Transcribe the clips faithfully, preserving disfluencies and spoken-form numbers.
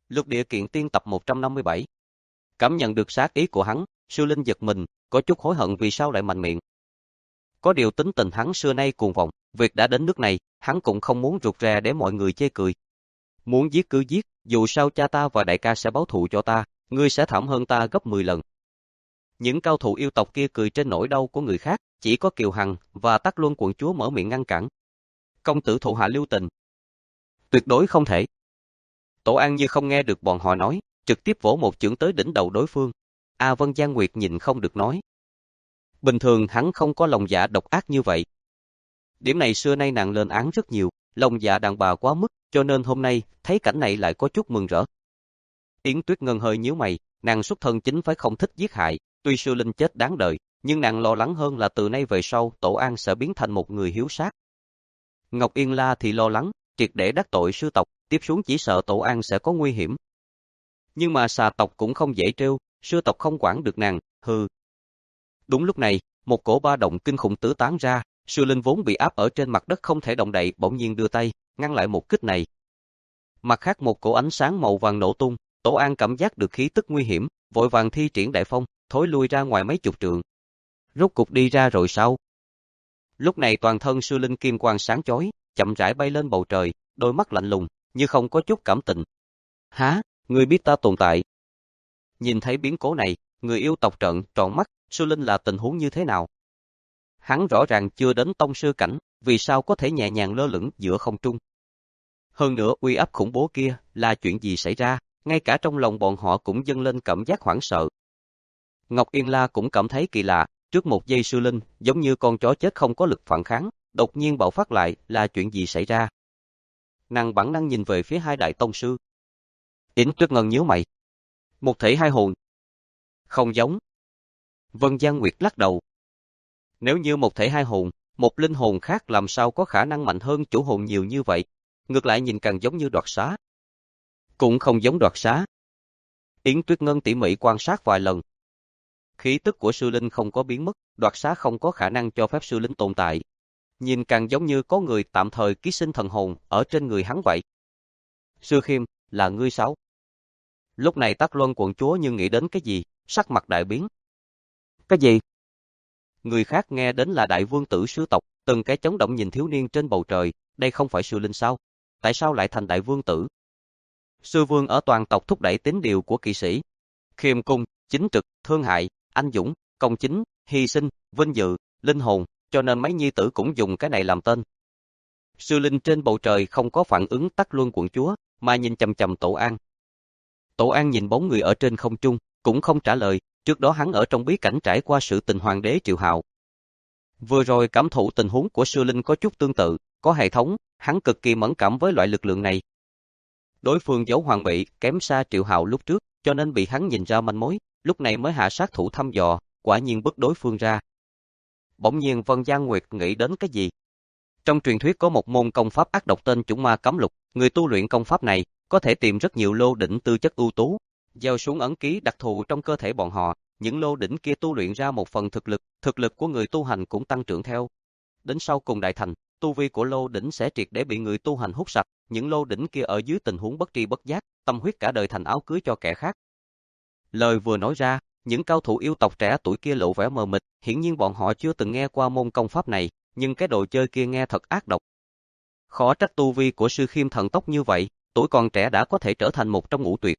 Lục Địa Kiện Tiên tập một trăm năm mươi bảy. Cảm nhận được sát ý của hắn, Sư Linh giật mình, có chút hối hận vì sao lại mạnh miệng. Có điều tính tình hắn xưa nay cuồng vọng, việc đã đến nước này, hắn cũng không muốn rụt rè để mọi người chê cười. Muốn giết cứ giết, dù sao cha ta và đại ca sẽ báo thù cho ta, ngươi sẽ thảm hơn ta gấp mười lần. Những cao thủ yêu tộc kia cười trên nỗi đau của người khác, chỉ có Kiều Hằng và Tắc Luân quận chúa mở miệng ngăn cản. Công tử thụ hạ lưu tình. Tuyệt đối không thể. Tổ An như không nghe được bọn họ nói, trực tiếp vỗ một chưởng tới đỉnh đầu đối phương. A Vân Giang Nguyệt nhìn không được nói. Bình thường hắn không có lòng dạ độc ác như vậy. Điểm này xưa nay nàng lên án rất nhiều, lòng dạ đàn bà quá mức, cho nên hôm nay, thấy cảnh này lại có chút mừng rỡ. Yến Tuyết Ngân hơi nhíu mày, nàng xuất thân chính phải không thích giết hại, tuy Sư Linh chết đáng đời, nhưng nàng lo lắng hơn là từ nay về sau Tổ An sẽ biến thành một người hiếu sát. Ngọc Yên La thì lo lắng, triệt để đắc tội sư tộc, tiếp xuống chỉ sợ Tổ An sẽ có nguy hiểm. Nhưng mà xà tộc cũng không dễ trêu, sư tộc không quản được nàng, hừ. Đúng lúc này, một cổ ba động kinh khủng tứ tán ra, Sư Linh vốn bị áp ở trên mặt đất không thể động đậy, bỗng nhiên đưa tay, ngăn lại một kích này. Mặt khác một cổ ánh sáng màu vàng nổ tung, Tổ An cảm giác được khí tức nguy hiểm, vội vàng thi triển đại phong, thối lui ra ngoài mấy chục trượng. Rốt cục đi ra rồi sao? Lúc này toàn thân Sư Linh kim quang sáng chói, chậm rãi bay lên bầu trời, đôi mắt lạnh lùng, như không có chút cảm tình. Hả, ngươi biết ta tồn tại? Nhìn thấy biến cố này, người yêu tộc trợn tròn mắt, Sư Linh là tình huống như thế nào? Hắn rõ ràng chưa đến tông sư cảnh, vì sao có thể nhẹ nhàng lơ lửng giữa không trung? Hơn nữa uy áp khủng bố kia, là chuyện gì xảy ra, ngay cả trong lòng bọn họ cũng dâng lên cảm giác hoảng sợ. Ngọc Yên La cũng cảm thấy kỳ lạ, trước một giây Sư Linh, giống như con chó chết không có lực phản kháng, đột nhiên bạo phát lại, là chuyện gì xảy ra? Nàng bản năng nhìn về phía hai đại tông sư. Yến Tuyết Ngân nhíu mày. Một thể hai hồn. Không giống. Vân Giang Nguyệt lắc đầu. Nếu như một thể hai hồn, một linh hồn khác làm sao có khả năng mạnh hơn chủ hồn nhiều như vậy, ngược lại nhìn càng giống như đoạt xá. Cũng không giống đoạt xá. Yến Tuyết Ngân tỉ mỉ quan sát vài lần. Khí tức của Sư Linh không có biến mất, đoạt xá không có khả năng cho phép Sư Linh tồn tại. Nhìn càng giống như có người tạm thời ký sinh thần hồn ở trên người hắn vậy. Sư Khiêm, là ngươi sao? Lúc này Tắc Luân quận chúa như nghĩ đến cái gì, sắc mặt đại biến. Cái gì? Người khác nghe đến là đại vương tử sư tộc, từng cái chấn động nhìn thiếu niên trên bầu trời, đây không phải Sư Linh sao? Tại sao lại thành đại vương tử? Sư vương ở toàn tộc thúc đẩy tín điều của kỵ sĩ. Khiêm cung, chính trực, thương hại, anh dũng, công chính, hy sinh, vinh dự, linh hồn, cho nên mấy nhi tử cũng dùng cái này làm tên. Sư Linh trên bầu trời không có phản ứng Tắc Luân quận chúa, mà nhìn chằm chằm Tổ An. Tổ An nhìn bóng người ở trên không trung, cũng không trả lời, trước đó hắn ở trong bí cảnh trải qua sự tình hoàng đế Triệu Hạo. Vừa rồi cảm thụ tình huống của Sư Linh có chút tương tự, có hệ thống, hắn cực kỳ mẫn cảm với loại lực lượng này. Đối phương giấu hoàng bị, kém xa Triệu Hạo lúc trước, cho nên bị hắn nhìn ra manh mối, lúc này mới hạ sát thủ thăm dò, quả nhiên bức đối phương ra. Bỗng nhiên Vân Giang Nguyệt nghĩ đến cái gì? Trong truyền thuyết có một môn công pháp ác độc tên Chủng Ma Cấm Lục, người tu luyện công pháp này có thể tìm rất nhiều lô đỉnh tư chất ưu tú, gieo xuống ấn ký đặc thù trong cơ thể bọn họ, những lô đỉnh kia tu luyện ra một phần thực lực, thực lực của người tu hành cũng tăng trưởng theo. Đến sau cùng đại thành, tu vi của lô đỉnh sẽ triệt để bị người tu hành hút sạch, những lô đỉnh kia ở dưới tình huống bất tri bất giác, tâm huyết cả đời thành áo cưới cho kẻ khác. Lời vừa nói ra, những cao thủ yêu tộc trẻ tuổi kia lộ vẻ mờ mịt, hiển nhiên bọn họ chưa từng nghe qua môn công pháp này, nhưng cái đồ chơi kia nghe thật ác độc. Khó trách tu vi của Sư Khiêm thần tốc như vậy, tuổi còn trẻ đã có thể trở thành một trong ngũ tuyệt.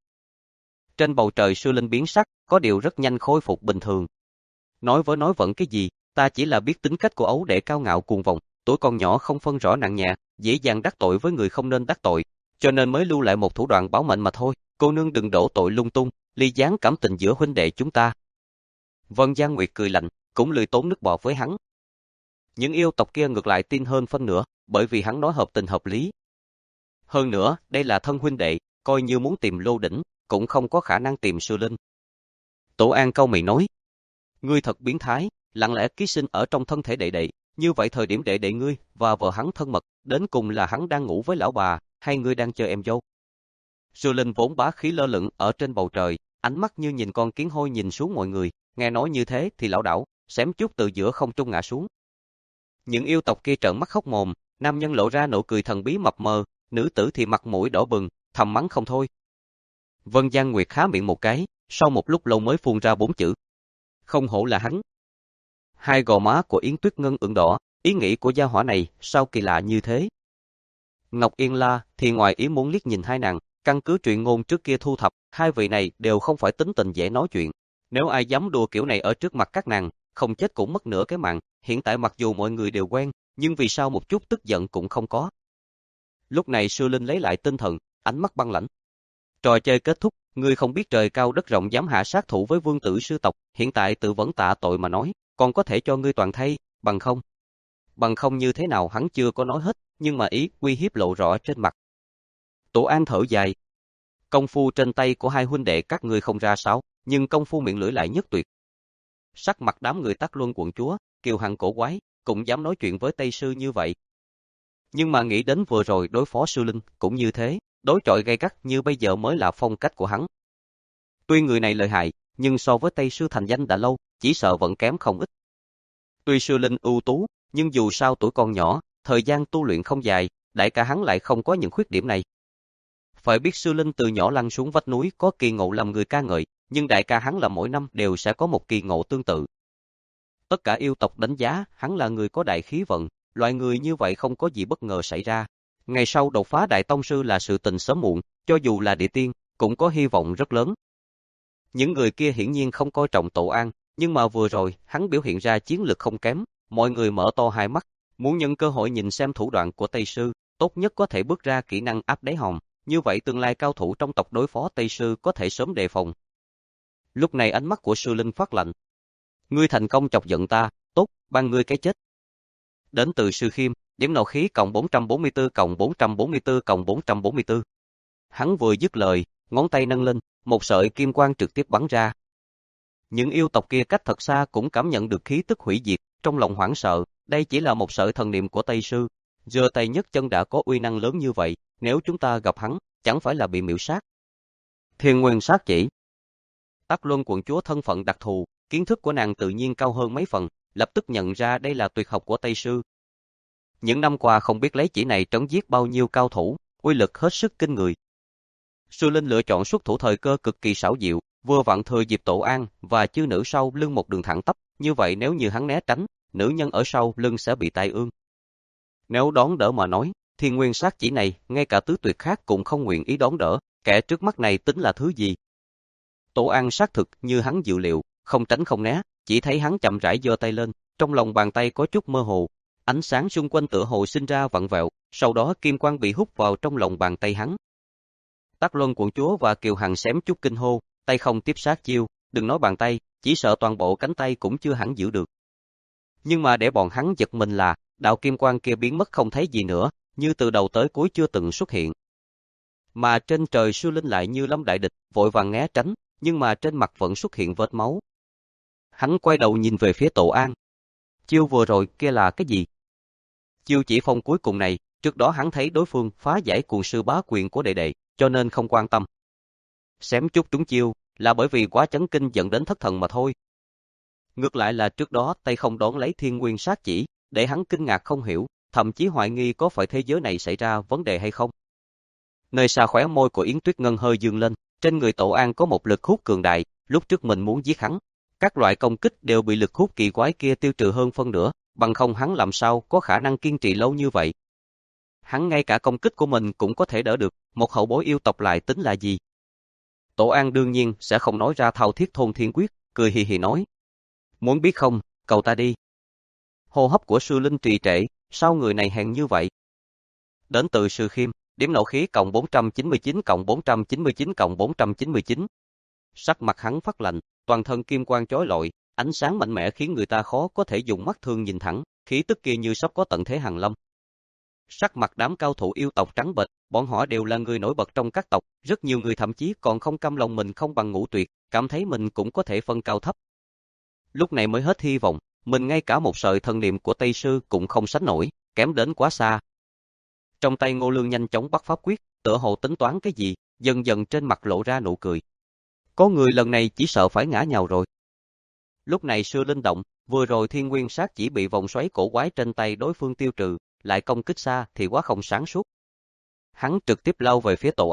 Trên bầu trời Sư Linh biến sắc, có điều rất nhanh khôi phục bình thường. Nói với nói vận cái gì, ta chỉ là biết tính cách của ấu đệ cao ngạo cuồng vọng, tuổi còn nhỏ không phân rõ nặng nhẹ, dễ dàng đắc tội với người không nên đắc tội, cho nên mới lưu lại một thủ đoạn bảo mệnh mà thôi, cô nương đừng đổ tội lung tung, ly gián cảm tình giữa huynh đệ chúng ta. Vân Giang Nguyệt cười lạnh, cũng lười tốn nước bọt với hắn. Những yêu tộc kia ngược lại tin hơn phân nửa, bởi vì hắn nói hợp tình hợp lý. Hơn nữa, đây là thân huynh đệ, coi như muốn tìm lô đỉnh, cũng không có khả năng tìm Sư Linh. Tổ An cau mày nói, ngươi thật biến thái, lặng lẽ ký sinh ở trong thân thể đệ đệ, như vậy thời điểm đệ đệ ngươi và vợ hắn thân mật, đến cùng là hắn đang ngủ với lão bà, hay ngươi đang chơi em dâu? Sư Linh vốn bá khí lơ lửng ở trên bầu trời, ánh mắt như nhìn con kiến hôi nhìn xuống mọi người, nghe nói như thế thì lão đảo, xém chút từ giữa không trung ngã xuống. Những yêu tộc kia trợn mắt khóc mồm, nam nhân lộ ra nụ cười thần bí mập mờ, nữ tử thì mặt mũi đỏ bừng, thầm mắng không thôi. Vân Giang Nguyệt khá miệng một cái, sau một lúc lâu mới phun ra bốn chữ. Không hổ là hắn. Hai gò má của Yến Tuyết Ngân ửng đỏ, ý nghĩ của gia hỏa này sao kỳ lạ như thế. Ngọc Yên La thì ngoài ý muốn liếc nhìn hai nàng, căn cứ truyện ngôn trước kia thu thập, hai vị này đều không phải tính tình dễ nói chuyện. Nếu ai dám đùa kiểu này ở trước mặt các nàng, không chết cũng mất nửa cái mạng. Hiện tại mặc dù mọi người đều quen, nhưng vì sao một chút tức giận cũng không có. Lúc này Sư Linh lấy lại tinh thần, ánh mắt băng lãnh. Trò chơi kết thúc, ngươi không biết trời cao đất rộng dám hạ sát thủ với vương tử sư tộc, hiện tại tự vấn tạ tội mà nói, còn có thể cho ngươi toàn thay, bằng không. Bằng không như thế nào hắn chưa có nói hết, nhưng mà ý uy hiếp lộ rõ trên mặt. Tổ An thở dài. Công phu trên tay của hai huynh đệ các ngươi không ra sao, nhưng công phu miệng lưỡi lại nhất tuyệt. Sắc mặt đám người Tắc Luân quận chúa, kiều hằng cổ quái, cũng dám nói chuyện với Tây Sư như vậy. Nhưng mà nghĩ đến vừa rồi đối phó Sư Linh cũng như thế, đối chọi gay gắt như bây giờ mới là phong cách của hắn. Tuy người này lợi hại, nhưng so với Tây Sư thành danh đã lâu, chỉ sợ vẫn kém không ít. Tuy Sư Linh ưu tú, nhưng dù sao tuổi còn nhỏ, thời gian tu luyện không dài, đại ca hắn lại không có những khuyết điểm này. Phải biết Sư Linh từ nhỏ lăn xuống vách núi có kỳ ngộ làm người ca ngợi, nhưng đại ca hắn là mỗi năm đều sẽ có một kỳ ngộ tương tự. Tất cả yêu tộc đánh giá hắn là người có đại khí vận, loại người như vậy không có gì bất ngờ xảy ra. Ngày sau đột phá đại tông sư là sự tình sớm muộn, cho dù là địa tiên, cũng có hy vọng rất lớn. Những người kia hiển nhiên không coi trọng Tổ An, nhưng mà vừa rồi hắn biểu hiện ra chiến lực không kém, mọi người mở to hai mắt, muốn nhân cơ hội nhìn xem thủ đoạn của Tây Sư, tốt nhất có thể bước ra kỹ năng áp đáy hòm, như vậy tương lai cao thủ trong tộc đối phó Tây Sư có thể sớm đề phòng. Lúc này ánh mắt của Sư Linh phát lạnh. Ngươi thành công chọc giận ta, tốt, ban ngươi cái chết. Đến từ Sư Khiêm, điểm nộ khí cộng bốn trăm bốn mươi tư cộng bốn trăm bốn mươi tư cộng bốn trăm bốn mươi tư. Hắn vừa dứt lời, ngón tay nâng lên, một sợi kim quang trực tiếp bắn ra. Những yêu tộc kia cách thật xa cũng cảm nhận được khí tức hủy diệt, trong lòng hoảng sợ, đây chỉ là một sợi thần niệm của Tây Sư. Giơ tay nhấc chân đã có uy năng lớn như vậy, nếu chúng ta gặp hắn, chẳng phải là bị miểu sát. Thiên Nguyên sát chỉ. Tắc Luân quận chúa thân phận đặc thù, kiến thức của nàng tự nhiên cao hơn mấy phần, lập tức nhận ra đây là tuyệt học của Tây Sư. Những năm qua không biết lấy chỉ này trấn giết bao nhiêu cao thủ, uy lực hết sức kinh người. Sư Linh lựa chọn xuất thủ thời cơ cực kỳ xảo diệu, vừa vặn thừa dịp Tổ An và chư nữ sau lưng một đường thẳng tắp, như vậy nếu như hắn né tránh, nữ nhân ở sau lưng sẽ bị tai ương. Nếu đón đỡ mà nói, Thiên Nguyên sát chỉ này, ngay cả tứ tuyệt khác cũng không nguyện ý đón đỡ, kẻ trước mắt này tính là thứ gì? Tổ An xác thực như hắn dự liệu, không tránh không né, chỉ thấy hắn chậm rãi giơ tay lên, trong lòng bàn tay có chút mơ hồ, ánh sáng xung quanh tựa hồ sinh ra vặn vẹo, sau đó kim quang bị hút vào trong lòng bàn tay hắn. Tắc Luân quận chúa và Kiều Hằng xém chút kinh hô, tay không tiếp sát chiêu, đừng nói bàn tay, chỉ sợ toàn bộ cánh tay cũng chưa hẳn giữ được. Nhưng mà để bọn hắn giật mình là, đạo kim quang kia biến mất không thấy gì nữa, như từ đầu tới cuối chưa từng xuất hiện. Mà trên trời Sư Linh lại như lâm đại địch, vội vàng né tránh, nhưng mà trên mặt vẫn xuất hiện vết máu. Hắn quay đầu nhìn về phía Tổ An. Chiêu vừa rồi kia là cái gì? Chiêu chỉ phong cuối cùng này, trước đó hắn thấy đối phương phá giải cuồng sư bá quyền của đệ đệ, cho nên không quan tâm. Xém chút trúng chiêu, là bởi vì quá chấn kinh dẫn đến thất thần mà thôi. Ngược lại là trước đó tay không đón lấy Thiên Nguyên sát chỉ, để hắn kinh ngạc không hiểu, thậm chí hoài nghi có phải thế giới này xảy ra vấn đề hay không. Nơi xa khóe môi của Yến Tuyết Ngân hơi dương lên, trên người Tổ An có một lực hút cường đại, lúc trước mình muốn giết hắn. Các loại công kích đều bị lực hút kỳ quái kia tiêu trừ hơn phân nửa, bằng không hắn làm sao có khả năng kiên trì lâu như vậy. Hắn ngay cả công kích của mình cũng có thể đỡ được, một hậu bối yêu tộc lại tính là gì? Tổ An đương nhiên sẽ không nói ra thao thiết thôn thiên quyết, cười hì hì nói. Muốn biết không, cầu ta đi. Hô hấp của Sư Linh trì trệ, sao người này hèn như vậy? Đến từ Sư Khiêm, điểm nộ khí cộng bốn trăm chín mươi chín cộng bốn trăm chín mươi chín cộng bốn trăm chín mươi chín. Sắc mặt hắn phát lạnh, toàn thân kim quang chói lọi, ánh sáng mạnh mẽ khiến người ta khó có thể dùng mắt thường nhìn thẳng, khí tức kia như sắp có tận thế hàng lâm. Sắc mặt đám cao thủ yêu tộc trắng bệch, bọn họ đều là người nổi bật trong các tộc, rất nhiều người thậm chí còn không cam lòng mình không bằng Ngũ Tuyệt, cảm thấy mình cũng có thể phân cao thấp. Lúc này mới hết hy vọng, mình ngay cả một sợi thần niệm của Tây Sư cũng không sánh nổi, kém đến quá xa. Trong tay Ngô Lương nhanh chóng bắt pháp quyết, tựa hồ tính toán cái gì, dần dần trên mặt lộ ra nụ cười. Có người lần này chỉ sợ phải ngã nhào rồi. Lúc này Sư Linh động, vừa rồi Thiên Nguyên sát chỉ bị vòng xoáy cổ quái trên tay đối phương tiêu trừ, lại công kích xa thì quá không sáng suốt. Hắn trực tiếp lao về phía Tổ An,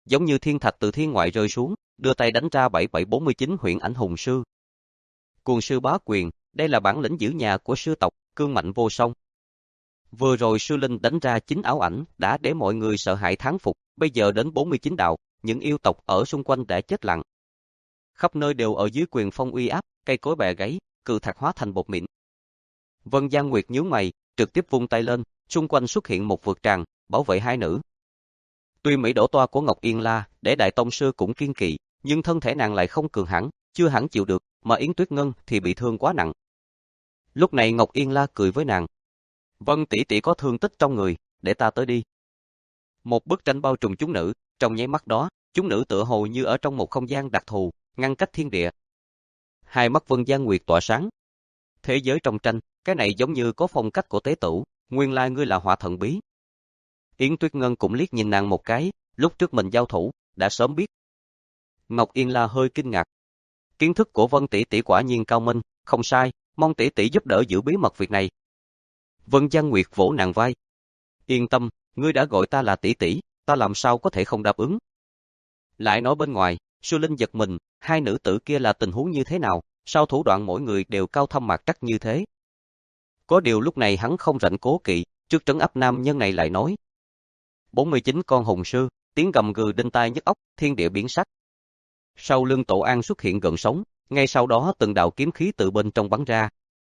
giống như thiên thạch từ thiên ngoại rơi xuống, đưa tay đánh ra bảy bảy bốn chín huyễn ảnh hùng sư. Cuồng sư bá quyền, đây là bản lĩnh giữ nhà của sư tộc, cương mạnh vô song. Vừa rồi sư linh đánh ra chín áo ảnh đã để mọi người sợ hãi thán phục, bây giờ đến bốn mươi chín đạo, những yêu tộc ở xung quanh đã chết lặng. Khắp nơi đều ở dưới quyền phong uy áp, cây cối bè gáy, cự thạch hóa thành bột mịn. Vân Giang Nguyệt nhướng mày, trực tiếp vung tay lên, xung quanh xuất hiện một vượt tràng, bảo vệ hai nữ. Tuy Mỹ đổ toa của Ngọc Yên La, để đại tông sư cũng kiên kỵ, nhưng thân thể nàng lại không cường hãn, chưa hẳn chịu được, mà Yến Tuyết Ngân thì bị thương quá nặng. Lúc này Ngọc Yên La cười với nàng. Vân tỷ tỷ có thương tích trong người, để ta tới đi. Một bức tranh bao trùm chúng nữ, trong nháy mắt đó, chúng nữ tựa hồ như ở trong một không gian đặc thù, ngăn cách thiên địa. Hai mắt Vân Giang Nguyệt tỏa sáng. Thế giới trong tranh, cái này giống như có phong cách của tế tửu, nguyên lai ngươi là hỏa thần bí. Yến Tuyết Ngân cũng liếc nhìn nàng một cái, lúc trước mình giao thủ, đã sớm biết. Ngọc Yên La hơi kinh ngạc. Kiến thức của Vân tỷ tỷ quả nhiên cao minh, không sai, mong tỷ tỷ giúp đỡ giữ bí mật việc này. Vân Giang Nguyệt vỗ nàng vai. Yên tâm, ngươi đã gọi ta là tỷ tỷ, ta làm sao có thể không đáp ứng. Lại nói bên ngoài, Sư Linh giật mình, hai nữ tử kia là tình huống như thế nào, sao thủ đoạn mỗi người đều cao thâm mạc trắc như thế. Có điều lúc này hắn không rảnh cố kỵ, trước trấn áp nam nhân này lại nói. bốn mươi chín con hùng sư, tiếng gầm gừ đinh tai nhức óc, thiên địa biến sắc. Sau lưng Tổ An xuất hiện gợn sóng, ngay sau đó từng đạo kiếm khí từ bên trong bắn ra.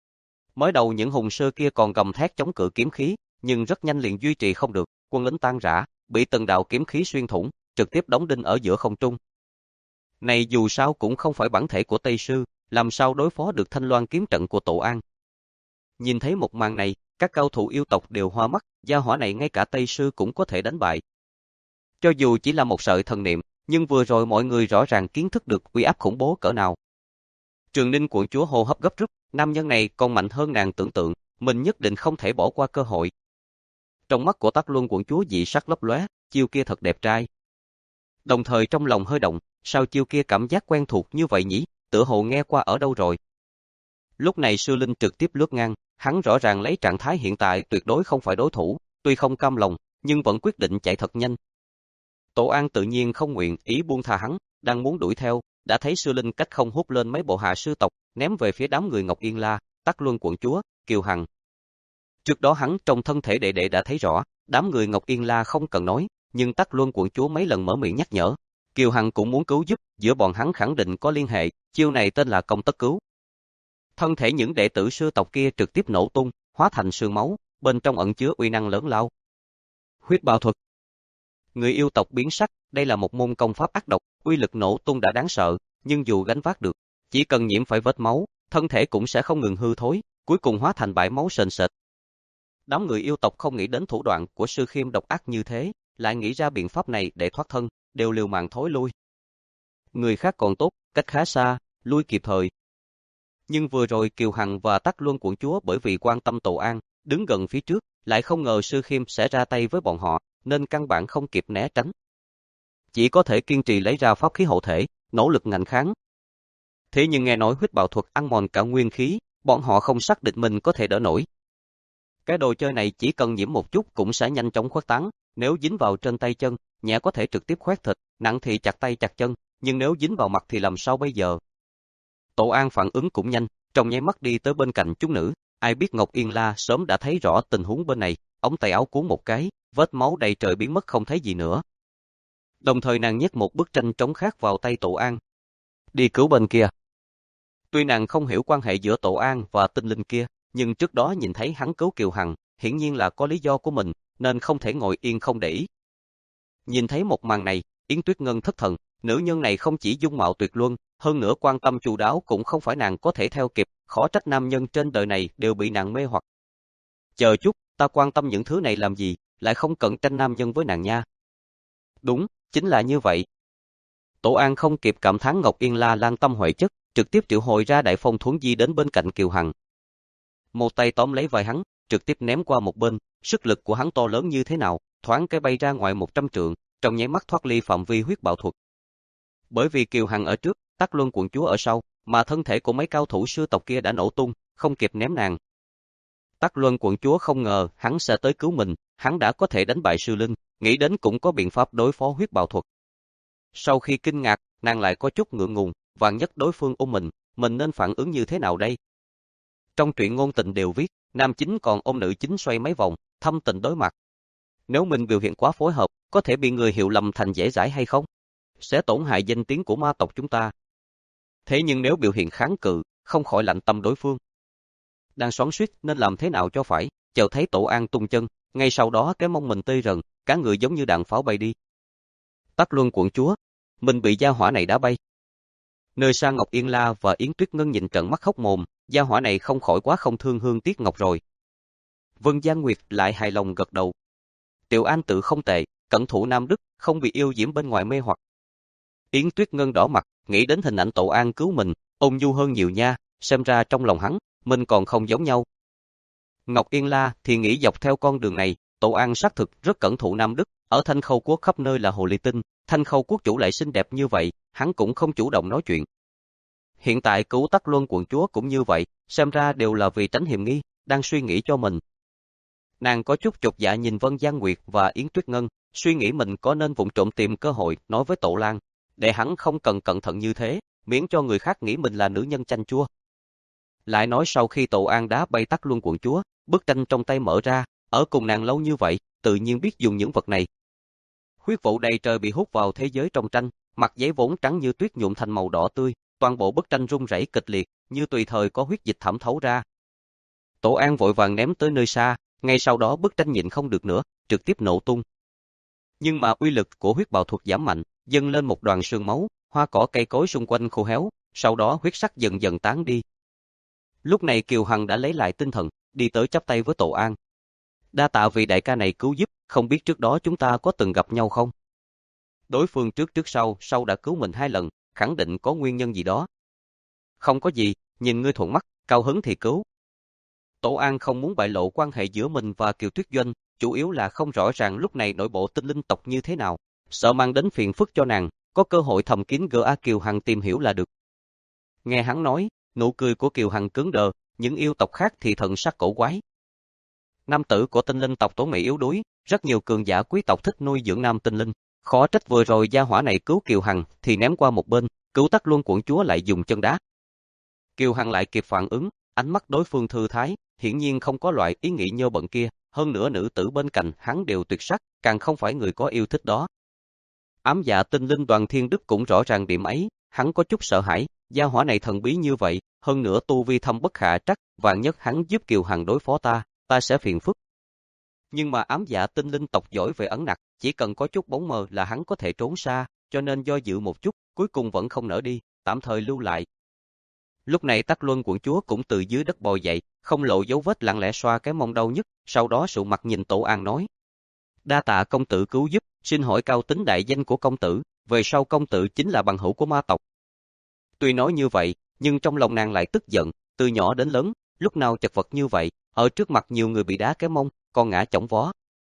Mới đầu những hùng sư kia còn gầm thét chống cự kiếm khí, nhưng rất nhanh liền duy trì không được, quân lính tan rã, bị từng đạo kiếm khí xuyên thủng, trực tiếp đóng đinh ở giữa không trung. Này dù sao cũng không phải bản thể của Tây Sư, làm sao đối phó được Thanh Loan kiếm trận của Tổ An. Nhìn thấy một màn này, các cao thủ yêu tộc đều hoa mắt, gia hỏa này ngay cả Tây Sư cũng có thể đánh bại. Cho dù chỉ là một sợi thần niệm, nhưng vừa rồi mọi người rõ ràng kiến thức được uy áp khủng bố cỡ nào. Trường Ninh quận chúa hô hấp gấp rút, nam nhân này còn mạnh hơn nàng tưởng tượng, mình nhất định không thể bỏ qua cơ hội. Trong mắt của Tắc Luân quận chúa dị sắc lấp lóe, chiêu kia thật đẹp trai. Đồng thời trong lòng hơi động, sao chiêu kia cảm giác quen thuộc như vậy nhỉ, tựa hồ nghe qua ở đâu rồi. Lúc này Sư Linh trực tiếp lướt ngang, hắn rõ ràng lấy trạng thái hiện tại tuyệt đối không phải đối thủ, tuy không cam lòng, nhưng vẫn quyết định chạy thật nhanh. Tổ An tự nhiên không nguyện ý buông tha hắn, đang muốn đuổi theo, đã thấy Sư Linh cách không hút lên mấy bộ hạ sư tộc, ném về phía đám người Ngọc Yên La, Tắc Luân quận chúa, Kiều Hằng. Trước đó hắn trong thân thể đệ đệ đã thấy rõ, đám người Ngọc Yên La không cần nói, nhưng Tắc Luân quận chúa mấy lần mở miệng nhắc nhở, Kiều Hằng cũng muốn cứu giúp, giữa bọn hắn khẳng định có liên hệ, chiêu này tên là công tất cứu. Thân thể những đệ tử sư tộc kia trực tiếp nổ tung, hóa thành sương máu, bên trong ẩn chứa uy năng lớn lao. Huyết bào thuật. Người yêu tộc biến sắc, đây là một môn công pháp ác độc, uy lực nổ tung đã đáng sợ, nhưng dù gánh vác được, chỉ cần nhiễm phải vết máu, thân thể cũng sẽ không ngừng hư thối, cuối cùng hóa thành bãi máu sền sệt. Đám người yêu tộc không nghĩ đến thủ đoạn của Sư Khiêm độc ác như thế, lại nghĩ ra biện pháp này để thoát thân, đều liều mạng thối lui. Người khác còn tốt, cách khá xa, lui kịp thời. Nhưng vừa rồi Kiều Hằng và Tắc Luân quận chúa bởi vì quan tâm Tổ An, đứng gần phía trước, lại không ngờ Sư Khiêm sẽ ra tay với bọn họ, nên căn bản không kịp né tránh. Chỉ có thể kiên trì lấy ra pháp khí hộ thể, nỗ lực ngạnh kháng. Thế nhưng nghe nói huyết bào thuật ăn mòn cả nguyên khí, bọn họ không xác định mình có thể đỡ nổi. Cái đồ chơi này chỉ cần nhiễm một chút cũng sẽ nhanh chóng khuếch tán, nếu dính vào trên tay chân, nhẹ có thể trực tiếp khoét thịt, nặng thì chặt tay chặt chân, nhưng nếu dính vào mặt thì làm sao bây giờ? Tổ An phản ứng cũng nhanh, trong nháy mắt đi tới bên cạnh chúng nữ, ai biết Ngọc Yên La sớm đã thấy rõ tình huống bên này, ống tay áo cuốn một cái, vết máu đầy trời biến mất không thấy gì nữa. Đồng thời nàng nhét một bức tranh trống khác vào tay Tổ An. Đi cứu bên kia. Tuy nàng không hiểu quan hệ giữa Tổ An và tinh linh kia, nhưng trước đó nhìn thấy hắn cứu Kiều Hằng, hiển nhiên là có lý do của mình, nên không thể ngồi yên không để ý. Nhìn thấy một màn này, Yến Tuyết Ngân thất thần, nữ nhân này không chỉ dung mạo tuyệt luân, hơn nữa quan tâm chu đáo cũng không phải nàng có thể theo kịp, khó trách nam nhân trên đời này đều bị nàng mê hoặc. Chờ chút, ta quan tâm những thứ này làm gì, lại không cận tranh nam nhân với nàng nha. Đúng, chính là như vậy. Tổ An không kịp cảm thán Ngọc Yên La lan tâm huệ chất, trực tiếp triệu hồi ra Đại Phong Thuấn Di đến bên cạnh Kiều Hằng. Một tay tóm lấy vai hắn, trực tiếp ném qua một bên, sức lực của hắn to lớn như thế nào, thoáng cái bay ra ngoài một trăm trượng, trong nháy mắt thoát ly phạm vi huyết bạo thuật. Bởi vì Kiều Hằng ở trước, Tắc Luân quận chúa ở sau, mà thân thể của mấy cao thủ sư tộc kia đã nổ tung, không kịp ném nàng. Tắc Luân quận chúa không ngờ hắn sẽ tới cứu mình, hắn đã có thể đánh bại Sư Linh, nghĩ đến cũng có biện pháp đối phó huyết bạo thuật. Sau khi kinh ngạc, nàng lại có chút ngượng ngùng, vạn nhất đối phương ôm mình, mình nên phản ứng như thế nào đây? Trong truyện ngôn tình đều viết, nam chính còn ôm nữ chính xoay mấy vòng, thâm tình đối mặt. Nếu mình biểu hiện quá phối hợp, có thể bị người hiểu lầm thành dễ dãi hay không? Sẽ tổn hại danh tiếng của ma tộc chúng ta. Thế nhưng nếu biểu hiện kháng cự, không khỏi lạnh tâm đối phương. Đang xoắn xuýt nên làm thế nào cho phải, chợt thấy Tổ An tung chân, ngay sau đó cái mông mình tê rần, cả người giống như đạn pháo bay đi. Tắc Luân quận chúa, mình bị gia hỏa này đá bay. Nơi xa Ngọc Yên La và Yến Tuyết Ngân nhìn trận mắt hốc mồm, gia hỏa này không khỏi quá không thương Hương Tiết Ngọc rồi. Vân Giang Nguyệt lại hài lòng gật đầu. Tiểu An tự không tệ, cẩn thủ Nam Đức, không bị yêu diễm bên ngoài mê hoặc. Yến Tuyết Ngân đỏ mặt, nghĩ đến hình ảnh Tổ An cứu mình, ôn nhu hơn nhiều nha, xem ra trong lòng hắn, mình còn không giống nhau. Ngọc Yên La thì nghĩ dọc theo con đường này, Tổ An xác thực rất cẩn thụ Nam Đức, ở Thanh Khâu Quốc khắp nơi là hồ ly tinh, Thanh Khâu Quốc chủ lại xinh đẹp như vậy, hắn cũng không chủ động nói chuyện. Hiện tại cứu Tắc Luân quận chúa cũng như vậy, xem ra đều là vì tránh hiểm nghi, đang suy nghĩ cho mình. Nàng có chút chột dạ nhìn Vân Giang Nguyệt và Yến Tuyết Ngân, suy nghĩ mình có nên vụng trộm tìm cơ hội nói với Tổ Lan, để hắn không cần cẩn thận như thế, miễn cho người khác nghĩ mình là nữ nhân chanh chua. Lại nói sau khi Tổ An đá bay Tắc Luân quận chúa, bức tranh trong tay mở ra, ở cùng nàng lâu như vậy, tự nhiên biết dùng những vật này. Huyết vụ đầy trời bị hút vào thế giới trong tranh, mặt giấy vốn trắng như tuyết nhuộm thành màu đỏ tươi, toàn bộ bức tranh rung rẩy kịch liệt, như tùy thời có huyết dịch thẩm thấu ra. Tổ An vội vàng ném tới nơi xa, ngay sau đó bức tranh nhịn không được nữa, trực tiếp nổ tung. Nhưng mà uy lực của huyết bạo thuật giảm mạnh, dâng lên một đoàn sương máu, hoa cỏ cây cối xung quanh khô héo, sau đó huyết sắc dần dần tán đi. Lúc này Kiều Hằng đã lấy lại tinh thần, đi tới chắp tay với Tổ An. Đa tạ vì đại ca này cứu giúp, không biết trước đó chúng ta có từng gặp nhau không? Đối phương trước trước sau, sau đã cứu mình hai lần, khẳng định có nguyên nhân gì đó. Không có gì, nhìn ngươi thuận mắt, cao hứng thì cứu. Tổ An không muốn bại lộ quan hệ giữa mình và Kiều Tuyết Doanh, chủ yếu là không rõ ràng lúc này nội bộ tinh linh tộc như thế nào, sợ mang đến phiền phức cho nàng, có cơ hội thầm kín gỡ A Kiều Hằng tìm hiểu là được. Nghe hắn nói, nụ cười của Kiều Hằng cứng đờ, những yêu tộc khác thì thần sắc cổ quái. Nam tử của tinh linh tộc Tổ Mỹ yếu đuối, rất nhiều cường giả quý tộc thích nuôi dưỡng nam tinh linh, khó trách vừa rồi gia hỏa này cứu Kiều Hằng thì ném qua một bên, cứu Tắc Luân quận chúa lại dùng chân đá. Kiều Hằng lại kịp phản ứng, ánh mắt đối phương thư thái, hiển nhiên không có loại ý nghĩ nhơ bẩn kia, hơn nữa nữ tử bên cạnh hắn đều tuyệt sắc, càng không phải người có yêu thích đó. Ám dạ tinh linh Đoàn Thiên Đức cũng rõ ràng điểm ấy, hắn có chút sợ hãi, gia hỏa này thần bí như vậy, hơn nữa tu vi thâm bất khả trắc, vạn nhất hắn giúp Kiều Hằng đối phó ta, ta sẽ phiền phức. Nhưng mà ám dạ tinh linh tộc giỏi về ẩn nặc, chỉ cần có chút bóng mờ là hắn có thể trốn xa, cho nên do dự một chút, cuối cùng vẫn không nỡ đi, tạm thời lưu lại. Lúc này Tắc Luân quận chúa cũng từ dưới đất bò dậy, không lộ dấu vết, lặng lẽ xoa cái mông đau nhất, sau đó sụ mặt nhìn Tổ An nói: "Đa tạ công tử cứu giúp, xin hỏi cao tính đại danh của công tử, về sau công tử chính là bằng hữu của ma tộc." Tuy nói như vậy, nhưng trong lòng nàng lại tức giận, từ nhỏ đến lớn, lúc nào chật vật như vậy, ở trước mặt nhiều người bị đá cái mông, còn ngã chỏng vó.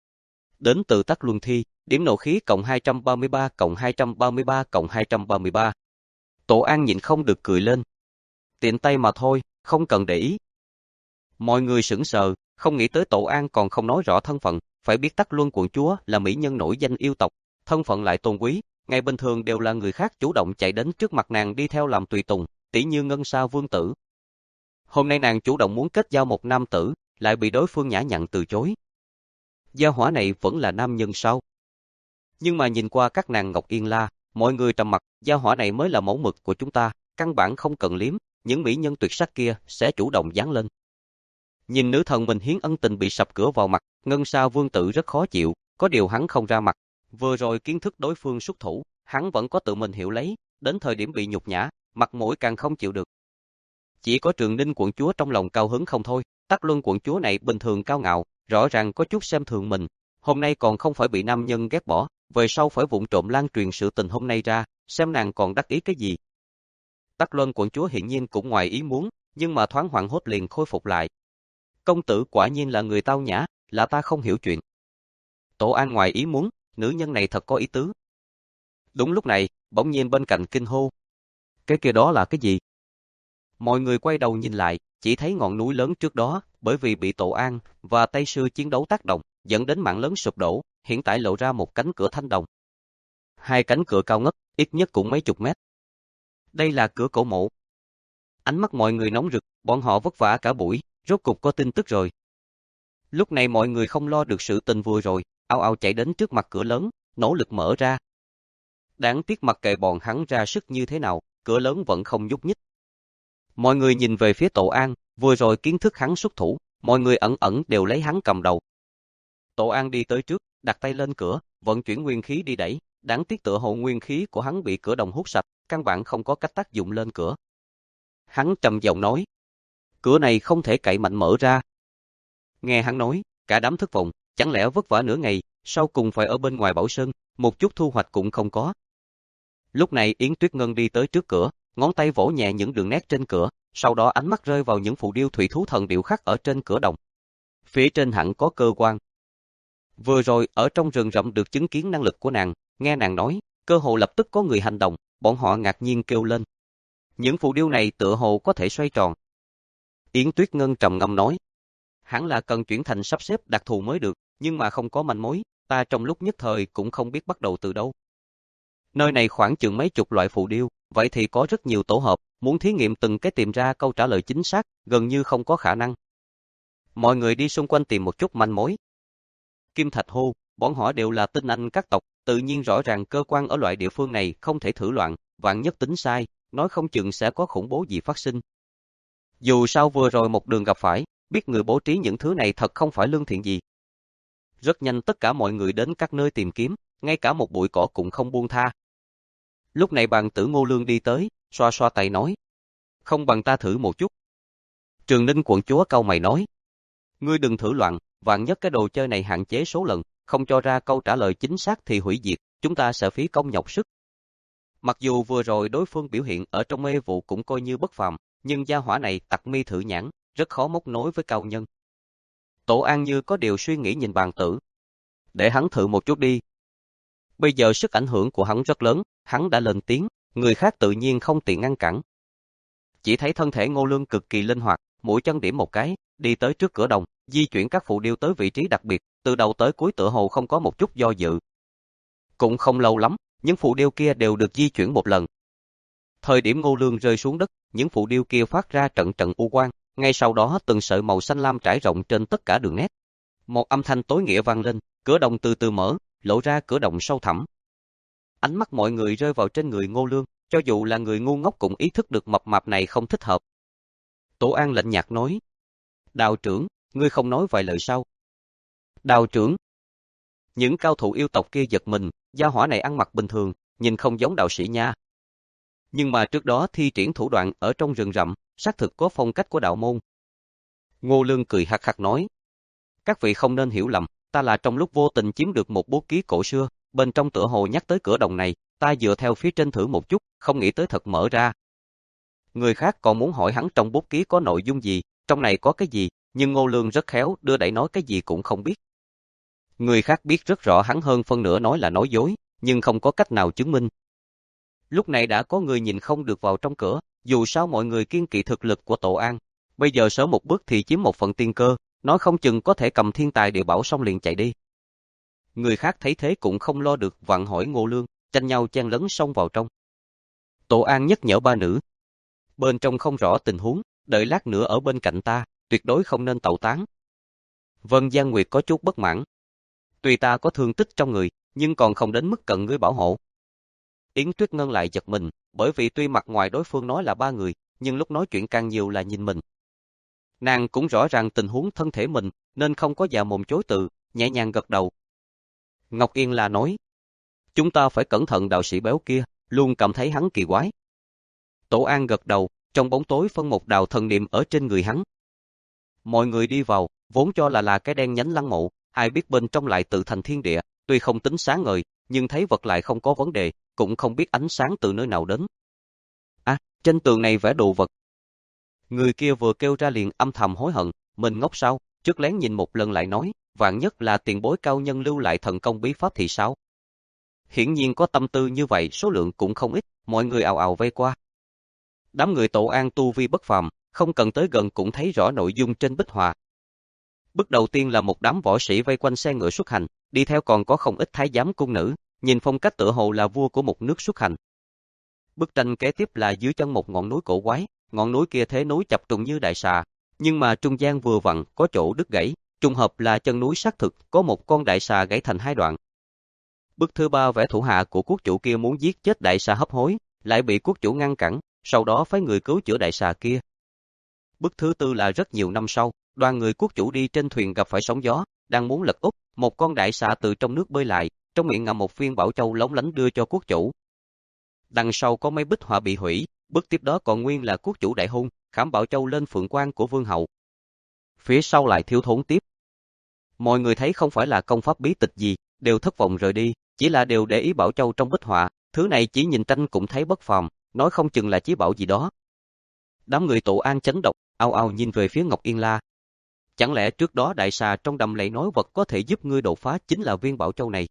Đến từ Tắc Luân Thi, điểm nộ khí cộng hai trăm ba mươi ba cộng hai trăm ba mươi ba cộng hai trăm ba mươi ba. Tổ An nhịn không được cười lên. Tiện tay mà thôi, không cần để ý. Mọi người sững sờ, không nghĩ tới Tổ An còn không nói rõ thân phận, phải biết Tắc Luân quận chúa là mỹ nhân nổi danh yêu tộc, thân phận lại tôn quý, ngày bình thường đều là người khác chủ động chạy đến trước mặt nàng đi theo làm tùy tùng, tỷ như Ngân Sa vương tử. Hôm nay nàng chủ động muốn kết giao một nam tử, lại bị đối phương nhã nhặn từ chối. Gia hỏa này vẫn là nam nhân sao? Nhưng mà nhìn qua các nàng Ngọc Yên La, mọi người trầm mặc, gia hỏa này mới là mẫu mực của chúng ta, căn bản không cần liếm, những mỹ nhân tuyệt sắc kia sẽ chủ động dán lên. Nhìn nữ thần mình hiến ân tình bị sập cửa vào mặt, Ngân Sa vương tử rất khó chịu, có điều hắn không ra mặt. Vừa rồi kiến thức đối phương xuất thủ, hắn vẫn có tự mình hiểu lấy, đến thời điểm bị nhục nhã, mặt mũi càng không chịu được. Chỉ có Trường Ninh quận chúa trong lòng cao hứng không thôi, Tắc Luân quận chúa này bình thường cao ngạo, rõ ràng có chút xem thường mình, hôm nay còn không phải bị nam nhân ghét bỏ, về sau phải vụng trộm lan truyền sự tình hôm nay ra, xem nàng còn đắc ý cái gì. Tắc Luân quận chúa hiển nhiên cũng ngoài ý muốn, nhưng mà thoáng hoảng hốt liền khôi phục lại. Công tử quả nhiên là người tao nhã, là ta không hiểu chuyện. Tổ An ngoài ý muốn, nữ nhân này thật có ý tứ. Đúng lúc này, bỗng nhiên bên cạnh kinh hô. Cái kia đó là cái gì? Mọi người quay đầu nhìn lại, chỉ thấy ngọn núi lớn trước đó, bởi vì bị Tổ An và Tây Sư chiến đấu tác động, dẫn đến mạng lớn sụp đổ, hiện tại lộ ra một cánh cửa thanh đồng. Hai cánh cửa cao ngất, ít nhất cũng mấy chục mét. Đây là cửa cổ mộ. Ánh mắt mọi người nóng rực, bọn họ vất vả cả buổi, rốt cục có tin tức rồi. Lúc này mọi người không lo được sự tình vừa rồi, ào ào chạy đến trước mặt cửa lớn, nỗ lực mở ra. Đáng tiếc mặc kệ bọn hắn ra sức như thế nào, cửa lớn vẫn không nhúc nhích. Mọi người nhìn về phía Tổ An, vừa rồi kiến thức hắn xuất thủ, mọi người ẩn ẩn đều lấy hắn cầm đầu. Tổ An đi tới trước, đặt tay lên cửa, vận chuyển nguyên khí đi đẩy, đáng tiếc tựa hồ nguyên khí của hắn bị cửa đồng hút sạch, căn bản không có cách tác dụng lên cửa. Hắn trầm giọng nói, cửa này không thể cậy mạnh mở ra. Nghe hắn nói, cả đám thất vọng, chẳng lẽ vất vả nửa ngày, sau cùng phải ở bên ngoài Bảo Sơn, một chút thu hoạch cũng không có. Lúc này Yến Tuyết Ngân đi tới trước cửa, ngón tay vỗ nhẹ những đường nét trên cửa, sau đó ánh mắt rơi vào những phù điêu thủy thú thần điệu khắc ở trên cửa đồng. Phía trên hẳn có cơ quan. Vừa rồi ở trong rừng rậm được chứng kiến năng lực của nàng, nghe nàng nói, cơ hồ lập tức có người hành động, bọn họ ngạc nhiên kêu lên. Những phù điêu này tựa hồ có thể xoay tròn. Yến Tuyết Ngân trầm ngâm nói, hẳn là cần chuyển thành sắp xếp đặc thù mới được, nhưng mà không có manh mối, ta trong lúc nhất thời cũng không biết bắt đầu từ đâu. Nơi này khoảng chừng mấy chục loại phù điêu, vậy thì có rất nhiều tổ hợp, muốn thí nghiệm từng cái tìm ra câu trả lời chính xác, gần như không có khả năng. Mọi người đi xung quanh tìm một chút manh mối. Kim Thạch hô, bọn họ đều là tinh anh các tộc, tự nhiên rõ ràng cơ quan ở loại địa phương này không thể thử loạn, vạn nhất tính sai, nói không chừng sẽ có khủng bố gì phát sinh. Dù sao vừa rồi một đường gặp phải, biết người bố trí những thứ này thật không phải lương thiện gì. Rất nhanh tất cả mọi người đến các nơi tìm kiếm, ngay cả một bụi cỏ cũng không buông tha. Lúc này bàn tử Ngô Lương đi tới, xoa xoa tay nói, không bằng ta thử một chút. Trường Ninh quận chúa cau mày nói, ngươi đừng thử loạn, vạn nhất cái đồ chơi này hạn chế số lần, không cho ra câu trả lời chính xác thì hủy diệt, chúng ta sẽ phí công nhọc sức. Mặc dù vừa rồi đối phương biểu hiện ở trong mê vụ cũng coi như bất phàm, nhưng gia hỏa này tặc mi thử nhãn, rất khó móc nối với cao nhân. Tổ An như có điều suy nghĩ nhìn bàn tử. Để hắn thử một chút đi. Bây giờ sức ảnh hưởng của hắn rất lớn, hắn đã lên tiếng, người khác tự nhiên không tiện ngăn cản. Chỉ thấy thân thể Ngô Lương cực kỳ linh hoạt, mũi chân điểm một cái, đi tới trước cửa đồng, di chuyển các phù điêu tới vị trí đặc biệt, từ đầu tới cuối tựa hồ không có một chút do dự. Cũng không lâu lắm, những phù điêu kia đều được di chuyển một lần. Thời điểm Ngô Lương rơi xuống đất, những phù điêu kia phát ra trận trận u quang, ngay sau đó từng sợi màu xanh lam trải rộng trên tất cả đường nét. Một âm thanh tối nghĩa vang lên, cửa đồng từ từ mở, lộ ra cửa động sâu thẳm. Ánh mắt mọi người rơi vào trên người Ngô Lương, cho dù là người ngu ngốc cũng ý thức được mập mạp này không thích hợp. Tổ An lạnh nhạt nói, đạo trưởng, ngươi không nói vài lời sao? Đạo trưởng. Những cao thủ yêu tộc kia giật mình, gia hỏa này ăn mặc bình thường, nhìn không giống đạo sĩ nha. Nhưng mà trước đó thi triển thủ đoạn ở trong rừng rậm, xác thực có phong cách của đạo môn. Ngô Lương cười hắc hắc nói, các vị không nên hiểu lầm, ta là trong lúc vô tình chiếm được một bút ký cổ xưa, bên trong tựa hồ nhắc tới cửa đồng này, ta dựa theo phía trên thử một chút, không nghĩ tới thật mở ra. Người khác còn muốn hỏi hắn trong bút ký có nội dung gì, trong này có cái gì, nhưng Ngô Lương rất khéo, đưa đẩy nói cái gì cũng không biết. Người khác biết rất rõ hắn hơn phân nửa nói là nói dối, nhưng không có cách nào chứng minh. Lúc này đã có người nhìn không được vào trong cửa, dù sao mọi người kiêng kỵ thực lực của Tổ An, bây giờ sớm một bước thì chiếm một phần tiên cơ, nói không chừng có thể cầm thiên tài địa bảo xong liền chạy đi. Người khác thấy thế cũng không lo được vặn hỏi Ngô Lương, tranh nhau chen lấn xông vào trong. Tổ An nhắc nhở ba nữ. Bên trong không rõ tình huống, đợi lát nữa ở bên cạnh ta, tuyệt đối không nên tẩu tán. Vân Giang Nguyệt có chút bất mãn. Tuy ta có thương tích trong người, nhưng còn không đến mức cần ngươi bảo hộ. Yến Tuyết Ngân lại giật mình, bởi vì tuy mặt ngoài đối phương nói là ba người, nhưng lúc nói chuyện càng nhiều là nhìn mình. Nàng cũng rõ ràng tình huống thân thể mình, nên không có dạ mồm chối từ, nhẹ nhàng gật đầu. Ngọc Yên là nói, chúng ta phải cẩn thận đạo sĩ béo kia, luôn cảm thấy hắn kỳ quái. Tổ An gật đầu, trong bóng tối phân một đạo thần niệm ở trên người hắn. Mọi người đi vào, vốn cho là là cái đen nhánh lăng mộ, ai biết bên trong lại tự thành thiên địa, tuy không tính sáng ngời, nhưng thấy vật lại không có vấn đề, cũng không biết ánh sáng từ nơi nào đến. À, trên tường này vẽ đồ vật. Người kia vừa kêu ra liền âm thầm hối hận, mình ngốc sao, trước lén nhìn một lần lại nói, vạn nhất là tiền bối cao nhân lưu lại thần công bí pháp thì sao? Hiển nhiên có tâm tư như vậy, số lượng cũng không ít, mọi người ào ào vây qua. Đám người Tổ An tu vi bất phàm, không cần tới gần cũng thấy rõ nội dung trên bích họa. Bước đầu tiên là một đám võ sĩ vây quanh xe ngựa xuất hành, đi theo còn có không ít thái giám cung nữ, nhìn phong cách tựa hồ là vua của một nước xuất hành. Bức tranh kế tiếp là dưới chân một ngọn núi cổ quái, ngọn núi kia thế núi chập trùng như đại xà, nhưng mà trung gian vừa vặn có chỗ đứt gãy, trùng hợp là chân núi xác thực có một con đại xà gãy thành hai đoạn. Bức thứ ba vẽ thủ hạ của quốc chủ kia muốn giết chết đại xà hấp hối, lại bị quốc chủ ngăn cản, sau đó phái người cứu chữa đại xà kia. Bức thứ tư là rất nhiều năm sau, đoàn người quốc chủ đi trên thuyền gặp phải sóng gió, đang muốn lật úp, một con đại xà từ trong nước bơi lại, trong miệng ngậm một viên bảo châu lóng lánh đưa cho quốc chủ. Đằng sau có mấy bích họa bị hủy, bức tiếp đó còn nguyên là quốc chủ đại hôn, khảm bảo châu lên phượng quan của vương hậu. Phía sau lại thiếu thốn tiếp. Mọi người thấy không phải là công pháp bí tịch gì, đều thất vọng rời đi, chỉ là đều để ý bảo châu trong bích họa, thứ này chỉ nhìn tranh cũng thấy bất phàm, nói không chừng là chí bảo gì đó. Đám người Tổ An chấn động, ao ao nhìn về phía Ngọc Yên La. Chẳng lẽ trước đó đại xà trong đầm lầy nói vật có thể giúp ngươi đột phá chính là viên bảo châu này?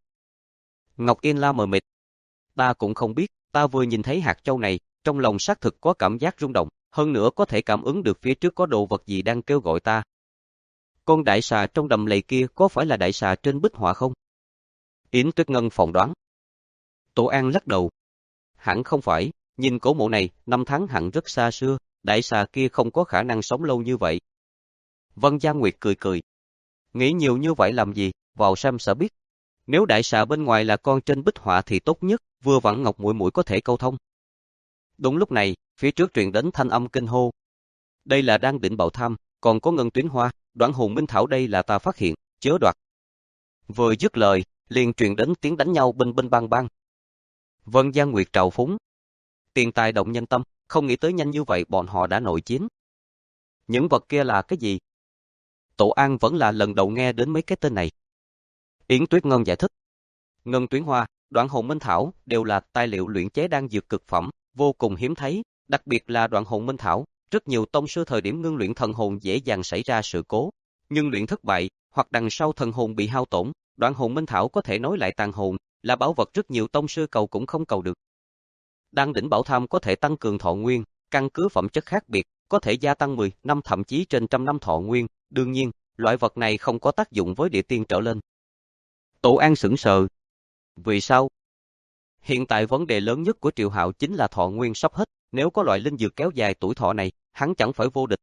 Ngọc Yên La mờ mịt. Ta cũng không biết, ta vừa nhìn thấy hạt châu này, trong lòng xác thực có cảm giác rung động, hơn nữa có thể cảm ứng được phía trước có đồ vật gì đang kêu gọi ta. Con đại xà trong đầm lầy kia có phải là đại xà trên bích họa không? Yến Tuyết Ngân phỏng đoán. Tổ An lắc đầu. Hẳn không phải, nhìn cổ mộ này, năm tháng hẳn rất xa xưa, đại xà kia không có khả năng sống lâu như vậy. Vân Gia Nguyệt cười cười. Nghĩ nhiều như vậy làm gì, vào xem sẽ biết. Nếu đại xà bên ngoài là con trên bích họa thì tốt nhất, vừa vặn Ngọc muội muội có thể câu thông. Đúng lúc này, phía trước truyền đến thanh âm kinh hô. Đây là đang định bạo tham, còn có Ngân Tuyến Hoa, Đoạn Hồn Minh Thảo đây là ta phát hiện, chớ đoạt. Vừa dứt lời, liền truyền đến tiếng đánh nhau binh binh bang bang. Vân Gia Nguyệt trào phúng. Tiền tài động nhân tâm, không nghĩ tới nhanh như vậy bọn họ đã nội chiến. Những vật kia là cái gì? Tổ An vẫn là lần đầu nghe đến mấy cái tên này. Yến Tuyết Ngân giải thích. Ngân Tuyến Hoa, Đoạn Hồn Minh Thảo đều là tài liệu luyện chế đan dược cực phẩm, vô cùng hiếm thấy, đặc biệt là Đoạn Hồn Minh Thảo, rất nhiều tông sư thời điểm ngưng luyện thần hồn dễ dàng xảy ra sự cố, nhưng luyện thất bại, hoặc đằng sau thần hồn bị hao tổn, Đoạn Hồn Minh Thảo có thể nối lại tàn hồn, là bảo vật rất nhiều tông sư cầu cũng không cầu được. Đan đỉnh bảo tham có thể tăng cường thọ nguyên, căn cứ phẩm chất khác biệt, có thể gia tăng mười năm thậm chí trên trăm năm thọ nguyên, đương nhiên, loại vật này không có tác dụng với địa tiên trở lên. Tổ An sững sờ. Vì sao? Hiện tại vấn đề lớn nhất của Triệu Hạo chính là thọ nguyên sắp hết, nếu có loại linh dược kéo dài tuổi thọ này, hắn chẳng phải vô địch.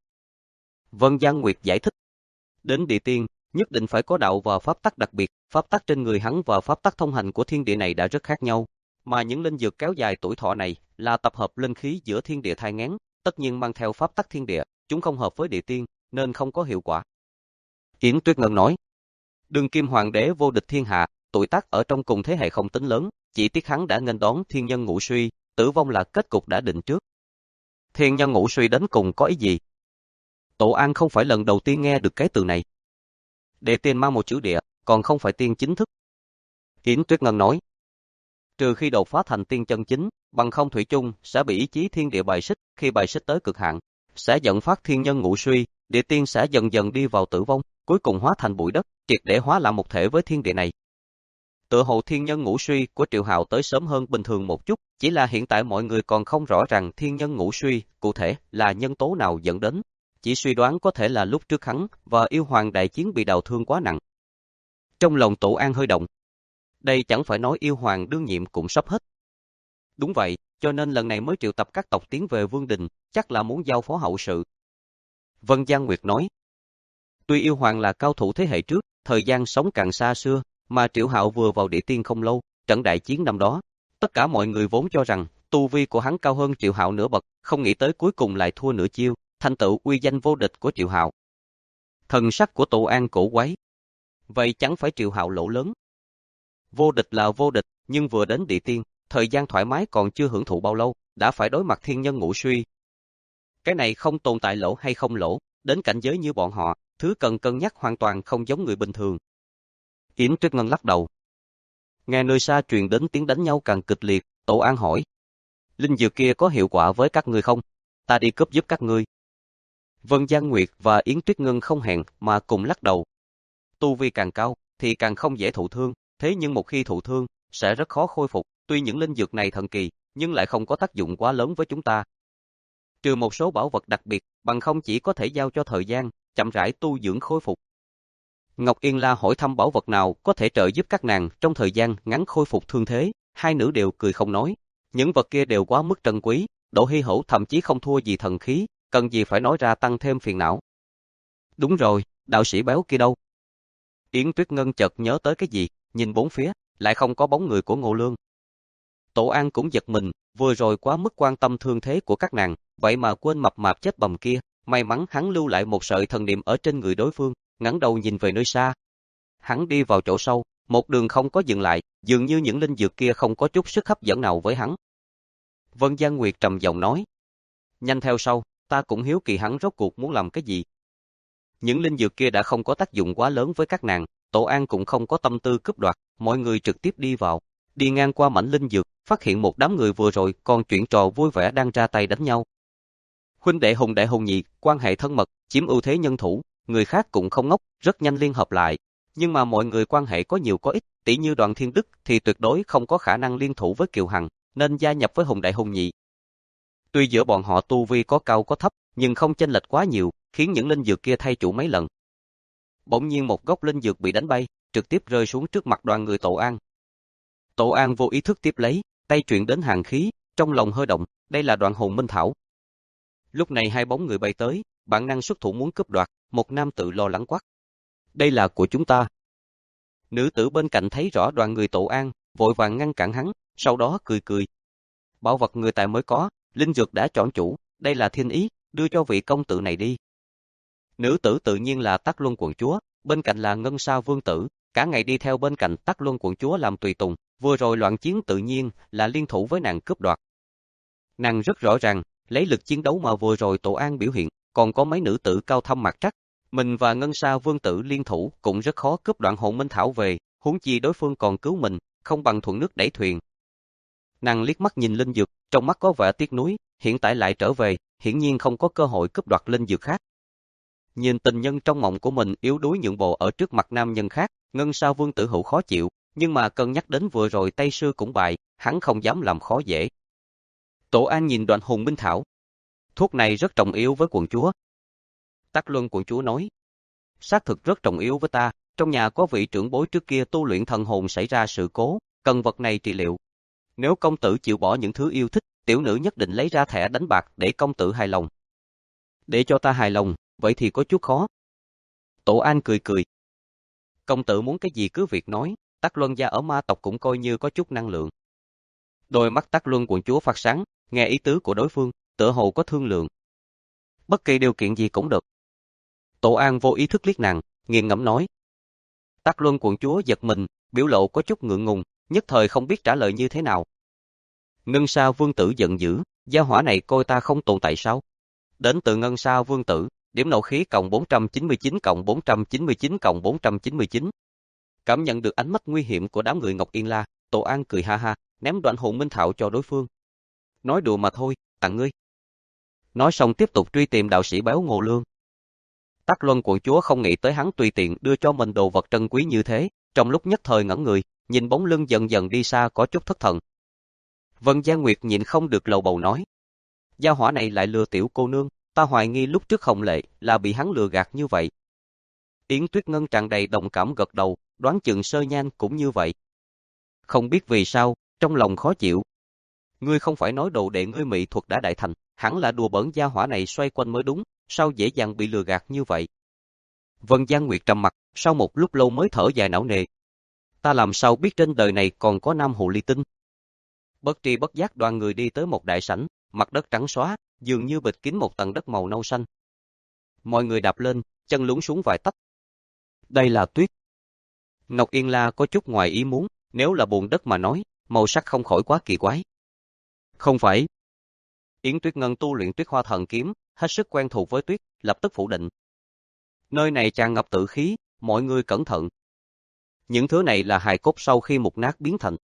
Vân Giang Nguyệt giải thích. Đến địa tiên, nhất định phải có đạo và pháp tắc đặc biệt, pháp tắc trên người hắn và pháp tắc thông hành của thiên địa này đã rất khác nhau, mà những linh dược kéo dài tuổi thọ này là tập hợp linh khí giữa thiên địa thai nghén, tất nhiên mang theo pháp tắc thiên địa, chúng không hợp với địa tiên, nên không có hiệu quả. Yến Tuyết Ngân nói. Đương kim hoàng đế vô địch thiên hạ, tuổi tác ở trong cùng thế hệ không tính lớn, chỉ tiếc hắn đã nghênh đón thiên nhân ngũ suy, tử vong là kết cục đã định trước. Thiên nhân ngũ suy đến cùng có ý gì? Tổ An không phải lần đầu tiên nghe được cái từ này. Địa tiên mang một chữ địa, còn không phải tiên chính thức. Yến Tuyết Ngân nói. Trừ khi đột phá thành tiên chân chính, bằng không thủy chung sẽ bị ý chí thiên địa bài xích, khi bài xích tới cực hạn, sẽ dẫn phát thiên nhân ngũ suy, địa tiên sẽ dần dần đi vào tử vong, cuối cùng hóa thành bụi đất, triệt để hóa là một thể với thiên địa này. Tựa hồ thiên nhân ngũ suy của Triệu Hạo tới sớm hơn bình thường một chút, chỉ là hiện tại mọi người còn không rõ ràng thiên nhân ngũ suy cụ thể là nhân tố nào dẫn đến, chỉ suy đoán có thể là lúc trước hắn và yêu hoàng đại chiến bị đào thương quá nặng. Trong lòng Tổ An hơi động. Đây chẳng phải nói yêu hoàng đương nhiệm cũng sắp hết. Đúng vậy, cho nên lần này mới triệu tập các tộc tiến về Vương Đình, chắc là muốn giao phó hậu sự. Vân Giang Nguyệt nói. Tuy yêu hoàng là cao thủ thế hệ trước, thời gian sống càng xa xưa, mà Triệu Hạo vừa vào địa tiên không lâu, trận đại chiến năm đó, tất cả mọi người vốn cho rằng tu vi của hắn cao hơn Triệu Hạo nửa bậc, không nghĩ tới cuối cùng lại thua nửa chiêu, thành tựu uy danh vô địch của Triệu Hạo. Thần sắc của Tổ An cổ quái. Vậy chẳng phải Triệu Hạo lỗ lớn? Vô địch là vô địch, nhưng vừa đến địa tiên, thời gian thoải mái còn chưa hưởng thụ bao lâu, đã phải đối mặt thiên nhân ngũ suy. Cái này không tồn tại lỗ hay không lỗ, đến cảnh giới như bọn họ, thứ cần cân nhắc hoàn toàn không giống người bình thường. Yến Tuyết Ngân lắc đầu. Nghe nơi xa truyền đến tiếng đánh nhau càng kịch liệt, Tổ An hỏi. Linh dược kia có hiệu quả với các ngươi không? Ta đi cướp giúp các ngươi. Vân Giang Nguyệt và Yến Tuyết Ngân không hẹn mà cùng lắc đầu. Tu vi càng cao, thì càng không dễ thụ thương, thế nhưng một khi thụ thương, sẽ rất khó khôi phục. Tuy những linh dược này thần kỳ, nhưng lại không có tác dụng quá lớn với chúng ta. Trừ một số bảo vật đặc biệt, bằng không chỉ có thể giao cho thời gian, chậm rãi tu dưỡng khôi phục. Ngọc Yên La hỏi thăm bảo vật nào có thể trợ giúp các nàng trong thời gian ngắn khôi phục thương thế, hai nữ đều cười không nói. Những vật kia đều quá mức trân quý, độ hy hữu thậm chí không thua gì thần khí, cần gì phải nói ra tăng thêm phiền não. Đúng rồi, đạo sĩ béo kia đâu? Yến Tuyết Ngân chợt nhớ tới cái gì, nhìn bốn phía, lại không có bóng người của Ngô Lương. Tổ An cũng giật mình, vừa rồi quá mức quan tâm thương thế của các nàng, vậy mà quên mập mạp chết bầm kia, may mắn hắn lưu lại một sợi thần niệm ở trên người đối phương, ngẩng đầu nhìn về nơi xa. Hắn đi vào chỗ sâu, một đường không có dừng lại, dường như những linh dược kia không có chút sức hấp dẫn nào với hắn. Vân Giang Nguyệt trầm giọng nói, nhanh theo sau, ta cũng hiếu kỳ hắn rốt cuộc muốn làm cái gì. Những linh dược kia đã không có tác dụng quá lớn với các nàng, Tổ An cũng không có tâm tư cướp đoạt, mọi người trực tiếp đi vào, đi ngang qua mảnh linh dược, phát hiện một đám người vừa rồi còn chuyện trò vui vẻ đang ra tay đánh nhau. Huynh đệ Hùng đệ Hùng nhị, quan hệ thân mật, chiếm ưu thế nhân thủ, người khác cũng không ngốc, rất nhanh liên hợp lại. Nhưng mà mọi người quan hệ có nhiều có ít, tỷ như Đoàn Thiên Đức thì tuyệt đối không có khả năng liên thủ với Kiều Hằng, nên gia nhập với Hùng đại Hùng nhị. Tuy giữa bọn họ tu vi có cao có thấp, nhưng không chênh lệch quá nhiều, khiến những linh dược kia thay chủ mấy lần. Bỗng nhiên một gốc linh dược bị đánh bay, trực tiếp rơi xuống trước mặt đoàn người Tổ An. Tổ An vô ý thức tiếp lấy, tay truyền đến hàn khí, trong lòng hơi động, đây là Đoạn Hồn Minh Thảo. Lúc này hai bóng người bay tới, bản năng xuất thủ muốn cướp đoạt, một nam tử lo lắng quát. Đây là của chúng ta. Nữ tử bên cạnh thấy rõ đoàn người Tổ An, vội vàng ngăn cản hắn, sau đó cười cười. Bảo vật người tài mới có, linh dược đã chọn chủ, đây là thiên ý, đưa cho vị công tử này đi. Nữ tử tự nhiên là Tắc Luân quận chúa, bên cạnh là Ngân Sa vương tử, cả ngày đi theo bên cạnh Tắc Luân quận chúa làm tùy tùng, vừa rồi loạn chiến tự nhiên là liên thủ với nàng cướp đoạt. Nàng rất rõ ràng, lấy lực chiến đấu mà vừa rồi Tổ An biểu hiện, còn có mấy nữ tử cao thâm mặt trắc, mình và Ngân Sa vương tử liên thủ cũng rất khó cướp Đoạn Hồn Minh Thảo về, huống chi đối phương còn cứu mình, không bằng thuận nước đẩy thuyền. Nàng liếc mắt nhìn linh dược, trong mắt có vẻ tiếc nuối, hiện tại lại trở về, hiển nhiên không có cơ hội cướp đoạt linh dược khác. Nhìn tình nhân trong mộng của mình yếu đuối nhượng bộ ở trước mặt nam nhân khác, Ngân Sa vương tử hữu khó chịu, nhưng mà cân nhắc đến vừa rồi Tây Sư cũng bại, hắn không dám làm khó dễ. Tổ An nhìn Đoạn Hồn Minh Thảo. Thuốc này rất trọng yếu với quận chúa. Tắc Luân quận chúa nói. Xác thực rất trọng yếu với ta, trong nhà có vị trưởng bối trước kia tu luyện thần hồn xảy ra sự cố, cần vật này trị liệu. Nếu công tử chịu bỏ những thứ yêu thích, tiểu nữ nhất định lấy ra thẻ đánh bạc để công tử hài lòng. Để cho ta hài lòng, vậy thì có chút khó. Tổ An cười cười. Công tử muốn cái gì cứ việc nói, Tắc Luân gia ở ma tộc cũng coi như có chút năng lượng. Đôi mắt Tắc Luân quận chúa phát sáng, nghe ý tứ của đối phương, tựa hồ có thương lượng. Bất kỳ điều kiện gì cũng được. Tổ An vô ý thức liếc nàng, nghiền ngẫm nói. Tắc Luân quận chúa giật mình, biểu lộ có chút ngượng ngùng, nhất thời không biết trả lời như thế nào. Ngân Sa vương tử giận dữ, gia hỏa này coi ta không tồn tại sao? Đến từ Ngân Sa vương tử, điểm nộ khí cộng bốn trăm chín mươi chín cộng bốn trăm chín mươi chín cộng bốn trăm chín mươi chín. Cảm nhận được ánh mắt nguy hiểm của đám người Ngọc Yên La, Tổ An cười ha ha, ném Đoạn Hồn Minh Thảo cho đối phương. Nói đùa mà thôi, tặng ngươi. Nói xong tiếp tục truy tìm đạo sĩ béo Ngô Lương. Tắc Luân quận chúa không nghĩ tới hắn tùy tiện đưa cho mình đồ vật trân quý như thế, trong lúc nhất thời ngẩn người, nhìn bóng lưng dần dần đi xa có chút thất thần. Vân Giang Nguyệt nhịn không được lầu bầu nói. Gia hỏa này lại lừa tiểu cô nương, ta hoài nghi lúc trước Hồng Lệ là bị hắn lừa gạt như vậy. Yến Tuyết Ngân tràn đầy đồng cảm gật đầu, đoán chừng Sơ Nhan cũng như vậy. Không biết vì sao, trong lòng khó chịu. Ngươi không phải nói đồ đệ ngươi mỹ thuật đã đại thành, hẳn là đùa bỡn gia hỏa này xoay quanh mới đúng, sao dễ dàng bị lừa gạt như vậy. Vân Giang Nguyệt trầm mặt, sau một lúc lâu mới thở dài não nề. Ta làm sao biết trên đời này còn có nam hồ ly tinh. Bất tri bất giác đoàn người đi tới một đại sảnh, mặt đất trắng xóa, dường như bịt kín một tầng đất màu nâu xanh. Mọi người đạp lên, chân lún xuống vài tấc. Đây là tuyết. Ngọc Yên La có chút ngoài ý muốn, nếu là bùn đất mà nói, màu sắc không khỏi quá kỳ quái. Không phải. Yến Tuyết Ngân tu luyện Tuyết Hoa Thần Kiếm, hết sức quen thuộc với tuyết, lập tức phủ định. Nơi này tràn ngập tử khí, mọi người cẩn thận. Những thứ này là hài cốt sau khi mục nát biến thành.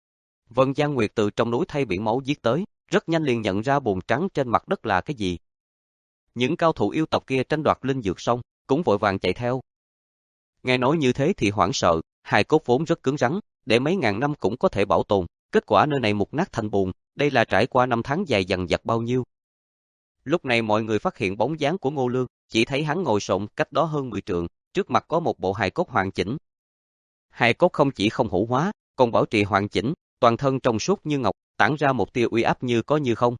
Vân Giang Nguyệt từ trong núi thay biển máu giết tới, rất nhanh liền nhận ra bùn trắng trên mặt đất là cái gì. Những cao thủ yêu tộc kia tranh đoạt linh dược xong, cũng vội vàng chạy theo. Nghe nói như thế thì hoảng sợ, hài cốt vốn rất cứng rắn, để mấy ngàn năm cũng có thể bảo tồn, kết quả nơi này mục nát thành bùn, đây là trải qua năm tháng dài dằng dặc bao nhiêu. Lúc này mọi người phát hiện bóng dáng của Ngô Lương, chỉ thấy hắn ngồi xổm cách đó hơn mười trượng, trước mặt có một bộ hài cốt hoàn chỉnh. Hài cốt không chỉ không hủ hóa, còn bảo trì hoàn chỉnh, toàn thân trong suốt như ngọc, tản ra một tia uy áp như có như không.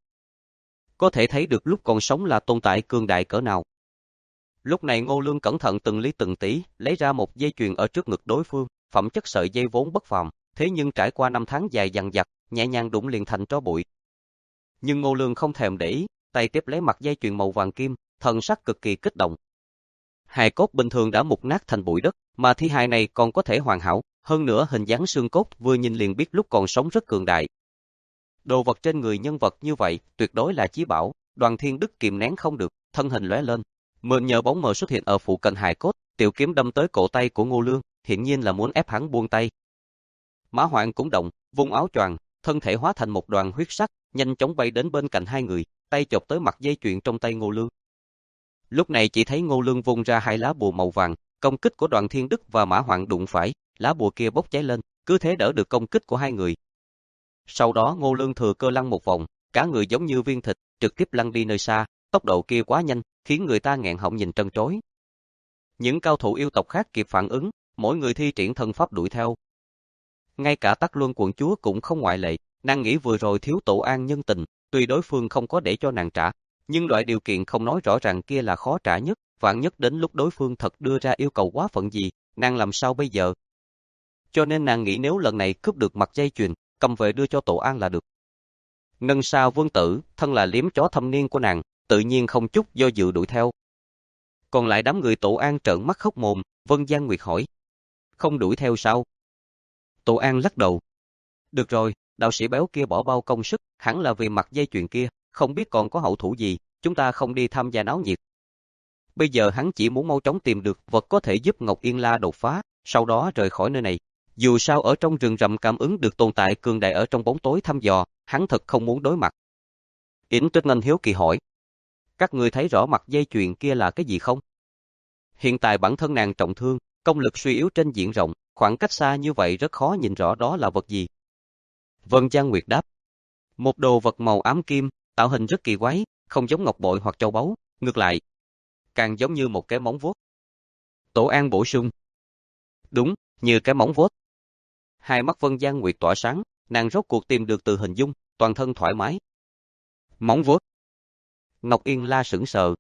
Có thể thấy được lúc còn sống là tồn tại cường đại cỡ nào. Lúc này Ngô Lương cẩn thận từng lý từng tí, lấy ra một dây chuyền ở trước ngực đối phương, phẩm chất sợi dây vốn bất phàm, thế nhưng trải qua năm tháng dài dằng dặc, nhẹ nhàng đụng liền thành tro bụi. Nhưng Ngô Lương không thèm để ý, tay tiếp lấy mặt dây chuyền màu vàng kim, thần sắc cực kỳ kích động. Hài cốt bình thường đã mục nát thành bụi đất, mà thi hài này còn có thể hoàn hảo, hơn nữa hình dáng xương cốt vừa nhìn liền biết lúc còn sống rất cường đại. Đồ vật trên người nhân vật như vậy, tuyệt đối là chí bảo, Đoàn Thiên Đức kìm nén không được, thân hình lóe lên, mượn nhờ bóng mờ xuất hiện ở phụ cận hài cốt, tiểu kiếm đâm tới cổ tay của Ngô Lương, hiển nhiên là muốn ép hắn buông tay. Mã Hoạn cũng động, vung áo choàng, thân thể hóa thành một đoàn huyết sắc, nhanh chóng bay đến bên cạnh hai người, tay chộp tới mặt dây chuyền trong tay Ngô Lương. Lúc này chỉ thấy Ngô Lương vung ra hai lá bùa màu vàng, công kích của Đoàn Thiên Đức và Mã Hoạn đụng phải, lá bùa kia bốc cháy lên, cứ thế đỡ được công kích của hai người. Sau đó Ngô Lương thừa cơ lăn một vòng, cả người giống như viên thịt, trực tiếp lăn đi nơi xa, tốc độ kia quá nhanh, khiến người ta nghẹn họng nhìn trân trối. Những cao thủ yêu tộc khác kịp phản ứng, mỗi người thi triển thân pháp đuổi theo. Ngay cả Tắc Luân quận chúa cũng không ngoại lệ, nàng nghĩ vừa rồi thiếu Tổ An nhân tình, tuy đối phương không có để cho nàng trả, nhưng loại điều kiện không nói rõ ràng kia là khó trả nhất, vạn nhất đến lúc đối phương thật đưa ra yêu cầu quá phận gì, nàng làm sao bây giờ? Cho nên nàng nghĩ nếu lần này cướp được mặt dây chuyền, cầm về đưa cho Tổ An là được. Ngân Sa Vương Tử, thân là liếm chó thâm niên của nàng, tự nhiên không chút do dự đuổi theo. Còn lại đám người Tổ An trợn mắt khóc mồm, Vân Giang Nguyệt hỏi. Không đuổi theo sao? Tổ An lắc đầu. Được rồi, đạo sĩ béo kia bỏ bao công sức, hẳn là vì mặt dây chuyền kia, không biết còn có hậu thủ gì, chúng ta không đi tham gia náo nhiệt. Bây giờ hắn chỉ muốn mau chóng tìm được vật có thể giúp Ngọc Yên La đột phá, sau đó rời khỏi nơi này. Dù sao ở trong rừng rậm cảm ứng được tồn tại cường đại ở trong bóng tối thăm dò, hắn thật không muốn đối mặt. Yến Trinh Anh hiếu kỳ hỏi. Các người thấy rõ mặt dây chuyền kia là cái gì không? Hiện tại bản thân nàng trọng thương, công lực suy yếu trên diện rộng, khoảng cách xa như vậy rất khó nhìn rõ đó là vật gì. Vân Giang Nguyệt đáp. Một đồ vật màu ám kim, tạo hình rất kỳ quái, không giống ngọc bội hoặc châu báu, ngược lại, càng giống như một cái móng vuốt. Tổ An bổ sung. Đúng, như cái móng vuốt. Hai mắt Vân Giang Nguyệt tỏa sáng, nàng rốt cuộc tìm được từ hình dung, toàn thân thoải mái. Móng vuốt. Ngọc Yên La sững sờ.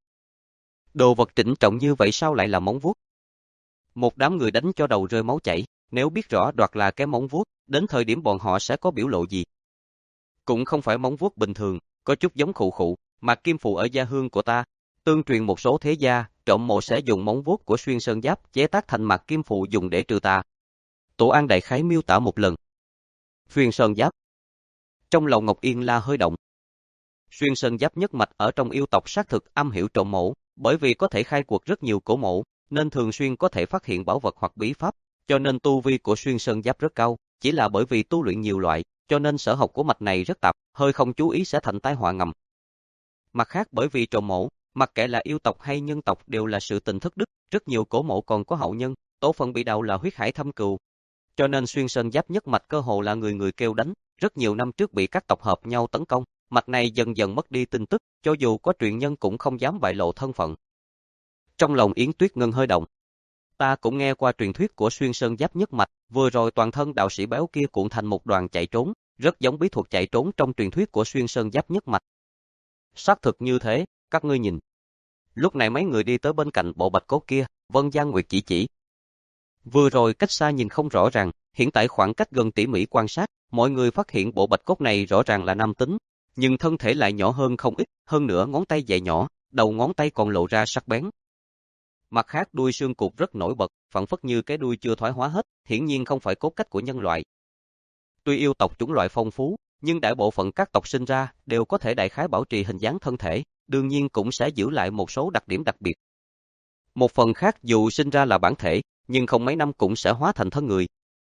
Đồ vật trịnh trọng như vậy sao lại là móng vuốt? Một đám người đánh cho đầu rơi máu chảy, nếu biết rõ đoạt là cái móng vuốt, đến thời điểm bọn họ sẽ có biểu lộ gì? Cũng không phải móng vuốt bình thường, có chút giống khụ khụ, Mạc Kim Phụ ở gia hương của ta, tương truyền một số thế gia, trộm mộ sẽ dùng móng vuốt của Xuyên Sơn Giáp chế tác thành Mạc Kim Phụ dùng để trừ tà. Tổ An đại khái miêu tả một lần. Xuyên Sơn Giáp. Trong lòng Ngọc Yên La hơi động. Xuyên Sơn Giáp nhất mạch ở trong yêu tộc xác thực am hiểu trộm mộ, bởi vì có thể khai quật rất nhiều cổ mộ, nên thường xuyên có thể phát hiện bảo vật hoặc bí pháp, cho nên tu vi của Xuyên Sơn Giáp rất cao, chỉ là bởi vì tu luyện nhiều loại, cho nên sở học của mạch này rất tạp, hơi không chú ý sẽ thành tai họa ngầm. Mặt khác bởi vì trộm mộ, mặc kệ là yêu tộc hay nhân tộc đều là sự tình thất đức, rất nhiều cổ mộ còn có hậu nhân, tổ phận bị đào là huyết hải thâm cừu. Cho nên Xuyên Sơn Giáp nhất mạch cơ hồ là người người kêu đánh, rất nhiều năm trước bị các tộc hợp nhau tấn công, mạch này dần dần mất đi tin tức, cho dù có truyền nhân cũng không dám bại lộ thân phận. Trong lòng Yến Tuyết Ngân hơi động. Ta cũng nghe qua truyền thuyết của Xuyên Sơn Giáp nhất mạch, vừa rồi toàn thân đạo sĩ béo kia cuộn thành một đoàn chạy trốn, rất giống bí thuật chạy trốn trong truyền thuyết của Xuyên Sơn Giáp nhất mạch. Xác thực như thế, các ngươi nhìn. Lúc này mấy người đi tới bên cạnh bộ bạch cốt kia, Vân Giang Nguyệt chỉ chỉ. Vừa rồi cách xa nhìn không rõ ràng, hiện tại khoảng cách gần tỉ mỉ quan sát, mọi người phát hiện bộ bạch cốt này rõ ràng là nam tính, nhưng thân thể lại nhỏ hơn không ít, hơn nữa ngón tay dài nhỏ, đầu ngón tay còn lộ ra sắc bén. Mặt khác đuôi xương cụt rất nổi bật, phản phất như cái đuôi chưa thoái hóa hết, hiển nhiên không phải cốt cách của nhân loại. Tuy yêu tộc chủng loại phong phú, nhưng đại bộ phận các tộc sinh ra đều có thể đại khái bảo trì hình dáng thân thể, đương nhiên cũng sẽ giữ lại một số đặc điểm đặc biệt. Một phần khác dù sinh ra là bản thể, nhưng không mấy năm cũng sẽ hóa thành thân người.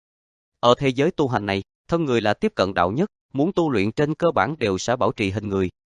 Ở thế giới tu hành này, thân người là tiếp cận đạo nhất, muốn tu luyện trên cơ bản đều sẽ bảo trì hình người.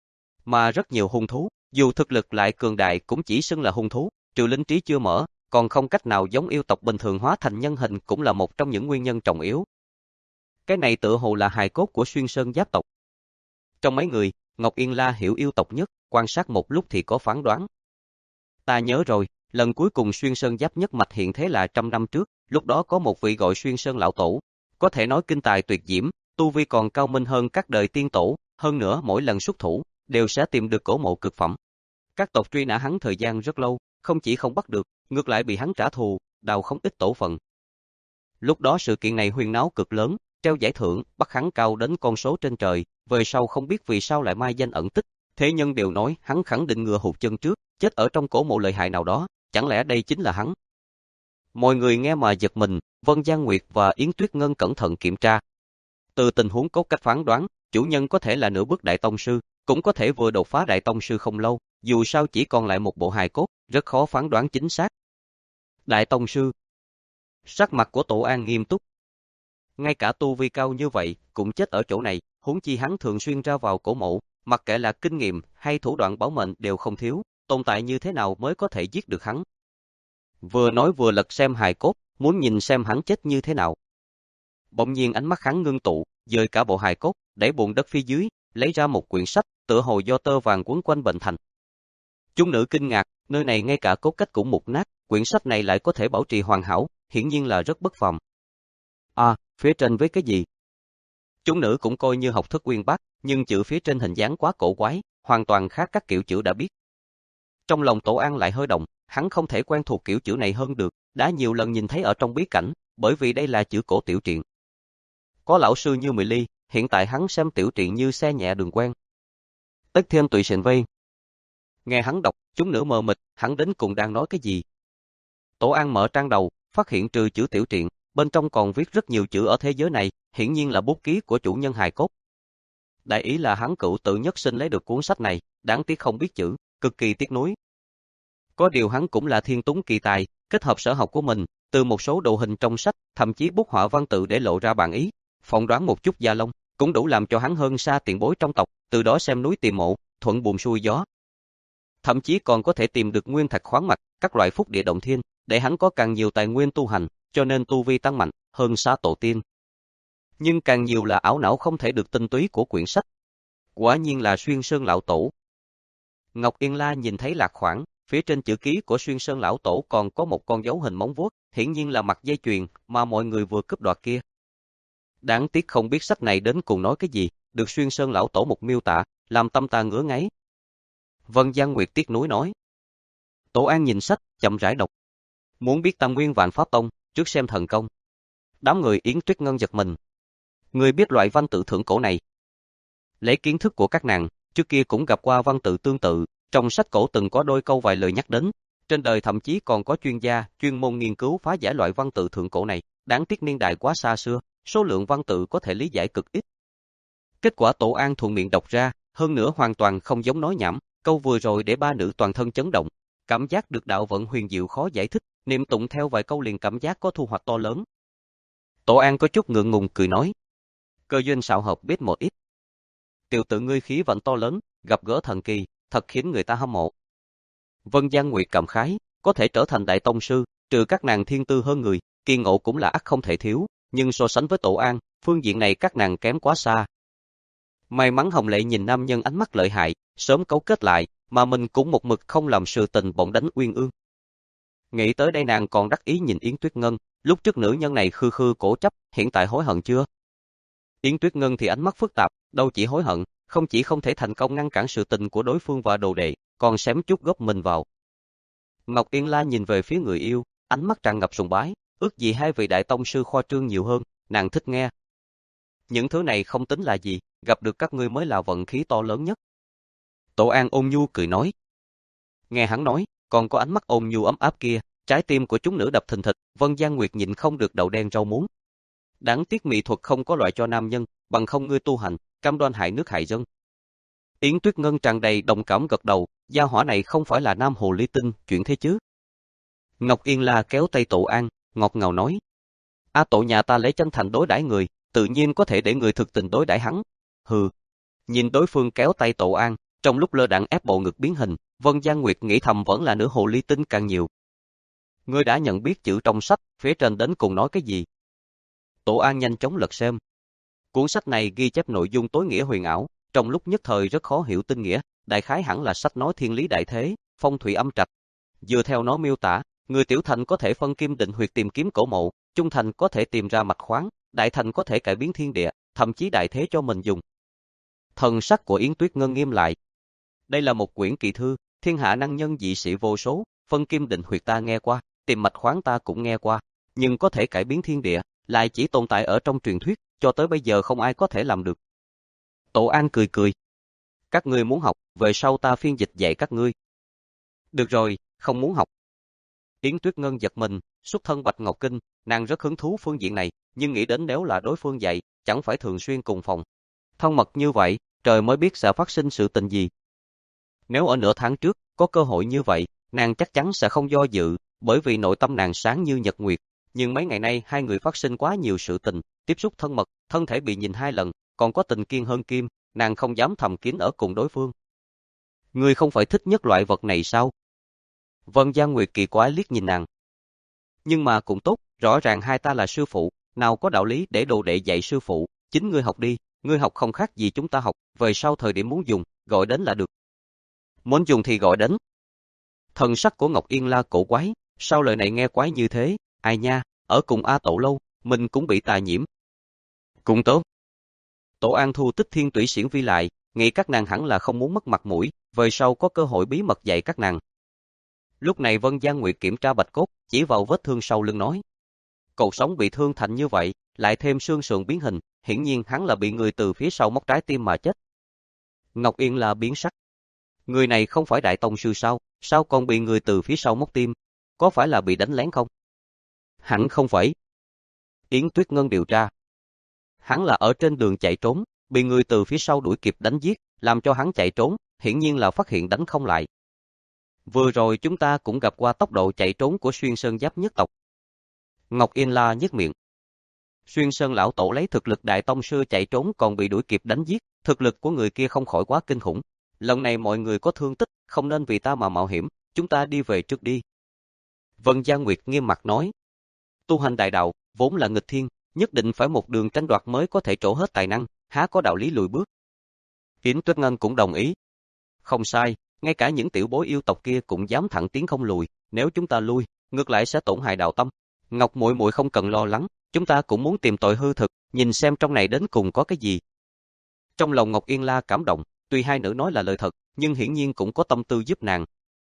Mà rất nhiều hung thú, dù thực lực lại cường đại cũng chỉ xưng là hung thú, trừ linh trí chưa mở, còn không cách nào giống yêu tộc bình thường hóa thành nhân hình cũng là một trong những nguyên nhân trọng yếu. Cái này tựa hồ là hài cốt của Xuyên Sơn Giáp tộc. Trong mấy người, Ngọc Yên La hiểu yêu tộc nhất, quan sát một lúc thì có phán đoán. Ta nhớ rồi, Lần cuối cùng Xuyên Sơn Giáp nhất mạch hiện thế là trăm năm trước, lúc đó có một vị gọi Xuyên Sơn lão tổ, có thể nói kinh tài tuyệt diễm, tu vi còn cao minh hơn các đời tiên tổ, hơn nữa mỗi lần xuất thủ đều sẽ tìm được cổ mộ cực phẩm. Các tộc truy nã hắn thời gian rất lâu, không chỉ không bắt được, ngược lại bị hắn trả thù, đào không ít tổ phận. Lúc đó sự kiện này huyên náo cực lớn, treo giải thưởng, bắt hắn cao đến con số trên trời, về sau không biết vì sao lại mai danh ẩn tích, thế nhân đều nói hắn khẳng định ngựa hụt chân trước, chết ở trong cổ mộ lợi hại nào đó, chẳng lẽ đây chính là hắn? Mọi người nghe mà giật mình, Vân Giang Nguyệt và Yến Tuyết Ngân cẩn thận kiểm tra. Từ tình huống cốt cách phán đoán, chủ nhân có thể là nửa bước đại tông sư, cũng có thể vừa đột phá đại tông sư không lâu, dù sao chỉ còn lại một bộ hài cốt, rất khó phán đoán chính xác. Đại tông sư. Sắc mặt của Tổ An nghiêm túc. Ngay cả tu vi cao như vậy, cũng chết ở chỗ này, huống chi hắn thường xuyên ra vào cổ mộ, mặc kệ là kinh nghiệm hay thủ đoạn bảo mệnh đều không thiếu, tồn tại như thế nào mới có thể giết được hắn. Vừa nói vừa lật xem hài cốt, muốn nhìn xem hắn chết như thế nào. Bỗng nhiên ánh mắt hắn ngưng tụ, dời cả bộ hài cốt, đẩy bùn đất phía dưới, lấy ra một quyển sách, tựa hồ do tơ vàng quấn quanh bệnh thành. Chúng nữ kinh ngạc, nơi này ngay cả cốt cách cũng mục nát, quyển sách này lại có thể bảo trì hoàn hảo, hiển nhiên là rất bất phàm. À, phía trên với cái gì? Chúng nữ cũng coi như học thức uyên bác, nhưng chữ phía trên hình dáng quá cổ quái, hoàn toàn khác các kiểu chữ đã biết. Trong lòng Tổ An lại hơi động, hắn không thể quen thuộc kiểu chữ này hơn được, đã nhiều lần nhìn thấy ở trong bí cảnh, bởi vì đây là chữ cổ tiểu truyện. Có lão sư như Mười Ly, hiện tại hắn xem tiểu truyện như xe nhẹ đường quen. Tất Thiên tùy sện vây. Nghe hắn đọc, chúng nữ mờ mịt, hắn đến cùng đang nói cái gì? Tổ An mở trang đầu, phát hiện trừ chữ tiểu truyện, bên trong còn viết rất nhiều chữ ở thế giới này, hiển nhiên là bút ký của chủ nhân hài cốt. Đại ý là hắn cựu tự nhất sinh lấy được cuốn sách này, đáng tiếc không biết chữ, cực kỳ tiếc nuối. Có điều hắn cũng là thiên túng kỳ tài, kết hợp sở học của mình, từ một số đồ hình trong sách, thậm chí bút họa văn tự để lộ ra bản ý, phỏng đoán một chút gia lông, cũng đủ làm cho hắn hơn xa tiền bối trong tộc, từ đó xem núi tìm mộ, thuận buồm xuôi gió. Thậm chí còn có thể tìm được nguyên thạch khoáng mạch, các loại phúc địa động thiên, để hắn có càng nhiều tài nguyên tu hành, cho nên tu vi tăng mạnh, hơn xa tổ tiên. Nhưng càng nhiều là ảo não không thể được tinh túy của quyển sách. Quả nhiên là Xuyên Sơn lão tổ. Ngọc Yên La nhìn thấy lạc khoảng, phía trên chữ ký của Xuyên Sơn lão tổ còn có một con dấu hình móng vuốt, hiển nhiên là mặt dây chuyền mà mọi người vừa cướp đoạt kia. Đáng tiếc không biết sách này đến cùng nói cái gì, được Xuyên Sơn lão tổ một miêu tả, làm tâm ta ngứa ngáy. Vân Giang Nguyệt tiếc nuối nói. Tổ An nhìn sách, chậm rãi đọc. Muốn biết Tam Nguyên Vạn Pháp Tông, trước xem thần công. Đám người Yến Tuyết Ngân giật mình. Người biết loại văn tự thượng cổ này. Lấy kiến thức của các nàng, trước kia cũng gặp qua văn tự tương tự, trong sách cổ từng có đôi câu vài lời nhắc đến. Trên đời thậm chí còn có chuyên gia, chuyên môn nghiên cứu phá giải loại văn tự thượng cổ này, đáng tiếc niên đại quá xa xưa, số lượng văn tự có thể lý giải cực ít. Kết quả Tổ An thuận miệng đọc ra, hơn nữa hoàn toàn không giống nói nhảm, câu vừa rồi để ba nữ toàn thân chấn động, cảm giác được đạo vận huyền diệu khó giải thích, niệm tụng theo vài câu liền cảm giác có thu hoạch to lớn. Tổ An có chút ngượng ngùng cười nói, cơ duyên xảo hợp biết một ít. Tiểu tử ngươi khí vận to lớn, gặp gỡ thần kỳ, thật khiến người ta hâm mộ. Vân Giang Nguyệt cảm khái, có thể trở thành đại tông sư, trừ các nàng thiên tư hơn người, kỳ ngộ cũng là ắt không thể thiếu, nhưng so sánh với Tổ An, phương diện này các nàng kém quá xa. May mắn Hồng Lệ nhìn nam nhân ánh mắt lợi hại, sớm cấu kết lại, mà mình cũng một mực không làm sự tình bỗng đánh Uyên Ương. Nghĩ tới đây nàng còn đắc ý nhìn Yến Tuyết Ngân, lúc trước nữ nhân này khư khư cổ chấp, hiện tại hối hận chưa? Yến Tuyết Ngân thì ánh mắt phức tạp, đâu chỉ hối hận, không chỉ không thể thành công ngăn cản sự tình của đối phương và đồ đệ, còn xém chút góp mình vào. Ngọc Yên La nhìn về phía người yêu, ánh mắt tràn ngập sùng bái, ước gì hai vị đại tông sư khoa trương nhiều hơn, nàng thích nghe. Những thứ này không tính là gì, gặp được các ngươi mới là vận khí to lớn nhất. Tổ An ôn nhu cười nói. Nghe hắn nói, còn có ánh mắt ôn nhu ấm áp kia, trái tim của chúng nữ đập thình thịch, Vân Giang Nguyệt nhịn không được đầu đen rau muống. Đáng tiếc mỹ thuật không có loại cho nam nhân, bằng không ngươi tu hành, cam đoan hại nước hại dân. Yến Tuyết Ngân tràn đầy đồng cảm gật đầu, gia hỏa này không phải là nam hồ ly tinh, chuyện thế chứ. Ngọc Yên La kéo tay Tổ An, ngọt ngào nói. A Tổ nhà ta lấy chân thành đối đãi người, tự nhiên có thể để người thực tình đối đãi hắn. Hừ. Nhìn đối phương kéo tay Tổ An, trong lúc lơ đãng ép bộ ngực biến hình, Vân Giang Nguyệt nghĩ thầm vẫn là nữ hồ ly tinh càng nhiều. Ngươi đã nhận biết chữ trong sách, phía trên đến cùng nói cái gì? Tổ An nhanh chóng lật xem. Cuốn sách này ghi chép nội dung tối nghĩa huyền ảo, trong lúc nhất thời rất khó hiểu tinh nghĩa, đại khái hẳn là sách nói thiên lý đại thế, phong thủy âm trạch. Dựa theo nó miêu tả, người tiểu thành có thể phân kim định huyệt tìm kiếm cổ mộ, trung thành có thể tìm ra mạch khoáng, đại thành có thể cải biến thiên địa, thậm chí đại thế cho mình dùng. Thần sắc của Yến Tuyết Ngân nghiêm lại. Đây là một quyển kỳ thư, thiên hạ năng nhân dị sĩ vô số, phân kim định huyệt ta nghe qua, tìm mạch khoáng ta cũng nghe qua, nhưng có thể cải biến thiên địa, lại chỉ tồn tại ở trong truyền thuyết, cho tới bây giờ không ai có thể làm được. Tổ An cười cười. Các ngươi muốn học, về sau ta phiên dịch dạy các ngươi. Được rồi, không muốn học. Yến Tuyết Ngân giật mình, xuất thân Bạch Ngọc Kinh, nàng rất hứng thú phương diện này, nhưng nghĩ đến nếu là đối phương dạy, chẳng phải thường xuyên cùng phòng. Thân mật như vậy, trời mới biết sẽ phát sinh sự tình gì. Nếu ở nửa tháng trước, có cơ hội như vậy, nàng chắc chắn sẽ không do dự, bởi vì nội tâm nàng sáng như nhật nguyệt. Nhưng mấy ngày nay hai người phát sinh quá nhiều sự tình, tiếp xúc thân mật, thân thể bị nhìn hai lần, còn có tình kiên hơn kim, nàng không dám thầm kín ở cùng đối phương. Ngươi không phải thích nhất loại vật này sao? Vân Giang Nguyệt kỳ quái liếc nhìn nàng. Nhưng mà cũng tốt, rõ ràng hai ta là sư phụ, nào có đạo lý để đồ đệ dạy sư phụ, chính ngươi học đi, ngươi học không khác gì chúng ta học, về sau thời điểm muốn dùng, gọi đến là được. Muốn dùng thì gọi đến. Thần sắc của Ngọc Yên La cổ quái, sao lời này nghe quái như thế, ai nha, ở cùng A Tổ lâu, mình cũng bị tà nhiễm. Cũng tốt. Tổ An thu Tích Thiên Tủy Xiển Vi lại, nghĩ các nàng hẳn là không muốn mất mặt mũi, về sau có cơ hội bí mật dạy các nàng. Lúc này Vân Giang Nguyệt kiểm tra bạch cốt, chỉ vào vết thương sau lưng nói. Cột sống bị thương thành như vậy, lại thêm xương sườn biến hình, hiển nhiên hắn là bị người từ phía sau móc trái tim mà chết. Ngọc Yên là biến sắc. Người này không phải đại tông sư sao, sao còn bị người từ phía sau móc tim, có phải là bị đánh lén không? Hẳn không phải. Yến Tuyết Ngân điều tra. Hắn là ở trên đường chạy trốn, bị người từ phía sau đuổi kịp đánh giết, làm cho hắn chạy trốn, hiển nhiên là phát hiện đánh không lại. Vừa rồi chúng ta cũng gặp qua tốc độ chạy trốn của Xuyên Sơn Giáp nhất tộc. Ngọc Yên La nhếch miệng. Xuyên Sơn lão tổ lấy thực lực đại tông sư chạy trốn còn bị đuổi kịp đánh giết, thực lực của người kia không khỏi quá kinh khủng. Lần này mọi người có thương tích, không nên vì ta mà mạo hiểm, chúng ta đi về trước đi. Vân Giang Nguyệt nghiêm mặt nói. Tu hành đại đạo, vốn là nghịch thiên, nhất định phải một đường tranh đoạt mới có thể trổ hết tài năng, há có đạo lý lùi bước. Yến Tuyết Ngân cũng đồng ý. Không sai, ngay cả những tiểu bối yêu tộc kia cũng dám thẳng tiến không lùi, nếu chúng ta lui, ngược lại sẽ tổn hại đạo tâm. Ngọc muội muội không cần lo lắng, chúng ta cũng muốn tìm tội hư thực, nhìn xem trong này đến cùng có cái gì. Trong lòng Ngọc Yên La cảm động, tuy hai nữ nói là lời thật, nhưng hiển nhiên cũng có tâm tư giúp nàng.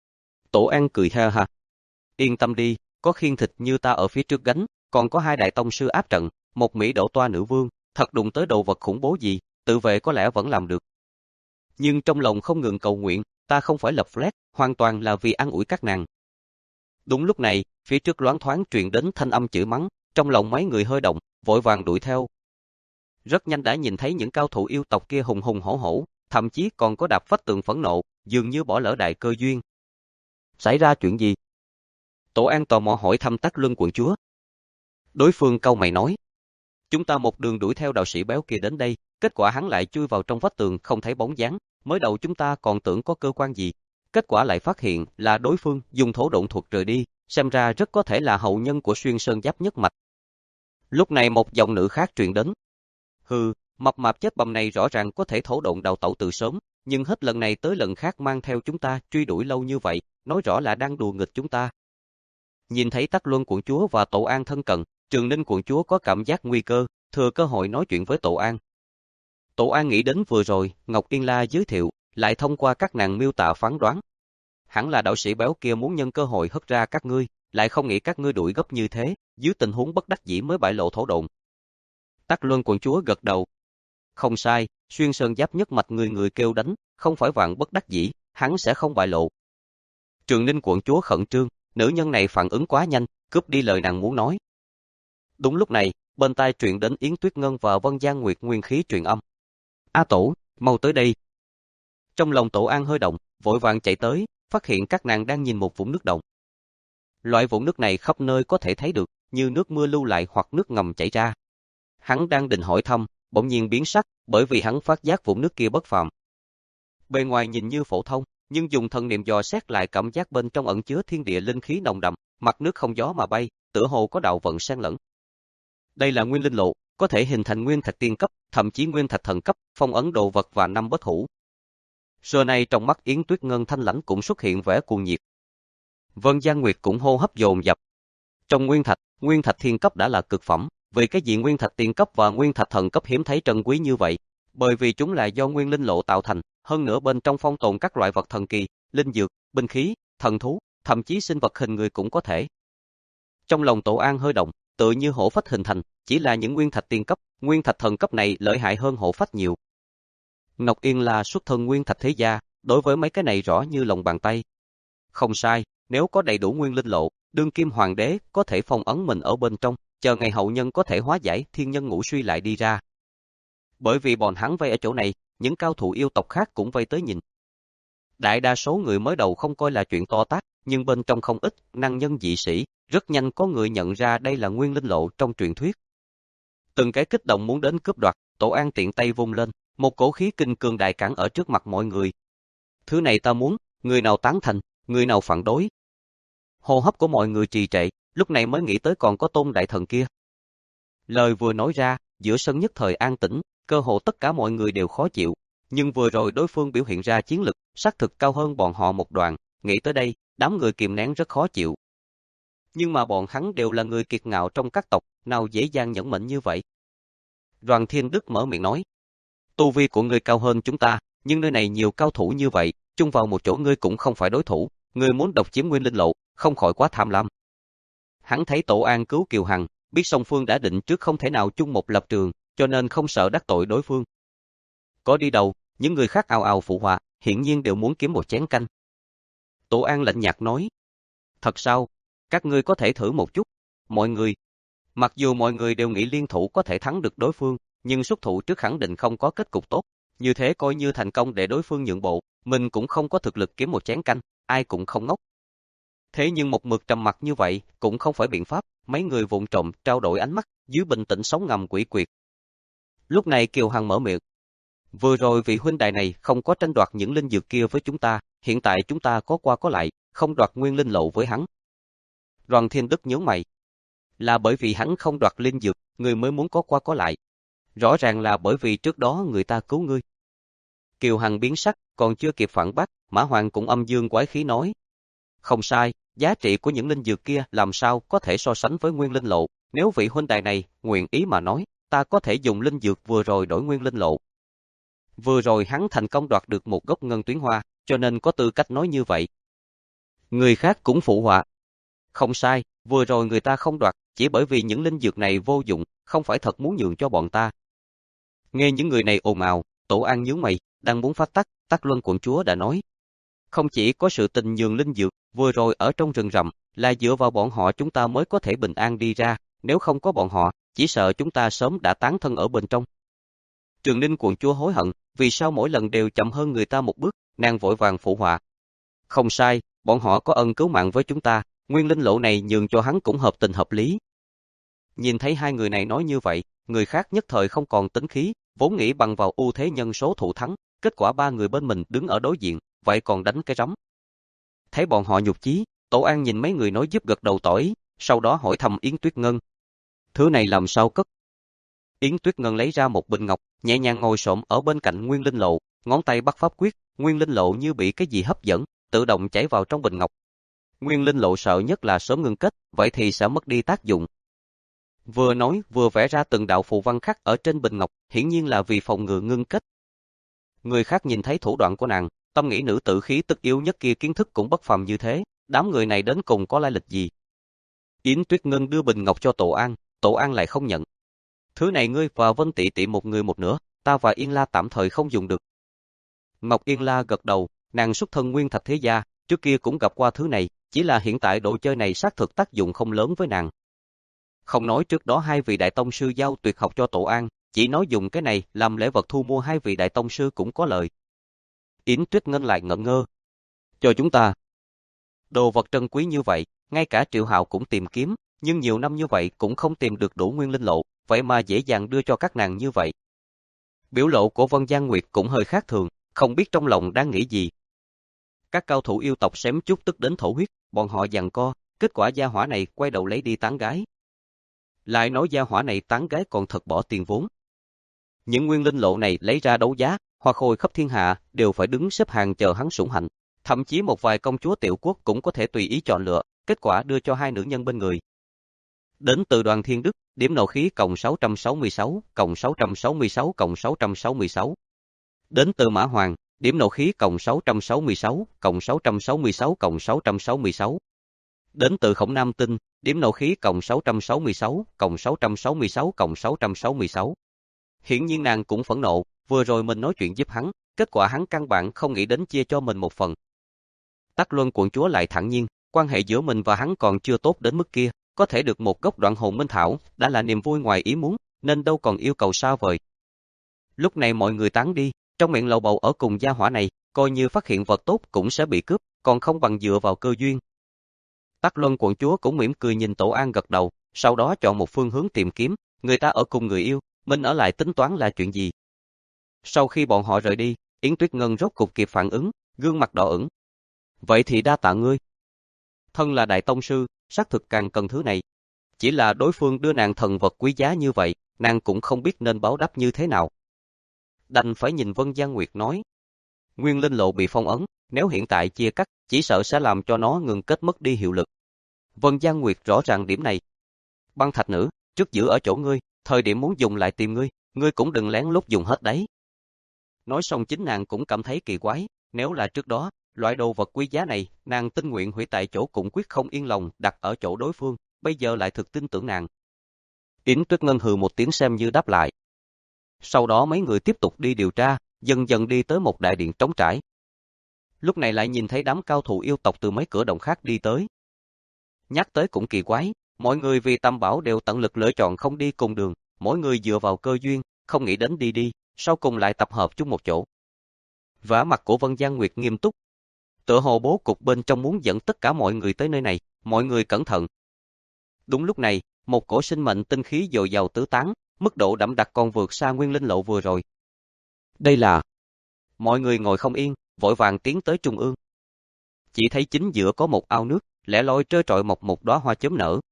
Tổ An cười ha ha. Yên tâm đi, có khiên thịt như ta ở phía trước gánh, còn có hai đại tông sư áp trận, một Mỹ đổ toa nữ vương, thật đụng tới đồ vật khủng bố gì, tự vệ có lẽ vẫn làm được. Nhưng trong lòng không ngừng cầu nguyện, ta không phải lập flag, hoàn toàn là vì an ủi các nàng. Đúng lúc này, phía trước loáng thoáng truyền đến thanh âm chửi mắng, trong lòng mấy người hơi động, vội vàng đuổi theo. Rất nhanh đã nhìn thấy những cao thủ yêu tộc kia hùng hùng hổ hổ, thậm chí còn có đạp vách tường phẫn nộ, dường như bỏ lỡ đại cơ duyên. Xảy ra chuyện gì? Tổ An tò mò hỏi thăm Tắc Luân quận chúa. Đối phương cau mày nói, chúng ta một đường đuổi theo đạo sĩ béo kia đến đây, kết quả hắn lại chui vào trong vách tường không thấy bóng dáng, mới đầu chúng ta còn tưởng có cơ quan gì, kết quả lại phát hiện là đối phương dùng thổ độn thuật rời đi, xem ra rất có thể là hậu nhân của Xuyên Sơn Giáp nhất mạch. Lúc này một giọng nữ khác truyền đến. Hừ, mập mạp chết bầm này rõ ràng có thể thổ độn đào tẩu từ sớm, nhưng hết lần này tới lần khác mang theo chúng ta truy đuổi lâu như vậy, nói rõ là đang đùa nghịch chúng ta. Nhìn thấy Tắc Luân quận chúa và Tổ An thân cận, Trường Ninh quận chúa có cảm giác nguy cơ, thừa cơ hội nói chuyện với Tổ An. Tổ An nghĩ đến vừa rồi, Ngọc Yên La giới thiệu, lại thông qua các nàng miêu tả phán đoán. Hẳn là đạo sĩ béo kia muốn nhân cơ hội hất ra các ngươi, lại không nghĩ các ngươi đuổi gấp như thế, dưới tình huống bất đắc dĩ mới bại lộ thổ độn. Tắc Luân quận chúa gật đầu. Không sai, Xuyên Sơn Giáp nhất mạch người người kêu đánh, không phải vạn bất đắc dĩ, hắn sẽ không bại lộ. Trường Ninh quận chúa khẩn trương, nữ nhân này phản ứng quá nhanh, cướp đi lời nàng muốn nói. Đúng lúc này, bên tai truyền đến Yến Tuyết Ngân và Vân Giang Nguyệt nguyên khí truyền âm. A Tổ, mau tới đây. Trong lòng Tổ An hơi động, vội vàng chạy tới, phát hiện các nàng đang nhìn một vũng nước động. Loại vũng nước này khắp nơi có thể thấy được, như nước mưa lưu lại hoặc nước ngầm chảy ra. Hắn đang định hỏi thăm, bỗng nhiên biến sắc, bởi vì hắn phát giác vũng nước kia bất phàm. Bề ngoài nhìn như phổ thông, nhưng dùng thần niệm dò xét lại cảm giác bên trong ẩn chứa thiên địa linh khí nồng đậm, mặt nước không gió mà bay, tựa hồ có đạo vận xen lẫn. Đây là nguyên linh lộ, có thể hình thành nguyên thạch tiên cấp, thậm chí nguyên thạch thần cấp, phong ấn đồ vật và năm bất hủ. Giờ này trong mắt Yến Tuyết Ngân thanh lãnh cũng xuất hiện vẻ cuồng nhiệt. Vân Giang Nguyệt cũng hô hấp dồn dập. Trong nguyên thạch, nguyên thạch thiên cấp đã là cực phẩm, vì cái gì nguyên thạch tiên cấp và nguyên thạch thần cấp hiếm thấy trân quý như vậy? Bởi vì chúng là do nguyên linh lộ tạo thành, hơn nữa bên trong phong tồn các loại vật thần kỳ, linh dược, binh khí, thần thú, thậm chí sinh vật hình người cũng có thể. Trong lòng Tổ An hơi động, tự như hổ phách hình thành, chỉ là những nguyên thạch tiên cấp, nguyên thạch thần cấp này lợi hại hơn hổ phách nhiều. Ngọc Yên là xuất thân nguyên thạch thế gia, đối với mấy cái này rõ như lòng bàn tay. Không sai, nếu có đầy đủ nguyên linh lộ, đương kim hoàng đế có thể phong ấn mình ở bên trong, chờ ngày hậu nhân có thể hóa giải thiên nhân ngũ suy lại đi ra. Bởi vì bọn hắn vây ở chỗ này, những cao thủ yêu tộc khác cũng vây tới nhìn. Đại đa số người mới đầu không coi là chuyện to tát, nhưng bên trong không ít năng nhân dị sĩ, rất nhanh có người nhận ra đây là nguyên linh lộ trong truyền thuyết. Từng cái kích động muốn đến cướp đoạt, Tổ An tiện tay vung lên, một cổ khí kinh cường đại cản ở trước mặt mọi người. Thứ này ta muốn, người nào tán thành, người nào phản đối. Hô hấp của mọi người trì trệ, lúc này mới nghĩ tới còn có Tôn đại thần kia. Lời vừa nói ra, giữa sân nhất thời an tĩnh, cơ hồ tất cả mọi người đều khó chịu, nhưng vừa rồi đối phương biểu hiện ra chiến lực, xác thực cao hơn bọn họ một đoạn, nghĩ tới đây, đám người kìm nén rất khó chịu. Nhưng mà bọn hắn đều là người kiệt ngạo trong các tộc, nào dễ dàng nhẫn mệnh như vậy. Đoàn Thiên Đức mở miệng nói, tu vi của ngươi cao hơn chúng ta, nhưng nơi này nhiều cao thủ như vậy, chung vào một chỗ ngươi cũng không phải đối thủ, ngươi muốn độc chiếm nguyên linh lộ, không khỏi quá tham lam. Hắn thấy Tổ An cứu Kiều Hằng, biết song phương đã định trước không thể nào chung một lập trường, cho nên không sợ đắc tội đối phương. Có đi đầu, những người khác ào ào phụ họa, hiển nhiên đều muốn kiếm một chén canh. Tổ An lạnh nhạt nói, thật sao, các ngươi có thể thử một chút. Mọi người, mặc dù mọi người đều nghĩ liên thủ có thể thắng được đối phương, nhưng xuất thủ trước khẳng định không có kết cục tốt. Như thế coi như thành công để đối phương nhượng bộ, mình cũng không có thực lực kiếm một chén canh, ai cũng không ngốc. Thế nhưng một mực trầm mặc như vậy cũng không phải biện pháp, mấy người vụng trộm trao đổi ánh mắt, dưới bình tĩnh sống ngầm quỷ quyệt. Lúc này Kiều Hằng mở miệng. Vừa rồi vị huynh đài này không có tranh đoạt những linh dược kia với chúng ta, hiện tại chúng ta có qua có lại, không đoạt nguyên linh lộ với hắn. Đoàn Thiên Đức nhớ mày. Là bởi vì hắn không đoạt linh dược, người mới muốn có qua có lại. Rõ ràng là bởi vì trước đó người ta cứu ngươi. Kiều Hằng biến sắc, còn chưa kịp phản bác, Mã Hoàng cũng âm dương quái khí nói. Không sai, giá trị của những linh dược kia làm sao có thể so sánh với nguyên linh lộ, nếu vị huynh đài này nguyện ý mà nói, ta có thể dùng linh dược vừa rồi đổi nguyên linh lộ. Vừa rồi hắn thành công đoạt được một gốc ngân tuyến hoa, cho nên có tư cách nói như vậy. Người khác cũng phụ họa. Không sai, vừa rồi người ta không đoạt, chỉ bởi vì những linh dược này vô dụng, không phải thật muốn nhường cho bọn ta. Nghe những người này ồn ào, Tổ An nhướng mày, đang muốn phát tác, Tắc Luân quận chúa đã nói. Không chỉ có sự tình nhường linh dược, vừa rồi ở trong rừng rậm, là dựa vào bọn họ chúng ta mới có thể bình an đi ra, nếu không có bọn họ, chỉ sợ chúng ta sớm đã tán thân ở bên trong. Trường Ninh quận chúa hối hận, vì sao mỗi lần đều chậm hơn người ta một bước, nàng vội vàng phụ họa. Không sai, bọn họ có ân cứu mạng với chúng ta, nguyên linh lộ này nhường cho hắn cũng hợp tình hợp lý. Nhìn thấy hai người này nói như vậy, người khác nhất thời không còn tính khí, vốn nghĩ bằng vào ưu thế nhân số thủ thắng, kết quả ba người bên mình đứng ở đối diện, vậy còn đánh cái rắm. Thấy bọn họ nhục chí, Tổ An nhìn mấy người nói giúp gật đầu tỏ ý, sau đó hỏi thăm Yến Tuyết Ngân. Thứ này làm sao cất? Yến Tuyết Ngân lấy ra một bình ngọc, nhẹ nhàng ngồi xổm ở bên cạnh nguyên linh lộ, ngón tay bắt pháp quyết, nguyên linh lộ như bị cái gì hấp dẫn, tự động chảy vào trong bình ngọc. Nguyên linh lộ sợ nhất là sớm ngưng kết, vậy thì sẽ mất đi tác dụng. Vừa nói vừa vẽ ra từng đạo phù văn khắc ở trên bình ngọc, hiển nhiên là vì phòng ngừa ngưng kết. Người khác nhìn thấy thủ đoạn của nàng, tâm nghĩ nữ tử khí tức yếu nhất kia kiến thức cũng bất phàm như thế, đám người này đến cùng có lai lịch gì? Yến Tuyết Ngân đưa bình ngọc cho Tổ An, Tổ An lại không nhận. Thứ này ngươi và Vân Tị Tị một người một nửa, ta và Yên La tạm thời không dùng được. Ngọc Yên La gật đầu, nàng xuất thân nguyên thạch thế gia, trước kia cũng gặp qua thứ này, chỉ là hiện tại đồ chơi này xác thực tác dụng không lớn với nàng. Không nói trước đó hai vị đại tông sư giao tuyệt học cho Tổ An, chỉ nói dùng cái này làm lễ vật thu mua hai vị đại tông sư cũng có lợi. Yến Tuyết Ngân lại ngẩn ngơ. Cho chúng ta. Đồ vật trân quý như vậy, ngay cả Triệu Hạo cũng tìm kiếm, nhưng nhiều năm như vậy cũng không tìm được đủ nguyên linh lộ, vậy mà dễ dàng đưa cho các nàng như vậy. Biểu lộ của Vân Giang Nguyệt cũng hơi khác thường, không biết trong lòng đang nghĩ gì. Các cao thủ yêu tộc xém chút tức đến thổ huyết, bọn họ giằng co, kết quả gia hỏa này quay đầu lấy đi tán gái. Lại nói gia hỏa này tán gái còn thật bỏ tiền vốn. Những nguyên linh lộ này lấy ra đấu giá, hoa khôi khắp thiên hạ đều phải đứng xếp hàng chờ hắn sủng hạnh. Thậm chí một vài công chúa tiểu quốc cũng có thể tùy ý chọn lựa, kết quả đưa cho hai nữ nhân bên người. Đến từ Đoàn Thiên Đức, điểm nộ khí cộng sáu trăm sáu mươi sáu, cộng sáu trăm sáu mươi sáu, cộng sáu trăm sáu mươi sáu. Đến từ Mã Hoàng, điểm nộ khí cộng sáu trăm sáu mươi sáu, cộng sáu trăm sáu mươi sáu, cộng sáu trăm sáu mươi sáu. Đến từ Khổng Nam Tinh, điểm nộ khí cộng sáu trăm sáu mươi sáu, cộng sáu trăm sáu mươi sáu, cộng sáu trăm sáu mươi sáu. Hiển nhiên nàng cũng phẫn nộ, vừa rồi mình nói chuyện giúp hắn, kết quả hắn căn bản không nghĩ đến chia cho mình một phần. Tắc Luân quận chúa lại thản nhiên, quan hệ giữa mình và hắn còn chưa tốt đến mức kia, có thể được một gốc đoạn hồn minh thảo, đã là niềm vui ngoài ý muốn, nên đâu còn yêu cầu xa vời. Lúc này mọi người tán đi, trong miệng lầu bầu ở cùng gia hỏa này, coi như phát hiện vật tốt cũng sẽ bị cướp, còn không bằng dựa vào cơ duyên. Tắc Luân quận chúa cũng mỉm cười nhìn Tổ An gật đầu, sau đó chọn một phương hướng tìm kiếm, người ta ở cùng người yêu, mình ở lại tính toán là chuyện gì. Sau khi bọn họ rời đi, Yến Tuyết Ngân rốt cục kịp phản ứng, gương mặt đỏ ửng. Vậy thì đa tạ ngươi. Thân là đại tông sư, xác thực càng cần thứ này. Chỉ là đối phương đưa nàng thần vật quý giá như vậy, nàng cũng không biết nên báo đáp như thế nào. Đành phải nhìn Vân Giang Nguyệt nói. Nguyên linh lộ bị phong ấn, nếu hiện tại chia cắt, chỉ sợ sẽ làm cho nó ngừng kết mất đi hiệu lực. Vân Giang Nguyệt rõ ràng điểm này. Băng thạch nữ, trước giữ ở chỗ ngươi, thời điểm muốn dùng lại tìm ngươi, ngươi cũng đừng lén lút dùng hết đấy. Nói xong chính nàng cũng cảm thấy kỳ quái, nếu là trước đó, loại đồ vật quý giá này, nàng tinh nguyện hủy tại chỗ cũng quyết không yên lòng đặt ở chỗ đối phương, bây giờ lại thực tin tưởng nàng. Yến Tuyết Ngân hừ một tiếng xem như đáp lại. Sau đó mấy người tiếp tục đi điều tra, dần dần đi tới một đại điện trống trải. Lúc này lại nhìn thấy đám cao thủ yêu tộc từ mấy cửa động khác đi tới. Nhắc tới cũng kỳ quái, mọi người vì tam bảo đều tận lực lựa chọn không đi cùng đường, mỗi người dựa vào cơ duyên, không nghĩ đến đi đi, sau cùng lại tập hợp chung một chỗ. Vẻ mặt của Vân Giang Nguyệt nghiêm túc. Tựa hồ bố cục bên trong muốn dẫn tất cả mọi người tới nơi này, mọi người cẩn thận. Đúng lúc này, một cổ sinh mệnh tinh khí dồi dào tứ tán, mức độ đậm đặc còn vượt xa nguyên linh lộ vừa rồi. Đây là... Mọi người ngồi không yên, vội vàng tiến tới trung ương. Chỉ thấy chính giữa có một ao nước, lẻ loi trơ trọi mọc một đóa hoa chớm nở.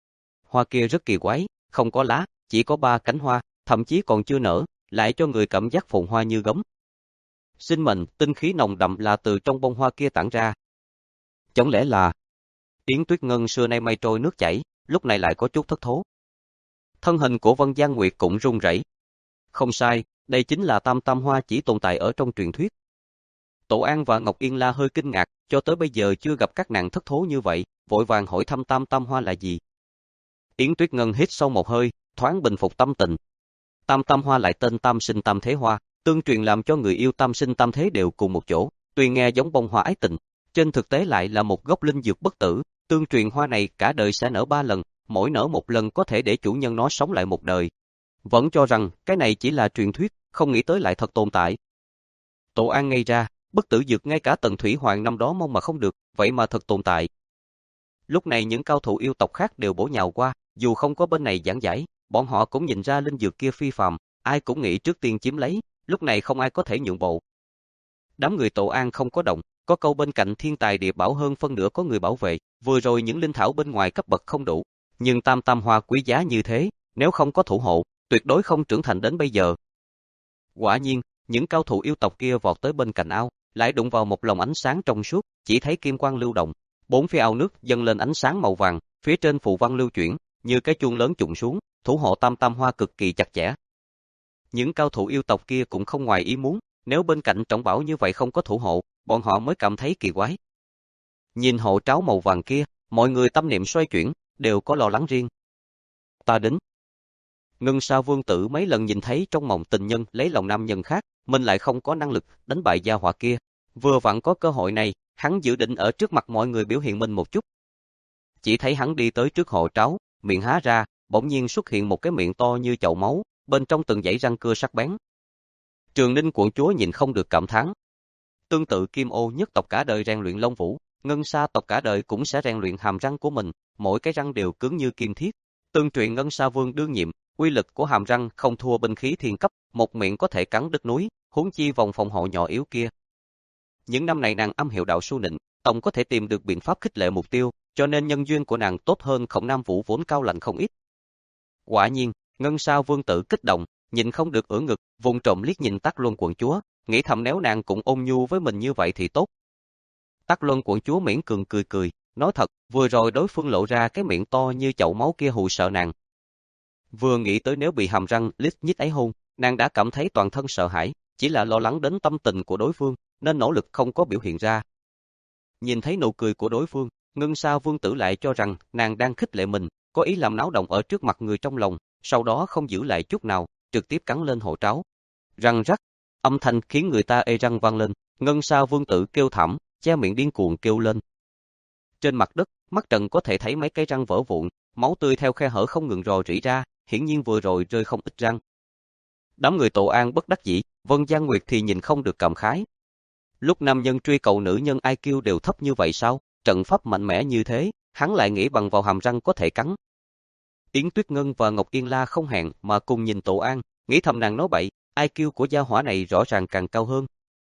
Hoa kia rất kỳ quái, không có lá, chỉ có ba cánh hoa, thậm chí còn chưa nở, lại cho người cảm giác phồn hoa như gấm. Sinh mệnh, tinh khí nồng đậm là từ trong bông hoa kia tản ra. Chẳng lẽ là... Yến Tuyết Ngân xưa nay mây trôi nước chảy, lúc này lại có chút thất thố. Thân hình của Vân Giang Nguyệt cũng run rẩy. Không sai, đây chính là tam tam hoa chỉ tồn tại ở trong truyền thuyết. Tổ An và Ngọc Yên La hơi kinh ngạc, cho tới bây giờ chưa gặp các nàng thất thố như vậy, vội vàng hỏi thăm tam tam hoa là gì. Yến Tuyết Ngân hít sâu một hơi, thoáng bình phục tâm tình. Tam tam hoa lại tên tam sinh tam thế hoa, tương truyền làm cho người yêu tam sinh tam thế đều cùng một chỗ, tuy nghe giống bông hoa ái tình, trên thực tế lại là một gốc linh dược bất tử, tương truyền hoa này cả đời sẽ nở ba lần, mỗi nở một lần có thể để chủ nhân nó sống lại một đời. Vẫn cho rằng cái này chỉ là truyền thuyết, không nghĩ tới lại thật tồn tại. Tổ An ngây ra, bất tử dược ngay cả Tần Thủy Hoàng năm đó mong mà không được, vậy mà thật tồn tại. Lúc này những cao thủ yêu tộc khác đều bổ nhào qua, dù không có bên này giảng giải, bọn họ cũng nhìn ra linh dược kia phi phàm, ai cũng nghĩ trước tiên chiếm lấy, lúc này không ai có thể nhượng bộ. Đám người Tổ An không có động, có câu bên cạnh thiên tài địa bảo hơn phân nửa có người bảo vệ, vừa rồi những linh thảo bên ngoài cấp bậc không đủ, nhưng tam tam hoa quý giá như thế, nếu không có thủ hộ, tuyệt đối không trưởng thành đến bây giờ. Quả nhiên, những cao thủ yêu tộc kia vọt tới bên cạnh ao, lại đụng vào một lồng ánh sáng trong suốt, chỉ thấy kim quang lưu động, bốn phía ao nước dâng lên ánh sáng màu vàng, phía trên phù văn lưu chuyển, như cái chuông lớn trụng xuống, thủ hộ tam tam hoa cực kỳ chặt chẽ. Những cao thủ yêu tộc kia cũng không ngoài ý muốn, nếu bên cạnh trọng bảo như vậy không có thủ hộ, bọn họ mới cảm thấy kỳ quái. Nhìn hộ tráo màu vàng kia, mọi người tâm niệm xoay chuyển, đều có lo lắng riêng. Ta đến. Ngân Sa Vương tử mấy lần nhìn thấy trong mộng tình nhân lấy lòng nam nhân khác, mình lại không có năng lực đánh bại gia hỏa kia. Vừa vặn có cơ hội này, hắn dự định ở trước mặt mọi người biểu hiện mình một chút. Chỉ thấy hắn đi tới trước hộ tráo, miệng há ra, bỗng nhiên xuất hiện một cái miệng to như chậu máu, bên trong từng dãy răng cưa sắc bén. Trường Ninh quận chúa nhìn không được cảm thán. Tương tự Kim Ô nhất tộc cả đời rèn luyện lông vũ, Ngân Sa tộc cả đời cũng sẽ rèn luyện hàm răng của mình, mỗi cái răng đều cứng như kim thiết. Tương truyền Ngân Sa Vương đương nhiệm, uy lực của hàm răng không thua binh khí thiên cấp, một miệng có thể cắn đứt núi, huống chi vòng phòng hộ nhỏ yếu kia. Những năm này nàng âm hiệu đạo su nịnh, tổng có thể tìm được biện pháp khích lệ mục tiêu, cho nên nhân duyên của nàng tốt hơn Khổng Nam Vũ vốn cao lạnh không ít. Quả nhiên, Ngân Sa Vương tử kích động, nhìn không được ưỡn ngực, vùng trộm liếc nhìn Tắc Luân quận chúa, nghĩ thầm nếu nàng cũng ôn nhu với mình như vậy thì tốt. Tắc Luân quận chúa miễn cường cười cười, nói thật, vừa rồi đối phương lộ ra cái miệng to như chậu máu kia hù sợ nàng. Vừa nghĩ tới nếu bị hàm răng lít nhít ấy hôn, nàng đã cảm thấy toàn thân sợ hãi, chỉ là lo lắng đến tâm tình của đối phương, nên nỗ lực không có biểu hiện ra. Nhìn thấy nụ cười của đối phương, Ngân Sa Vương tử lại cho rằng nàng đang khích lệ mình, có ý làm náo động ở trước mặt người trong lòng, sau đó không giữ lại chút nào, trực tiếp cắn lên hộ tráo. Răng rắc, âm thanh khiến người ta ê răng vang lên, Ngân Sa Vương tử kêu thảm, che miệng điên cuồng kêu lên. Trên mặt đất, mắt Trần có thể thấy mấy cái răng vỡ vụn, máu tươi theo khe hở không ngừng rò rỉ ra, hiển nhiên vừa rồi rơi không ít răng. Đám người Tổ An bất đắc dĩ, Vân Giang Nguyệt thì nhìn không được cảm khái. Lúc nam nhân truy cầu nữ nhân I Q đều thấp như vậy sao? Trận pháp mạnh mẽ như thế, hắn lại nghĩ bằng vào hàm răng có thể cắn. Yến Tuyết Ngân và Ngọc Yên La không hẹn mà cùng nhìn Tổ An, nghĩ thầm nàng nói bậy, I Q của gia hỏa này rõ ràng càng cao hơn.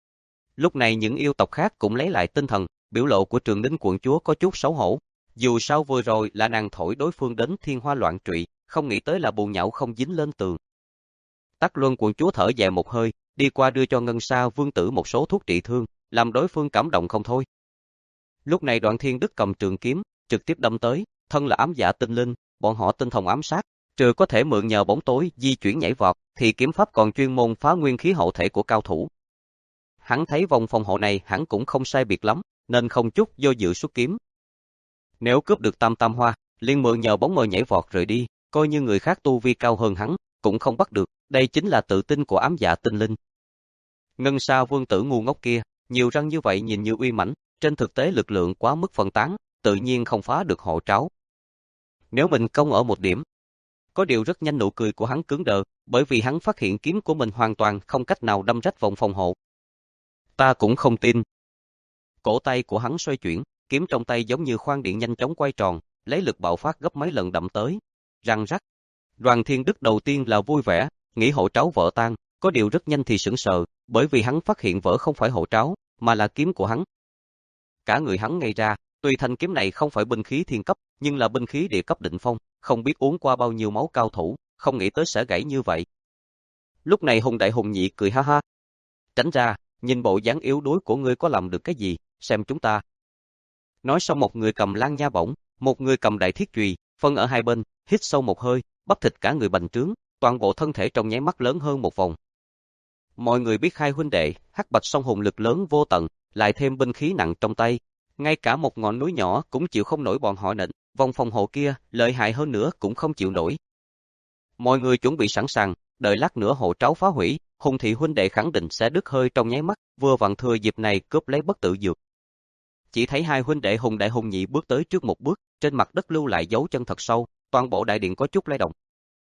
Lúc này những yêu tộc khác cũng lấy lại tinh thần, biểu lộ của Trường Đinh quận chúa có chút xấu hổ. Dù sao vừa rồi là nàng thổi đối phương đến thiên hoa loạn trụy, không nghĩ tới là bùn nhão không dính lên tường. Tắc Luân quận chúa thở dài một hơi, đi qua đưa cho Ngân Sa Vương tử một số thuốc trị thương, làm đối phương cảm động không thôi. Lúc này Đoạn Thiên Đức cầm trường kiếm, trực tiếp đâm tới, thân là ám dạ tinh linh, bọn họ tinh thông ám sát, trừ có thể mượn nhờ bóng tối di chuyển nhảy vọt, thì kiếm pháp còn chuyên môn phá nguyên khí hậu thể của cao thủ. Hắn thấy vòng phòng hộ này hắn cũng không sai biệt lắm, nên không chút do dự xuất kiếm. Nếu cướp được Tam Tam Hoa, liền mượn nhờ bóng mờ nhảy vọt rời đi, coi như người khác tu vi cao hơn hắn, cũng không bắt được, đây chính là tự tin của ám dạ tinh linh. Ngân Sa Vương tử ngu ngốc kia, nhiều răng như vậy nhìn như uy mãnh, trên thực tế lực lượng quá mức phân tán, tự nhiên không phá được hộ tráo. Nếu mình công ở một điểm, có điều rất nhanh nụ cười của hắn cứng đờ, bởi vì hắn phát hiện kiếm của mình hoàn toàn không cách nào đâm rách vòng phòng hộ. Ta cũng không tin. Cổ tay của hắn xoay chuyển, kiếm trong tay giống như khoan điện nhanh chóng quay tròn, lấy lực bạo phát gấp mấy lần đậm tới. Răng rắc. Đoàn Thiên Đức đầu tiên là vui vẻ, nghĩ hộ tráo vỡ tan, có điều rất nhanh thì sững sờ, bởi vì hắn phát hiện vỡ không phải hộ tráo, mà là kiếm của hắn. Cả người hắn ngây ra, tuy thanh kiếm này không phải binh khí thiên cấp, nhưng là binh khí địa cấp định phong, không biết uống qua bao nhiêu máu cao thủ, không nghĩ tới sẽ gãy như vậy. Lúc này Hùng Đại Hùng Nhị cười ha ha. Tránh ra, nhìn bộ dáng yếu đuối của ngươi có làm được cái gì, xem chúng ta. Nói xong một người cầm lan nha bổng, một người cầm đại thiết chùy, phân ở hai bên, hít sâu một hơi, bắp thịt cả người bành trướng, toàn bộ thân thể trong nháy mắt lớn hơn một vòng. Mọi người biết hai huynh đệ, Hắc Bạch Song Hùng lực lớn vô tận, lại thêm binh khí nặng trong tay, ngay cả một ngọn núi nhỏ cũng chịu không nổi bọn họ nện, vòng phòng hộ kia, lợi hại hơn nữa cũng không chịu nổi. Mọi người chuẩn bị sẵn sàng, đợi lát nữa hộ tráo phá hủy, Hùng thị huynh đệ khẳng định sẽ đứt hơi trong nháy mắt, vừa vặn thừa dịp này cướp lấy bất tử dược. Chỉ thấy hai huynh đệ Hùng Đại Hùng Nhị bước tới trước một bước, trên mặt đất lưu lại dấu chân thật sâu, toàn bộ đại điện có chút lay động.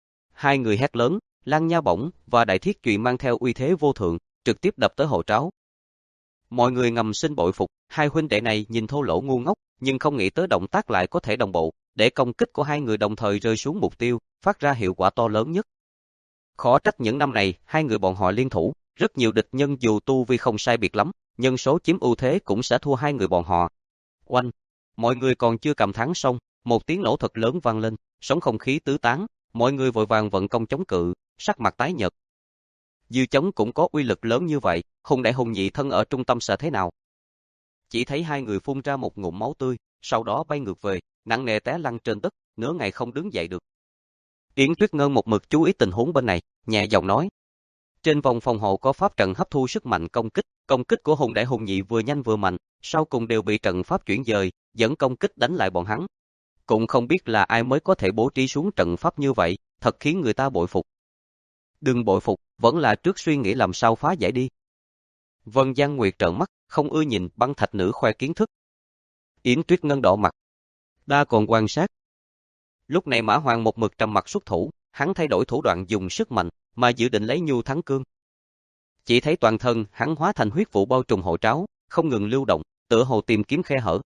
Hai người hét lớn, lan nha bổng và đại thiết chùy mang theo uy thế vô thượng, trực tiếp đập tới hộ tráo. Mọi người ngầm sinh bội phục, hai huynh đệ này nhìn thô lỗ ngu ngốc, nhưng không nghĩ tới động tác lại có thể đồng bộ, để công kích của hai người đồng thời rơi xuống mục tiêu, phát ra hiệu quả to lớn nhất. Khó trách những năm này, hai người bọn họ liên thủ, rất nhiều địch nhân dù tu vi không sai biệt lắm, nhân số chiếm ưu thế cũng sẽ thua hai người bọn họ. Oanh! Mọi người còn chưa cầm thắng xong, một tiếng nổ thật lớn vang lên, sóng không khí tứ tán, mọi người vội vàng vận công chống cự, sắc mặt tái nhợt. Dư chống cũng có uy lực lớn như vậy, Hùng Đại Hùng Nhị thân ở trung tâm sẽ thế nào? Chỉ thấy hai người phun ra một ngụm máu tươi, sau đó bay ngược về, nặng nề té lăn trên đất, nửa ngày không đứng dậy được. Yến Tuyết Ngân một mực chú ý tình huống bên này, nhẹ giọng nói. Trên vòng phòng hộ có pháp trận hấp thu sức mạnh công kích, công kích của Hùng Đại Hùng Nhị vừa nhanh vừa mạnh, sau cùng đều bị trận pháp chuyển dời, dẫn công kích đánh lại bọn hắn. Cũng không biết là ai mới có thể bố trí xuống trận pháp như vậy, thật khiến người ta bội phục. Đừng bội phục, vẫn là trước suy nghĩ làm sao phá giải đi. Vân Giang Nguyệt trợn mắt, không ưa nhìn băng thạch nữ khoe kiến thức. Yến Tuyết Ngân đỏ mặt. Đa còn quan sát. Lúc này Mã Hoàng một mực trầm mặt xuất thủ, hắn thay đổi thủ đoạn dùng sức mạnh, mà dự định lấy nhu thắng cương. Chỉ thấy toàn thân hắn hóa thành huyết vụ bao trùm hộ tráo, không ngừng lưu động, tựa hồ tìm kiếm khe hở.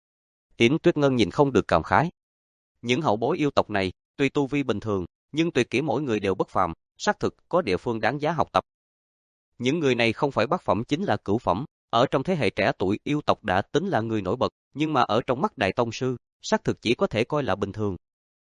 Yến Tuyết Ngân nhìn không được cảm khái. Những hậu bối yêu tộc này, tuy tu vi bình thường, nhưng tuyệt kỹ mỗi người đều bất phàm, xác thực có địa phương đáng giá học tập. Những người này không phải bát phẩm chính là cửu phẩm, ở trong thế hệ trẻ tuổi yêu tộc đã tính là người nổi bật, nhưng mà ở trong mắt đại tông sư, xác thực chỉ có thể coi là bình thường.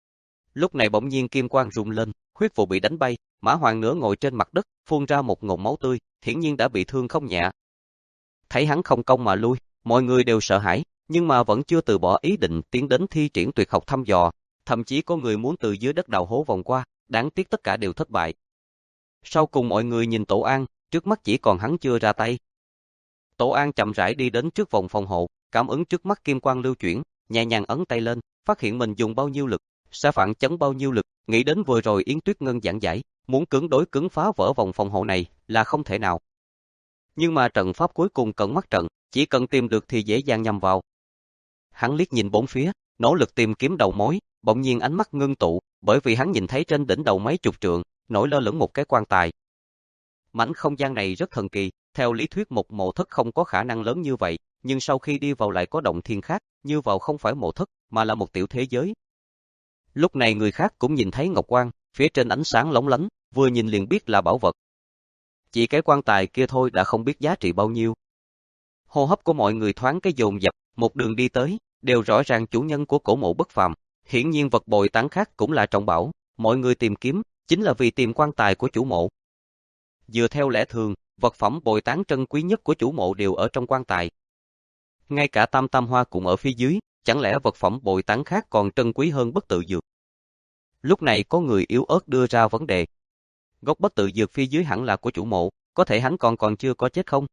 Lúc này bỗng nhiên kim quang rung lên, huyết vụ bị đánh bay, Mã Hoàng nửa ngồi trên mặt đất, phun ra một ngụm máu tươi, hiển nhiên đã bị thương không nhẹ. Thấy hắn không công mà lui, mọi người đều sợ hãi, nhưng mà vẫn chưa từ bỏ ý định tiến đến thi triển tuyệt học thăm dò, thậm chí có người muốn từ dưới đất đào hố vòng qua, đáng tiếc tất cả đều thất bại. Sau cùng mọi người nhìn Tổ An, trước mắt chỉ còn hắn chưa ra tay. Tổ An chậm rãi đi đến trước vòng phòng hộ, cảm ứng trước mắt kim quang lưu chuyển, nhẹ nhàng ấn tay lên, phát hiện mình dùng bao nhiêu lực, sẽ phản chấn bao nhiêu lực, nghĩ đến vừa rồi Yến Tuyết Ngân giảng giải, muốn cứng đối cứng phá vỡ vòng phòng hộ này là không thể nào. Nhưng mà trận pháp cuối cùng cận mắt trận, chỉ cần tìm được thì dễ dàng nhằm vào. Hắn liếc nhìn bốn phía, nỗ lực tìm kiếm đầu mối, bỗng nhiên ánh mắt ngưng tụ, bởi vì hắn nhìn thấy trên đỉnh đầu mấy chục trượng, nổi lơ lửng một cái quan tài. Mảnh không gian này rất thần kỳ, theo lý thuyết một mộ thất không có khả năng lớn như vậy, nhưng sau khi đi vào lại có động thiên khác, như vào không phải mộ thất, mà là một tiểu thế giới. Lúc này người khác cũng nhìn thấy ngọc quan, phía trên ánh sáng lóng lánh, vừa nhìn liền biết là bảo vật. Chỉ cái quan tài kia thôi đã không biết giá trị bao nhiêu. Hô hấp của mọi người thoáng cái dồn dập, một đường đi tới, đều rõ ràng chủ nhân của cổ mộ bất phàm. Hiển nhiên vật bồi tán khác cũng là trọng bảo, mọi người tìm kiếm, chính là vì tìm quan tài của chủ mộ. Dựa theo lẽ thường, vật phẩm bồi tán trân quý nhất của chủ mộ đều ở trong quan tài. Ngay cả tam tam hoa cũng ở phía dưới, chẳng lẽ vật phẩm bồi tán khác còn trân quý hơn bất tự dược? Lúc này có người yếu ớt đưa ra vấn đề. Gốc bất tự dược phía dưới hẳn là của chủ mộ, có thể hắn còn còn chưa có chết không?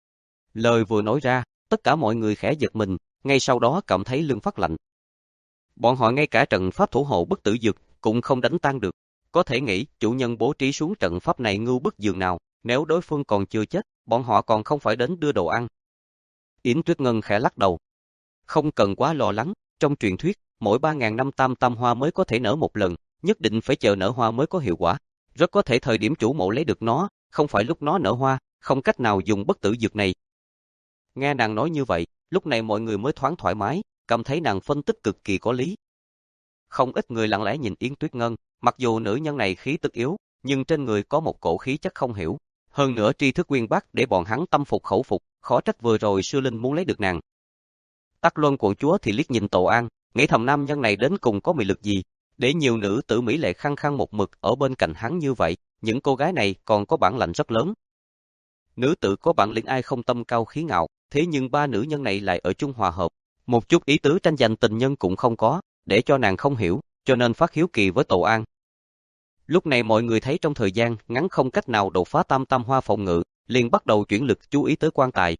Lời vừa nói ra, tất cả mọi người khẽ giật mình, ngay sau đó cảm thấy lưng phát lạnh. Bọn họ ngay cả trận pháp thủ hộ bất tử dược cũng không đánh tan được. Có thể nghĩ chủ nhân bố trí xuống trận pháp này ngưu bức dường nào, nếu đối phương còn chưa chết, bọn họ còn không phải đến đưa đồ ăn. Yến Tuyết Ngân khẽ lắc đầu. Không cần quá lo lắng, trong truyền thuyết, mỗi ba ngàn năm tam tam hoa mới có thể nở một lần, nhất định phải chờ nở hoa mới có hiệu quả. Rất có thể thời điểm chủ mộ lấy được nó, không phải lúc nó nở hoa, không cách nào dùng bất tử dược này. Nghe nàng nói như vậy, lúc này mọi người mới thoáng thoải mái, cảm thấy nàng phân tích cực kỳ có lý. Không ít người lặng lẽ nhìn Yến Tuyết Ngân, mặc dù nữ nhân này khí tức yếu, nhưng trên người có một cổ khí chất không hiểu. Hơn nữa tri thức uyên bác để bọn hắn tâm phục khẩu phục, khó trách vừa rồi Sư Linh muốn lấy được nàng. Tắc Luân quận chúa thì liếc nhìn Tổ An, nghĩ thầm nam nhân này đến cùng có mị lực gì, để nhiều nữ tử mỹ lệ khăng khăng một mực ở bên cạnh hắn như vậy, những cô gái này còn có bản lãnh rất lớn. Nữ tử có bản lĩnh ai không tâm cao khí ngạo, thế nhưng ba nữ nhân này lại ở chung hòa hợp, một chút ý tứ tranh giành tình nhân cũng không có, để cho nàng không hiểu, cho nên phát hiếu kỳ với Tổ An. Lúc này mọi người thấy trong thời gian ngắn không cách nào đột phá tam tam hoa phòng ngự, liền bắt đầu chuyển lực chú ý tới quan tài.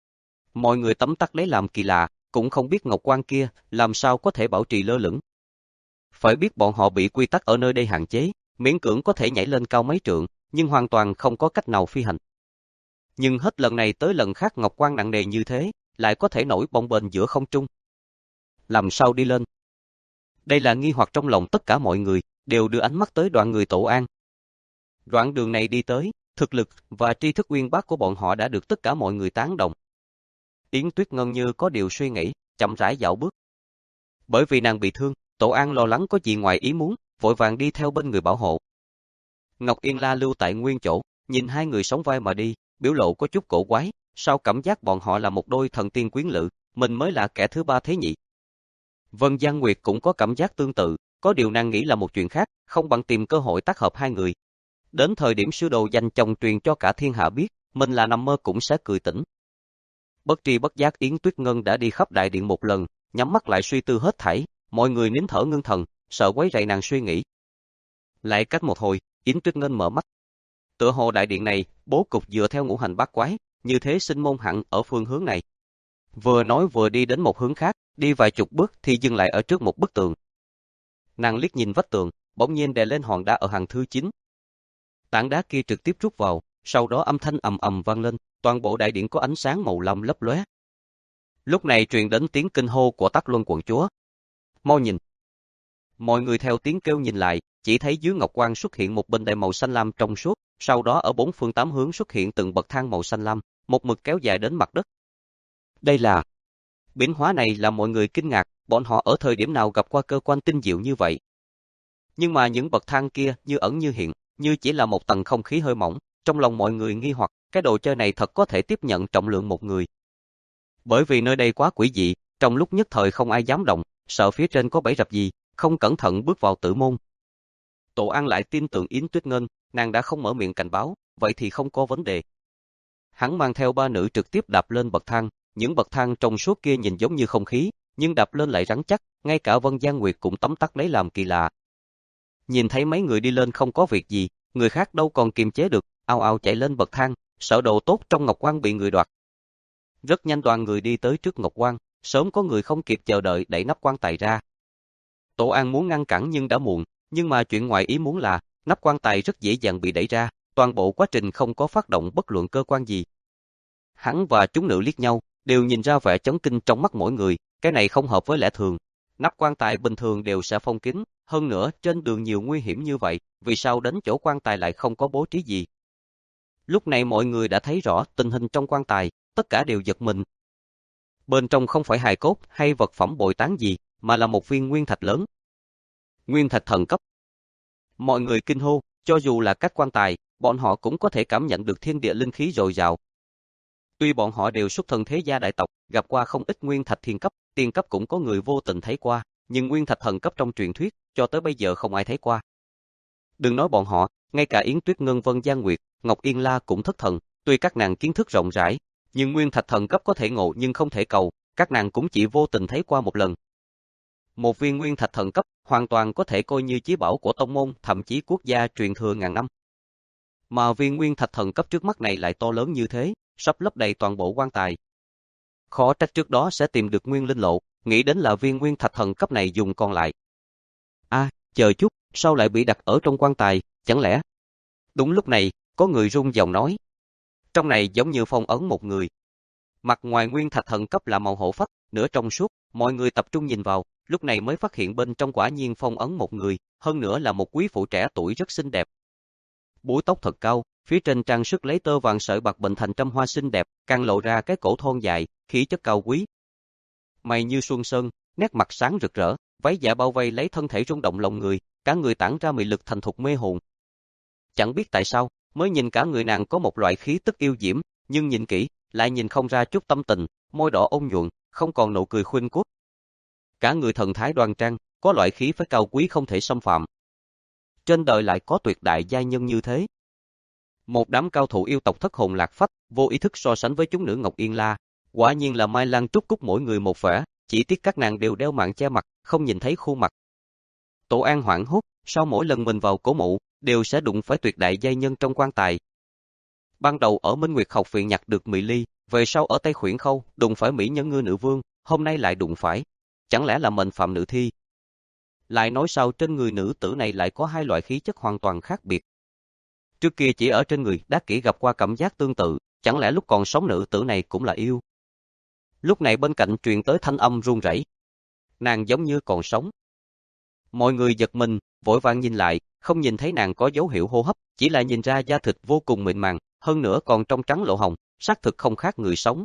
Mọi người tấm tắc lấy làm kỳ lạ, cũng không biết ngọc quan kia làm sao có thể bảo trì lơ lửng. Phải biết bọn họ bị quy tắc ở nơi đây hạn chế, miễn cưỡng có thể nhảy lên cao mấy trượng, nhưng hoàn toàn không có cách nào phi hành. Nhưng hết lần này tới lần khác ngọc quan nặng nề như thế, lại có thể nổi bồng bềnh giữa không trung. Làm sao đi lên? Đây là nghi hoặc trong lòng tất cả mọi người, đều đưa ánh mắt tới đoạn người Tổ An. Đoạn đường này đi tới, thực lực và tri thức uyên bác của bọn họ đã được tất cả mọi người tán đồng. Yến Tuyết Ngân như có điều suy nghĩ, chậm rãi dạo bước. Bởi vì nàng bị thương, Tổ An lo lắng có gì ngoài ý muốn, vội vàng đi theo bên người bảo hộ. Ngọc Yên La lưu tại nguyên chỗ, nhìn hai người sóng vai mà đi, biểu lộ có chút cổ quái, sao cảm giác bọn họ là một đôi thần tiên quyến lữ, mình mới là kẻ thứ ba thế nhỉ? Vân Giang Nguyệt cũng có cảm giác tương tự, có điều nàng nghĩ là một chuyện khác, không bằng tìm cơ hội tác hợp hai người. Đến thời điểm sư đồ dành chồng truyền cho cả thiên hạ biết, mình là nằm mơ cũng sẽ cười tỉnh. Bất tri bất giác Yến Tuyết Ngân đã đi khắp đại điện một lần, nhắm mắt lại suy tư hết thảy, mọi người nín thở ngưng thần, sợ quấy rầy nàng suy nghĩ. Lại cách một hồi, Yến Tuyết Ngân mở mắt. Tựa hồ đại điện này, bố cục dựa theo ngũ hành bát quái, như thế sinh môn hẳn ở phương hướng này. Vừa nói vừa đi đến một hướng khác, đi vài chục bước thì dừng lại ở trước một bức tường. Nàng liếc nhìn vách tường, bỗng nhiên đè lên hòn đá ở hàng thứ chín. Tảng đá kia trực tiếp rút vào, sau đó âm thanh ầm ầm vang lên, toàn bộ đại điện có ánh sáng màu lam lấp lóe. Lúc này truyền đến tiếng kinh hô của Tắc Luân quận chúa. Mau nhìn! Mọi người theo tiếng kêu nhìn lại, chỉ thấy dưới ngọc quan xuất hiện một bình đài màu xanh lam trong suốt, sau đó ở bốn phương tám hướng xuất hiện từng bậc thang màu xanh lam, một mực kéo dài đến mặt đất. Đây là... Biến hóa này làm mọi người kinh ngạc, bọn họ ở thời điểm nào gặp qua cơ quan tinh diệu như vậy. Nhưng mà những bậc thang kia như ẩn như hiện, như chỉ là một tầng không khí hơi mỏng, trong lòng mọi người nghi hoặc, cái đồ chơi này thật có thể tiếp nhận trọng lượng một người. Bởi vì nơi đây quá quỷ dị, trong lúc nhất thời không ai dám động, sợ phía trên có bẫy rập gì, không cẩn thận bước vào tử môn. Tổ An lại tin tưởng Yến Tuyết Ngân, nàng đã không mở miệng cảnh báo, vậy thì không có vấn đề. Hắn mang theo ba nữ trực tiếp đạp lên bậc thang, những bậc thang trong suốt kia nhìn giống như không khí, nhưng đạp lên lại rắn chắc, ngay cả Vân Giang Nguyệt cũng tấm tắc lấy làm kỳ lạ. Nhìn thấy mấy người đi lên không có việc gì, người khác đâu còn kiềm chế được, ào ào chạy lên bậc thang, sợ đồ tốt trong ngọc quan bị người đoạt. Rất nhanh đoàn người đi tới trước ngọc quan, sớm có người không kịp chờ đợi đẩy nắp quan tài ra. Tổ An muốn ngăn cản nhưng đã muộn, nhưng mà chuyện ngoài ý muốn là, nắp quan tài rất dễ dàng bị đẩy ra, toàn bộ quá trình không có phát động bất luận cơ quan gì. Hắn và chúng nữ liếc nhau, đều nhìn ra vẻ chấn kinh trong mắt mỗi người, cái này không hợp với lẽ thường. Nắp quan tài bình thường đều sẽ phong kín, hơn nữa trên đường nhiều nguy hiểm như vậy, vì sao đến chỗ quan tài lại không có bố trí gì? Lúc này mọi người đã thấy rõ tình hình trong quan tài, tất cả đều giật mình. Bên trong không phải hài cốt hay vật phẩm bồi tán gì, mà là một viên nguyên thạch lớn. Nguyên thạch thần cấp. Mọi người kinh hô, cho dù là các quan tài, bọn họ cũng có thể cảm nhận được thiên địa linh khí dồi dào. Tuy bọn họ đều xuất thân thế gia đại tộc, gặp qua không ít nguyên thạch thiên cấp, tiên cấp cũng có người vô tình thấy qua, nhưng nguyên thạch thần cấp trong truyền thuyết, cho tới bây giờ không ai thấy qua. Đừng nói bọn họ, ngay cả Yến Tuyết Ngân, Vân Giang Nguyệt, Ngọc Yên La cũng thất thần, tuy các nàng kiến thức rộng rãi, nhưng nguyên thạch thần cấp có thể ngộ nhưng không thể cầu, các nàng cũng chỉ vô tình thấy qua một lần. Một viên nguyên thạch thần cấp hoàn toàn có thể coi như chí bảo của tông môn, thậm chí quốc gia truyền thừa ngàn năm. Mà viên nguyên thạch thần cấp trước mắt này lại to lớn như thế, sắp lấp đầy toàn bộ quan tài. Khó trách trước đó sẽ tìm được nguyên linh lộ, nghĩ đến là viên nguyên thạch thần cấp này dùng còn lại. A, à, chờ chút, sao lại bị đặt ở trong quan tài, chẳng lẽ? Đúng lúc này, có người rung giọng nói. Trong này giống như phong ấn một người. Mặt ngoài nguyên thạch thần cấp là màu hổ phách, nửa trong suốt, mọi người tập trung nhìn vào, lúc này mới phát hiện bên trong quả nhiên phong ấn một người, hơn nữa là một quý phụ trẻ tuổi rất xinh đẹp. Búi tóc thật cao, phía trên trang sức lấy tơ vàng sợi bạc bệnh thành trăm hoa xinh đẹp, càng lộ ra cái cổ thon dài, khí chất cao quý. Mày như xuân sơn, nét mặt sáng rực rỡ, váy dạ bao vây lấy thân thể rung động lòng người, cả người tản ra mị lực thành thục mê hồn. Chẳng biết tại sao, mới nhìn cả người nàng có một loại khí tức yêu diễm, nhưng nhìn kỹ, lại nhìn không ra chút tâm tình, môi đỏ ôn nhuận, không còn nụ cười khuynh quốc. Cả người thần thái đoan trang, có loại khí phái cao quý không thể xâm phạm. Trên đời lại có tuyệt đại giai nhân như thế. Một đám cao thủ yêu tộc thất hồn lạc phách, vô ý thức so sánh với chúng nữ Ngọc Yên La, quả nhiên là Mai Lan Trúc Cúc mỗi người một vẻ, chỉ tiếc các nàng đều đeo mạng che mặt, không nhìn thấy khuôn mặt. Tổ An hoảng hốt, sau mỗi lần mình vào cổ mộ, đều sẽ đụng phải tuyệt đại giai nhân trong quan tài. Ban đầu ở Minh Nguyệt học viện nhặt được Mị Ly, về sau ở Tây Khuyển Khâu, đụng phải Mỹ Nhân Ngư Nữ Vương, hôm nay lại đụng phải. Chẳng lẽ là mệnh phạm nữ thi? Lại nói sao trên người nữ tử này lại có hai loại khí chất hoàn toàn khác biệt. Trước kia chỉ ở trên người Đắc Kỷ gặp qua cảm giác tương tự, chẳng lẽ lúc còn sống nữ tử này cũng là yêu? Lúc này bên cạnh truyền tới thanh âm run rẩy. Nàng giống như còn sống. Mọi người giật mình, vội vàng nhìn lại, không nhìn thấy nàng có dấu hiệu hô hấp, chỉ là nhìn ra da thịt vô cùng mịn màng, hơn nữa còn trong trắng lộ hồng, xác thực không khác người sống.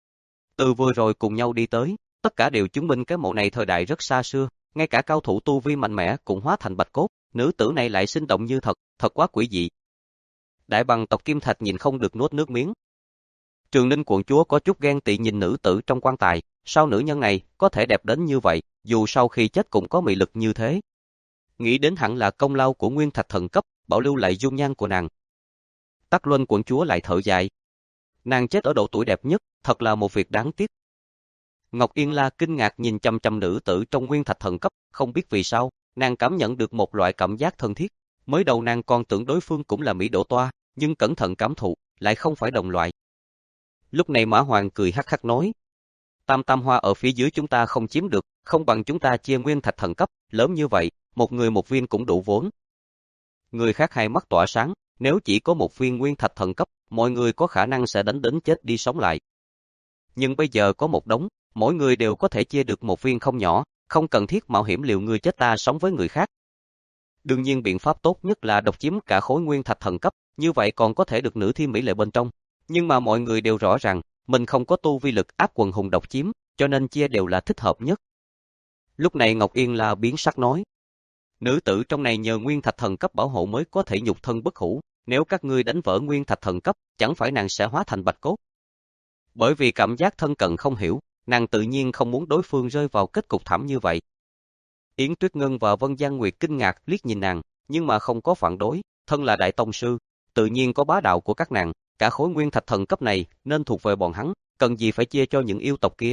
Từ vừa rồi cùng nhau đi tới, tất cả đều chứng minh cái mộ này thời đại rất xa xưa, ngay cả cao thủ tu vi mạnh mẽ cũng hóa thành bạch cốt, nữ tử này lại sinh động như thật, thật quá quỷ dị. Đại bằng tộc Kim Thạch nhìn không được nuốt nước miếng. Trường Ninh quận chúa có chút ghen tị nhìn nữ tử trong quan tài, sao nữ nhân này có thể đẹp đến như vậy, dù sau khi chết cũng có mị lực như thế. Nghĩ đến hẳn là công lao của nguyên thạch thần cấp, bảo lưu lại dung nhan của nàng. Tắc Luân quận chúa lại thở dài. Nàng chết ở độ tuổi đẹp nhất, thật là một việc đáng tiếc. Ngọc Yên La kinh ngạc nhìn chăm chăm nữ tử trong nguyên thạch thần cấp, không biết vì sao, nàng cảm nhận được một loại cảm giác thân thiết. Mới đầu nàng còn tưởng đối phương cũng là Mỹ Đỗ Toa, nhưng cẩn thận cảm thụ, lại không phải đồng loại. Lúc này Mã Hoàng cười hắc hắc nói. Tam tam hoa ở phía dưới chúng ta không chiếm được, không bằng chúng ta chia nguyên thạch thần cấp, lớn như vậy, một người một viên cũng đủ vốn. Người khác hai mắt tỏa sáng, nếu chỉ có một viên nguyên thạch thần cấp, mọi người có khả năng sẽ đánh đến chết đi sống lại. Nhưng bây giờ có một đống, mỗi người đều có thể chia được một viên không nhỏ, không cần thiết mạo hiểm liều người chết ta sống với người khác. Đương nhiên biện pháp tốt nhất là độc chiếm cả khối nguyên thạch thần cấp, như vậy còn có thể được nữ thi mỹ lệ bên trong. Nhưng mà mọi người đều rõ ràng, mình không có tu vi lực áp quần hùng độc chiếm, cho nên chia đều là thích hợp nhất. Lúc này Ngọc Yên La biến sắc nói. Nữ tử trong này nhờ nguyên thạch thần cấp bảo hộ mới có thể nhục thân bất hủ, nếu các ngươi đánh vỡ nguyên thạch thần cấp, chẳng phải nàng sẽ hóa thành bạch cốt. Bởi vì cảm giác thân cận không hiểu, nàng tự nhiên không muốn đối phương rơi vào kết cục thảm như vậy. Yến Tuyết Ngân và Vân Giang Nguyệt kinh ngạc liếc nhìn nàng, nhưng mà không có phản đối, thân là đại tông sư, tự nhiên có bá đạo của các nàng, cả khối nguyên thạch thần cấp này nên thuộc về bọn hắn, cần gì phải chia cho những yêu tộc kia.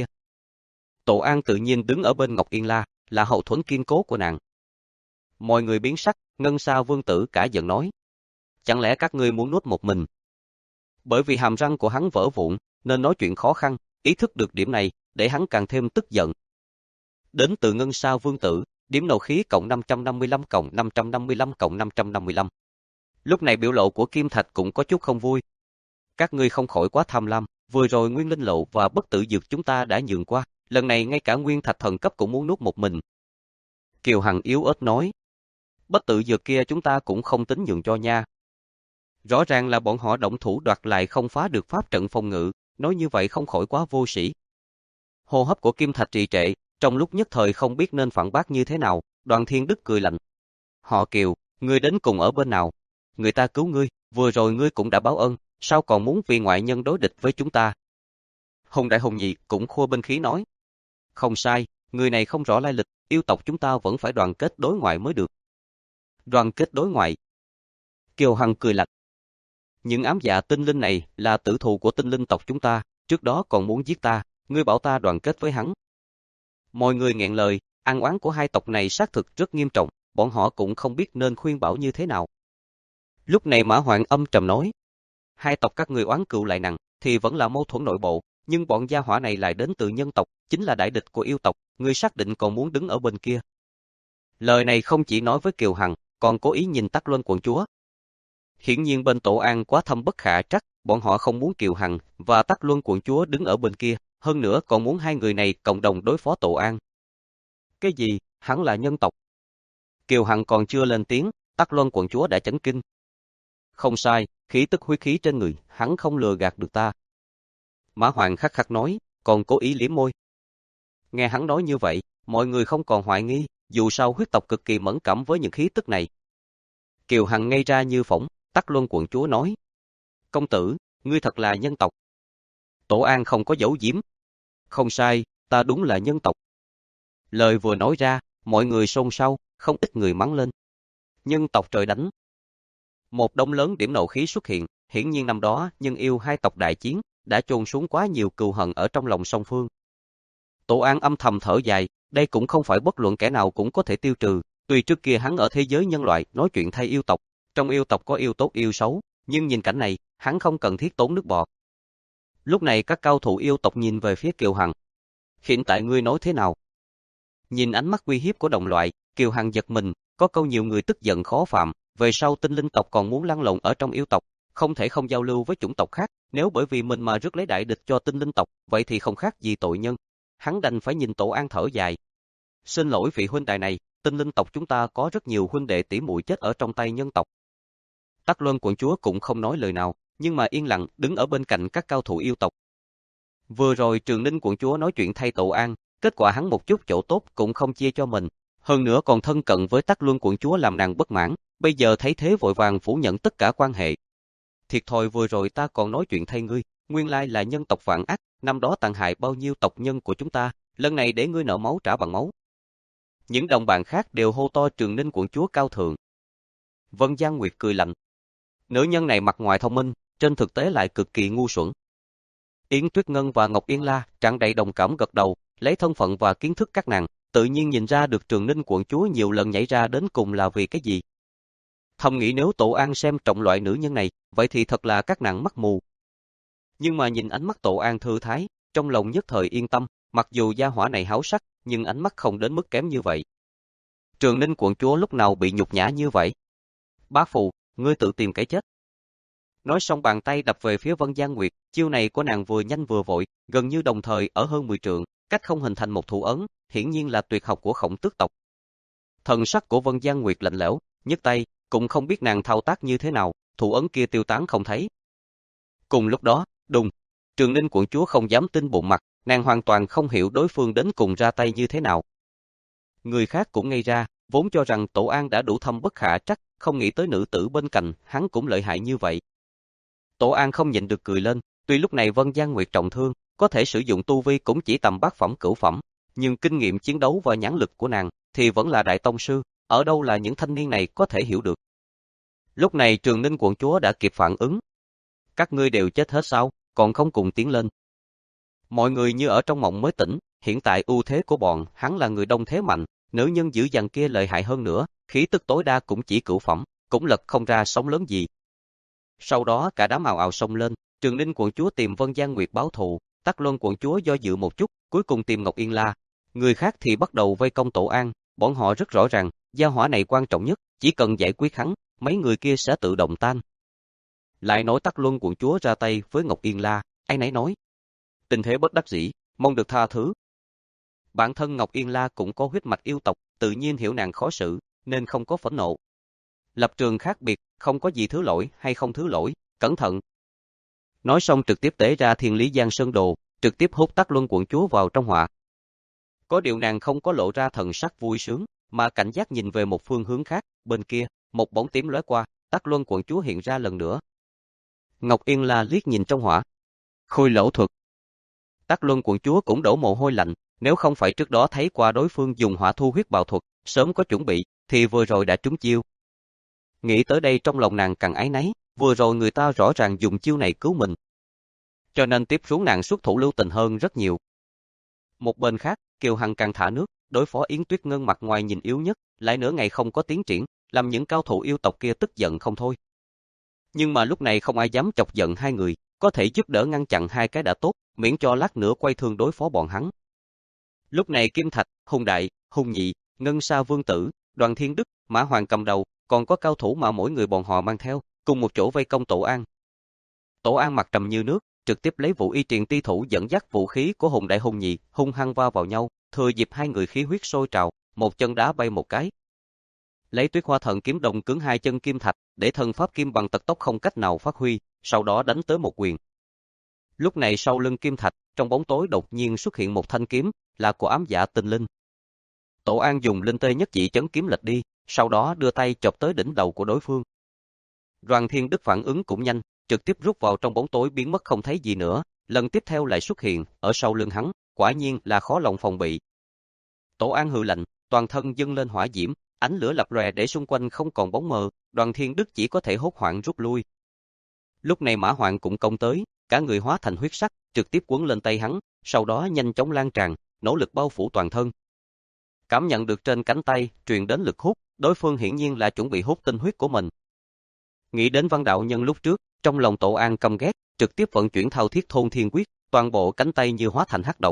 Tổ An tự nhiên đứng ở bên Ngọc Yên La, là hậu thuẫn kiên cố của nàng. Mọi người biến sắc, Ngân Sa Vương tử cả giận nói. Chẳng lẽ các ngươi muốn nuốt một mình? Bởi vì hàm răng của hắn vỡ vụn, nên nói chuyện khó khăn, ý thức được điểm này, để hắn càng thêm tức giận. Đến từ Ngân Sa Vương tử, điểm nộ khí cộng năm trăm năm mươi lăm cộng năm trăm năm mươi lăm cộng năm trăm năm mươi lăm. Lúc này biểu lộ của Kim Thạch cũng có chút không vui. Các ngươi không khỏi quá tham lam, vừa rồi Nguyên Linh Lộ và Bất Tử Dược chúng ta đã nhường qua, lần này ngay cả Nguyên Thạch thần cấp cũng muốn nuốt một mình. Kiều Hằng yếu ớt nói. Bất Tử Dược kia chúng ta cũng không tính nhường cho nha. Rõ ràng là bọn họ động thủ đoạt lại không phá được pháp trận phòng ngự, nói như vậy không khỏi quá vô sĩ. Hô hấp của Kim Thạch trì trệ, trong lúc nhất thời không biết nên phản bác như thế nào, Đoàn Thiên Đức cười lạnh. Họ Kiều, ngươi đến cùng ở bên nào? Người ta cứu ngươi, vừa rồi ngươi cũng đã báo ơn, sao còn muốn vì ngoại nhân đối địch với chúng ta? Hùng Đại Hùng Nhị cũng khua binh khí nói. Không sai, người này không rõ lai lịch, yêu tộc chúng ta vẫn phải đoàn kết đối ngoại mới được. Đoàn kết đối ngoại. Kiều Hằng cười lạnh. Những ám dạ tinh linh này là tử thù của tinh linh tộc chúng ta, trước đó còn muốn giết ta, ngươi bảo ta đoàn kết với hắn. Mọi người nghẹn lời, ăn oán của hai tộc này xác thực rất nghiêm trọng, bọn họ cũng không biết nên khuyên bảo như thế nào. Lúc này Mã Hoạn âm trầm nói, hai tộc các người oán cừu lại nặng, thì vẫn là mâu thuẫn nội bộ, nhưng bọn gia hỏa này lại đến từ nhân tộc, chính là đại địch của yêu tộc, ngươi xác định còn muốn đứng ở bên kia. Lời này không chỉ nói với Kiều Hằng, còn cố ý nhìn Tắc Luân quận chúa. Hiển nhiên bên Tổ An quá thâm bất khả trắc, bọn họ không muốn Kiều Hằng và Tắc Luân quận chúa đứng ở bên kia, hơn nữa còn muốn hai người này cộng đồng đối phó Tổ An. Cái gì, hắn là nhân tộc? Kiều Hằng còn chưa lên tiếng, Tắc Luân quận chúa đã chấn kinh. Không sai, khí tức huyết khí trên người, hắn không lừa gạt được ta. Mã Hoàng khắc khắc nói, còn cố ý liếm môi. Nghe hắn nói như vậy, mọi người không còn hoài nghi, dù sao huyết tộc cực kỳ mẫn cảm với những khí tức này. Kiều Hằng ngây ra như phỏng, Tắc Luân quận chúa nói. Công tử, ngươi thật là nhân tộc. Tổ An không có giấu giếm. Không sai, ta đúng là nhân tộc. Lời vừa nói ra, mọi người xôn xao, không ít người mắng lên. Nhân tộc trời đánh. Một đống lớn điểm nộ khí xuất hiện, hiển nhiên năm đó nhân yêu hai tộc đại chiến, đã chôn xuống quá nhiều cừu hận ở trong lòng song phương. Tổ An âm thầm thở dài, đây cũng không phải bất luận kẻ nào cũng có thể tiêu trừ, tuy trước kia hắn ở thế giới nhân loại nói chuyện thay yêu tộc, trong yêu tộc có yêu tốt yêu xấu, nhưng nhìn cảnh này, hắn không cần thiết tốn nước bọt. Lúc này các cao thủ yêu tộc nhìn về phía Kiều Hằng. Hiện tại ngươi nói thế nào? Nhìn ánh mắt uy hiếp của đồng loại, Kiều Hằng giật mình, có câu nhiều người tức giận khó phạm, về sau tinh linh tộc còn muốn lăn lộn ở trong yêu tộc, không thể không giao lưu với chủng tộc khác, nếu bởi vì mình mà rước lấy đại địch cho tinh linh tộc, vậy thì không khác gì tội nhân. Hắn đành phải nhìn Tổ An thở dài. Xin lỗi vị huynh đài này, tinh linh tộc chúng ta có rất nhiều huynh đệ tỷ muội chết ở trong tay nhân tộc. Tắc Luân quận chúa cũng không nói lời nào, nhưng mà yên lặng đứng ở bên cạnh các cao thủ yêu tộc. Vừa rồi Trường Ninh quận chúa nói chuyện thay Tổ An, kết quả hắn một chút chỗ tốt cũng không chia cho mình, hơn nữa còn thân cận với Tắc Luân quận chúa làm nàng bất mãn, bây giờ thấy thế vội vàng phủ nhận tất cả quan hệ. Thiệt thòi vừa rồi ta còn nói chuyện thay ngươi, nguyên lai là nhân tộc vạn ác, năm đó tàn hại bao nhiêu tộc nhân của chúng ta, lần này để ngươi nợ máu trả bằng máu. Những đồng bạn khác đều hô to Trường Ninh quận chúa cao thượng. Vân Giang Nguyệt cười lạnh. Nữ nhân này mặt ngoài thông minh, trên thực tế lại cực kỳ ngu xuẩn. Yến Tuyết Ngân và Ngọc Yên La tràn đầy đồng cảm gật đầu, lấy thân phận và kiến thức các nàng, tự nhiên nhìn ra được Trường Ninh quận chúa nhiều lần nhảy ra đến cùng là vì cái gì. Thầm nghĩ nếu Tổ An xem trọng loại nữ nhân này, vậy thì thật là các nàng mắt mù. Nhưng mà nhìn ánh mắt Tổ An thư thái, trong lòng nhất thời yên tâm, mặc dù gia hỏa này háo sắc, nhưng ánh mắt không đến mức kém như vậy. Trường Ninh quận chúa lúc nào bị nhục nhã như vậy? Bá phụ, ngươi tự tìm cái chết. Nói xong bàn tay đập về phía Vân Giang Nguyệt, chiêu này của nàng vừa nhanh vừa vội, gần như đồng thời ở hơn mười trượng, cách không hình thành một thủ ấn, hiển nhiên là tuyệt học của Khổng Tước tộc. Thần sắc của Vân Giang Nguyệt lạnh lẽo, nhấc tay, cũng không biết nàng thao tác như thế nào, thủ ấn kia tiêu tán không thấy. Cùng lúc đó, đùng, Trường Ninh quận chúa không dám tin bụng mặt, nàng hoàn toàn không hiểu đối phương đến cùng ra tay như thế nào. Người khác cũng ngây ra, vốn cho rằng Tổ An đã đủ thâm bất khả trắc, không nghĩ tới nữ tử bên cạnh, hắn cũng lợi hại như vậy. Tổ An không nhịn được cười lên, tuy lúc này Vân Giang Nguyệt trọng thương, có thể sử dụng tu vi cũng chỉ tầm bát phẩm cửu phẩm, nhưng kinh nghiệm chiến đấu và nhãn lực của nàng thì vẫn là đại tông sư, ở đâu là những thanh niên này có thể hiểu được. Lúc này Trường Ninh quận chúa đã kịp phản ứng. Các ngươi đều chết hết sao, còn không cùng tiến lên. Mọi người như ở trong mộng mới tỉnh, hiện tại ưu thế của bọn hắn là người đông thế mạnh, nữ nhân dữ dằn kia lợi hại hơn nữa, khí tức tối đa cũng chỉ cửu phẩm, cũng lật không ra sóng lớn gì. Sau đó cả đám ào ào xông lên, Trường Ninh quận chúa tìm Vân Giang Nguyệt báo thù, Tắc Luân quận chúa do dự một chút, cuối cùng tìm Ngọc Yên La. Người khác thì bắt đầu vây công Tổ An, bọn họ rất rõ ràng, gia hỏa này quan trọng nhất, chỉ cần giải quyết hắn, mấy người kia sẽ tự động tan. Lại nói Tắc Luân quận chúa ra tay với Ngọc Yên La, ai nấy nói. Tình thế bất đắc dĩ, mong được tha thứ. Bản thân Ngọc Yên La cũng có huyết mạch yêu tộc, tự nhiên hiểu nàng khó xử, nên không có phẫn nộ. Lập trường khác biệt, không có gì thứ lỗi hay không thứ lỗi, cẩn thận. Nói xong trực tiếp tế ra Thiên Lý Giang Sơn Đồ, trực tiếp hút Tắc Luân quận chúa vào trong họa. Có điều nàng không có lộ ra thần sắc vui sướng, mà cảnh giác nhìn về một phương hướng khác, bên kia, một bóng tím lóe qua, Tắc Luân quận chúa hiện ra lần nữa. Ngọc Yên La liếc nhìn trong họa. Khôi lỗ thuật. Tắc Luân quận chúa cũng đổ mồ hôi lạnh, nếu không phải trước đó thấy qua đối phương dùng hỏa thu huyết bạo thuật, sớm có chuẩn bị, thì vừa rồi đã trúng chiêu. Nghĩ tới đây trong lòng nàng càng áy náy, vừa rồi người ta rõ ràng dùng chiêu này cứu mình. Cho nên tiếp xuống nàng xuất thủ lưu tình hơn rất nhiều. Một bên khác, Kiều Hằng càng thả nước, đối phó Yến Tuyết Ngân mặt ngoài nhìn yếu nhất, lại nửa ngày không có tiến triển, làm những cao thủ yêu tộc kia tức giận không thôi. Nhưng mà lúc này không ai dám chọc giận hai người, có thể giúp đỡ ngăn chặn hai cái đã tốt, miễn cho lát nữa quay thương đối phó bọn hắn. Lúc này Kim Thạch, Hùng Đại, Hùng Nhị, Ngân Sa Vương Tử, Đoàn Thiên Đức, Mã Hoàng cầm đầu, còn có cao thủ mà mỗi người bọn họ mang theo, cùng một chỗ vây công Tổ An. Tổ An mặt trầm như nước, trực tiếp lấy Vũ Y Truyền Ti thủ dẫn dắt vũ khí của Hùng Đại Hùng Nhị, hung hăng va vào nhau, thừa dịp hai người khí huyết sôi trào, một chân đá bay một cái. Lấy Tuyết Hoa Thần kiếm đồng cứng hai chân Kim Thạch, để thần pháp kim bằng tật tốc không cách nào phát huy, sau đó đánh tới một quyền. Lúc này sau lưng Kim Thạch, trong bóng tối đột nhiên xuất hiện một thanh kiếm, là của ám giả Tinh Linh. Tổ An dùng linh tê nhất chỉ chấn kiếm lệch đi, sau đó đưa tay chộp tới đỉnh đầu của đối phương. Đoàn Thiên Đức phản ứng cũng nhanh, trực tiếp rút vào trong bóng tối biến mất không thấy gì nữa, lần tiếp theo lại xuất hiện, ở sau lưng hắn, quả nhiên là khó lòng phòng bị. Tổ An hừ lạnh, toàn thân dâng lên hỏa diễm, ánh lửa lập lòe để xung quanh không còn bóng mờ, Đoàn Thiên Đức chỉ có thể hốt hoảng rút lui. Lúc này Mã Hoàng cũng công tới, cả người hóa thành huyết sắc, trực tiếp quấn lên tay hắn, sau đó nhanh chóng lan tràn, nỗ lực bao phủ toàn thân. Cảm nhận được trên cánh tay truyền đến lực hút, đối phương hiển nhiên là chuẩn bị hút tinh huyết của mình. Nghĩ đến Văn đạo nhân lúc trước, trong lòng Tổ An căm ghét, trực tiếp vận chuyển Thao Thiết Thôn Thiên Quyết, toàn bộ cánh tay như hóa thành hắc động.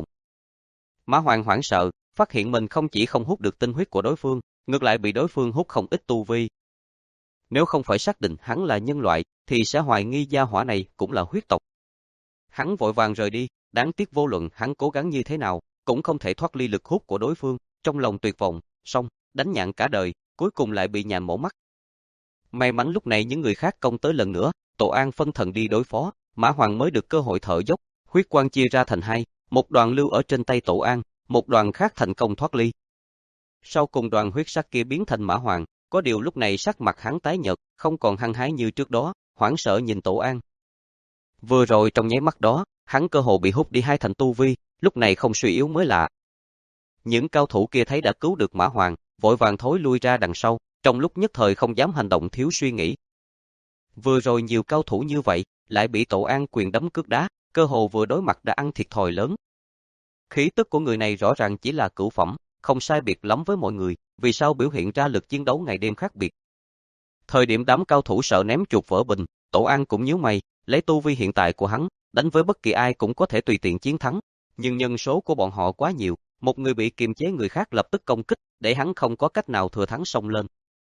Mã Hoàng hoảng sợ, phát hiện mình không chỉ không hút được tinh huyết của đối phương, ngược lại bị đối phương hút không ít tu vi. Nếu không phải xác định hắn là nhân loại, thì sẽ hoài nghi gia hỏa này cũng là huyết tộc. Hắn vội vàng rời đi, đáng tiếc vô luận hắn cố gắng như thế nào, cũng không thể thoát ly lực hút của đối phương, trong lòng tuyệt vọng, xong, đánh nhạn cả đời, cuối cùng lại bị nhàn mổ mắt. May mắn lúc này những người khác công tới lần nữa, Tổ An phân thần đi đối phó, Mã Hoàng mới được cơ hội thở dốc, huyết quang chia ra thành hai, một đoàn lưu ở trên tay Tổ An, một đoàn khác thành công thoát ly. Sau cùng đoàn huyết sắc kia biến thành Mã Hoàng, có điều lúc này sắc mặt hắn tái nhợt, không còn hăng hái như trước đó, hoảng sợ nhìn Tổ An. Vừa rồi trong nháy mắt đó, hắn cơ hồ bị hút đi hai thành tu vi, lúc này không suy yếu mới lạ. Những cao thủ kia thấy đã cứu được Mã Hoàng, vội vàng thối lui ra đằng sau, trong lúc nhất thời không dám hành động thiếu suy nghĩ. Vừa rồi nhiều cao thủ như vậy, lại bị Tổ An quyền đấm cước đá, cơ hồ vừa đối mặt đã ăn thiệt thòi lớn. Khí tức của người này rõ ràng chỉ là cửu phẩm, không sai biệt lắm với mọi người, vì sao biểu hiện ra lực chiến đấu ngày đêm khác biệt. Thời điểm đám cao thủ sợ ném chuột vỡ bình, Tổ An cũng nhíu mày, lấy tu vi hiện tại của hắn, đánh với bất kỳ ai cũng có thể tùy tiện chiến thắng, nhưng nhân số của bọn họ quá nhiều, một người bị kiềm chế người khác lập tức công kích, để hắn không có cách nào thừa thắng xông lên.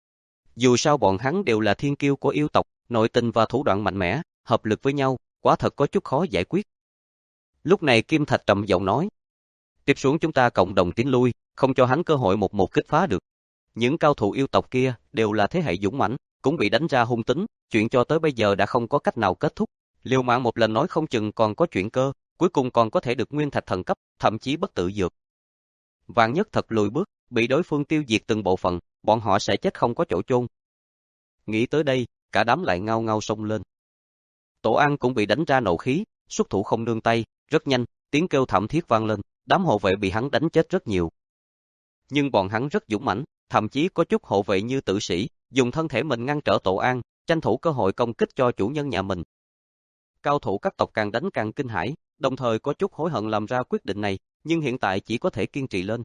Dù sao bọn hắn đều là thiên kiêu của yêu tộc, nội tình và thủ đoạn mạnh mẽ, hợp lực với nhau, quả thật có chút khó giải quyết. Lúc này Kim Thạch trầm giọng nói, tiếp xuống chúng ta cộng đồng tiến lui, không cho hắn cơ hội một một kích phá được. Những cao thủ yêu tộc kia đều là thế hệ dũng mãnh, cũng bị đánh ra hung tính, chuyện cho tới bây giờ đã không có cách nào kết thúc. Liều mạng một lần nói không chừng còn có chuyện cơ, cuối cùng còn có thể được nguyên thạch thần cấp, thậm chí bất tử dược. Vạn nhất thật lùi bước, bị đối phương tiêu diệt từng bộ phận, bọn họ sẽ chết không có chỗ chôn. Nghĩ tới đây, cả đám lại ngao ngao xông lên. Tổ An cũng bị đánh ra nộ khí, xuất thủ không nương tay, rất nhanh, tiếng kêu thảm thiết vang lên, đám hộ vệ bị hắn đánh chết rất nhiều. Nhưng bọn hắn rất dũng mãnh, thậm chí có chút hộ vệ như tử sĩ, dùng thân thể mình ngăn trở Tổ An, tranh thủ cơ hội công kích cho chủ nhân nhà mình. Cao thủ các tộc càng đánh càng kinh hãi, đồng thời có chút hối hận làm ra quyết định này, nhưng hiện tại chỉ có thể kiên trì lên.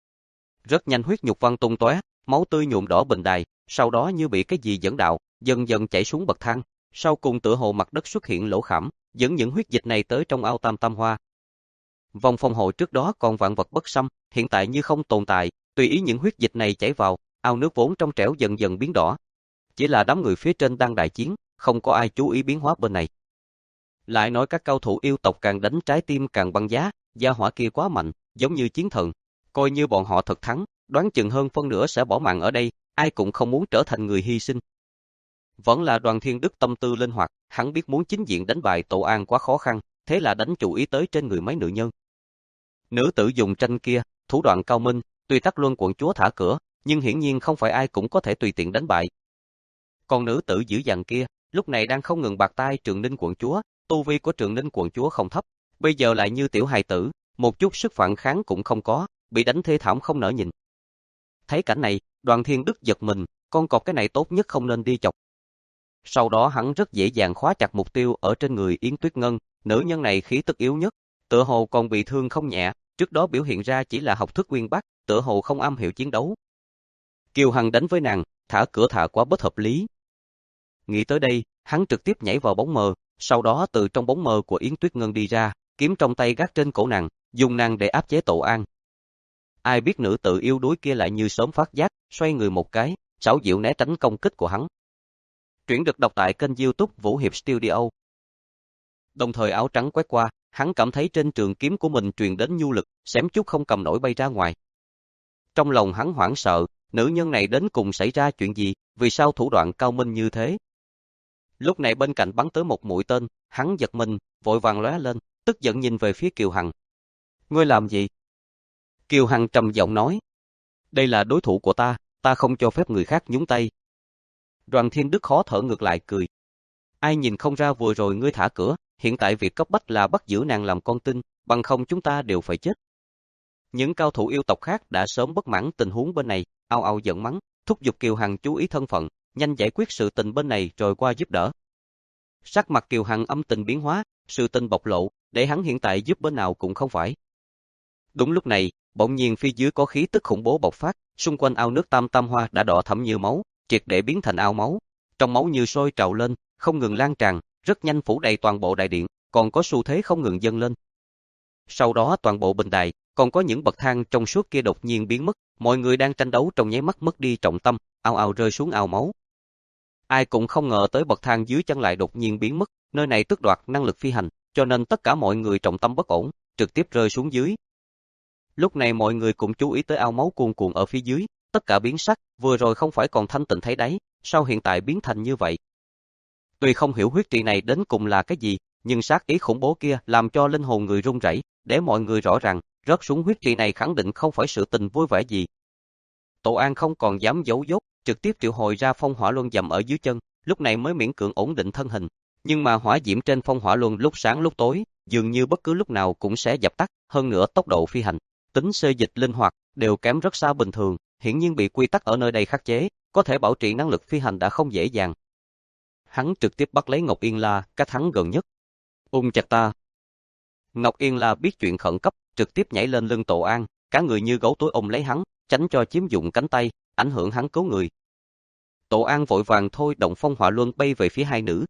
Rất nhanh huyết nhục văng tung tóe, máu tươi nhuộm đỏ bình đài, sau đó như bị cái gì dẫn đạo, dần dần chảy xuống bậc thang, sau cùng tựa hồ mặt đất xuất hiện lỗ khảm, dẫn những huyết dịch này tới trong ao Tam Tam Hoa. Vòng phòng hộ trước đó còn vạn vật bất xâm, hiện tại như không tồn tại, tùy ý những huyết dịch này chảy vào, ao nước vốn trong trẻo dần dần biến đỏ. Chỉ là đám người phía trên đang đại chiến, không có ai chú ý biến hóa bên này. Lại nói các cao thủ yêu tộc càng đánh trái tim càng băng giá, gia hỏa kia quá mạnh, giống như chiến thần. Coi như bọn họ thật thắng, đoán chừng hơn phân nửa sẽ bỏ mạng ở đây, ai cũng không muốn trở thành người hy sinh. Vẫn là Đoàn Thiên Đức tâm tư linh hoạt, hắn biết muốn chính diện đánh bại Tổ An quá khó khăn, thế là đánh chủ ý tới trên người mấy nữ nhân. Nữ tử dùng tranh kia, thủ đoạn cao minh, tuy Tắc Luân quận chúa thả cửa, nhưng hiển nhiên không phải ai cũng có thể tùy tiện đánh bại. Còn nữ tử dữ dằn kia, lúc này đang không ngừng bạc tai Trường Ninh quận chúa, tu vi của Trường Ninh quận chúa không thấp, bây giờ lại như tiểu hài tử, một chút sức phản kháng cũng không có, bị đánh thê thảm không nỡ nhìn. Thấy cảnh này, Đoàn Thiên Đức giật mình, con cọp cái này tốt nhất không nên đi chọc. Sau đó hắn rất dễ dàng khóa chặt mục tiêu ở trên người Yến Tuyết Ngân, nữ nhân này khí tức yếu nhất, tựa hồ còn bị thương không nhẹ, trước đó biểu hiện ra chỉ là học thức uyên bác, tựa hồ không am hiểu chiến đấu. Kiều Hằng đánh với nàng, thả cửa thả quá bất hợp lý. Nghĩ tới đây, hắn trực tiếp nhảy vào bóng mờ, sau đó từ trong bóng mờ của Yến Tuyết Ngân đi ra, kiếm trong tay gác trên cổ nàng, dùng nàng để áp chế Tổ An. Ai biết nữ tự yêu đuối kia lại như sớm phát giác, xoay người một cái, xảo diệu né tránh công kích của hắn. Truyện được đọc tại kênh YouTube Vũ Hiệp Studio. Đồng thời áo trắng quét qua, hắn cảm thấy trên trường kiếm của mình truyền đến nhu lực, xém chút không cầm nổi bay ra ngoài. Trong lòng hắn hoảng sợ, nữ nhân này đến cùng xảy ra chuyện gì, vì sao thủ đoạn cao minh như thế? Lúc này bên cạnh bắn tới một mũi tên, hắn giật mình, vội vàng lóe lên, tức giận nhìn về phía Kiều Hằng. Ngươi làm gì? Kiều Hằng trầm giọng nói. Đây là đối thủ của ta, ta không cho phép người khác nhúng tay. Đoàn Thiên Đức khó thở ngược lại cười. Ai nhìn không ra vừa rồi ngươi thả cửa, hiện tại việc cấp bách là bắt giữ nàng làm con tin, bằng không chúng ta đều phải chết. Những cao thủ yêu tộc khác đã sớm bất mãn tình huống bên này, ao ao giận mắng, thúc giục Kiều Hằng chú ý thân phận, nhanh giải quyết sự tình bên này rồi qua giúp đỡ. Sắc mặt Kiều Hằng âm tình biến hóa, sự tình bộc lộ, để hắn hiện tại giúp bên nào cũng không phải. Đúng lúc này, bỗng nhiên phía dưới có khí tức khủng bố bộc phát, xung quanh ao nước Tam Tam Hoa đã đỏ thẫm như máu, triệt để biến thành ao máu. Trong máu như sôi trào lên, không ngừng lan tràn, rất nhanh phủ đầy toàn bộ đại điện, còn có xu thế không ngừng dâng lên. Sau đó toàn bộ bình đài, còn có những bậc thang trong suốt kia đột nhiên biến mất, mọi người đang tranh đấu trong nháy mắt mất đi trọng tâm, ao ao rơi xuống ao máu. Ai cũng không ngờ tới bậc thang dưới chân lại đột nhiên biến mất, nơi này tước đoạt năng lực phi hành, cho nên tất cả mọi người trọng tâm bất ổn, trực tiếp rơi xuống dưới. Lúc này mọi người cũng chú ý tới ao máu cuồn cuộn ở phía dưới, tất cả biến sắc, vừa rồi không phải còn thanh tịnh thấy đáy, sao hiện tại biến thành như vậy? Tuy không hiểu huyết trị này đến cùng là cái gì, nhưng sát ý khủng bố kia làm cho linh hồn người run rẩy, để mọi người rõ ràng, rớt xuống huyết trị này khẳng định không phải sự tình vui vẻ gì. Tổ An không còn dám giấu dốt, trực tiếp triệu hồi ra phong hỏa luân dầm ở dưới chân, lúc này mới miễn cưỡng ổn định thân hình. Nhưng mà hỏa diễm trên phong hỏa luân lúc sáng lúc tối, dường như bất cứ lúc nào cũng sẽ dập tắt, hơn nữa tốc độ phi hành, tính xê dịch linh hoạt, đều kém rất xa bình thường, hiển nhiên bị quy tắc ở nơi đây khắc chế, có thể bảo trì năng lực phi hành đã không dễ dàng. Hắn trực tiếp bắt lấy Ngọc Yên La, cách hắn gần nhất. Ôm chặt ta. Ngọc Yên La biết chuyện khẩn cấp, trực tiếp nhảy lên lưng Tổ An, cả người như gấu túi ôm lấy hắn, tránh cho chiếm dụng cánh tay, ảnh hưởng hắn cứu người. Tổ An vội vàng thôi động phong hỏa luân bay về phía hai nữ.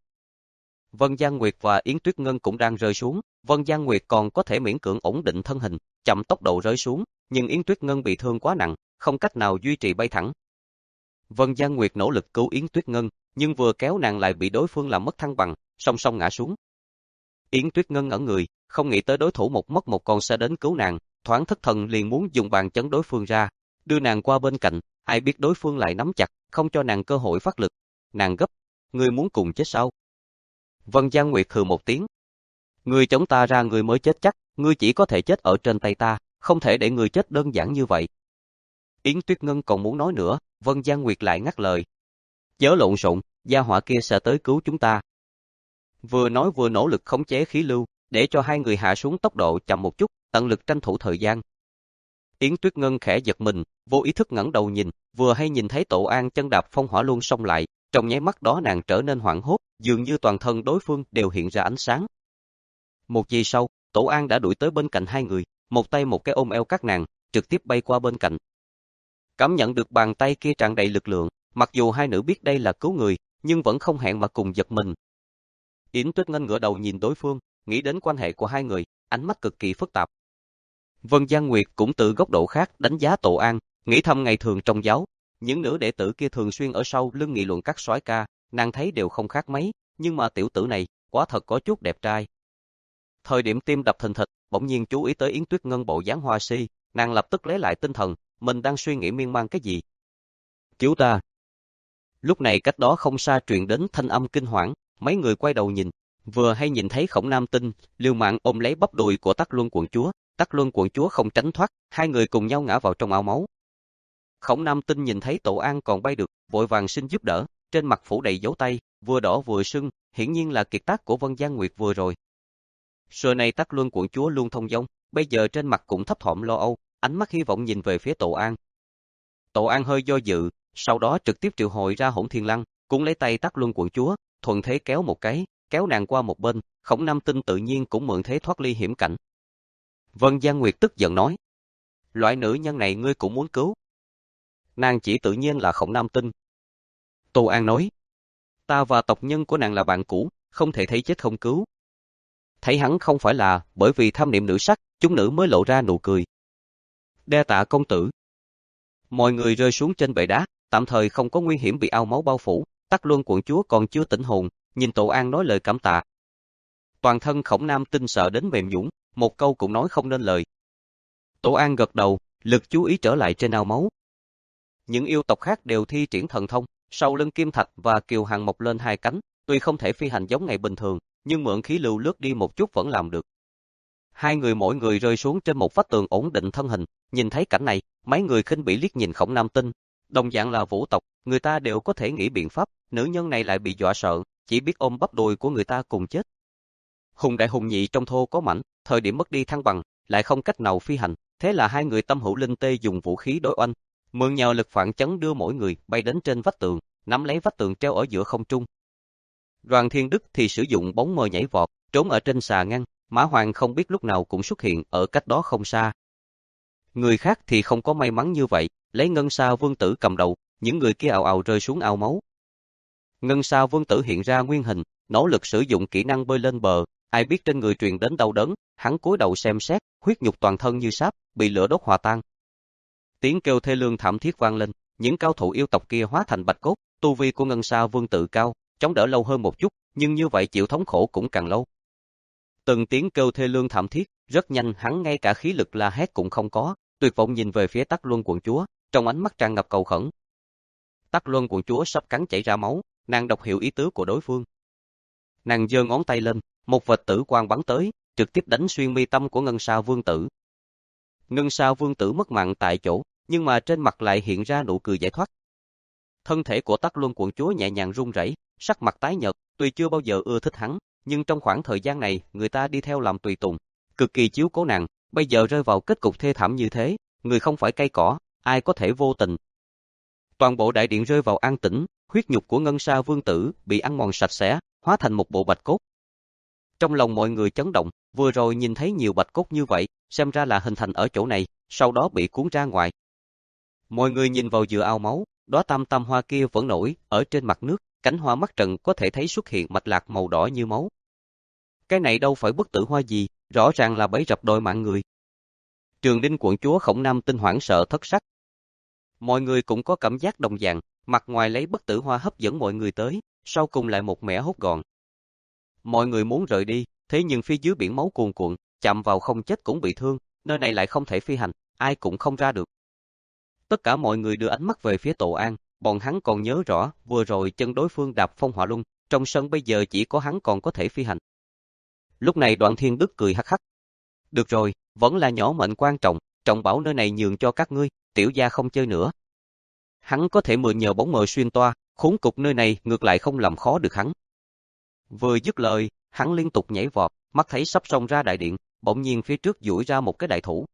Vân Giang Nguyệt và Yến Tuyết Ngân cũng đang rơi xuống, Vân Giang Nguyệt còn có thể miễn cưỡng ổn định thân hình, chậm tốc độ rơi xuống, nhưng Yến Tuyết Ngân bị thương quá nặng, không cách nào duy trì bay thẳng. Vân Giang Nguyệt nỗ lực cứu Yến Tuyết Ngân, nhưng vừa kéo nàng lại bị đối phương làm mất thăng bằng, song song ngã xuống. Yến Tuyết Ngân ẩn người, không nghĩ tới đối thủ một mất một con sẽ đến cứu nàng, thoáng thất thần liền muốn dùng bàn chấn đối phương ra, đưa nàng qua bên cạnh, ai biết đối phương lại nắm chặt, không cho nàng cơ hội phát lực. Nàng gấp, ngươi muốn cùng chết sao? Vân Giang Nguyệt hừ một tiếng. Ngươi chống ta ra ngươi mới chết chắc, ngươi chỉ có thể chết ở trên tay ta, không thể để ngươi chết đơn giản như vậy. Yến Tuyết Ngân còn muốn nói nữa, Vân Giang Nguyệt lại ngắt lời. Chớ lộn xộn, gia hỏa kia sẽ tới cứu chúng ta. Vừa nói vừa nỗ lực khống chế khí lưu, để cho hai người hạ xuống tốc độ chậm một chút, tận lực tranh thủ thời gian. Yến Tuyết Ngân khẽ giật mình, vô ý thức ngẩng đầu nhìn, vừa hay nhìn thấy Tổ An chân đạp phong hỏa luân xông lại, trong nháy mắt đó nàng trở nên hoảng hốt, dường như toàn thân đối phương đều hiện ra ánh sáng. Một giây sau, Tổ An đã đuổi tới bên cạnh hai người, một tay một cái ôm eo các nàng, trực tiếp bay qua bên cạnh. Cảm nhận được bàn tay kia tràn đầy lực lượng, mặc dù hai nữ biết đây là cứu người, nhưng vẫn không hẹn mà cùng giật mình. Yến Tuyết Ngân ngửa đầu nhìn đối phương, nghĩ đến quan hệ của hai người, ánh mắt cực kỳ phức tạp. Vân Giang Nguyệt cũng từ góc độ khác đánh giá Tổ An, nghĩ thầm ngày thường trong giáo, những nữ đệ tử kia thường xuyên ở sau lưng nghị luận các soái ca, nàng thấy đều không khác mấy, nhưng mà tiểu tử này, quả thật có chút đẹp trai. Thời điểm tim đập thình thịch, bỗng nhiên chú ý tới Yến Tuyết Ngân bộ dáng hoa si, nàng lập tức lấy lại tinh thần, mình đang suy nghĩ miên man cái gì. Cứu ta! Lúc này cách đó không xa truyền đến thanh âm kinh hoảng, mấy người quay đầu nhìn, vừa hay nhìn thấy Khổng Nam Tinh, liều mạng ôm lấy bắp đùi của Tắc Luân quận chúa, Tắc Luân quận chúa không tránh thoát, hai người cùng nhau ngã vào trong ao máu. Khổng Nam Tinh nhìn thấy Tổ An còn bay được, vội vàng xin giúp đỡ, trên mặt phủ đầy dấu tay, vừa đỏ vừa sưng, hiển nhiên là kiệt tác của Vân Giang Nguyệt vừa rồi. Rồi này Tắc Luân quận chúa luôn thông dong, bây giờ trên mặt cũng thấp thỏm lo âu, ánh mắt hy vọng nhìn về phía Tổ An. Tổ An hơi do dự, sau đó trực tiếp triệu hồi ra Hỗn Thiên Lăng, cũng lấy tay Tắc Luân quận chúa, thuận thế kéo một cái, kéo nàng qua một bên, Khổng Nam Tinh tự nhiên cũng mượn thế thoát ly hiểm cảnh. Vân Giang Nguyệt tức giận nói, loại nữ nhân này ngươi cũng muốn cứu? Nàng chỉ tự nhiên là Khổng Nam Tinh. Tô An nói, ta và tộc nhân của nàng là bạn cũ, không thể thấy chết không cứu. Thấy hắn không phải là bởi vì tham niệm nữ sắc, chúng nữ mới lộ ra nụ cười. Đa tạ công tử. Mọi người rơi xuống trên bệ đá, tạm thời không có nguy hiểm bị ao máu bao phủ, Tắc Luân quận chúa còn chưa tỉnh hồn, nhìn Tổ An nói lời cảm tạ. Toàn thân Khổng Nam Tinh sợ đến mềm nhũn, một câu cũng nói không nên lời. Tổ An gật đầu, lực chú ý trở lại trên ao máu. Những yêu tộc khác đều thi triển thần thông, sau lưng Kim Thạch và Kiều Hằng mọc lên hai cánh, tuy không thể phi hành giống ngày bình thường, nhưng mượn khí lưu lướt đi một chút vẫn làm được. Hai người mỗi người rơi xuống trên một vách tường ổn định thân hình, nhìn thấy cảnh này, mấy người khinh bỉ liếc nhìn Khổng Nam Tinh, đồng dạng là vũ tộc, người ta đều có thể nghĩ biện pháp, nữ nhân này lại bị dọa sợ, chỉ biết ôm bắp đùi của người ta cùng chết. Hùng đại hùng nhị trong thô có mảnh, thời điểm mất đi thăng bằng, lại không cách nào phi hành, thế là hai người tâm hữu linh tê dùng vũ khí đối oanh, mượn nhờ lực phản chấn đưa mỗi người bay đến trên vách tường, nắm lấy vách tường treo ở giữa không trung. Đoàn Thiên Đức thì sử dụng bóng mờ nhảy vọt, trốn ở trên xà ngăn, Mã Hoàng không biết lúc nào cũng xuất hiện ở cách đó không xa. Người khác thì không có may mắn như vậy, lấy Ngân Sa Vương Tử cầm đầu, những người kia ào ào rơi xuống ao máu. Ngân Sa Vương Tử hiện ra nguyên hình, nỗ lực sử dụng kỹ năng bơi lên bờ, ai biết trên người truyền đến đau đớn, hắn cúi đầu xem xét, huyết nhục toàn thân như sáp, bị lửa đốt hòa tan. Tiếng kêu thê lương thảm thiết vang lên, những cao thủ yêu tộc kia hóa thành bạch cốt, tu vi của Ngân Sa Vương Tử cao, chống đỡ lâu hơn một chút, nhưng như vậy chịu thống khổ cũng càng lâu. Từng tiếng kêu thê lương thảm thiết, rất nhanh hắn ngay cả khí lực la hét cũng không có, tuyệt vọng nhìn về phía Tắc Luân quận chúa, trong ánh mắt tràn ngập cầu khẩn. Tắc Luân quận chúa sắp cắn chảy ra máu, nàng đọc hiểu ý tứ của đối phương. Nàng giơ ngón tay lên, một vệt tử quang bắn tới, trực tiếp đánh xuyên mi tâm của Ngân Sa Vương Tử. Ngân Sa Vương Tử mất mạng tại chỗ, nhưng mà trên mặt lại hiện ra nụ cười giải thoát. Thân thể của Tắc Luân quận chúa nhẹ nhàng run rẩy, sắc mặt tái nhợt, tuy chưa bao giờ ưa thích hắn, nhưng trong khoảng thời gian này, người ta đi theo làm tùy tùng, cực kỳ chiếu cố nàng, bây giờ rơi vào kết cục thê thảm như thế, người không phải cây cỏ, ai có thể vô tình. Toàn bộ đại điện rơi vào an tĩnh, huyết nhục của Ngân Sa Vương Tử bị ăn mòn sạch sẽ, hóa thành một bộ bạch cốt. Trong lòng mọi người chấn động, vừa rồi nhìn thấy nhiều bạch cốt như vậy, xem ra là hình thành ở chỗ này, sau đó bị cuốn ra ngoài. Mọi người nhìn vào giữa ao máu, đóa tam tam hoa kia vẫn nổi ở trên mặt nước, cánh hoa mắt trận có thể thấy xuất hiện mạch lạc màu đỏ như máu. Cái này đâu phải bất tử hoa gì, rõ ràng là bẫy rập đòi mạng người. Trường Đinh quận chúa Khổng Nam Tinh hoảng sợ thất sắc. Mọi người cũng có cảm giác đồng dạng, mặt ngoài lấy bất tử hoa hấp dẫn mọi người tới, sau cùng lại một mẻ hốt gọn. Mọi người muốn rời đi, thế nhưng phía dưới biển máu cuồn cuộn, chạm vào không chết cũng bị thương, nơi này lại không thể phi hành, ai cũng không ra được. Tất cả mọi người đưa ánh mắt về phía Tổ An, bọn hắn còn nhớ rõ, vừa rồi chân đối phương đạp phong hỏa luân, trong sân bây giờ chỉ có hắn còn có thể phi hành. Lúc này Đoạn Thiên Đức cười hắc hắc. Được rồi, vẫn là nhỏ mệnh quan trọng, trọng bảo nơi này nhường cho các ngươi, tiểu gia không chơi nữa. Hắn có thể mượn nhờ bóng mờ xuyên toa, khốn cục nơi này ngược lại không làm khó được hắn. Vừa dứt lời, hắn liên tục nhảy vọt, mắt thấy sắp xông ra đại điện, bỗng nhiên phía trước duỗi ra một cái đại thủ.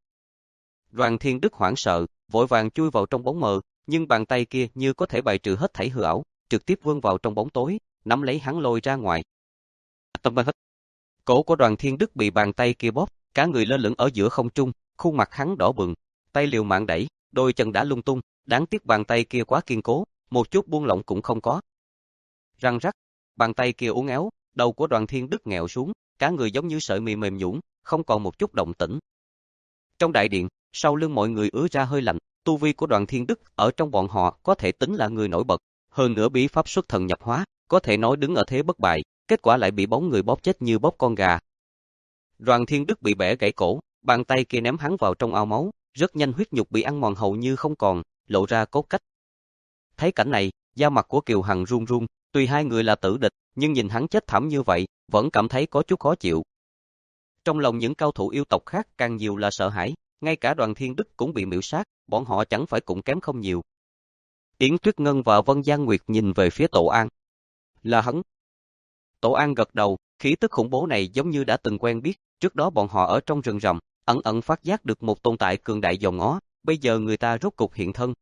Đoàn Thiên Đức hoảng sợ, vội vàng chui vào trong bóng mờ, nhưng bàn tay kia như có thể bài trừ hết thảy hư ảo, trực tiếp vươn vào trong bóng tối, nắm lấy hắn lôi ra ngoài. Tâm hết. Cổ của Đoàn Thiên Đức bị bàn tay kia bóp, cả người lơ lửng ở giữa không trung, khuôn mặt hắn đỏ bừng, tay liều mạng đẩy, đôi chân đã lung tung, đáng tiếc bàn tay kia quá kiên cố, một chút buông lỏng cũng không có. Răng rắc, bàn tay kia uốn éo, đầu của Đoàn Thiên Đức nghẹo xuống, cả người giống như sợi mì mềm nhũn, không còn một chút động tĩnh. Trong đại điện, sau lưng mọi người ứa ra hơi lạnh, tu vi của Đoàn Thiên Đức ở trong bọn họ có thể tính là người nổi bật, hơn nữa bí pháp xuất thần nhập hóa, có thể nói đứng ở thế bất bại, kết quả lại bị bóng người bóp chết như bóp con gà. Đoàn Thiên Đức bị bẻ gãy cổ, bàn tay kia ném hắn vào trong ao máu, rất nhanh huyết nhục bị ăn mòn hầu như không còn, lộ ra cốt cách. Thấy cảnh này, da mặt của Kiều Hằng run run, tuy hai người là tử địch, nhưng nhìn hắn chết thảm như vậy, vẫn cảm thấy có chút khó chịu. Trong lòng những cao thủ yêu tộc khác càng nhiều là sợ hãi, ngay cả Đoàn Thiên Đức cũng bị miểu sát, bọn họ chẳng phải cũng kém không nhiều. Yến Tuyết Ngân và Vân Giang Nguyệt nhìn về phía Tổ An. Là hắn. Tổ An gật đầu, khí tức khủng bố này giống như đã từng quen biết, trước đó bọn họ ở trong rừng rậm, ẩn ẩn phát giác được một tồn tại cường đại dòm ngó, bây giờ người ta rốt cục hiện thân.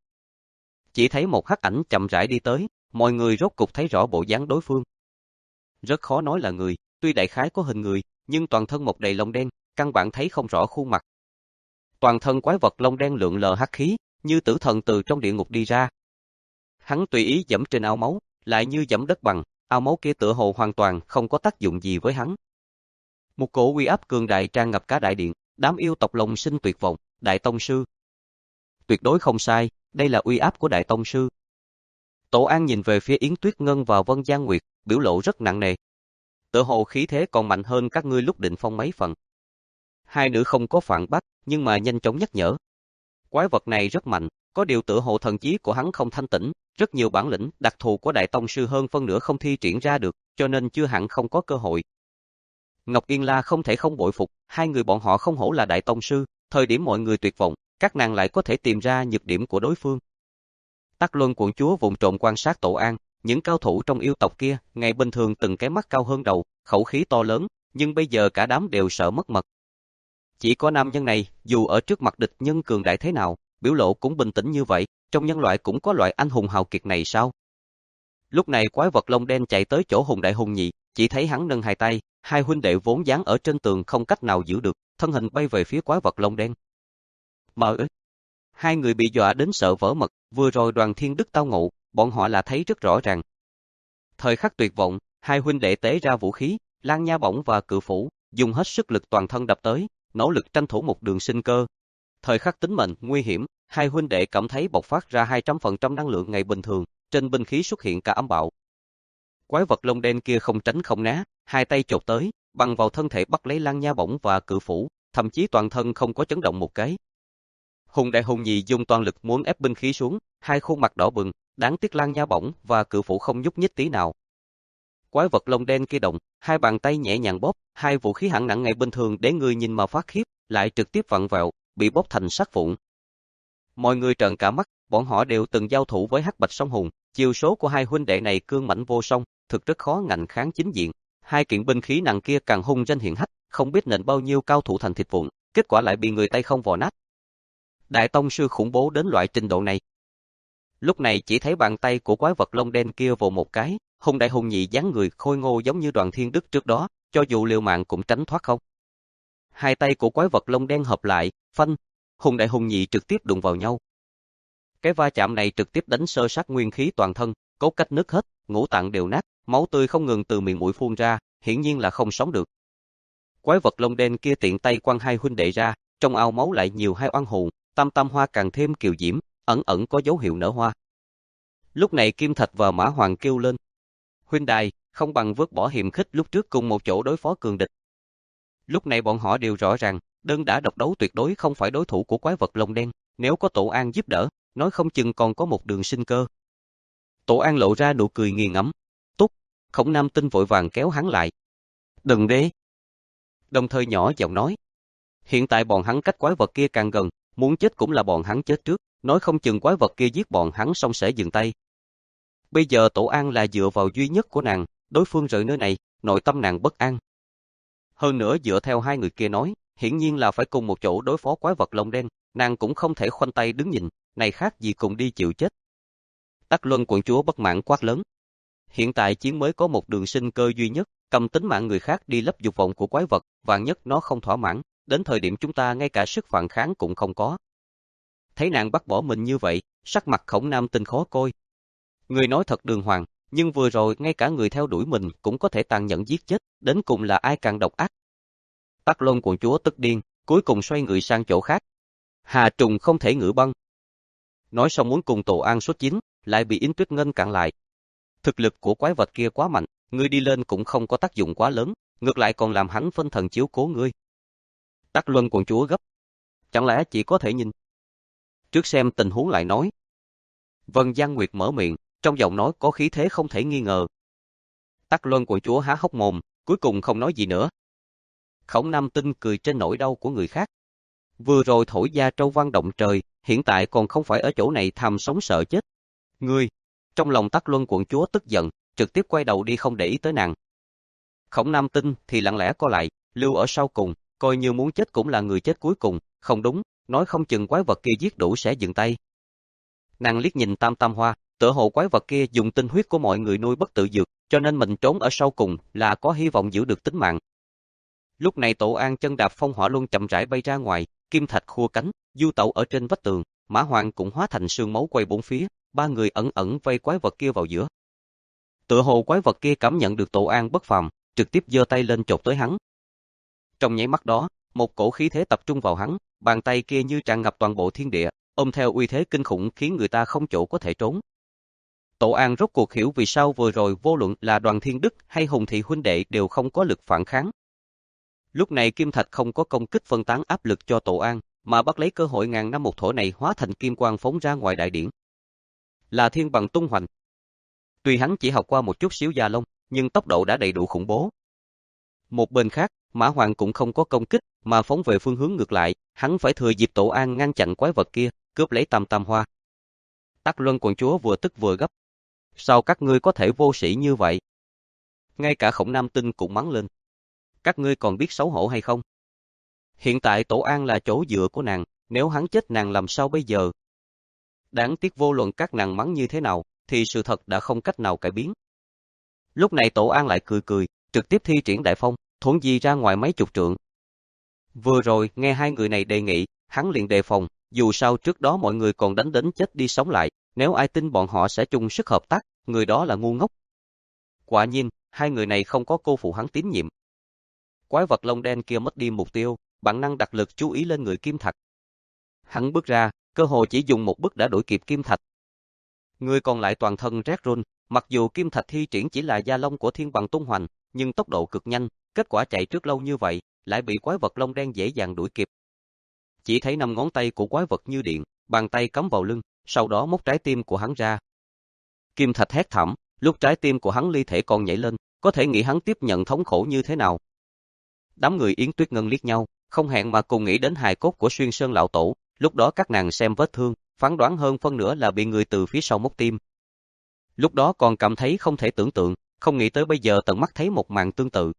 Chỉ thấy một hắc ảnh chậm rãi đi tới, mọi người rốt cục thấy rõ bộ dáng đối phương. Rất khó nói là người, tuy đại khái có hình người, nhưng toàn thân một đầy lông đen, căn bản thấy không rõ khuôn mặt. Toàn thân quái vật lông đen lượn lờ hắc khí, như tử thần từ trong địa ngục đi ra. Hắn tùy ý giẫm trên ao máu, lại như giẫm đất bằng, ao máu kia tựa hồ hoàn toàn không có tác dụng gì với hắn. Một cổ uy áp cường đại tràn ngập cả đại điện, đám yêu tộc lòng sinh tuyệt vọng, Đại Tông Sư. Tuyệt đối không sai, đây là uy áp của Đại Tông Sư. Tổ An nhìn về phía Yến Tuyết Ngân và Vân Giang Nguyệt, biểu lộ rất nặng nề. Tựa hồ khí thế còn mạnh hơn các ngươi lúc định phong mấy phần. Hai nữ không có phản bác, nhưng mà nhanh chóng nhắc nhở. Quái vật này rất mạnh, có điều tựa hồ thần trí của hắn không thanh tĩnh, rất nhiều bản lĩnh đặc thù của Đại Tông Sư hơn phân nửa không thi triển ra được, cho nên chưa hẳn không có cơ hội. Ngọc Yên La không thể không bội phục, hai người bọn họ không hổ là Đại Tông Sư, thời điểm mọi người tuyệt vọng, các nàng lại có thể tìm ra nhược điểm của đối phương. Tắc Luân Quận Chúa vụng trộm quan sát Tổ An, những cao thủ trong yêu tộc kia, ngày bình thường từng cái mắt cao hơn đầu, khẩu khí to lớn, nhưng bây giờ cả đám đều sợ mất mật. Chỉ có nam nhân này, dù ở trước mặt địch nhân cường đại thế nào, biểu lộ cũng bình tĩnh như vậy, trong nhân loại cũng có loại anh hùng hào kiệt này sao? Lúc này quái vật lông đen chạy tới chỗ Hùng Đại Hùng Nhị, chỉ thấy hắn nâng hai tay, hai huynh đệ vốn dán ở trên tường không cách nào giữ được, thân hình bay về phía quái vật lông đen. Mờ ơi! Hai người bị dọa đến sợ vỡ mật, vừa rồi Đoàn Thiên Đức tao ngộ, bọn họ là thấy rất rõ ràng. Thời khắc tuyệt vọng, hai huynh đệ tế ra vũ khí, Lan Nha Bổng và Cự Phủ, dùng hết sức lực toàn thân đập tới, nỗ lực tranh thủ một đường sinh cơ. Thời khắc tính mệnh nguy hiểm, hai huynh đệ cảm thấy bộc phát ra hai trăm phần trăm năng lượng ngày bình thường, trên binh khí xuất hiện cả âm bạo. Quái vật lông đen kia không tránh không né, hai tay chộp tới, bằng vào thân thể bắt lấy Lan Nha Bổng và Cự Phủ, thậm chí toàn thân không có chấn động một cái. Hùng Đại Hùng Nhị dùng toàn lực muốn ép binh khí xuống, hai khuôn mặt đỏ bừng, đáng tiếc Lan Nha Bổng và Cự Phủ không nhúc nhích tí nào. Quái vật lông đen kia động, hai bàn tay nhẹ nhàng bóp, hai vũ khí hạng nặng ngày bình thường để người nhìn mà phát khiếp, lại trực tiếp vặn vẹo, bị bóp thành sắt vụn. Mọi người trợn cả mắt, bọn họ đều từng giao thủ với Hắc Bạch Song Hùng, chiêu số của hai huynh đệ này cương mãnh vô song, thực rất khó ngạnh kháng chính diện. Hai kiện binh khí nặng kia càng hung danh hiển hách, không biết nện bao nhiêu cao thủ thành thịt vụn, kết quả lại bị người tay không vò nát. Đại Tông Sư khủng bố đến loại trình độ này. Lúc này chỉ thấy bàn tay của quái vật lông đen kia vồ một cái, Hùng Đại Hùng Nhị dáng người khôi ngô giống như Đoàn Thiên Đức trước đó, cho dù liều mạng cũng tránh thoát không. Hai tay của quái vật lông đen hợp lại, phanh, Hùng Đại Hùng Nhị trực tiếp đụng vào nhau. Cái va chạm này trực tiếp đánh sơ sát nguyên khí toàn thân, cốt cách nứt hết, ngũ tạng đều nát, máu tươi không ngừng từ miệng mũi phun ra, hiển nhiên là không sống được. Quái vật lông đen kia tiện tay quăng hai huynh đệ ra, trong ao máu lại nhiều hai oan hồn, tam tam hoa càng thêm kiều diễm, ẩn ẩn có dấu hiệu nở hoa. Lúc này Kim Thạch và Mã Hoàng kêu lên: "Huynh đài, không bằng vứt bỏ hiềm khích lúc trước cùng một chỗ đối phó cường địch." Lúc này bọn họ đều rõ ràng, đơn đả độc đấu tuyệt đối không phải đối thủ của quái vật lông đen, nếu có Tổ An giúp đỡ, nói không chừng còn có một đường sinh cơ. Tổ An lộ ra nụ cười nghiền ngẫm. "Tốt." Khổng Nam Tinh vội vàng kéo hắn lại. "Đừng đế." Đồng thời nhỏ giọng nói: "Hiện tại bọn hắn cách quái vật kia càng gần, muốn chết cũng là bọn hắn chết trước, nói không chừng quái vật kia giết bọn hắn xong sẽ dừng tay. Bây giờ Tổ An là dựa vào duy nhất của nàng, đối phương rời nơi này, nội tâm nàng bất an. Hơn nữa dựa theo hai người kia nói, hiển nhiên là phải cùng một chỗ đối phó quái vật lông đen, nàng cũng không thể khoanh tay đứng nhìn, này khác gì cùng đi chịu chết." Tắc Luân Quận Chúa bất mãn quát lớn: "Hiện tại chiến mới có một đường sinh cơ duy nhất, cầm tính mạng người khác đi lấp dục vọng của quái vật, vạn nhất nó không thỏa mãn, đến thời điểm chúng ta ngay cả sức phản kháng cũng không có. Thấy nàng bắt bỏ mình như vậy, sắc mặt Khổng Nam Tinh khó coi. Người nói thật đường hoàng, nhưng vừa rồi ngay cả người theo đuổi mình cũng có thể tàn nhẫn giết chết, đến cùng là ai càng độc ác. Tắc Luân quận chúa tức điên, cuối cùng xoay người sang chỗ khác. Hà trùng không thể ngự băng. Nói xong muốn cùng Tổ An xuất chính, lại bị Yến Tuyết Ngân cản lại. Thực lực của quái vật kia quá mạnh, ngươi đi lên cũng không có tác dụng quá lớn, ngược lại còn làm hắn phân thần chiếu cố ngươi. Tắc Luân quận chúa gấp. Chẳng lẽ chỉ có thể nhìn? Trước xem tình huống lại nói. Vân Giang Nguyệt mở miệng, trong giọng nói có khí thế không thể nghi ngờ. Tắc Luân quận chúa há hốc mồm, cuối cùng không nói gì nữa. Khổng Nam Tinh cười trên nỗi đau của người khác. Vừa rồi thổi gia trâu vang động trời, hiện tại còn không phải ở chỗ này tham sống sợ chết. Ngươi, trong lòng Tắc Luân quận chúa tức giận, trực tiếp quay đầu đi không để ý tới nàng. Khổng Nam Tinh thì lặng lẽ co lại, lưu ở sau cùng, coi như muốn chết cũng là người chết cuối cùng, không đúng, nói không chừng quái vật kia giết đủ sẽ dừng tay. Nàng liếc nhìn Tam Tam Hoa, tựa hồ quái vật kia dùng tinh huyết của mọi người nuôi bất tử dược, cho nên mình trốn ở sau cùng là có hy vọng giữ được tính mạng. Lúc này Tổ An chân đạp phong hỏa luân chậm rãi bay ra ngoài, kim thạch khua cánh, du tẩu ở trên vách tường, Mã Hoàng cũng hóa thành sương máu quay bốn phía, ba người ẩn ẩn vây quái vật kia vào giữa. Tựa hồ quái vật kia cảm nhận được Tổ An bất phàm, trực tiếp giơ tay lên chộp tới hắn. Trong nháy mắt đó, một cổ khí thế tập trung vào hắn, bàn tay kia như tràn ngập toàn bộ thiên địa, ôm theo uy thế kinh khủng khiến người ta không chỗ có thể trốn. Tổ An rốt cuộc hiểu vì sao vừa rồi vô luận là Đoàn Thiên Đức hay Hùng Thị huynh đệ đều không có lực phản kháng. Lúc này kim thạch không có công kích phân tán áp lực cho Tổ An, mà bắt lấy cơ hội ngàn năm một thổ này hóa thành kim quang phóng ra ngoài đại điển. Là thiên bằng tung hoành. Tuy hắn chỉ học qua một chút xíu gia long, nhưng tốc độ đã đầy đủ khủng bố. Một bên khác, Mã Hoàng cũng không có công kích, mà phóng về phương hướng ngược lại, hắn phải thừa dịp Tổ An ngăn chặn quái vật kia, cướp lấy Tam Tam Hoa. Tắc Luân quận chúa vừa tức vừa gấp. Sao các ngươi có thể vô sĩ như vậy? Ngay cả Khổng Nam Tinh cũng mắng lên. Các ngươi còn biết xấu hổ hay không? Hiện tại Tổ An là chỗ dựa của nàng, nếu hắn chết nàng làm sao bây giờ? Đáng tiếc vô luận các nàng mắng như thế nào, thì sự thật đã không cách nào cải biến. Lúc này Tổ An lại cười cười, trực tiếp thi triển đại phong, thuấn di ra ngoài mấy chục trượng. Vừa rồi, nghe hai người này đề nghị, hắn liền đề phòng, dù sao trước đó mọi người còn đánh đến chết đi sống lại, nếu ai tin bọn họ sẽ chung sức hợp tác, người đó là ngu ngốc. Quả nhiên, hai người này không có cô phụ hắn tín nhiệm. Quái vật lông đen kia mất đi mục tiêu, bản năng đặt lực chú ý lên người kim thạch. Hắn bước ra, cơ hồ chỉ dùng một bước đã đuổi kịp kim thạch. Người còn lại toàn thân rét run, mặc dù kim thạch thi triển chỉ là gia long của thiên bằng tung hoành, nhưng tốc độ cực nhanh, kết quả chạy trước lâu như vậy, lại bị quái vật lông đen dễ dàng đuổi kịp. Chỉ thấy năm ngón tay của quái vật như điện, bàn tay cắm vào lưng, sau đó móc trái tim của hắn ra. Kim thạch hét thảm, lúc trái tim của hắn ly thể còn nhảy lên, có thể nghĩ hắn tiếp nhận thống khổ như thế nào. Đám người Yến Tuyết Ngân liếc nhau, không hẹn mà cùng nghĩ đến hài cốt của Xuyên Sơn lão tổ, lúc đó các nàng xem vết thương, phán đoán hơn phân nửa là bị người từ phía sau móc tim. Lúc đó còn cảm thấy không thể tưởng tượng, không nghĩ tới bây giờ tận mắt thấy một màn tương tự.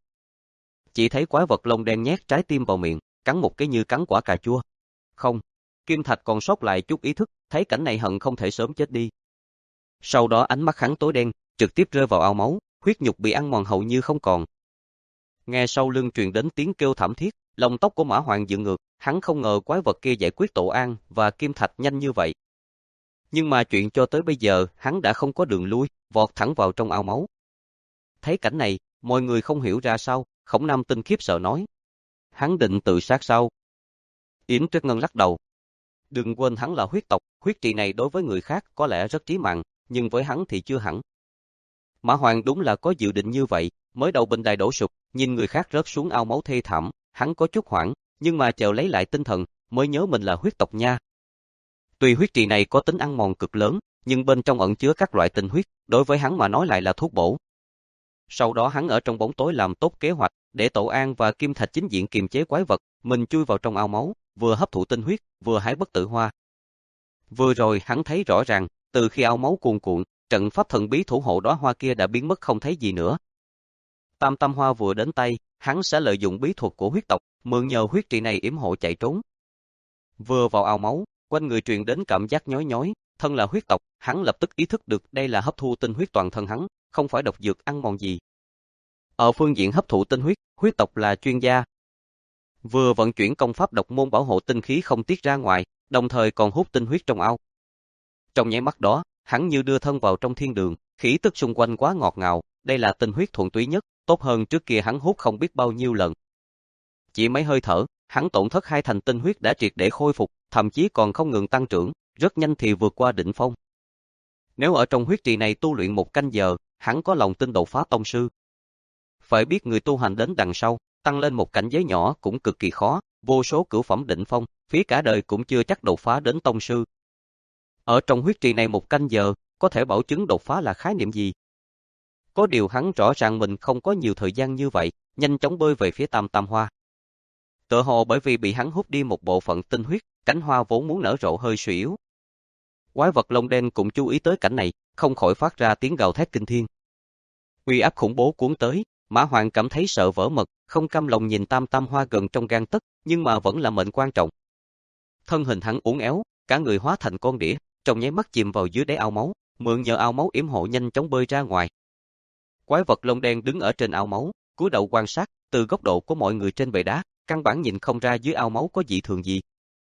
Chỉ thấy quái vật lông đen nhét trái tim vào miệng, cắn một cái như cắn quả cà chua. Không, kim thạch còn sót lại chút ý thức, thấy cảnh này hận không thể sớm chết đi. Sau đó ánh mắt hắn tối đen, trực tiếp rơi vào ao máu, huyết nhục bị ăn mòn hầu như không còn. Nghe sau lưng truyền đến tiếng kêu thảm thiết, lông tóc của Mã Hoàng dựng ngược, hắn không ngờ quái vật kia giải quyết Tổ An và kim thạch nhanh như vậy. Nhưng mà chuyện cho tới bây giờ, hắn đã không có đường lui, vọt thẳng vào trong ao máu. Thấy cảnh này, mọi người không hiểu ra sao, Khổng Nam Tinh khiếp sợ nói. Hắn định tự sát sao? Yến Tuyết Ngân lắc đầu. Đừng quên hắn là huyết tộc, huyết trì này đối với người khác có lẽ rất trí mạng, nhưng với hắn thì chưa hẳn. Mã Hoàng đúng là có dự định như vậy, mới đầu bình đài đổ sụp, nhìn người khác rớt xuống ao máu thê thảm, hắn có chút hoảng, nhưng mà chờ lấy lại tinh thần, mới nhớ mình là huyết tộc nha. Tuy huyết trì này có tính ăn mòn cực lớn, nhưng bên trong ẩn chứa các loại tinh huyết, đối với hắn mà nói lại là thuốc bổ. Sau đó hắn ở trong bóng tối làm tốt kế hoạch, để Tổ An và Kim Thạch chính diện kiềm chế quái vật, mình chui vào trong ao máu, vừa hấp thụ tinh huyết, vừa hái bất tử hoa. Vừa rồi hắn thấy rõ ràng, từ khi ao máu cuồn cuộn, trận pháp thần bí thủ hộ đóa hoa kia đã biến mất không thấy gì nữa. Tam Tam Hoa vừa đến tay, hắn sẽ lợi dụng bí thuật của huyết tộc, mượn nhờ huyết trì này yểm hộ chạy trốn. Vừa vào ao máu, quanh người truyền đến cảm giác nhói nhói, thân là huyết tộc, hắn lập tức ý thức được đây là hấp thu tinh huyết toàn thân hắn, không phải độc dược ăn mòn gì. Ở phương diện hấp thụ tinh huyết, huyết tộc là chuyên gia. Vừa vận chuyển công pháp độc môn bảo hộ tinh khí không tiết ra ngoài, đồng thời còn hút tinh huyết trong ao. Trong nháy mắt đó, hắn như đưa thân vào trong thiên đường, khí tức xung quanh quá ngọt ngào, đây là tinh huyết thuần túy nhất, tốt hơn trước kia hắn hút không biết bao nhiêu lần. Chỉ mấy hơi thở, hắn tổn thất hai thành tinh huyết đã triệt để khôi phục, thậm chí còn không ngừng tăng trưởng, rất nhanh thì vượt qua đỉnh phong. Nếu ở trong huyết trì này tu luyện một canh giờ, hắn có lòng tin đột phá tông sư. Phải biết người tu hành đến đằng sau, tăng lên một cảnh giới nhỏ cũng cực kỳ khó, vô số cửu phẩm đỉnh phong, phí cả đời cũng chưa chắc đột phá đến tông sư. Ở trong huyết trì này một canh giờ, có thể bảo chứng đột phá là khái niệm gì? Có điều hắn rõ ràng mình không có nhiều thời gian như vậy, nhanh chóng bơi về phía Tam Tam Hoa. Tựa hồ bởi vì bị hắn hút đi một bộ phận tinh huyết, cánh hoa vốn muốn nở rộ hơi suy yếu. Quái vật lông đen cũng chú ý tới cảnh này, không khỏi phát ra tiếng gào thét kinh thiên. Uy áp khủng bố cuốn tới, Mã Hoàng cảm thấy sợ vỡ mật, không cam lòng nhìn Tam Tam Hoa gần trong gang tấc, nhưng mà vẫn là mệnh quan trọng. Thân hình hắn uốn éo, cả người hóa thành con đĩa, trong nháy mắt chìm vào dưới đáy ao máu, mượn nhờ ao máu yểm hộ nhanh chóng bơi ra ngoài. Quái vật lông đen đứng ở trên ao máu, cúi đầu quan sát, từ góc độ của mọi người trên bệ đá, căn bản nhìn không ra dưới ao máu có dị thường gì.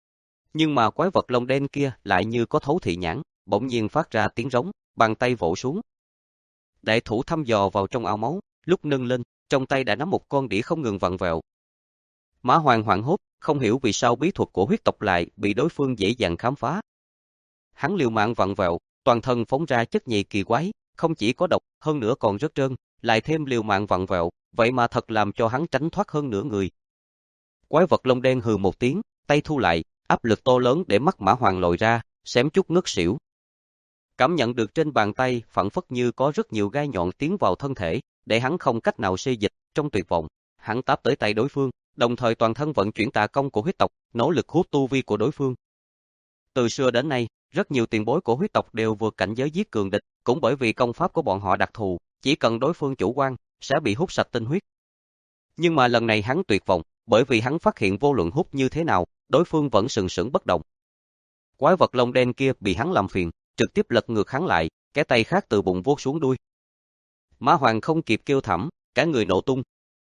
Nhưng mà quái vật lông đen kia lại như có thấu thị nhãn, bỗng nhiên phát ra tiếng rống, bàn tay vỗ xuống. Đại thủ thăm dò vào trong ao máu, lúc nâng lên, trong tay đã nắm một con đĩa không ngừng vặn vẹo. Mã Hoàng hoảng hốt, không hiểu vì sao bí thuật của huyết tộc lại bị đối phương dễ dàng khám phá. Hắn liều mạng vặn vẹo, toàn thân phóng ra chất nhầy kỳ quái, không chỉ có độc, hơn nữa còn rất trơn, lại thêm liều mạng vặn vẹo, vậy mà thật làm cho hắn tránh thoát hơn nửa người. Quái vật lông đen hừ một tiếng, tay thu lại, áp lực to lớn để mắt Mã Hoàng lồi ra, xém chút ngất xỉu. Cảm nhận được trên bàn tay phảng phất như có rất nhiều gai nhọn tiến vào thân thể, để hắn không cách nào xê dịch, trong tuyệt vọng, hắn táp tới tay đối phương, đồng thời toàn thân vận chuyển tà công của huyết tộc, nỗ lực hút tu vi của đối phương. Từ xưa đến nay, rất nhiều tiền bối của huyết tộc đều vượt cảnh giới giết cường địch, cũng bởi vì công pháp của bọn họ đặc thù, chỉ cần đối phương chủ quan, sẽ bị hút sạch tinh huyết. Nhưng mà lần này hắn tuyệt vọng, bởi vì hắn phát hiện vô luận hút như thế nào, đối phương vẫn sừng sững bất động. Quái vật lông đen kia bị hắn làm phiền, trực tiếp lật ngược hắn lại, cái tay khác từ bụng vuốt xuống đuôi. Mã Hoàng không kịp kêu thảm, cả người nổ tung.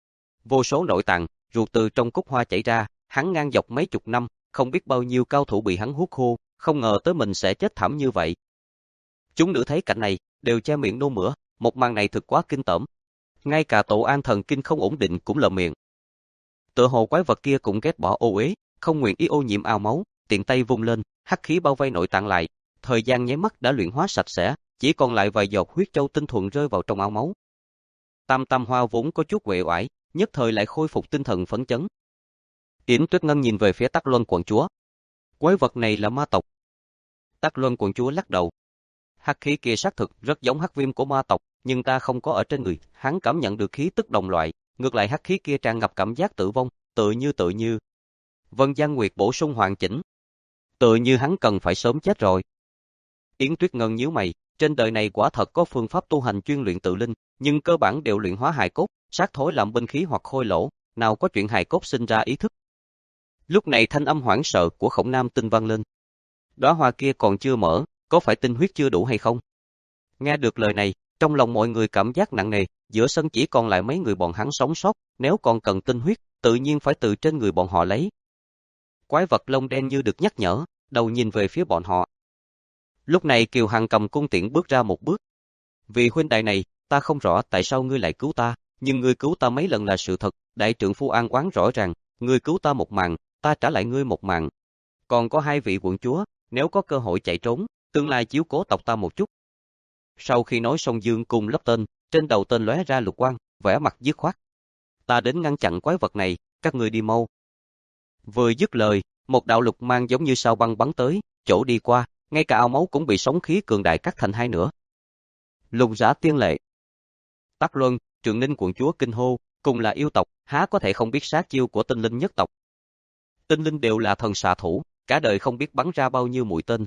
Vô số nội tạng, ruột từ trong cúc hoa chảy ra, hắn ngang dọc mấy chục năm, không biết bao nhiêu cao thủ bị hắn hút khô, không ngờ tới mình sẽ chết thảm như vậy. Chúng nữ thấy cảnh này, đều che miệng nôn mửa, một màn này thực quá kinh tởm. Ngay cả Tổ An thần kinh không ổn định cũng lờ miệng. Tựa hồ quái vật kia cũng ghét bỏ ô uế, không nguyện ý ô nhiễm ao máu, tiện tay vung lên, hắc khí bao vây nội tạng lại, thời gian nháy mắt đã luyện hóa sạch sẽ, chỉ còn lại vài giọt huyết châu tinh thuần rơi vào trong ao máu. Tam Tam Hoa vốn có chút uể oải, nhất thời lại khôi phục tinh thần phấn chấn. Yến Tuyết Ngân nhìn về phía Tắc Luân quận chúa. Quái vật này là ma tộc. Tắc Luân quận chúa lắc đầu. Hắc khí kia xác thực rất giống hắc viêm của ma tộc, nhưng ta không có ở trên người, hắn cảm nhận được khí tức đồng loại, ngược lại hắc khí kia tràn ngập cảm giác tử vong, tự như tự như. Vân Giang Nguyệt bổ sung hoàn chỉnh. Tự như hắn cần phải sớm chết rồi. Yến Tuyết Ngân nhíu mày, trên đời này quả thật có phương pháp tu hành chuyên luyện tự linh, nhưng cơ bản đều luyện hóa hài cốt, sát thối làm binh khí hoặc khôi lỗ, nào có chuyện hài cốt sinh ra ý thức. Lúc này thanh âm hoảng sợ của Khổng Nam Tinh vang lên. Đóa hoa kia còn chưa mở, có phải tinh huyết chưa đủ hay không? Nghe được lời này, trong lòng mọi người cảm giác nặng nề, giữa sân chỉ còn lại mấy người bọn hắn sống sót, nếu còn cần tinh huyết, tự nhiên phải từ trên người bọn họ lấy. Quái vật lông đen như được nhắc nhở, đầu nhìn về phía bọn họ. Lúc này Kiều Hằng cầm cung tiễn bước ra một bước. Vì huynh đài này, ta không rõ tại sao ngươi lại cứu ta, nhưng ngươi cứu ta mấy lần là sự thật, đại trượng phu an oán rõ ràng, ngươi cứu ta một mạng, ta trả lại ngươi một mạng. Còn có hai vị quận chúa, nếu có cơ hội chạy trốn, tương lai chiếu cố tộc ta một chút. Sau khi nói xong dương cung lắp tên, trên đầu tên lóe ra lục quang, vẻ mặt dứt khoát. Ta đến ngăn chặn quái vật này, các ngươi đi mau. Vừa dứt lời, một đạo lục mang giống như sao băng bắn tới, chỗ đi qua, ngay cả ao máu cũng bị sóng khí cường đại cắt thành hai nửa. Lục giả tiên lệ. Tắc Luân, Trường Ninh quận chúa kinh hô, cùng là yêu tộc, há có thể không biết sát chiêu của tinh linh nhất tộc. Tinh linh đều là thần xạ thủ, cả đời không biết bắn ra bao nhiêu mũi tên.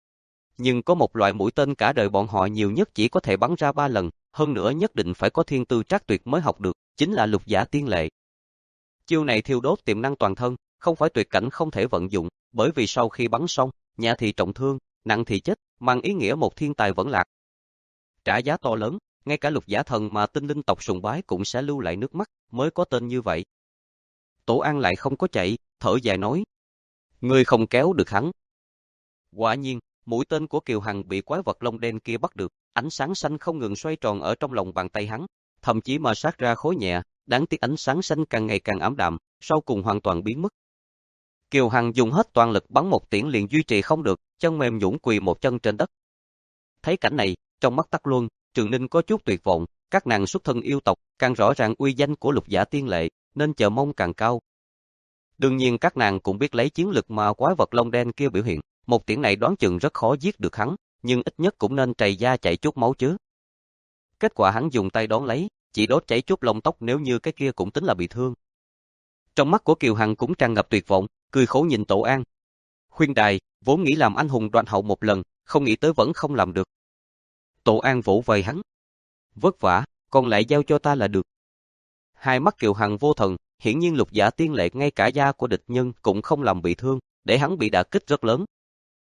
Nhưng có một loại mũi tên cả đời bọn họ nhiều nhất chỉ có thể bắn ra ba lần, hơn nữa nhất định phải có thiên tư trác tuyệt mới học được, chính là lục giả tiên lệ. Chiêu này thiêu đốt tiềm năng toàn thân, không phải tuyệt cảnh không thể vận dụng, bởi vì sau khi bắn xong, nhẹ thì trọng thương, nặng thì chết, mang ý nghĩa một thiên tài vẫn lạc. Trả giá to lớn, ngay cả Lục Giả Thần mà tinh linh tộc sùng bái cũng sẽ lưu lại nước mắt, mới có tên như vậy. Tổ An lại không có chạy, thở dài nói. Ngươi không kéo được hắn. Quả nhiên, mũi tên của Kiều Hằng bị quái vật lông đen kia bắt được, ánh sáng xanh không ngừng xoay tròn ở trong lòng bàn tay hắn, thậm chí mà sát ra khối nhẹ, đáng tiếc ánh sáng xanh càng ngày càng ảm đạm, sau cùng hoàn toàn biến mất. Kiều Hằng dùng hết toàn lực bắn một tiễn liền duy trì không được, chân mềm nhũn quỳ một chân trên đất. Thấy cảnh này, trong mắt Tắc Luân, Trường Ninh có chút tuyệt vọng, các nàng xuất thân yêu tộc, càng rõ ràng uy danh của Lục Giả tiên lệ, nên chờ mong càng cao. Đương nhiên các nàng cũng biết lấy chiến lực mà quái vật lông đen kia biểu hiện, một tiễn này đoán chừng rất khó giết được hắn, nhưng ít nhất cũng nên trầy da chảy chút máu chứ. Kết quả hắn dùng tay đón lấy, chỉ đốt chảy chút lông tóc, nếu như cái kia cũng tính là bị thương. Trong mắt của Kiều Hằng cũng tràn ngập tuyệt vọng, cười khổ nhìn Tổ An. Khuyên đài, vốn nghĩ làm anh hùng đoạn hậu một lần, không nghĩ tới vẫn không làm được. Tổ An vỗ vai hắn. Vất vả, còn lại giao cho ta là được. Hai mắt Kiều Hằng vô thần, hiển nhiên Lục Giả tiên lệ ngay cả da của địch nhân cũng không làm bị thương, để hắn bị đả kích rất lớn.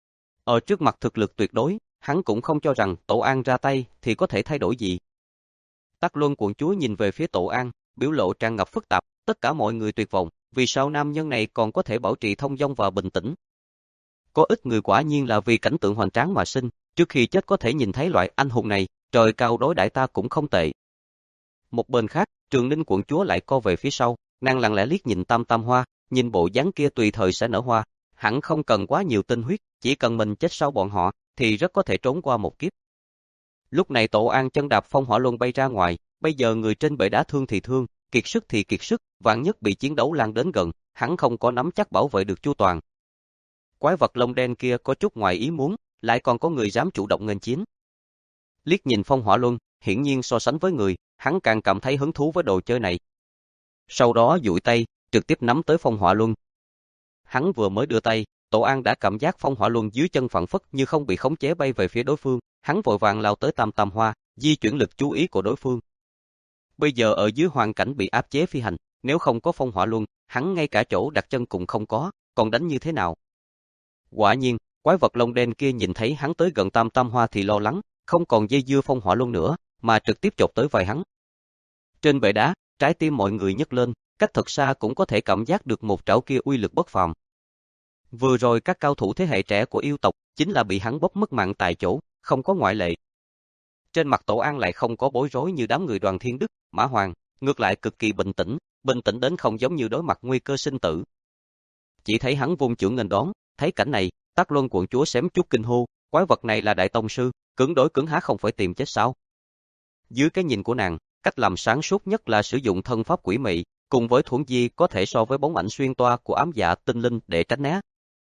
Ở trước mặt thực lực tuyệt đối, hắn cũng không cho rằng Tổ An ra tay thì có thể thay đổi gì. Tắc Luân quận chúa nhìn về phía Tổ An, biểu lộ tràn ngập phức tạp, tất cả mọi người tuyệt vọng, vì sao nam nhân này còn có thể bảo trì thông dong và bình tĩnh. Có ít người quả nhiên là vì cảnh tượng hoành tráng mà sinh, trước khi chết có thể nhìn thấy loại anh hùng này, trời cao đối đãi ta cũng không tệ. Một bên khác, Trường Ninh quận chúa lại co về phía sau, nàng lặng lẽ liếc nhìn Tam Tam Hoa, nhìn bộ dáng kia tùy thời sẽ nở hoa, hẳn không cần quá nhiều tinh huyết, chỉ cần mình chết sau bọn họ, thì rất có thể trốn qua một kiếp. Lúc này Tổ An chân đạp phong hỏa luân bay ra ngoài, bây giờ người trên bệ đá thương thì thương, kiệt sức thì kiệt sức, vạn nhất bị chiến đấu lan đến gần, hắn không có nắm chắc bảo vệ được chu toàn. Quái vật lông đen kia có chút ngoài ý muốn, lại còn có người dám chủ động nghênh chiến. Liếc nhìn phong hỏa luân, hiển nhiên so sánh với người, hắn càng cảm thấy hứng thú với đồ chơi này. Sau đó duỗi tay, trực tiếp nắm tới phong hỏa luân. Hắn vừa mới đưa tay, Tổ An đã cảm giác phong hỏa luân dưới chân phẳng phất như không bị khống chế bay về phía đối phương, hắn vội vàng lao tới Tam Tam Hoa, di chuyển lực chú ý của đối phương. Bây giờ ở dưới hoàn cảnh bị áp chế phi hành, nếu không có phong hỏa luân, hắn ngay cả chỗ đặt chân cũng không có, còn đánh như thế nào? Quả nhiên, quái vật lông đen kia nhìn thấy hắn tới gần Tam Tam Hoa thì lo lắng, không còn dây dưa phong hỏa luân nữa, mà trực tiếp chộp tới vai hắn. Trên bệ đá, trái tim mọi người nhấc lên, cách thật xa cũng có thể cảm giác được một trảo kia uy lực bất phàm. Vừa rồi các cao thủ thế hệ trẻ của yêu tộc chính là bị hắn bóp mất mạng tại chỗ, không có ngoại lệ. Trên mặt Tổ An lại không có bối rối như đám người Đoàn Thiên Đức, Mã Hoàng, ngược lại cực kỳ bình tĩnh, bình tĩnh đến không giống như đối mặt nguy cơ sinh tử. Chỉ thấy hắn vung chưởng nghênh đón, thấy cảnh này, Tắc Luân quận chúa xém chút kinh hô, quái vật này là đại tông sư, cưỡng đối cưỡng há không phải tìm chết sao? Dưới cái nhìn của nàng, cách làm sáng suốt nhất là sử dụng thân pháp quỷ mị, cùng với thuẫn di có thể so với bóng ảnh xuyên toa của ám dạ tinh linh để tránh né.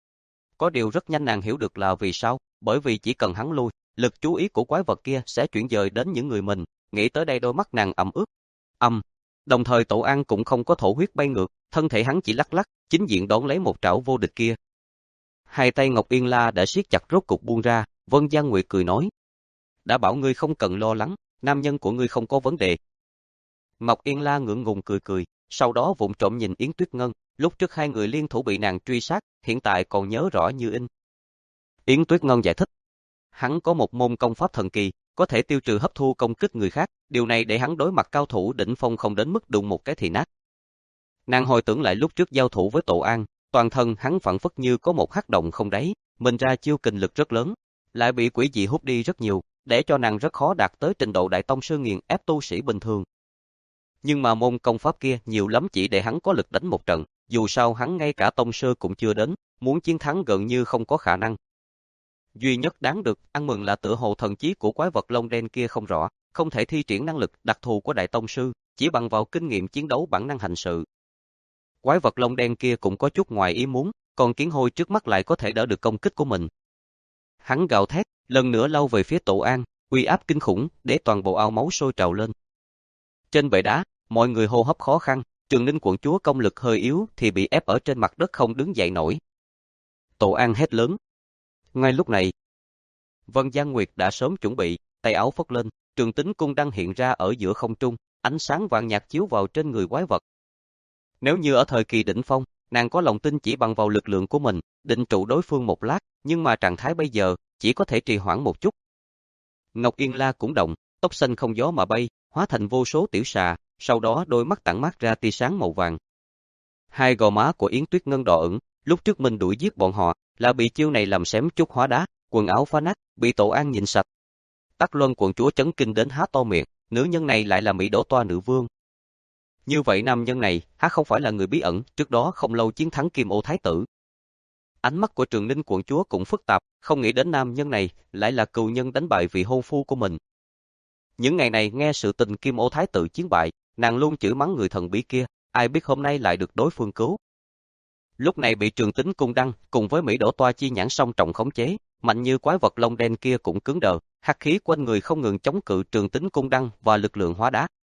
Có điều rất nhanh nàng hiểu được là vì sao, bởi vì chỉ cần hắn lui, lực chú ý của quái vật kia sẽ chuyển dời đến những người mình, nghĩ tới đây đôi mắt nàng ẩm ướt. Âm, đồng thời Tổ An cũng không có thổ huyết bay ngược, thân thể hắn chỉ lắc lắc, chính diện đón lấy một trảo vô địch kia. Hai tay Ngọc Yên La đã siết chặt rốt cục buông ra, Vân Giang Nguyệt cười nói: "Đã bảo ngươi không cần lo lắng, nam nhân của ngươi không có vấn đề." Ngọc Yên La ngượng ngùng cười cười, sau đó vụng trộm nhìn Yến Tuyết Ngân, lúc trước hai người liên thủ bị nàng truy sát, hiện tại còn nhớ rõ như in. Yến Tuyết Ngân giải thích, hắn có một môn công pháp thần kỳ, có thể tiêu trừ hấp thu công kích người khác, điều này để hắn đối mặt cao thủ đỉnh phong không đến mức đụng một cái thì nát. Nàng hồi tưởng lại lúc trước giao thủ với Tổ An, toàn thân hắn phảng phất như có một hắc động không đáy, mình ra chiêu kình lực rất lớn, lại bị quỷ dị hút đi rất nhiều, để cho nàng rất khó đạt tới trình độ đại tông sư nghiền ép tu sĩ bình thường. Nhưng mà môn công pháp kia nhiều lắm chỉ để hắn có lực đánh một trận, dù sao hắn ngay cả tông sư cũng chưa đến, muốn chiến thắng gần như không có khả năng. Duy nhất đáng được ăn mừng là tựa hồ thần trí của quái vật lông đen kia không rõ, không thể thi triển năng lực đặc thù của đại tông sư, chỉ bằng vào kinh nghiệm chiến đấu bản năng hành sự. Quái vật lông đen kia cũng có chút ngoài ý muốn, còn kiến hôi trước mắt lại có thể đỡ được công kích của mình. Hắn gào thét, lần nữa lao về phía Tổ An, uy áp kinh khủng, để toàn bộ ao máu sôi trào lên. Trên bệ đá, mọi người hô hấp khó khăn, Trường Ninh quận chúa công lực hơi yếu thì bị ép ở trên mặt đất không đứng dậy nổi. Tổ An hét lớn. Ngay lúc này, Vân Giang Nguyệt đã sớm chuẩn bị, tay áo phất lên, Trường Tính cung đang hiện ra ở giữa không trung, ánh sáng vàng nhạt chiếu vào trên người quái vật. Nếu như ở thời kỳ đỉnh phong, nàng có lòng tin chỉ bằng vào lực lượng của mình, định trụ đối phương một lát, nhưng mà trạng thái bây giờ chỉ có thể trì hoãn một chút. Ngọc Yên La cũng động, tóc xanh không gió mà bay, hóa thành vô số tiểu xà, sau đó đôi mắt tản mát ra tia sáng màu vàng. Hai gò má của Yến Tuyết Ngân đỏ ửng, lúc trước mình đuổi giết bọn họ, là bị chiêu này làm xém chút hóa đá, quần áo phá nát, bị Tổ An nhìn sạch. Tắc Luân quận chúa chấn kinh đến há to miệng, nữ nhân này lại là Mỹ Đỗ Toa nữ vương. Như vậy nam nhân này, há không phải là người bí ẩn, trước đó không lâu chiến thắng Kim Ô Thái tử. Ánh mắt của Trường Ninh quận chúa cũng phức tạp, không nghĩ đến nam nhân này lại là cừu nhân đánh bại vị hôn phu của mình. Những ngày này nghe sự tình Kim Ô Thái tử chiến bại, nàng luôn chửi mắng người thần bí kia, ai biết hôm nay lại được đối phương cứu. Lúc này bị Trường Tính cung đăng cùng với Mỹ Đỗ Toa chi nhãn song trọng khống chế, mạnh như quái vật lông đen kia cũng cứng đờ, hắc khí quanh người không ngừng chống cự Trường Tính cung đăng và lực lượng hóa đá.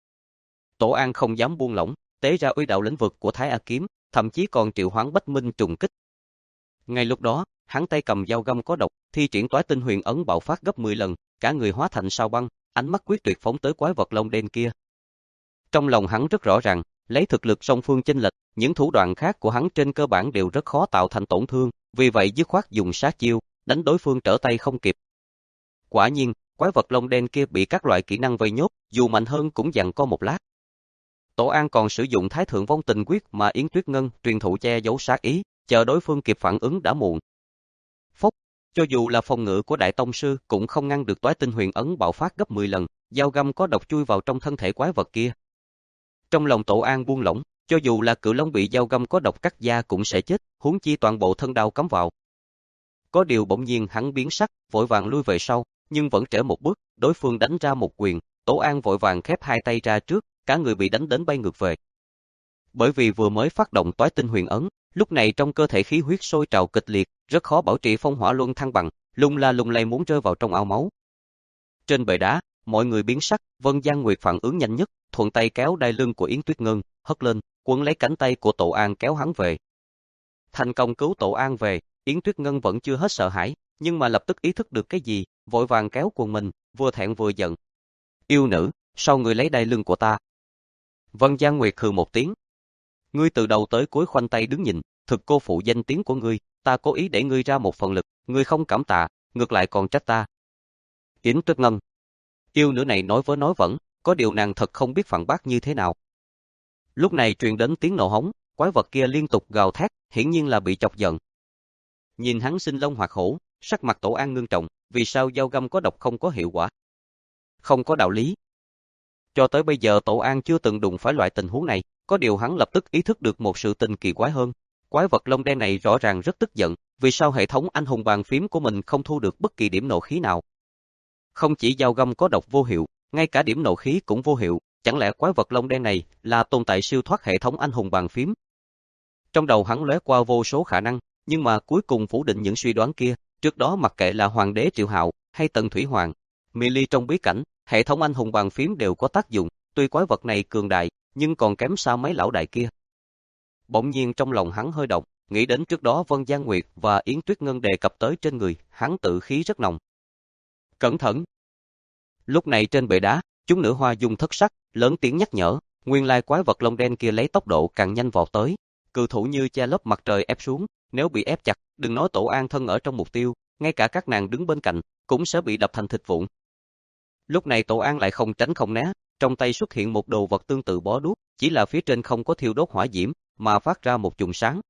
Tổ An không dám buông lỏng, tế ra uy đạo lĩnh vực của Thái A kiếm, thậm chí còn triệu hoán Bách Minh trùng kích. Ngay lúc đó, hắn tay cầm dao găm có độc, thi triển Toái Tinh Huyền ấn bạo phát gấp mười lần, cả người hóa thành sao băng, ánh mắt quyết tuyệt phóng tới quái vật lông đen kia. Trong lòng hắn rất rõ ràng, lấy thực lực song phương chênh lệch, những thủ đoạn khác của hắn trên cơ bản đều rất khó tạo thành tổn thương, vì vậy dứt khoát dùng sát chiêu, đánh đối phương trở tay không kịp. Quả nhiên, quái vật lông đen kia bị các loại kỹ năng vây nhốt, dù mạnh hơn cũng giằng co một lát. Tổ An còn sử dụng Thái Thượng Vong Tình Quyết mà Yến Tuyết Ngân truyền thụ che giấu sát ý, chờ đối phương kịp phản ứng đã muộn. Phốc, cho dù là phòng ngự của Đại Tông Sư cũng không ngăn được Toái Tinh Huyền ấn bạo phát gấp mười lần, dao găm có độc chui vào trong thân thể quái vật kia. Trong lòng Tổ An buông lỏng, cho dù là Cự Long bị dao găm có độc cắt da cũng sẽ chết, huống chi toàn bộ thân đao cắm vào. Có điều bỗng nhiên hắn biến sắc, vội vàng lui về sau, nhưng vẫn trễ một bước, đối phương đánh ra một quyền, Tổ An vội vàng khép hai tay ra trước, cả người bị đánh đến bay ngược về. Bởi vì vừa mới phát động Toái Tinh Huyền ấn, lúc này trong cơ thể khí huyết sôi trào kịch liệt, rất khó bảo trì phong hỏa luân thăng bằng, lung la lung lay muốn rơi vào trong ao máu. Trên bệ đá, mọi người biến sắc, Vân Giang Nguyệt phản ứng nhanh nhất, thuận tay kéo đai lưng của Yến Tuyết Ngân, hất lên, quấn lấy cánh tay của Tổ An kéo hắn về. Thành công cứu Tổ An về, Yến Tuyết Ngân vẫn chưa hết sợ hãi, nhưng mà lập tức ý thức được cái gì, vội vàng kéo quần mình, vừa thẹn vừa giận. Yêu nữ, sao người lấy đai lưng của ta? Vân Giang Nguyệt hừ một tiếng. Ngươi từ đầu tới cuối khoanh tay đứng nhìn, thực cô phụ danh tiếng của ngươi, ta cố ý để ngươi ra một phần lực, ngươi không cảm tạ, ngược lại còn trách ta. Yến Tuyết Ngân. Yêu nữ này nói với nói vẫn, có điều nàng thật không biết phản bác như thế nào. Lúc này truyền đến tiếng nổ hống, quái vật kia liên tục gào thét, hiển nhiên là bị chọc giận. Nhìn hắn sinh long hoạt hổ, sắc mặt Tổ An ngưng trọng, vì sao dao găm có độc không có hiệu quả? Không có đạo lý. Cho tới bây giờ Tổ An chưa từng đụng phải loại tình huống này, có điều hắn lập tức ý thức được một sự tình kỳ quái hơn. Quái vật lông đen này rõ ràng rất tức giận, vì sao hệ thống anh hùng bàn phím của mình không thu được bất kỳ điểm nộ khí nào. Không chỉ dao găm có độc vô hiệu, ngay cả điểm nộ khí cũng vô hiệu, chẳng lẽ quái vật lông đen này là tồn tại siêu thoát hệ thống anh hùng bàn phím? Trong đầu hắn lóe qua vô số khả năng, nhưng mà cuối cùng phủ định những suy đoán kia, trước đó mặc kệ là Hoàng đế Triệu Hạo hay Tần Thủy Hoàng, mê ly trong bí cảnh, hệ thống anh hùng bàn phím đều có tác dụng, tuy quái vật này cường đại, nhưng còn kém xa mấy lão đại kia. Bỗng nhiên trong lòng hắn hơi động, nghĩ đến trước đó Vân Giang Nguyệt và Yến Tuyết Ngân đề cập tới trên người, hắn tự khí rất nồng. Cẩn thận! Lúc này trên bệ đá, chúng nữ hoa dung thất sắc, lớn tiếng nhắc nhở, nguyên lai quái vật lông đen kia lấy tốc độ càng nhanh vọt tới, cự thủ như che lớp mặt trời ép xuống, nếu bị ép chặt, đừng nói Tổ An thân ở trong mục tiêu, ngay cả các nàng đứng bên cạnh cũng sẽ bị đập thành thịt vụn. Lúc này Tổ An lại không tránh không né, trong tay xuất hiện một đồ vật tương tự bó đuốc, chỉ là phía trên không có thiêu đốt hỏa diễm, mà phát ra một chùm sáng.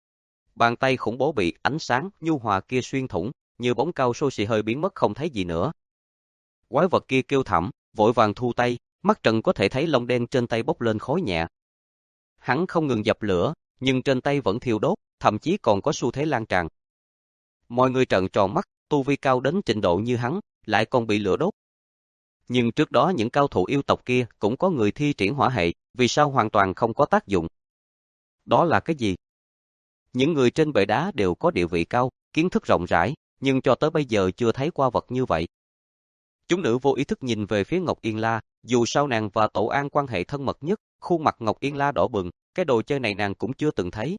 Bàn tay khủng bố bị ánh sáng nhu hòa kia xuyên thủng, như bóng cao su xì hơi biến mất không thấy gì nữa. Quái vật kia kêu thảm, vội vàng thu tay, mắt Trần có thể thấy lông đen trên tay bốc lên khói nhẹ. Hắn không ngừng dập lửa, nhưng trên tay vẫn thiêu đốt, thậm chí còn có xu thế lan tràn. Mọi người trợn tròn mắt, tu vi cao đến trình độ như hắn, lại còn bị lửa đốt. Nhưng trước đó những cao thủ yêu tộc kia cũng có người thi triển hỏa hệ, vì sao hoàn toàn không có tác dụng? Đó là cái gì? Những người trên bệ đá đều có địa vị cao, kiến thức rộng rãi, nhưng cho tới bây giờ chưa thấy qua vật như vậy. Chúng nữ vô ý thức nhìn về phía Ngọc Yên La, dù sao nàng và Tổ An quan hệ thân mật nhất, khuôn mặt Ngọc Yên La đỏ bừng, cái đồ chơi này nàng cũng chưa từng thấy.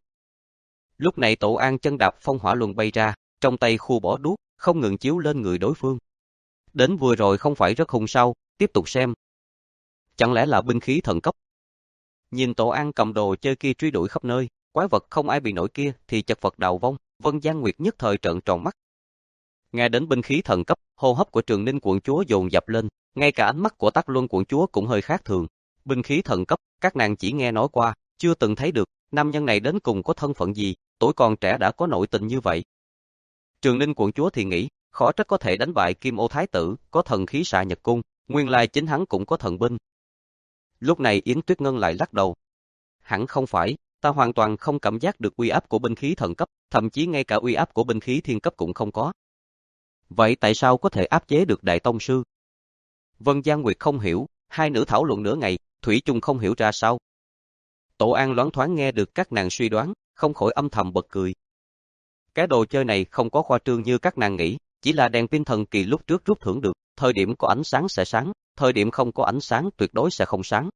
Lúc này Tổ An chân đạp phong hỏa luân bay ra, trong tay khu bỏ đuốc, không ngừng chiếu lên người đối phương. Đến vừa rồi không phải rất hung sao, tiếp tục xem. Chẳng lẽ là binh khí thần cấp? Nhìn Tổ An cầm đồ chơi kia truy đuổi khắp nơi, quái vật không ai bị nổi kia thì chật vật đào vong, Vân Giang Nguyệt nhất thời trợn tròn mắt. Nghe đến binh khí thần cấp, hô hấp của Trường Ninh quận chúa dồn dập lên, ngay cả ánh mắt của Tắc Luân quận chúa cũng hơi khác thường. Binh khí thần cấp, các nàng chỉ nghe nói qua, chưa từng thấy được, nam nhân này đến cùng có thân phận gì, tuổi còn trẻ đã có nội tình như vậy. Trường Ninh quận chúa thì nghĩ, khó trách có thể đánh bại Kim Ô Thái tử, có thần khí xạ nhật cung, nguyên lai chính hắn cũng có thần binh. Lúc này Yến Tuyết Ngân lại lắc đầu. Hẳn không phải, ta hoàn toàn không cảm giác được uy áp của binh khí thần cấp, thậm chí ngay cả uy áp của binh khí thiên cấp cũng không có. Vậy tại sao có thể áp chế được Đại Tông Sư? Vân Giang Nguyệt không hiểu, hai nữ thảo luận nửa ngày, thủy chung không hiểu ra sao. Tổ An loáng thoáng nghe được các nàng suy đoán, không khỏi âm thầm bật cười. Cái đồ chơi này không có khoa trương như các nàng nghĩ, chỉ là đèn pin thần kỳ lúc trước rút thưởng được, thời điểm có ánh sáng sẽ sáng, thời điểm không có ánh sáng tuyệt đối sẽ không sáng.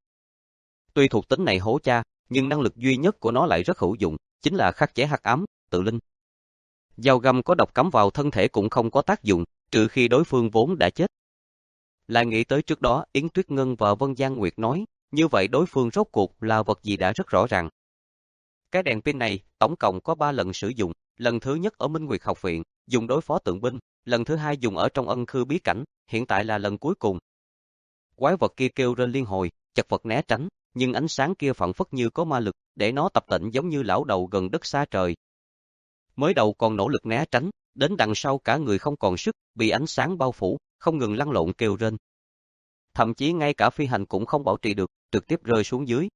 Tuy thuộc tính này hố cha, nhưng năng lực duy nhất của nó lại rất hữu dụng, chính là khắc chế hắc ám, tự linh. Dao găm có độc cắm vào thân thể cũng không có tác dụng, trừ khi đối phương vốn đã chết. Lại nghĩ tới trước đó Yến Tuyết Ngân và Vân Giang Nguyệt nói, như vậy đối phương rốt cuộc là vật gì đã rất rõ ràng. Cái đèn pin này tổng cộng có ba lần sử dụng, lần thứ nhất ở Minh Nguyệt học viện, dùng đối phó tượng binh, lần thứ hai dùng ở trong Ân Khư bí cảnh, hiện tại là lần cuối cùng. Quái vật kia kêu rên liên hồi, chật vật né tránh, nhưng ánh sáng kia phảng phất như có ma lực, để nó tập tễnh giống như lão đầu gần đất xa trời. Mới đầu còn nỗ lực né tránh, đến đằng sau cả người không còn sức, bị ánh sáng bao phủ, không ngừng lăn lộn kêu rên. Thậm chí ngay cả phi hành cũng không bảo trì được, trực tiếp rơi xuống dưới.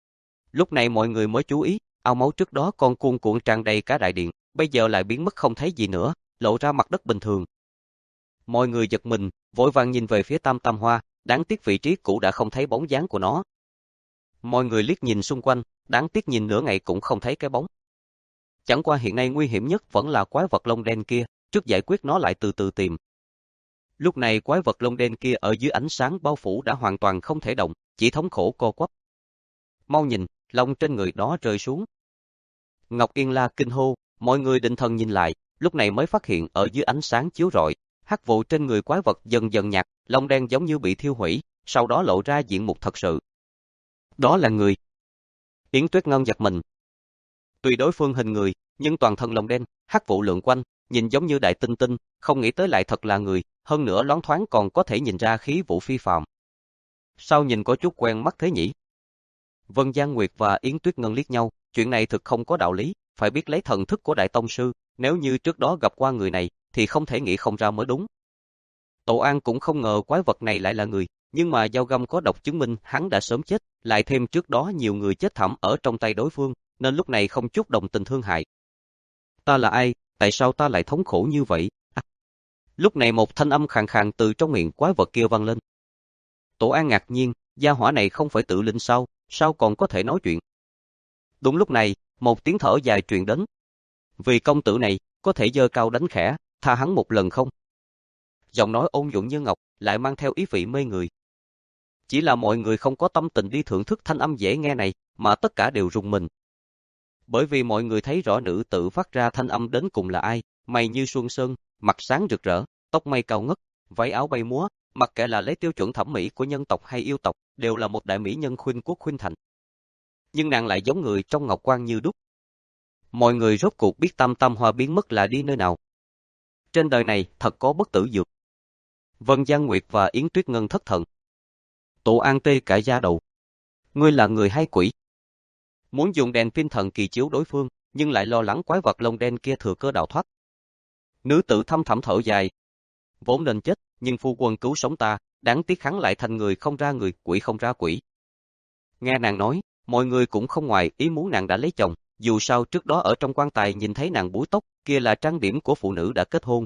Lúc này mọi người mới chú ý, ao máu trước đó còn cuồn cuộn tràn đầy cả đại điện, bây giờ lại biến mất không thấy gì nữa, lộ ra mặt đất bình thường. Mọi người giật mình, vội vàng nhìn về phía Tam Tam Hoa, đáng tiếc vị trí cũ đã không thấy bóng dáng của nó. Mọi người liếc nhìn xung quanh, đáng tiếc nhìn nửa ngày cũng không thấy cái bóng. Chẳng qua hiện nay nguy hiểm nhất vẫn là quái vật lông đen kia, trước giải quyết nó lại từ từ tìm. Lúc này quái vật lông đen kia ở dưới ánh sáng bao phủ đã hoàn toàn không thể động, chỉ thống khổ co quắp. Mau nhìn, lông trên người đó rơi xuống. Ngọc Yên La kinh hô, mọi người định thần nhìn lại, lúc này mới phát hiện ở dưới ánh sáng chiếu rọi, hắc vụ trên người quái vật dần dần nhạt, lông đen giống như bị thiêu hủy, sau đó lộ ra diện mục thật sự. Đó là người. Yến Tuyết Ngân giật mình. Tuy đối phương hình người, nhưng toàn thân lông đen, hắc vụ lượn quanh, nhìn giống như đại tinh tinh, không nghĩ tới lại thật là người, hơn nữa loáng thoáng còn có thể nhìn ra khí vũ phi phàm. Sao nhìn có chút quen mắt thế nhỉ? Vân Giang Nguyệt và Yến Tuyết Ngân liếc nhau, chuyện này thực không có đạo lý, phải biết lấy thần thức của Đại Tông Sư, nếu như trước đó gặp qua người này, thì không thể nghĩ không ra mới đúng. Tổ An cũng không ngờ quái vật này lại là người, nhưng mà dao găm có độc chứng minh hắn đã sớm chết, lại thêm trước đó nhiều người chết thảm ở trong tay đối phương, nên lúc này không chút đồng tình thương hại. Ta là ai, tại sao ta lại thống khổ như vậy? À. Lúc này một thanh âm khàn khàn từ trong miệng quái vật kia vang lên. Tổ An ngạc nhiên, gia hỏa này không phải tự linh sao, sao còn có thể nói chuyện? Đúng lúc này, một tiếng thở dài truyền đến. Vì công tử này, có thể giơ cao đánh khẽ, tha hắn một lần không? Giọng nói ôn nhuận như ngọc, lại mang theo ý vị mê người. Chỉ là mọi người không có tâm tình đi thưởng thức thanh âm dễ nghe này, mà tất cả đều rùng mình. Bởi vì mọi người thấy rõ nữ tử phát ra thanh âm đến cùng là ai, mày như xuân sơn, mặt sáng rực rỡ, tóc mây cao ngất, váy áo bay múa, mặc kệ là lấy tiêu chuẩn thẩm mỹ của nhân tộc hay yêu tộc, đều là một đại mỹ nhân khuynh quốc khuynh thành. Nhưng nàng lại giống người trong ngọc quan như đúc. Mọi người rốt cuộc biết Tam Tam Hoa biến mất là đi nơi nào. Trên đời này thật có bất tử dược. Vân Giang Nguyệt và Yến Tuyết Ngân thất thần. Tổ An tê cả da đầu. Ngươi là người hay quỷ? Muốn dùng đèn pin thần kỳ chiếu đối phương, nhưng lại lo lắng quái vật lông đen kia thừa cơ đào thoát. Nữ tử thâm thẳm thở dài. Vốn nên chết, nhưng phu quân cứu sống ta, đáng tiếc hắn lại thành người không ra người, quỷ không ra quỷ. Nghe nàng nói, mọi người cũng không ngoài ý muốn nàng đã lấy chồng, dù sao trước đó ở trong quan tài nhìn thấy nàng búi tóc, kia là trang điểm của phụ nữ đã kết hôn.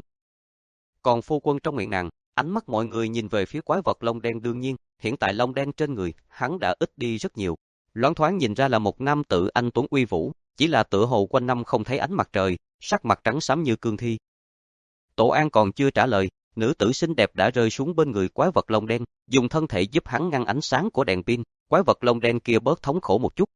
Còn phu quân trong miệng nàng, ánh mắt mọi người nhìn về phía quái vật lông đen đương nhiên, hiện tại lông đen trên người, hắn đã ít đi rất nhiều. Loáng thoáng nhìn ra là một nam tử anh tuấn uy vũ, chỉ là tựa hồ quanh năm không thấy ánh mặt trời, sắc mặt trắng xám như cương thi. Tổ An còn chưa trả lời, nữ tử xinh đẹp đã rơi xuống bên người quái vật lông đen, dùng thân thể giúp hắn ngăn ánh sáng của đèn pin, quái vật lông đen kia bớt thống khổ một chút.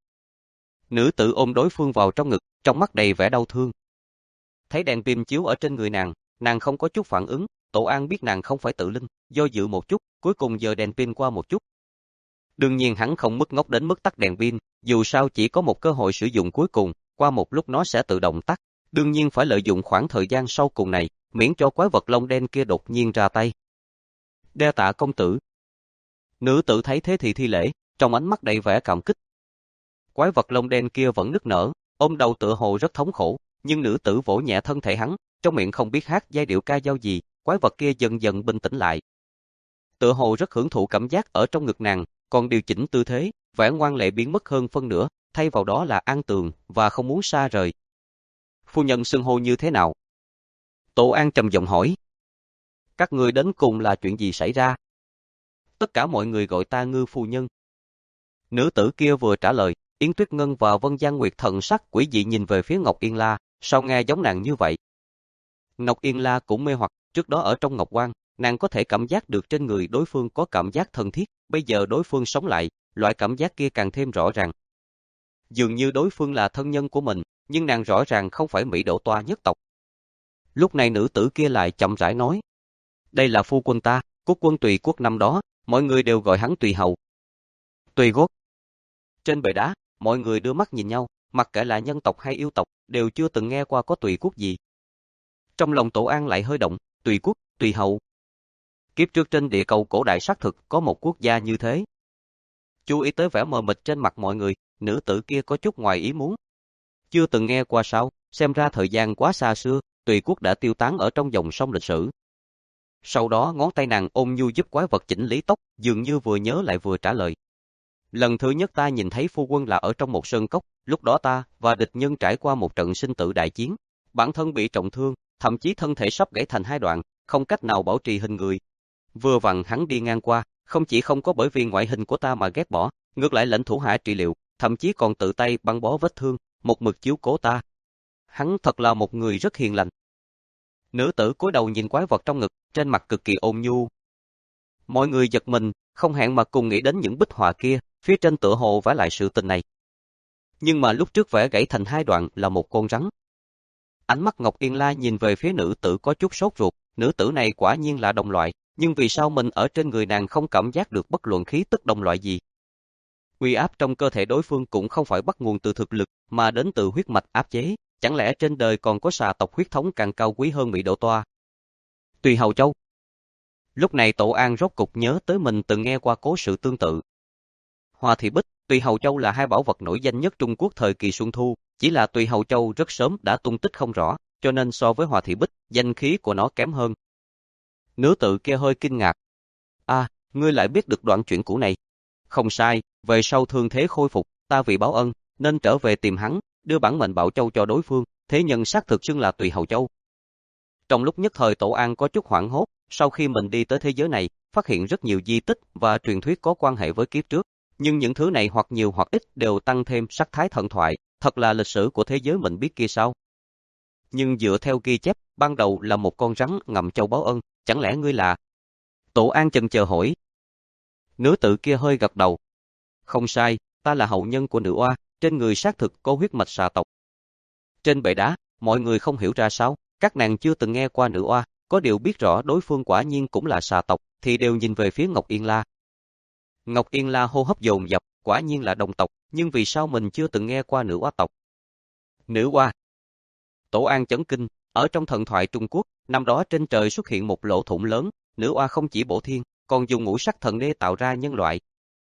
Nữ tử ôm đối phương vào trong ngực, trong mắt đầy vẻ đau thương. Thấy đèn pin chiếu ở trên người nàng, nàng không có chút phản ứng, Tổ An biết nàng không phải tự linh, do dự một chút, cuối cùng dời đèn pin qua một chút. Đương nhiên hắn không mất ngốc đến mức tắt đèn pin, dù sao chỉ có một cơ hội sử dụng cuối cùng, qua một lúc nó sẽ tự động tắt. Đương nhiên phải lợi dụng khoảng thời gian sau cùng này, miễn cho quái vật lông đen kia đột nhiên ra tay. Đa tạ công tử. Nữ tử thấy thế thì thi lễ, trong ánh mắt đầy vẻ cảm kích. Quái vật lông đen kia vẫn nức nở, ôm đầu tựa hồ rất thống khổ, nhưng nữ tử vỗ nhẹ thân thể hắn, trong miệng không biết hát giai điệu ca dao gì, quái vật kia dần dần bình tĩnh lại. Tựa hồ rất hưởng thụ cảm giác ở trong ngực nàng, còn điều chỉnh tư thế, vẻ ngoan lệ biến mất hơn phân nửa, thay vào đó là an tường và không muốn xa rời. Phu nhân xưng hô như thế nào? Tổ An trầm giọng hỏi. Các người đến cùng là chuyện gì xảy ra? Tất cả mọi người gọi ta Ngư phu nhân. Nữ tử kia vừa trả lời, Yến Tuyết Ngân và Vân Giang Nguyệt thần sắc quỷ dị nhìn về phía Ngọc Yên La, sao nghe giống nàng như vậy? Ngọc Yên La cũng mê hoặc, trước đó ở trong Ngọc Quan, nàng có thể cảm giác được trên người đối phương có cảm giác thân thiết, bây giờ đối phương sống lại, loại cảm giác kia càng thêm rõ ràng. Dường như đối phương là thân nhân của mình, nhưng nàng rõ ràng không phải Mỹ Đỗ Toa nhất tộc. Lúc này nữ tử kia lại chậm rãi nói, đây là phu quân ta, quốc quân Tùy Quốc năm đó, mọi người đều gọi hắn Tùy Hầu. Tùy Quốc. Trên bệ đá, mọi người đưa mắt nhìn nhau, mặc kệ là nhân tộc hay yêu tộc, đều chưa từng nghe qua có Tùy Quốc gì. Trong lòng Tổ An lại hơi động, Tùy Quốc, Tùy Hầu. Kiếp trước trên địa cầu cổ đại xác thực có một quốc gia như thế. Chú ý tới vẻ mờ mịt trên mặt mọi người, nữ tử kia có chút ngoài ý muốn. Chưa từng nghe qua sao, xem ra thời gian quá xa xưa, Tùy Quốc đã tiêu tán ở trong dòng sông lịch sử. Sau đó ngón tay nàng ôm nhu giúp quái vật chỉnh lý tóc, dường như vừa nhớ lại vừa trả lời. Lần thứ nhất ta nhìn thấy phu quân là ở trong một sơn cốc, lúc đó ta và địch nhân trải qua một trận sinh tử đại chiến, bản thân bị trọng thương, thậm chí thân thể sắp gãy thành hai đoạn, không cách nào bảo trì hình người. Vừa vặn hắn đi ngang qua, không chỉ không có bởi vì ngoại hình của ta mà ghét bỏ, ngược lại lãnh thủ hạ trị liệu, thậm chí còn tự tay băng bó vết thương, một mực chiếu cố ta. Hắn thật là một người rất hiền lành. Nữ tử cúi đầu nhìn quái vật trong ngực, trên mặt cực kỳ ôn nhu. Mọi người giật mình, không hẹn mà cùng nghĩ đến những bích họa kia, phía trên tựa hồ vẽ lại sự tình này. Nhưng mà lúc trước vẽ gãy thành hai đoạn là một con rắn. Ánh mắt Ngọc Yên La nhìn về phía nữ tử có chút sốt ruột, nữ tử này quả nhiên là đồng loại, nhưng vì sao mình ở trên người nàng không cảm giác được bất luận khí tức đồng loại gì? Uy áp trong cơ thể đối phương cũng không phải bắt nguồn từ thực lực, mà đến từ huyết mạch áp chế, chẳng lẽ trên đời còn có xà tộc huyết thống càng cao quý hơn Mỹ Đỗ Toa? Tùy Hầu Châu. Lúc này Tổ An rốt cục nhớ tới mình từng nghe qua cố sự tương tự. Hoa Thị Bích, Tùy Hầu Châu là hai bảo vật nổi danh nhất Trung Quốc thời kỳ Xuân Thu, chỉ là Tùy Hầu Châu rất sớm đã tung tích không rõ, cho nên so với Hoa Thị Bích, danh khí của nó kém hơn. Nữ tử kia hơi kinh ngạc. À, ngươi lại biết được đoạn chuyện cũ này. Không sai, về sau thương thế khôi phục, ta vì báo ân, nên trở về tìm hắn, đưa bản mệnh bảo châu cho đối phương, thế nhân xác thực xưng là Tùy Hầu Châu. Trong lúc nhất thời Tổ An có chút hoảng hốt, sau khi mình đi tới thế giới này, phát hiện rất nhiều di tích và truyền thuyết có quan hệ với kiếp trước, nhưng những thứ này hoặc nhiều hoặc ít đều tăng thêm sắc thái thần thoại, thật là lịch sử của thế giới mình biết kia sao? Nhưng dựa theo ghi chép, ban đầu là một con rắn ngậm châu báo ân, chẳng lẽ ngươi là? Tổ An chần chờ hỏi. Nữ tử kia hơi gật đầu. Không sai, ta là hậu nhân của nữ oa, trên người xác thực có huyết mạch xà tộc. Trên bệ đá, mọi người không hiểu ra sao, các nàng chưa từng nghe qua nữ oa, có điều biết rõ đối phương quả nhiên cũng là xà tộc, thì đều nhìn về phía Ngọc Yên La. Ngọc Yên La hô hấp dồn dập, quả nhiên là đồng tộc, nhưng vì sao mình chưa từng nghe qua nữ oa tộc? Nữ oa. Tổ An chấn kinh, ở trong thần thoại Trung Quốc, năm đó trên trời xuất hiện một lỗ thủng lớn, nữ oa không chỉ bổ thiên, còn dùng ngũ sắc thần đê tạo ra nhân loại.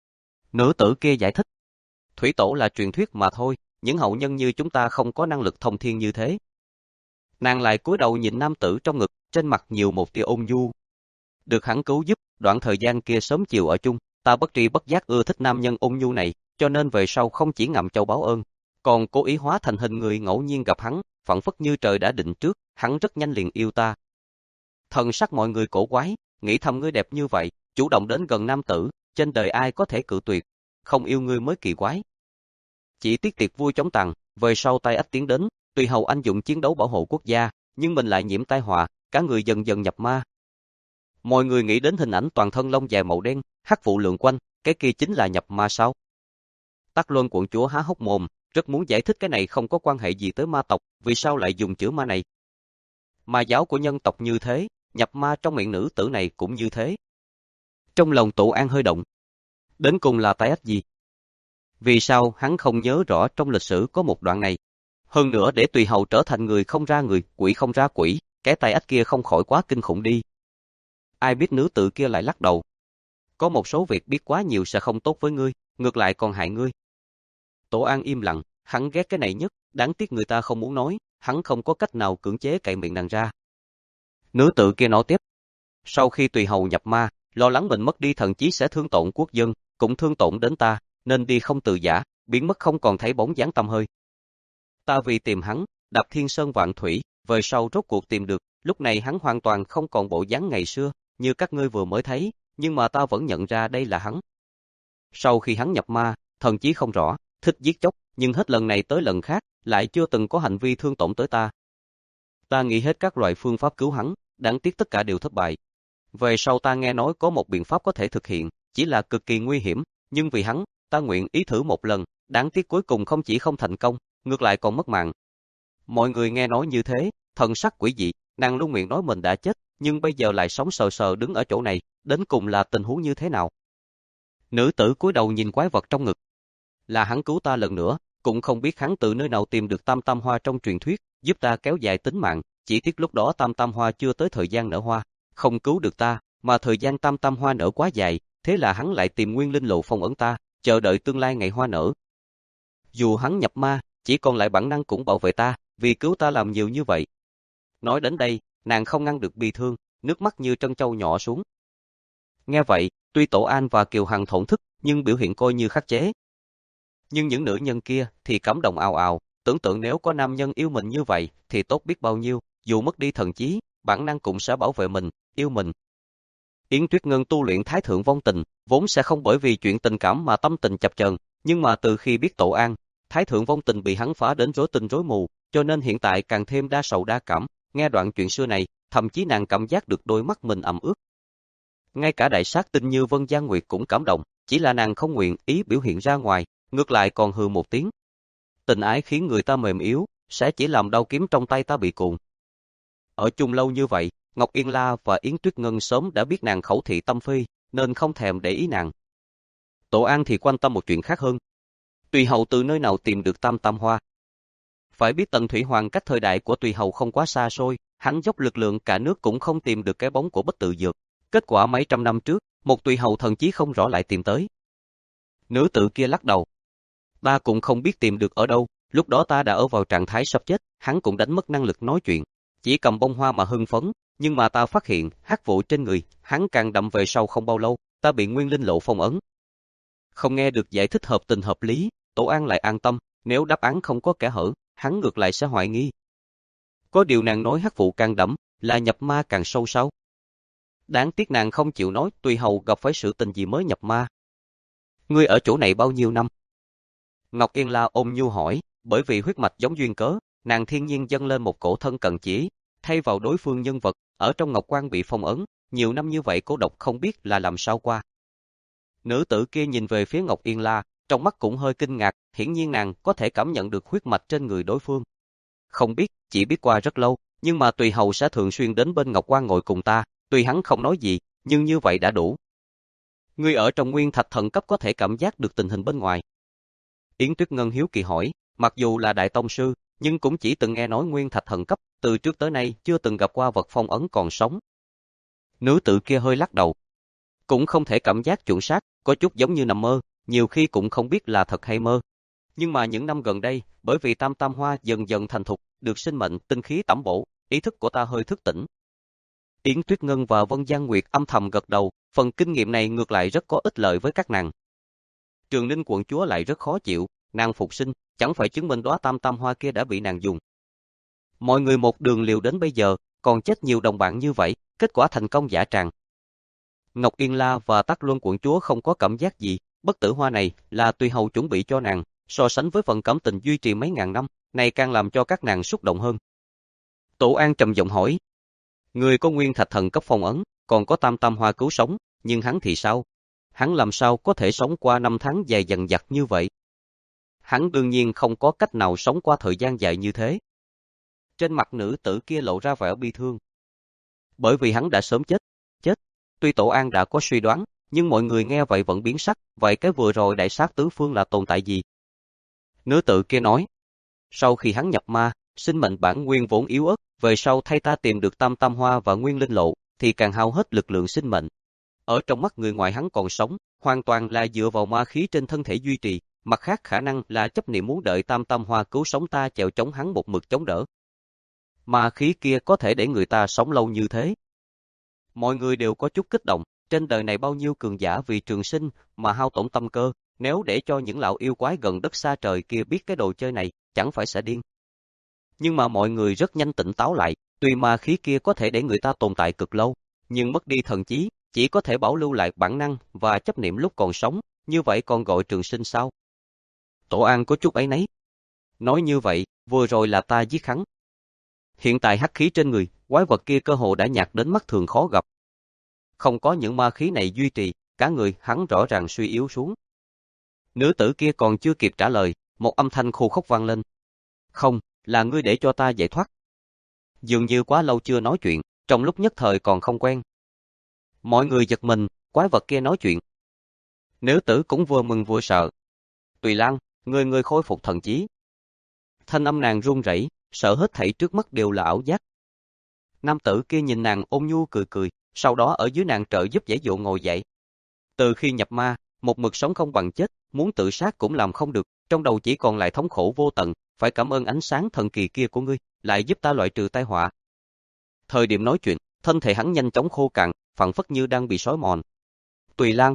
Nữ tử kia giải thích, thủy tổ là truyền thuyết mà thôi, những hậu nhân như chúng ta không có năng lực thông thiên như thế. Nàng lại cúi đầu nhìn nam tử trong ngực, trên mặt nhiều một tia ôn nhu. Được hắn cứu giúp, đoạn thời gian kia sớm chiều ở chung, ta bất tri bất giác ưa thích nam nhân ôn nhu này, cho nên về sau không chỉ ngậm châu báo ơn, còn cố ý hóa thành hình người ngẫu nhiên gặp hắn, phảng phất như trời đã định trước, hắn rất nhanh liền yêu ta. Thần sắc mọi người cổ quái, nghĩ thầm ngươi đẹp như vậy, chủ động đến gần nam tử, trên đời ai có thể cự tuyệt, không yêu ngươi mới kỳ quái. Chỉ tiếc tiệc vui chóng tàn, về sau tai ách tiến đến, Tùy Hầu anh dụng chiến đấu bảo hộ quốc gia, nhưng mình lại nhiễm tai họa, cả người dần dần nhập ma. Mọi người nghĩ đến hình ảnh toàn thân lông dài màu đen, hắc vụ lượn quanh, cái kia chính là nhập ma sao? Tắc Luân quận chúa há hốc mồm, rất muốn giải thích cái này không có quan hệ gì tới ma tộc, vì sao lại dùng chữ ma này? Ma giáo của nhân tộc như thế, nhập ma trong miệng nữ tử này cũng như thế. Trong lòng Tổ An hơi động. Đến cùng là tai ách gì? Vì sao hắn không nhớ rõ trong lịch sử có một đoạn này? Hơn nữa để Tùy Hầu trở thành người không ra người, quỷ không ra quỷ, cái tay ách kia không khỏi quá kinh khủng đi. Ai biết nữ tử kia lại lắc đầu. Có một số việc biết quá nhiều sẽ không tốt với ngươi, ngược lại còn hại ngươi. Tổ An im lặng, hắn ghét cái này nhất, đáng tiếc người ta không muốn nói, hắn không có cách nào cưỡng chế cậy miệng nàng ra. Nữ tử kia nói tiếp. Sau khi tùy hầu nhập ma, lo lắng mình mất đi thần trí sẽ thương tổn quốc dân, cũng thương tổn đến ta, nên đi không từ giã, biến mất không còn thấy bóng dáng tăm hơi. Ta vì tìm hắn, đạp thiên sơn vạn thủy, về sau rốt cuộc tìm được, lúc này hắn hoàn toàn không còn bộ dáng ngày xưa, như các ngươi vừa mới thấy, nhưng mà ta vẫn nhận ra đây là hắn. Sau khi hắn nhập ma, thần trí không rõ, thích giết chóc, nhưng hết lần này tới lần khác, lại chưa từng có hành vi thương tổn tới ta. Ta nghĩ hết các loại phương pháp cứu hắn, đáng tiếc tất cả đều thất bại. Về sau ta nghe nói có một biện pháp có thể thực hiện, chỉ là cực kỳ nguy hiểm, nhưng vì hắn, ta nguyện ý thử một lần, đáng tiếc cuối cùng không chỉ không thành công, ngược lại còn mất mạng. Mọi người nghe nói như thế, thần sắc quỷ dị, nàng luôn miệng nói mình đã chết, nhưng bây giờ lại sống sờ sờ đứng ở chỗ này, đến cùng là tình huống như thế nào? Nữ tử cúi đầu nhìn quái vật trong ngực. Là hắn cứu ta lần nữa, cũng không biết hắn từ nơi nào tìm được tam tam hoa trong truyền thuyết, giúp ta kéo dài tính mạng, chỉ tiếc lúc đó tam tam hoa chưa tới thời gian nở hoa, không cứu được ta, mà thời gian tam tam hoa nở quá dài, thế là hắn lại tìm nguyên linh lộ phong ấn ta, chờ đợi tương lai ngày hoa nở. Dù hắn nhập ma, chỉ còn lại bản năng cũng bảo vệ ta, vì cứu ta làm nhiều như vậy. Nói đến đây, nàng không ngăn được bi thương, nước mắt như trân châu nhỏ xuống. Nghe vậy, tuy Tổ An và Kiều Hằng thổn thức, nhưng biểu hiện coi như khắc chế. Nhưng những nữ nhân kia thì cảm động ào ào, tưởng tượng nếu có nam nhân yêu mình như vậy thì tốt biết bao nhiêu, dù mất đi thần trí, bản năng cũng sẽ bảo vệ mình, yêu mình. Yến Tuyết Ngân tu luyện Thái Thượng Vong Tình, vốn sẽ không bởi vì chuyện tình cảm mà tâm tình chập chờn, nhưng mà từ khi biết Tổ An, Thái Thượng Vong Tình bị hắn phá đến rối tinh rối mù, cho nên hiện tại càng thêm đa sầu đa cảm, nghe đoạn chuyện xưa này, thậm chí nàng cảm giác được đôi mắt mình ẩm ướt. Ngay cả đại sát tinh như Vân Giang Nguyệt cũng cảm động, chỉ là nàng không nguyện ý biểu hiện ra ngoài, ngược lại còn hừ một tiếng. Tình ái khiến người ta mềm yếu, sẽ chỉ làm đau kiếm trong tay ta bị cuồng. Ở chung lâu như vậy, Ngọc Yên La và Yến Tuyết Ngân sớm đã biết nàng khẩu thị tâm phi, nên không thèm để ý nàng. Tổ An thì quan tâm một chuyện khác hơn. Tùy Hầu từ nơi nào tìm được tam tam hoa? Phải biết Tần Thủy Hoàng cách thời đại của Tùy Hầu không quá xa xôi, hắn dốc lực lượng cả nước cũng không tìm được cái bóng của Bất Tự Dược. Kết quả mấy trăm năm trước, một Tùy Hầu thần chí không rõ lại tìm tới. Nữ tử kia lắc đầu. Ta cũng không biết tìm được ở đâu, lúc đó ta đã ở vào trạng thái sắp chết, hắn cũng đánh mất năng lực nói chuyện, chỉ cầm bông hoa mà hưng phấn, nhưng mà ta phát hiện hắc vụ trên người, hắn càng đậm về sau không bao lâu, ta bị nguyên linh lộ phong ấn. Không nghe được giải thích hợp tình hợp lý, Tổ An lại an tâm, nếu đáp án không có kẽ hở, hắn ngược lại sẽ hoài nghi. Có điều nàng nói hắc vụ càng đậm, là nhập ma càng sâu sao? Đáng tiếc nàng không chịu nói Tùy Hầu gặp phải sự tình gì mới nhập ma. Ngươi ở chỗ này bao nhiêu năm? Ngọc Yên La ôm nhu hỏi, bởi vì huyết mạch giống duyên cớ, nàng thiên nhiên dâng lên một cổ thân cận chỉ, thay vào đối phương nhân vật, ở trong Ngọc Quan bị phong ấn, nhiều năm như vậy cô độc không biết là làm sao qua. Nữ tử kia nhìn về phía Ngọc Yên La, trong mắt cũng hơi kinh ngạc, hiển nhiên nàng có thể cảm nhận được huyết mạch trên người đối phương. Không biết, chỉ biết qua rất lâu, nhưng mà Tùy Hầu sẽ thường xuyên đến bên Ngọc Quan ngồi cùng ta, tuy hắn không nói gì, nhưng như vậy đã đủ. Ngươi ở trong nguyên thạch thần cấp có thể cảm giác được tình hình bên ngoài. Yến Tuyết Ngân hiếu kỳ hỏi, mặc dù là đại tông sư, nhưng cũng chỉ từng nghe nói nguyên thạch thần cấp, từ trước tới nay chưa từng gặp qua vật phong ấn còn sống. Nữ tử kia hơi lắc đầu. Cũng không thể cảm giác chuẩn xác, có chút giống như nằm mơ, nhiều khi cũng không biết là thật hay mơ. Nhưng mà những năm gần đây, bởi vì tam tam hoa dần dần thành thục, được sinh mệnh, tinh khí tẩm bổ, ý thức của ta hơi thức tỉnh. Yến Tuyết Ngân và Vân Giang Nguyệt âm thầm gật đầu, phần kinh nghiệm này ngược lại rất có ích lợi với các nàng. Trường Ninh quận chúa lại rất khó chịu, nàng phục sinh, chẳng phải chứng minh đóa tam tam hoa kia đã bị nàng dùng. Mọi người một đường liều đến bây giờ, còn chết nhiều đồng bạn như vậy, kết quả thành công dã tràng. Ngọc Yên La và Tắc Luân quận chúa không có cảm giác gì, bất tử hoa này là Tùy Hầu chuẩn bị cho nàng, so sánh với phần cảm tình duy trì mấy ngàn năm, này càng làm cho các nàng xúc động hơn. Tổ An trầm giọng hỏi, người có nguyên thạch thần cấp phong ấn, còn có tam tam hoa cứu sống, nhưng hắn thì sao? Hắn làm sao có thể sống qua năm tháng dài dằng dặc như vậy? Hắn đương nhiên không có cách nào sống qua thời gian dài như thế. Trên mặt nữ tử kia lộ ra vẻ bi thương. Bởi vì hắn đã sớm chết, chết. Tuy Tổ An đã có suy đoán, nhưng mọi người nghe vậy vẫn biến sắc, vậy cái vừa rồi đại sát tứ phương là tồn tại gì? Nữ tử kia nói, sau khi hắn nhập ma, sinh mệnh bản nguyên vốn yếu ớt, về sau thay ta tìm được Tam Tam Hoa và Nguyên Linh Lộ, thì càng hao hết lực lượng sinh mệnh. Ở trong mắt người ngoài hắn còn sống, hoàn toàn là dựa vào ma khí trên thân thể duy trì, mặt khác khả năng là chấp niệm muốn đợi Tam Tam Hoa cứu sống ta chèo chống hắn một mực chống đỡ. Ma khí kia có thể để người ta sống lâu như thế. Mọi người đều có chút kích động, trên đời này bao nhiêu cường giả vì trường sinh mà hao tổn tâm cơ, nếu để cho những lão yêu quái gần đất xa trời kia biết cái đồ chơi này, chẳng phải sẽ điên. Nhưng mà mọi người rất nhanh tỉnh táo lại, tuy ma khí kia có thể để người ta tồn tại cực lâu, nhưng mất đi thần trí, chỉ có thể bảo lưu lại bản năng và chấp niệm lúc còn sống, như vậy còn gọi trường sinh sao? Tổ An có chút áy náy. Nói như vậy, vừa rồi là ta giết hắn. Hiện tại hắc khí trên người, quái vật kia cơ hồ đã nhạt đến mắt thường khó gặp. Không có những ma khí này duy trì, cả người hắn rõ ràng suy yếu xuống. Nữ tử kia còn chưa kịp trả lời, một âm thanh khô khốc vang lên. Không, là ngươi để cho ta giải thoát. Dường như quá lâu chưa nói chuyện, trong lúc nhất thời còn không quen. Mọi người giật mình, quái vật kia nói chuyện. Nữ tử cũng vừa mừng vừa sợ. Tùy Lan, người người khôi phục thần trí. Thanh âm nàng run rẩy, sợ hết thảy trước mắt đều là ảo giác. Nam tử kia nhìn nàng ôn nhu cười cười, sau đó ở dưới nàng trợ giúp giải dụ ngồi dậy. Từ khi nhập ma, một mực sống không bằng chết, muốn tự sát cũng làm không được, trong đầu chỉ còn lại thống khổ vô tận, phải cảm ơn ánh sáng thần kỳ kia của ngươi, lại giúp ta loại trừ tai họa. Thời điểm nói chuyện, thân thể hắn nhanh chóng khô cạn, phảng phất như đang bị sói mòn. Tùy Lan.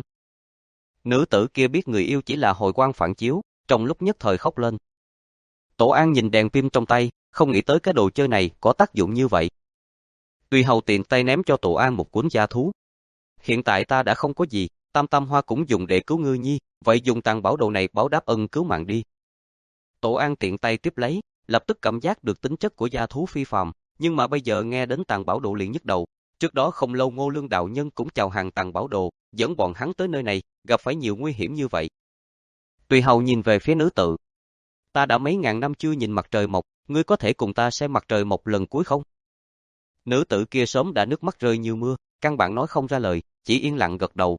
Nữ tử kia biết người yêu chỉ là hồi quang phản chiếu, trong lúc nhất thời khóc lên. Tổ An nhìn đèn pin trong tay, không nghĩ tới cái đồ chơi này có tác dụng như vậy. Tùy Hầu tiện tay ném cho Tổ An một cuốn gia thú. Hiện tại ta đã không có gì, Tam Tam Hoa cũng dùng để cứu ngươi nhi, vậy dùng tàn bảo đồ này báo đáp ân cứu mạng đi. Tổ An tiện tay tiếp lấy, lập tức cảm giác được tính chất của gia thú phi phàm, nhưng mà bây giờ nghe đến tàn bảo đồ liền nhức đầu. Trước đó không lâu Ngô Lương đạo nhân cũng chào hàng tàn bảo đồ, dẫn bọn hắn tới nơi này, gặp phải nhiều nguy hiểm như vậy. Tùy Hầu nhìn về phía nữ tử. Ta đã mấy ngàn năm chưa nhìn mặt trời mọc, ngươi có thể cùng ta xem mặt trời mọc lần cuối không? Nữ tử kia sớm đã nước mắt rơi như mưa, căn bản nói không ra lời, chỉ yên lặng gật đầu.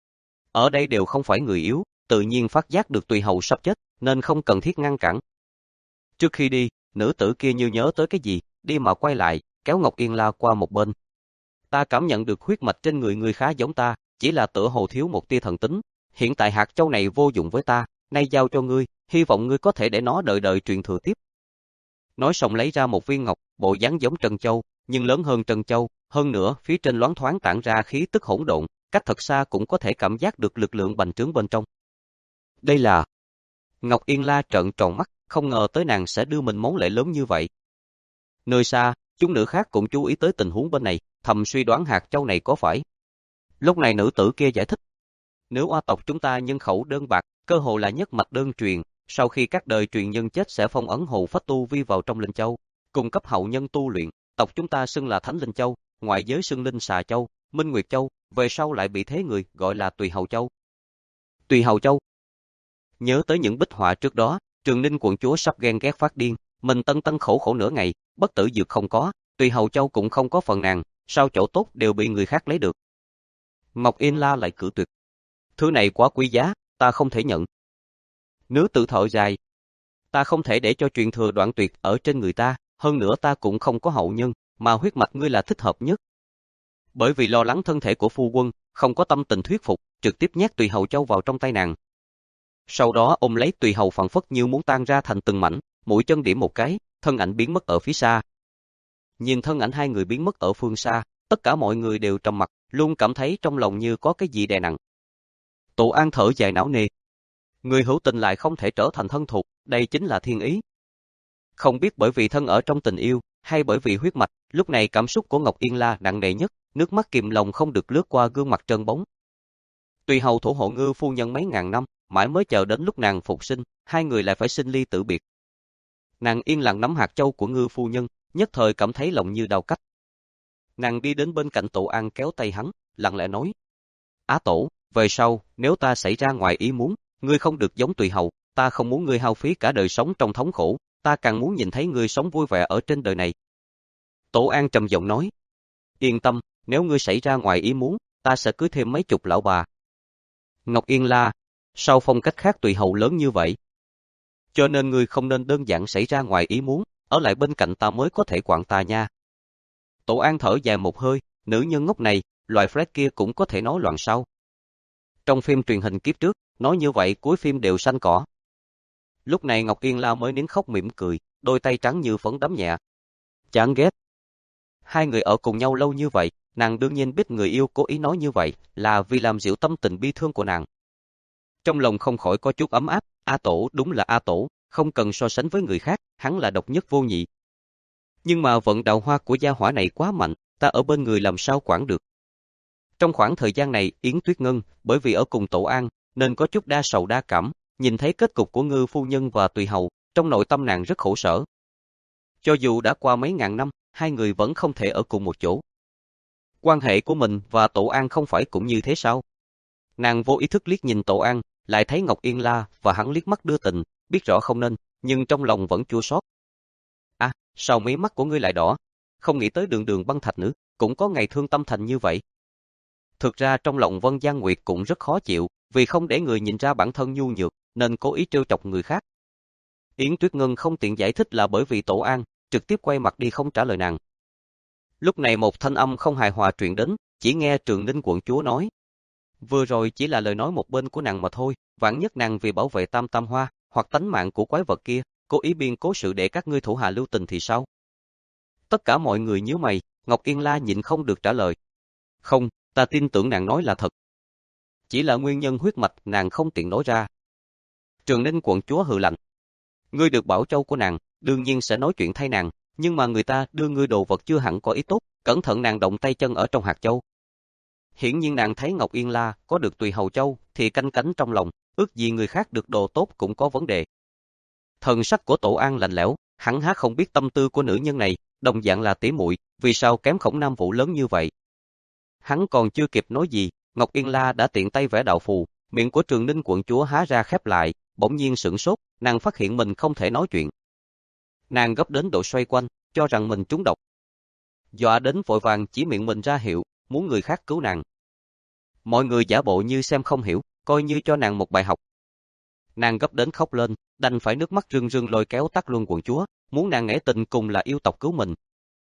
Ở đây đều không phải người yếu, tự nhiên phát giác được Tùy Hầu sắp chết, nên không cần thiết ngăn cản. Trước khi đi, nữ tử kia như nhớ tới cái gì, đi mà quay lại, kéo Ngọc Yên La qua một bên. Ta cảm nhận được huyết mạch trên người người khá giống ta, chỉ là tựa hồ thiếu một tia thần tính. Hiện tại hạt châu này vô dụng với ta, nay giao cho ngươi, hy vọng ngươi có thể để nó đời đời truyền thừa tiếp. Nói xong lấy ra một viên ngọc, bộ dáng giống Trân Châu, nhưng lớn hơn Trân Châu, hơn nữa phía trên loáng thoáng tản ra khí tức hỗn độn, cách thật xa cũng có thể cảm giác được lực lượng bành trướng bên trong. Đây là... Ngọc Yên La trợn tròn mắt, không ngờ tới nàng sẽ đưa mình món lễ lớn như vậy. Nơi xa, chúng nữ khác cũng chú ý tới tình huống bên này, thầm suy đoán hạt châu này có phải. Lúc này nữ tử kia giải thích. Nếu oa tộc chúng ta nhân khẩu đơn bạc, cơ hồ là nhất mạch đơn truyền, sau khi các đời truyền nhân chết sẽ phong ấn hồn phách tu vi vào trong linh châu, cung cấp hậu nhân tu luyện. Tộc chúng ta xưng là Thánh Linh Châu, ngoại giới xưng Linh Xà Châu, Minh Nguyệt Châu, về sau lại bị thế người gọi là Tùy Hầu Châu. Tùy Hầu Châu. Nhớ tới những bích họa trước đó, Trường Ninh quận chúa sắp ghen ghét phát điên, mình tân tân khổ khổ nửa ngày, bất tử dược không có, Tùy Hầu Châu cũng không có phần nàng, sao chỗ tốt đều bị người khác lấy được. Ngọc Yên La lại cự tuyệt. Thứ này quá quý giá, ta không thể nhận. Nữ tử thở dài. Ta không thể để cho truyền thừa đoạn tuyệt ở trên người ta, hơn nữa ta cũng không có hậu nhân, mà huyết mạch ngươi là thích hợp nhất. Bởi vì lo lắng thân thể của phu quân, không có tâm tình thuyết phục, trực tiếp nhét Tùy Hầu Châu vào trong tay nàng. Sau đó ôm lấy Tùy Hầu phảng phất như muốn tan ra thành từng mảnh, mũi chân điểm một cái, thân ảnh biến mất ở phía xa. Nhìn thân ảnh hai người biến mất ở phương xa, tất cả mọi người đều trầm mặc, luôn cảm thấy trong lòng như có cái gì đè nặng. Tổ An thở dài não nề. Người hữu tình lại không thể trở thành thân thuộc, đây chính là thiên ý. Không biết bởi vì thân ở trong tình yêu, hay bởi vì huyết mạch, lúc này cảm xúc của Ngọc Yên La nặng nề nhất, nước mắt kìm lòng không được lướt qua gương mặt trơn bóng. Tùy Hầu thủ hộ Ngư phu nhân mấy ngàn năm, mãi mới chờ đến lúc nàng phục sinh, hai người lại phải sinh ly tử biệt. Nàng yên lặng nắm hạt châu của Ngư phu nhân, nhất thời cảm thấy lòng như đau cắt. Nàng đi đến bên cạnh Tổ An kéo tay hắn, lặng lẽ nói: Á Tổ, về sau, nếu ta xảy ra ngoài ý muốn, ngươi không được giống Tùy Hầu, ta không muốn ngươi hao phí cả đời sống trong thống khổ, ta càng muốn nhìn thấy ngươi sống vui vẻ ở trên đời này. Tổ An trầm giọng nói: Yên tâm, nếu ngươi xảy ra ngoài ý muốn, ta sẽ cưới thêm mấy chục lão bà. Ngọc Yên La, sao phong cách khác Tùy Hầu lớn như vậy? Cho nên ngươi không nên đơn giản xảy ra ngoài ý muốn, ở lại bên cạnh ta mới có thể quản ta nha. Tổ An thở dài một hơi, nữ nhân ngốc này, loại Fred kia cũng có thể nói loạn sao. Trong phim truyền hình kiếp trước, nói như vậy cuối phim đều xanh cỏ. Lúc này Ngọc Yên La mới nín khóc mỉm cười, đôi tay trắng như phấn đấm nhẹ. Chán ghét. Hai người ở cùng nhau lâu như vậy, nàng đương nhiên biết người yêu cố ý nói như vậy là vì làm dịu tâm tình bi thương của nàng. Trong lòng không khỏi có chút ấm áp, A Tổ đúng là A Tổ, không cần so sánh với người khác, hắn là độc nhất vô nhị. Nhưng mà vận đào hoa của gia hỏa này quá mạnh, ta ở bên người làm sao quản được. Trong khoảng thời gian này, Yến Tuyết Ngân, bởi vì ở cùng Tổ An, nên có chút đa sầu đa cảm, nhìn thấy kết cục của Ngư phu nhân và Tùy hầu, trong nội tâm nàng rất khổ sở. Cho dù đã qua mấy ngàn năm, hai người vẫn không thể ở cùng một chỗ. Quan hệ của mình và Tổ An không phải cũng như thế sao? Nàng vô ý thức liếc nhìn Tổ An, lại thấy Ngọc Yên La và hắn liếc mắt đưa tình, biết rõ không nên, nhưng trong lòng vẫn chua xót. À, sao mấy mắt của ngươi lại đỏ? Không nghĩ tới Đường Đường băng thạch nữa, cũng có ngày thương tâm thành như vậy. Thực ra trong lòng Vân Giang Nguyệt cũng rất khó chịu, vì không để người nhìn ra bản thân nhu nhược, nên cố ý trêu chọc người khác. Yến Tuyết Ngân không tiện giải thích là bởi vì Tổ An, trực tiếp quay mặt đi không trả lời nàng. Lúc này một thanh âm không hài hòa truyền đến, chỉ nghe Trường Ninh quận chúa nói. Vừa rồi chỉ là lời nói một bên của nàng mà thôi, vạn nhất nàng vì bảo vệ Tam Tam Hoa, hoặc tánh mạng của quái vật kia, cố ý biên cố sự để các ngươi thủ hạ lưu tình thì sao? Tất cả mọi người nhíu mày, Ngọc Yên La nhịn không được trả lời. Không, ta tin tưởng nàng nói là thật. Chỉ là nguyên nhân huyết mạch nàng không tiện nói ra. Trường Ninh quận chúa hừ lạnh. Ngươi được bảo châu của nàng, đương nhiên sẽ nói chuyện thay nàng, nhưng mà người ta đưa ngươi đồ vật chưa hẳn có ý tốt, cẩn thận nàng động tay chân ở trong hạt châu. Hiển nhiên nàng thấy Ngọc Yên La có được Tùy hầu châu thì canh cánh trong lòng, ước gì người khác được đồ tốt cũng có vấn đề. Thần sắc của Tổ An lạnh lẽo, hắn há không biết tâm tư của nữ nhân này, đồng dạng là tỉ muội, vì sao kém Khổng Nam Vũ lớn như vậy. Hắn còn chưa kịp nói gì, Ngọc Yên La đã tiện tay vẽ đạo phù, miệng của Trường Ninh quận chúa há ra khép lại, bỗng nhiên sửng sốt, nàng phát hiện mình không thể nói chuyện. Nàng gấp đến độ xoay quanh, cho rằng mình trúng độc. Dọa đến vội vàng chỉ miệng mình ra hiệu, muốn người khác cứu nàng. Mọi người giả bộ như xem không hiểu, coi như cho nàng một bài học. Nàng gấp đến khóc lên, đành phải nước mắt rưng rưng lôi kéo Tắc Luân quận chúa, muốn nàng nể tình cùng là yêu tộc cứu mình.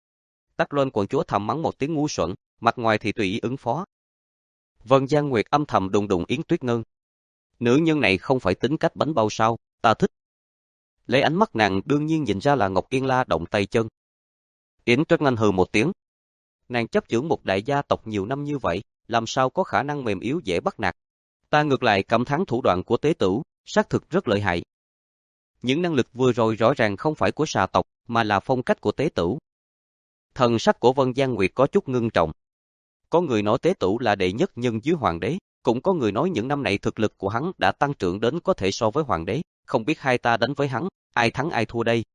Tắc Luân quận chúa thầm mắng một tiếng ngu xuẩn, mặt ngoài thì tùy ý ứng phó. Vân Giang Nguyệt âm thầm đùng đùng Yến Tuyết Ngân. Nữ nhân này không phải tính cách bánh bao sao, ta thích. Lấy ánh mắt nàng đương nhiên nhìn ra là Ngọc Yên La động tay chân. Yến Tuyết Ngân hừ một tiếng. Nàng chấp chưởng một đại gia tộc nhiều năm như vậy, làm sao có khả năng mềm yếu dễ bắt nạt. Ta ngược lại cảm thán thủ đoạn của tế tử, xác thực rất lợi hại. Những năng lực vừa rồi rõ ràng không phải của xà tộc, mà là phong cách của tế tử. Thần sắc của Vân Giang Nguyệt có chút ngưng trọng. Có người nói tế tử là đệ nhất nhân dưới hoàng đế, cũng có người nói những năm này thực lực của hắn đã tăng trưởng đến có thể so với hoàng đế, không biết hai ta đánh với hắn, ai thắng ai thua đây.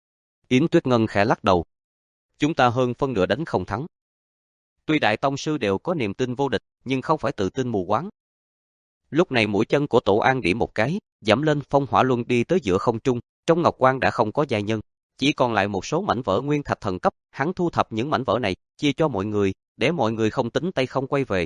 Yến Tuyết Ngân khẽ lắc đầu. Chúng ta hơn phân nửa đánh không thắng. Tuy đại tông sư đều có niềm tin vô địch, nhưng không phải tự tin mù quáng. Lúc này mũi chân của Tổ An điểm một cái, dẫm lên phong hỏa luân đi tới giữa không trung, trong ngọc quan đã không có giai nhân, chỉ còn lại một số mảnh vỡ nguyên thạch thần cấp, hắn thu thập những mảnh vỡ này, chia cho mọi người, để mọi người không tính tay không quay về.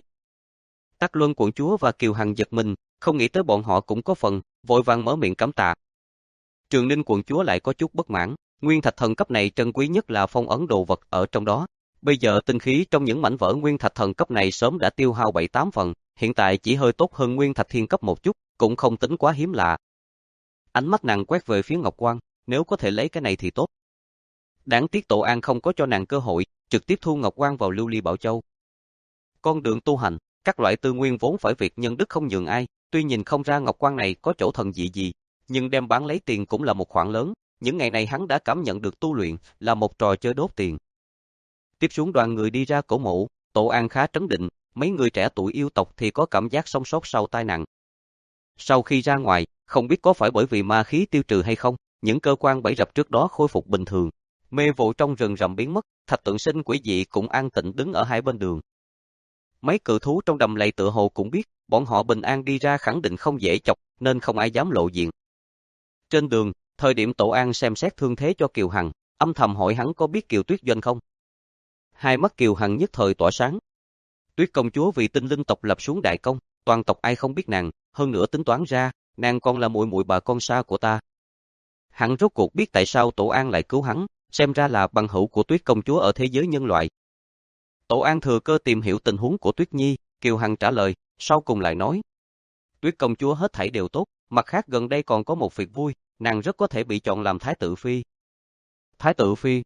Tắc Luân quận chúa và Kiều Hằng giật mình, không nghĩ tới bọn họ cũng có phần, vội vàng mở miệng cảm tạ. Trường Ninh quận chúa lại có chút bất mãn, nguyên thạch thần cấp này trân quý nhất là phong ấn đồ vật ở trong đó. Bây giờ tinh khí trong những mảnh vỡ nguyên thạch thần cấp này sớm đã tiêu hao bảy tám phần, hiện tại chỉ hơi tốt hơn nguyên thạch thiên cấp một chút, cũng không tính quá hiếm lạ. Ánh mắt nàng quét về phía Ngọc Quan, nếu có thể lấy cái này thì tốt. Đáng tiếc Tổ An không có cho nàng cơ hội, trực tiếp thu Ngọc Quan vào Lưu Ly Bảo Châu. Con đường tu hành, các loại tư nguyên vốn phải việc nhân đức không nhường ai, tuy nhìn không ra Ngọc Quan này có chỗ thần dị gì, nhưng đem bán lấy tiền cũng là một khoản lớn, những ngày này hắn đã cảm nhận được tu luyện là một trò chơi đốt tiền. Tiếp xuống đoàn người đi ra cổ mộ, Tổ An khá trấn định, mấy người trẻ tuổi yêu tộc thì có cảm giác sống sót sau tai nạn. Sau khi ra ngoài, không biết có phải bởi vì ma khí tiêu trừ hay không, những cơ quan bẫy rập trước đó khôi phục bình thường. Mê vụ trong rừng rậm biến mất, thạch tượng sinh quỷ dị cũng an tĩnh đứng ở hai bên đường. Mấy cự thú trong đầm lầy tựa hồ cũng biết, bọn họ bình an đi ra khẳng định không dễ chọc, nên không ai dám lộ diện. Trên đường, thời điểm Tổ An xem xét thương thế cho Kiều Hằng, âm thầm hỏi hắn có biết Kiều Tuyết Doanh không? Hai mắt Kiều Hằng nhất thời tỏa sáng. Tuyết công chúa vì tinh linh tộc lập xuống đại công, toàn tộc ai không biết nàng, hơn nữa tính toán ra, nàng còn là muội muội bà con xa của ta. Hắn rốt cuộc biết tại sao Tổ An lại cứu hắn, xem ra là bằng hữu của Tuyết công chúa ở thế giới nhân loại. Tổ An thừa cơ tìm hiểu tình huống của Tuyết Nhi, Kiều Hằng trả lời, sau cùng lại nói. Tuyết công chúa hết thảy đều tốt, mặt khác gần đây còn có một việc vui, nàng rất có thể bị chọn làm Thái tử Phi. Thái tử Phi?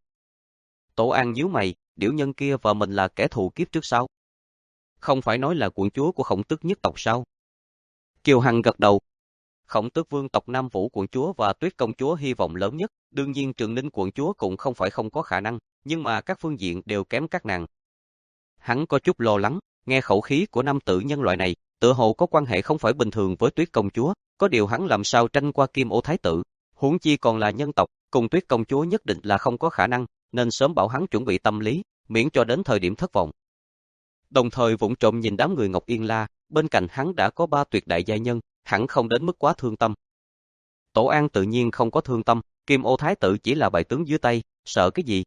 Tổ An nhíu mày, điểu nhân kia và mình là kẻ thù kiếp trước sao? Không phải nói là quận chúa của Khổng Tước nhất tộc sao? Kiều Hằng gật đầu. Khổng Tước vương tộc Nam Vũ quận chúa và Tuyết công chúa hy vọng lớn nhất, đương nhiên Trường Ninh quận chúa cũng không phải không có khả năng, nhưng mà các phương diện đều kém các nàng. Hắn có chút lo lắng, nghe khẩu khí của nam tử nhân loại này, tựa hồ có quan hệ không phải bình thường với Tuyết công chúa, có điều hắn làm sao tranh qua Kim Ô thái tử, huống chi còn là nhân tộc, cùng Tuyết công chúa nhất định là không có khả năng, nên sớm bảo hắn chuẩn bị tâm lý, miễn cho đến thời điểm thất vọng. Đồng thời vụng trộm nhìn đám người Ngọc Yên La, bên cạnh hắn đã có ba tuyệt đại gia nhân, hẳn không đến mức quá thương tâm. Tổ An tự nhiên không có thương tâm, Kim Ô thái tử chỉ là bại tướng dưới tay, sợ cái gì?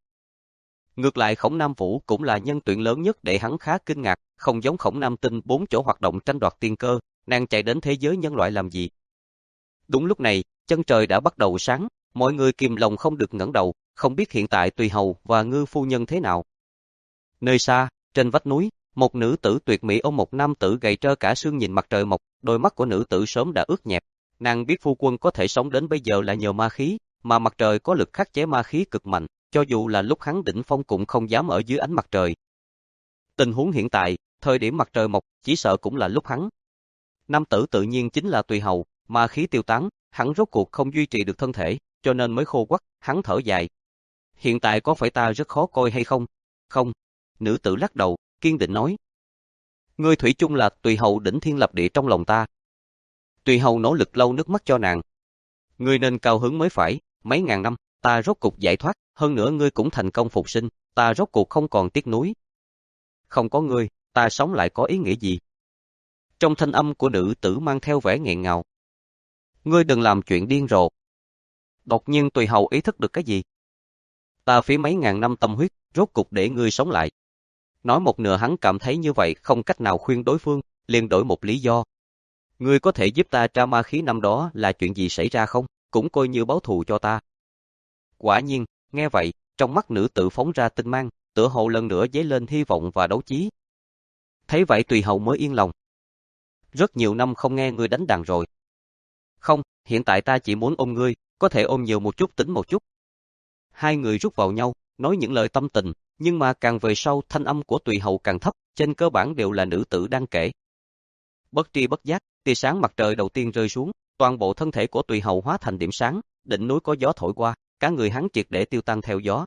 Ngược lại Khổng Nam Vũ cũng là nhân tuyển lớn nhất để hắn khá kinh ngạc, không giống Khổng Nam Tinh bốn chỗ hoạt động tranh đoạt tiên cơ, nàng chạy đến thế giới nhân loại làm gì? Đúng lúc này, chân trời đã bắt đầu sáng, mọi người kìm lòng không được ngẩng đầu, không biết hiện tại Tùy Hầu và Ngư phu nhân thế nào. Nơi xa, trên vách núi, một nữ tử tuyệt mỹ ôm một nam tử gầy trơ cả xương nhìn mặt trời mọc, đôi mắt của nữ tử sớm đã ướt nhẹp. Nàng biết phu quân có thể sống đến bây giờ là nhờ ma khí, mà mặt trời có lực khắc chế ma khí cực mạnh, cho dù là lúc hắn đỉnh phong cũng không dám ở dưới ánh mặt trời. Tình huống hiện tại, thời điểm mặt trời mọc, chỉ sợ cũng là lúc hắn. Nam tử tự nhiên chính là Tùy Hầu, ma khí tiêu tán, hắn rốt cuộc không duy trì được thân thể, cho nên mới khô quắt, hắn thở dài. Hiện tại có phải ta rất khó coi hay không? Không. Nữ tử lắc đầu, kiên định nói. Ngươi thủy chung là Tùy Hầu đỉnh thiên lập địa trong lòng ta. Tùy Hầu nỗ lực lau nước mắt cho nàng. Ngươi nên cao hứng mới phải, mấy ngàn năm, ta rốt cuộc giải thoát, hơn nữa ngươi cũng thành công phục sinh, ta rốt cuộc không còn tiếc nuối. Không có ngươi, ta sống lại có ý nghĩa gì? Trong thanh âm của nữ tử mang theo vẻ nghẹn ngào. Ngươi đừng làm chuyện điên rồ. Đột nhiên Tùy Hầu ý thức được cái gì? Ta phí mấy ngàn năm tâm huyết, rốt cuộc để ngươi sống lại. Nói một nửa hắn cảm thấy như vậy không cách nào khuyên đối phương, liền đổi một lý do. Ngươi có thể giúp ta tra ma khí năm đó là chuyện gì xảy ra không? Cũng coi như báo thù cho ta. Quả nhiên, nghe vậy, trong mắt nữ tử phóng ra tinh mang, tựa hồ lần nữa dấy lên hy vọng và đấu chí. Thấy vậy Tùy Hầu mới yên lòng. Rất nhiều năm không nghe ngươi đánh đàn rồi. Không, hiện tại ta chỉ muốn ôm ngươi, có thể ôm nhiều một chút tính một chút. Hai người rút vào nhau, nói những lời tâm tình, nhưng mà càng về sau thanh âm của Tùy Hầu càng thấp, trên cơ bản đều là nữ tử đang kể. Bất tri bất giác, tia sáng mặt trời đầu tiên rơi xuống, toàn bộ thân thể của Tùy Hầu hóa thành điểm sáng, đỉnh núi có gió thổi qua, cả người hắn triệt để tiêu tan theo gió.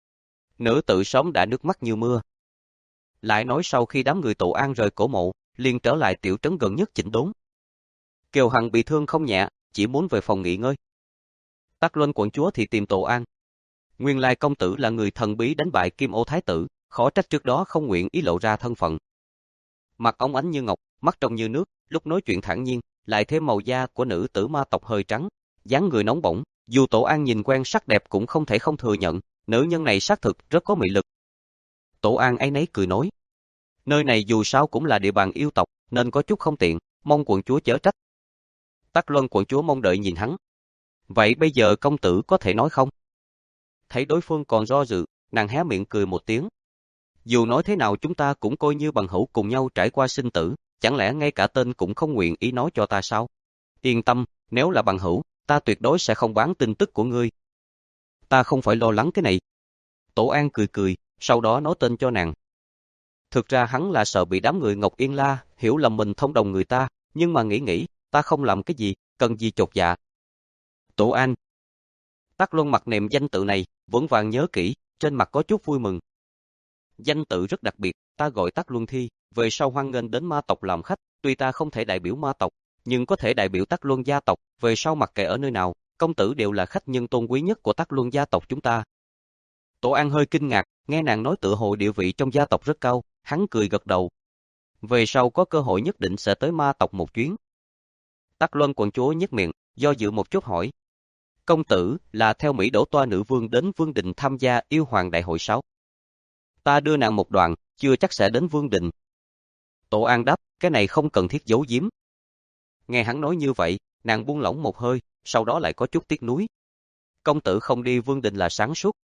Nữ tử sớm đã nước mắt như mưa. Lại nói sau khi đám người Tổ An rời cổ mộ, liền trở lại tiểu trấn gần nhất chỉnh đốn. Kiều Hằng bị thương không nhẹ, chỉ muốn về phòng nghỉ ngơi. Tắc Luân quận chúa thì tìm Tổ An. Nguyên lai công tử là người thần bí đánh bại Kim Ô thái tử, khó trách trước đó không nguyện ý lộ ra thân phận. Mặt óng ánh như ngọc, mắt trong như nước, lúc nói chuyện thản nhiên, lại thêm màu da của nữ tử ma tộc hơi trắng, dáng người nóng bỏng, dù Tổ An nhìn quen sắc đẹp cũng không thể không thừa nhận, nữ nhân này xác thực rất có mị lực. Tổ An áy náy cười nói, nơi này dù sao cũng là địa bàn yêu tộc, nên có chút không tiện, mong quận chúa chớ trách. Tắc Luân quận chúa mong đợi nhìn hắn. Vậy bây giờ công tử có thể nói không? Thấy đối phương còn do dự, nàng hé miệng cười một tiếng. Dù nói thế nào chúng ta cũng coi như bằng hữu cùng nhau trải qua sinh tử, chẳng lẽ ngay cả tên cũng không nguyện ý nói cho ta sao? Yên tâm, nếu là bằng hữu, ta tuyệt đối sẽ không bán tin tức của ngươi. Ta không phải lo lắng cái này. Tổ An cười cười, sau đó nói tên cho nàng. Thực ra hắn là sợ bị đám người Ngọc Yên La hiểu lầm mình thông đồng người ta, nhưng mà nghĩ nghĩ, ta không làm cái gì, cần gì chột dạ. Tổ An. Tắc Luân mặt nệm danh tự này, vững vàng nhớ kỹ, trên mặt có chút vui mừng. Danh tự rất đặc biệt, ta gọi Tắc Luân Thi, về sau hoan nghênh đến ma tộc làm khách, tuy ta không thể đại biểu ma tộc, nhưng có thể đại biểu Tắc Luân gia tộc, về sau mặc kệ ở nơi nào, công tử đều là khách nhân tôn quý nhất của Tắc Luân gia tộc chúng ta. Tổ An hơi kinh ngạc, nghe nàng nói tựa hồ địa vị trong gia tộc rất cao, hắn cười gật đầu. Về sau có cơ hội nhất định sẽ tới ma tộc một chuyến. Tắc Luân quận chúa nhếch miệng, do dự một chút hỏi. Công tử là theo Mỹ Đỗ Toa nữ vương đến Vương Đình tham gia yêu hoàng đại hội sao? Ta đưa nàng một đoạn, chưa chắc sẽ đến Vương Đình. Tổ An đáp, cái này không cần thiết giấu giếm. Nghe hắn nói như vậy, nàng buông lỏng một hơi, sau đó lại có chút tiếc nuối. Công tử không đi Vương Đình là sáng suốt,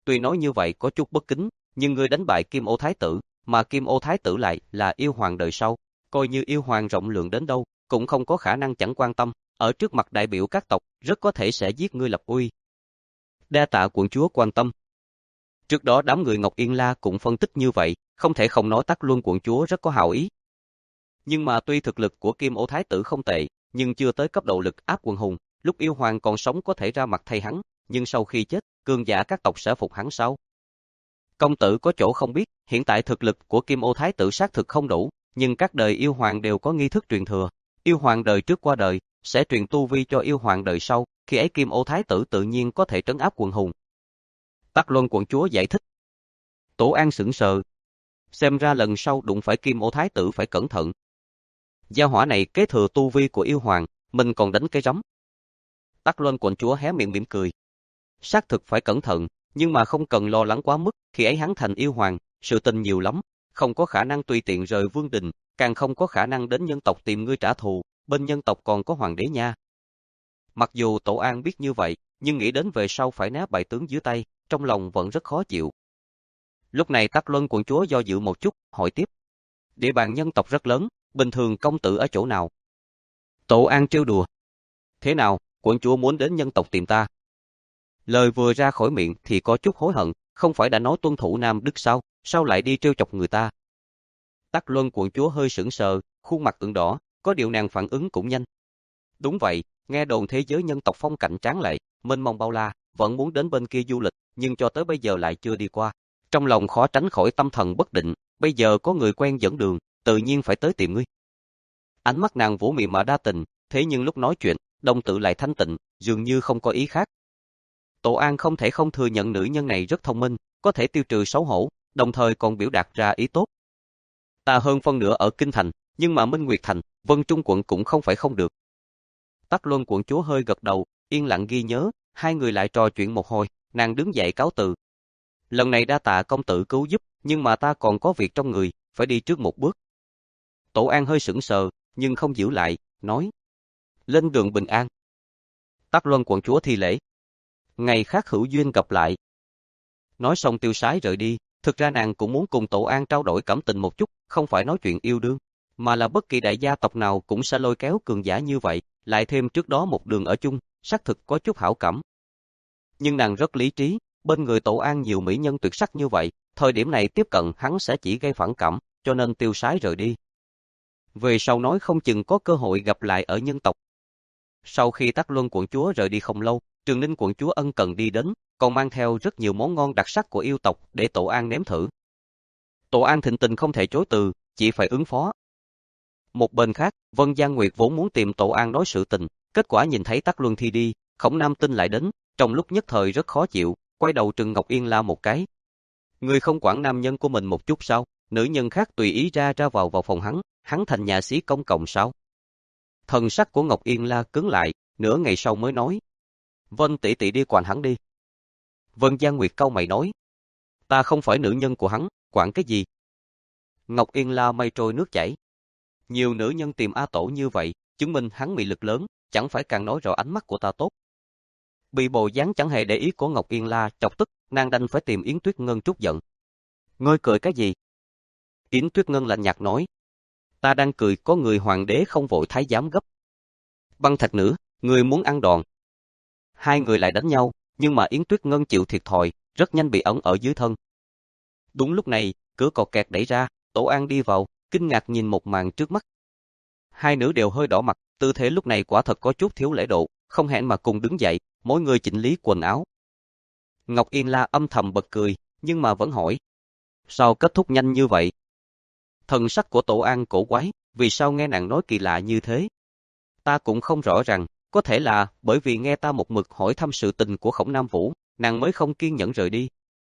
Tuy nói như vậy có chút bất kính, nhưng ngươi đánh bại Kim Ô Thái tử, mà Kim Ô Thái tử lại là yêu hoàng đời sau, coi như yêu hoàng rộng lượng đến đâu, cũng không có khả năng chẳng quan tâm, ở trước mặt đại biểu các tộc, rất có thể sẽ giết ngươi lập uy. Đa tạ quận chúa quan tâm. Trước đó đám người Ngọc Yên La cũng phân tích như vậy, không thể không nói Tắc Luân quận chúa rất có hảo ý. Nhưng mà tuy thực lực của Kim Ô Thái tử không tệ, nhưng chưa tới cấp độ lực áp quần hùng, lúc yêu hoàng còn sống có thể ra mặt thay hắn, nhưng sau khi chết, cường giả các tộc sẽ phục hắn sao? Công tử có chỗ không biết, hiện tại thực lực của Kim Ô Thái tử xác thực không đủ, nhưng các đời yêu hoàng đều có nghi thức truyền thừa. Yêu hoàng đời trước qua đời, sẽ truyền tu vi cho yêu hoàng đời sau, khi ấy Kim Ô Thái tử tự nhiên có thể trấn áp quần hùng. Tắc Luân quận chúa giải thích. Tổ An sững sờ. Xem ra lần sau đụng phải Kim Ô Thái tử phải cẩn thận. Gia hỏa này kế thừa tu vi của yêu hoàng, mình còn đánh cái rắm. Tắc Luân quận chúa hé miệng mỉm cười. Xác thực phải cẩn thận, nhưng mà không cần lo lắng quá mức, khi ấy hắn thành yêu hoàng, sự tình nhiều lắm, không có khả năng tùy tiện rời vương đình, càng không có khả năng đến nhân tộc tìm ngươi trả thù, bên nhân tộc còn có hoàng đế nha. Mặc dù Tổ An biết như vậy, nhưng nghĩ đến về sau phải né bại tướng dưới tay, trong lòng vẫn rất khó chịu. Lúc này Tắc Luân quận chúa do dự một chút, hỏi tiếp. Địa bàn nhân tộc rất lớn, bình thường công tử ở chỗ nào? Tổ An trêu đùa. Thế nào, quận chúa muốn đến nhân tộc tìm ta? Lời vừa ra khỏi miệng thì có chút hối hận, không phải đã nói tuân thủ Nam Đức sao, sao lại đi trêu chọc người ta? Tắc Luân quận chúa hơi sững sờ, khuôn mặt ửng đỏ, có điều nàng phản ứng cũng nhanh. Đúng vậy, nghe đồn thế giới nhân tộc phong cảnh tráng lệ, mênh mông bao la, vẫn muốn đến bên kia du lịch, nhưng cho tới bây giờ lại chưa đi qua. Trong lòng khó tránh khỏi tâm thần bất định, bây giờ có người quen dẫn đường, tự nhiên phải tới tìm ngươi. Ánh mắt nàng vũ mị mà đa tình, thế nhưng lúc nói chuyện, đồng tử lại thanh tịnh, dường như không có ý khác. Tổ An không thể không thừa nhận nữ nhân này rất thông minh, có thể tiêu trừ xấu hổ, đồng thời còn biểu đạt ra ý tốt. Ta hơn phân nửa ở Kinh Thành, nhưng mà Minh Nguyệt Thành, Vân Trung quận cũng không phải không được. Tắc Luân quận chúa hơi gật đầu, yên lặng ghi nhớ, hai người lại trò chuyện một hồi, nàng đứng dậy cáo từ. Lần này đa tạ công tử cứu giúp, nhưng mà ta còn có việc trong người, phải đi trước một bước. Tổ An hơi sững sờ, nhưng không giữ lại, nói. Lên đường bình an. Tắc Luân quận chúa thi lễ. Ngày khác hữu duyên gặp lại. Nói xong tiêu sái rời đi, thực ra nàng cũng muốn cùng Tổ An trao đổi cảm tình một chút, không phải nói chuyện yêu đương, mà là bất kỳ đại gia tộc nào cũng sẽ lôi kéo cường giả như vậy, lại thêm trước đó một đường ở chung, xác thực có chút hảo cảm. Nhưng nàng rất lý trí, bên người Tổ An nhiều mỹ nhân tuyệt sắc như vậy, thời điểm này tiếp cận hắn sẽ chỉ gây phản cảm, cho nên tiêu sái rời đi. Về sau nói không chừng có cơ hội gặp lại ở nhân tộc. Sau khi Tắc Luân quận chúa rời đi không lâu, Trường Ninh quận chúa ân cần đi đến, còn mang theo rất nhiều món ngon đặc sắc của yêu tộc để Tổ An nếm thử. Tổ An thịnh tình không thể chối từ, chỉ phải ứng phó. Một bên khác, Vân Giang Nguyệt vốn muốn tìm Tổ An nói sự tình, kết quả nhìn thấy Tắc Luân thi đi, Khổng Nam Tinh lại đến, trong lúc nhất thời rất khó chịu, quay đầu trừng Ngọc Yên La một cái. Người không quản nam nhân của mình một chút sao? Nữ nhân khác tùy ý ra ra vào vào phòng hắn, hắn thành nhà xí công cộng sao? Thần sắc của Ngọc Yên La cứng lại, nửa ngày sau mới nói. Vân tỷ tỷ đi quản hắn đi. Vân Giang Nguyệt cau mày nói. Ta không phải nữ nhân của hắn, quản cái gì? Ngọc Yên La mây trôi nước chảy. Nhiều nữ nhân tìm A Tổ như vậy, chứng minh hắn mị lực lớn, chẳng phải càng nói rõ ánh mắt của ta tốt. Bị bồ dáng chẳng hề để ý của Ngọc Yên La chọc tức, nàng đành phải tìm Yến Tuyết Ngân trút giận. Ngươi cười cái gì? Yến Tuyết Ngân lạnh nhạt nói. Ta đang cười có người hoàng đế không vội thái giám gấp. Băng Thạch Nữ, người muốn ăn đòn. Hai người lại đánh nhau, nhưng mà Yến Tuyết Ngân chịu thiệt thòi, rất nhanh bị ấn ở dưới thân. Đúng lúc này, cửa cọt kẹt đẩy ra, Tổ An đi vào, kinh ngạc nhìn một màn trước mắt. Hai nữ đều hơi đỏ mặt, tư thế lúc này quả thật có chút thiếu lễ độ, không hẹn mà cùng đứng dậy, mỗi người chỉnh lý quần áo. Ngọc Yên La âm thầm bật cười, nhưng mà vẫn hỏi. Sao kết thúc nhanh như vậy? Thần sắc của Tổ An cổ quái, vì sao nghe nàng nói kỳ lạ như thế? Ta cũng không rõ ràng, có thể là bởi vì nghe ta một mực hỏi thăm sự tình của Khổng Nam Vũ, nàng mới không kiên nhẫn rời đi.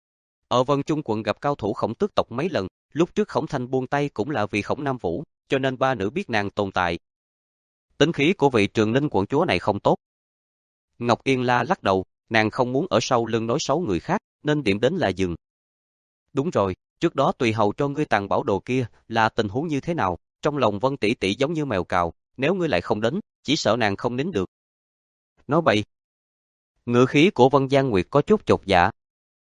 Ở Vân Trung quận gặp cao thủ Khổng tước tộc mấy lần, lúc trước Khổng Thanh buông tay cũng là vì Khổng Nam Vũ, cho nên ba nữ biết nàng tồn tại. Tính khí của vị Trường Ninh quận chúa này không tốt. Ngọc Yên La lắc đầu, nàng không muốn ở sau lưng nói xấu người khác, nên điểm đến là dừng. Đúng rồi, trước đó tùy hầu cho ngươi tàng bảo đồ kia, là tình huống như thế nào? Trong lòng Vân tỷ tỷ giống như mèo cào, nếu ngươi lại không đến, chỉ sợ nàng không nín được. Nói bậy. Ngữ khí của Vân Giang Nguyệt có chút chột dạ.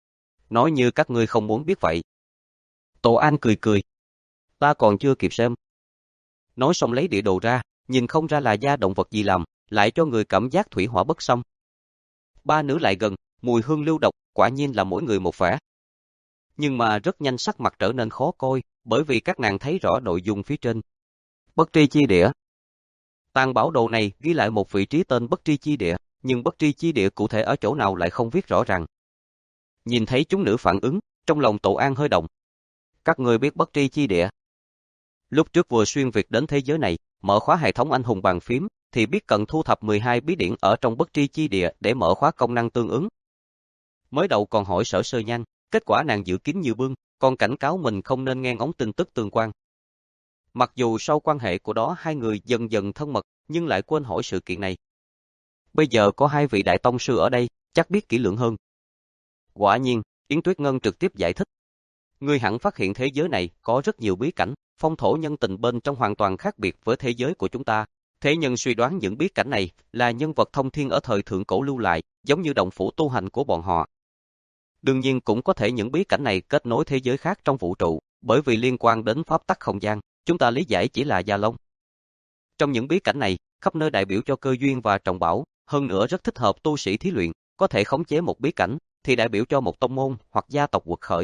nói như các ngươi không muốn biết vậy. Tổ An cười cười. Ta còn chưa kịp xem. Nói xong lấy địa đồ ra, nhìn không ra là da động vật gì làm, lại cho người cảm giác thủy hỏa bất xâm. Ba nữ lại gần, mùi hương lưu độc, quả nhiên là mỗi người một vẻ. Nhưng mà rất nhanh sắc mặt trở nên khó coi, bởi vì các nàng thấy rõ nội dung phía trên. Bất tri chi địa. Tàng bảo đồ này ghi lại một vị trí tên bất tri chi địa, nhưng bất tri chi địa cụ thể ở chỗ nào lại không viết rõ ràng. Nhìn thấy chúng nữ phản ứng, trong lòng Tổ An hơi động. Các người biết bất tri chi địa. Lúc trước vừa xuyên Việt đến thế giới này, mở khóa hệ thống anh hùng bàn phím, thì biết cần thu thập mười hai bí điển ở trong bất tri chi địa để mở khóa công năng tương ứng. Mới đầu còn hỏi Sở Sơ Nhan, kết quả nàng giữ kín như bưng, còn cảnh cáo mình không nên nghe ngóng tin tức tương quan. Mặc dù sau quan hệ của đó hai người dần dần thân mật, nhưng lại quên hỏi sự kiện này. Bây giờ có hai vị đại tông sư ở đây, chắc biết kỹ lưỡng hơn. Quả nhiên, Yến Tuyết Ngân trực tiếp giải thích. Ngươi hẳn phát hiện thế giới này có rất nhiều bí cảnh, phong thổ nhân tình bên trong hoàn toàn khác biệt với thế giới của chúng ta. Thế nhân suy đoán những bí cảnh này là nhân vật thông thiên ở thời thượng cổ lưu lại, giống như động phủ tu hành của bọn họ. Đương nhiên cũng có thể những bí cảnh này kết nối thế giới khác trong vũ trụ, bởi vì liên quan đến pháp tắc không gian, chúng ta lý giải chỉ là gia lông. Trong những bí cảnh này, khắp nơi đại biểu cho cơ duyên và trọng bảo, hơn nữa rất thích hợp tu sĩ thí luyện, có thể khống chế một bí cảnh, thì đại biểu cho một tông môn hoặc gia tộc quật khởi.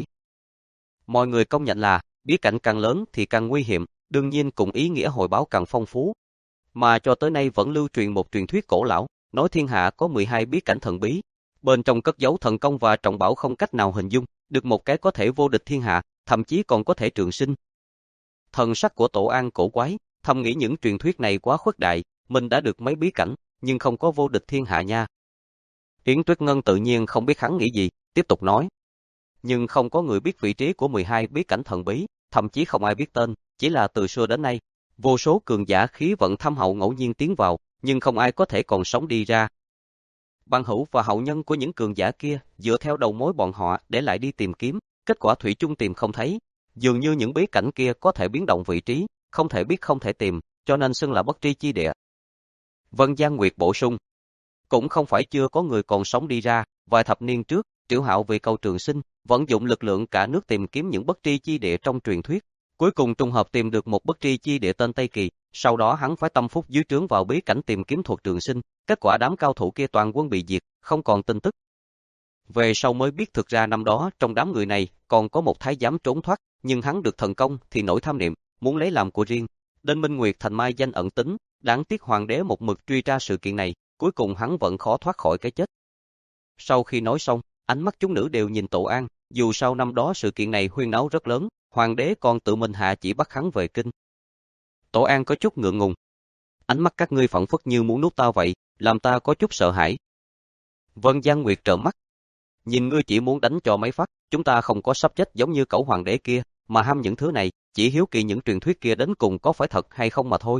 Mọi người công nhận là, bí cảnh càng lớn thì càng nguy hiểm, đương nhiên cũng ý nghĩa hồi báo càng phong phú. Mà cho tới nay vẫn lưu truyền một truyền thuyết cổ lão, nói thiên hạ có mười hai bí cảnh thần bí. Bên trong cất giấu thần công và trọng bảo không cách nào hình dung, được một cái có thể vô địch thiên hạ, thậm chí còn có thể trường sinh. Thần sắc của Tổ An cổ quái, thầm nghĩ những truyền thuyết này quá khuất đại, mình đã được mấy bí cảnh, nhưng không có vô địch thiên hạ nha. Yến Tuyết Ngân tự nhiên không biết hắn nghĩ gì, tiếp tục nói. Nhưng không có người biết vị trí của mười hai bí cảnh thần bí, thậm chí không ai biết tên, chỉ là từ xưa đến nay, vô số cường giả khí vận thâm hậu ngẫu nhiên tiến vào, nhưng không ai có thể còn sống đi ra. Bằng hữu và hậu nhân của những cường giả kia, dựa theo đầu mối bọn họ để lại đi tìm kiếm, kết quả thủy chung tìm không thấy. Dường như những bí cảnh kia có thể biến động vị trí, không thể biết không thể tìm, cho nên xưng là bất tri chi địa. Vân Giang Nguyệt bổ sung. Cũng không phải chưa có người còn sống đi ra, vài thập niên trước, Triệu Hạo vì cầu trường sinh, vận dụng lực lượng cả nước tìm kiếm những bất tri chi địa trong truyền thuyết. Cuối cùng trùng hợp tìm được một bất tri chi địa tên Tây Kỳ, sau đó hắn phải tâm phúc dưới trướng vào bí cảnh tìm kiếm thuật trường sinh, kết quả đám cao thủ kia toàn quân bị diệt, không còn tin tức. Về sau mới biết thực ra năm đó trong đám người này còn có một thái giám trốn thoát, nhưng hắn được thần công thì nổi tham niệm, muốn lấy làm của riêng. Đến Minh Nguyệt Thành mai danh ẩn tính, đáng tiếc hoàng đế một mực truy tra sự kiện này, cuối cùng hắn vẫn khó thoát khỏi cái chết. Sau khi nói xong, ánh mắt chúng nữ đều nhìn Tổ An, dù sau năm đó sự kiện này huyên náo rất lớn, hoàng đế còn tự mình hạ chỉ bắt hắn về kinh. Tổ An có chút ngượng ngùng. Ánh mắt các ngươi phẫn phất như muốn nuốt tao vậy, làm ta có chút sợ hãi. Vân Giang Nguyệt trợn mắt. Nhìn ngươi chỉ muốn đánh cho mấy phát, chúng ta không có sắp chết giống như cẩu hoàng đế kia, mà ham những thứ này, chỉ hiếu kỳ những truyền thuyết kia đến cùng có phải thật hay không mà thôi.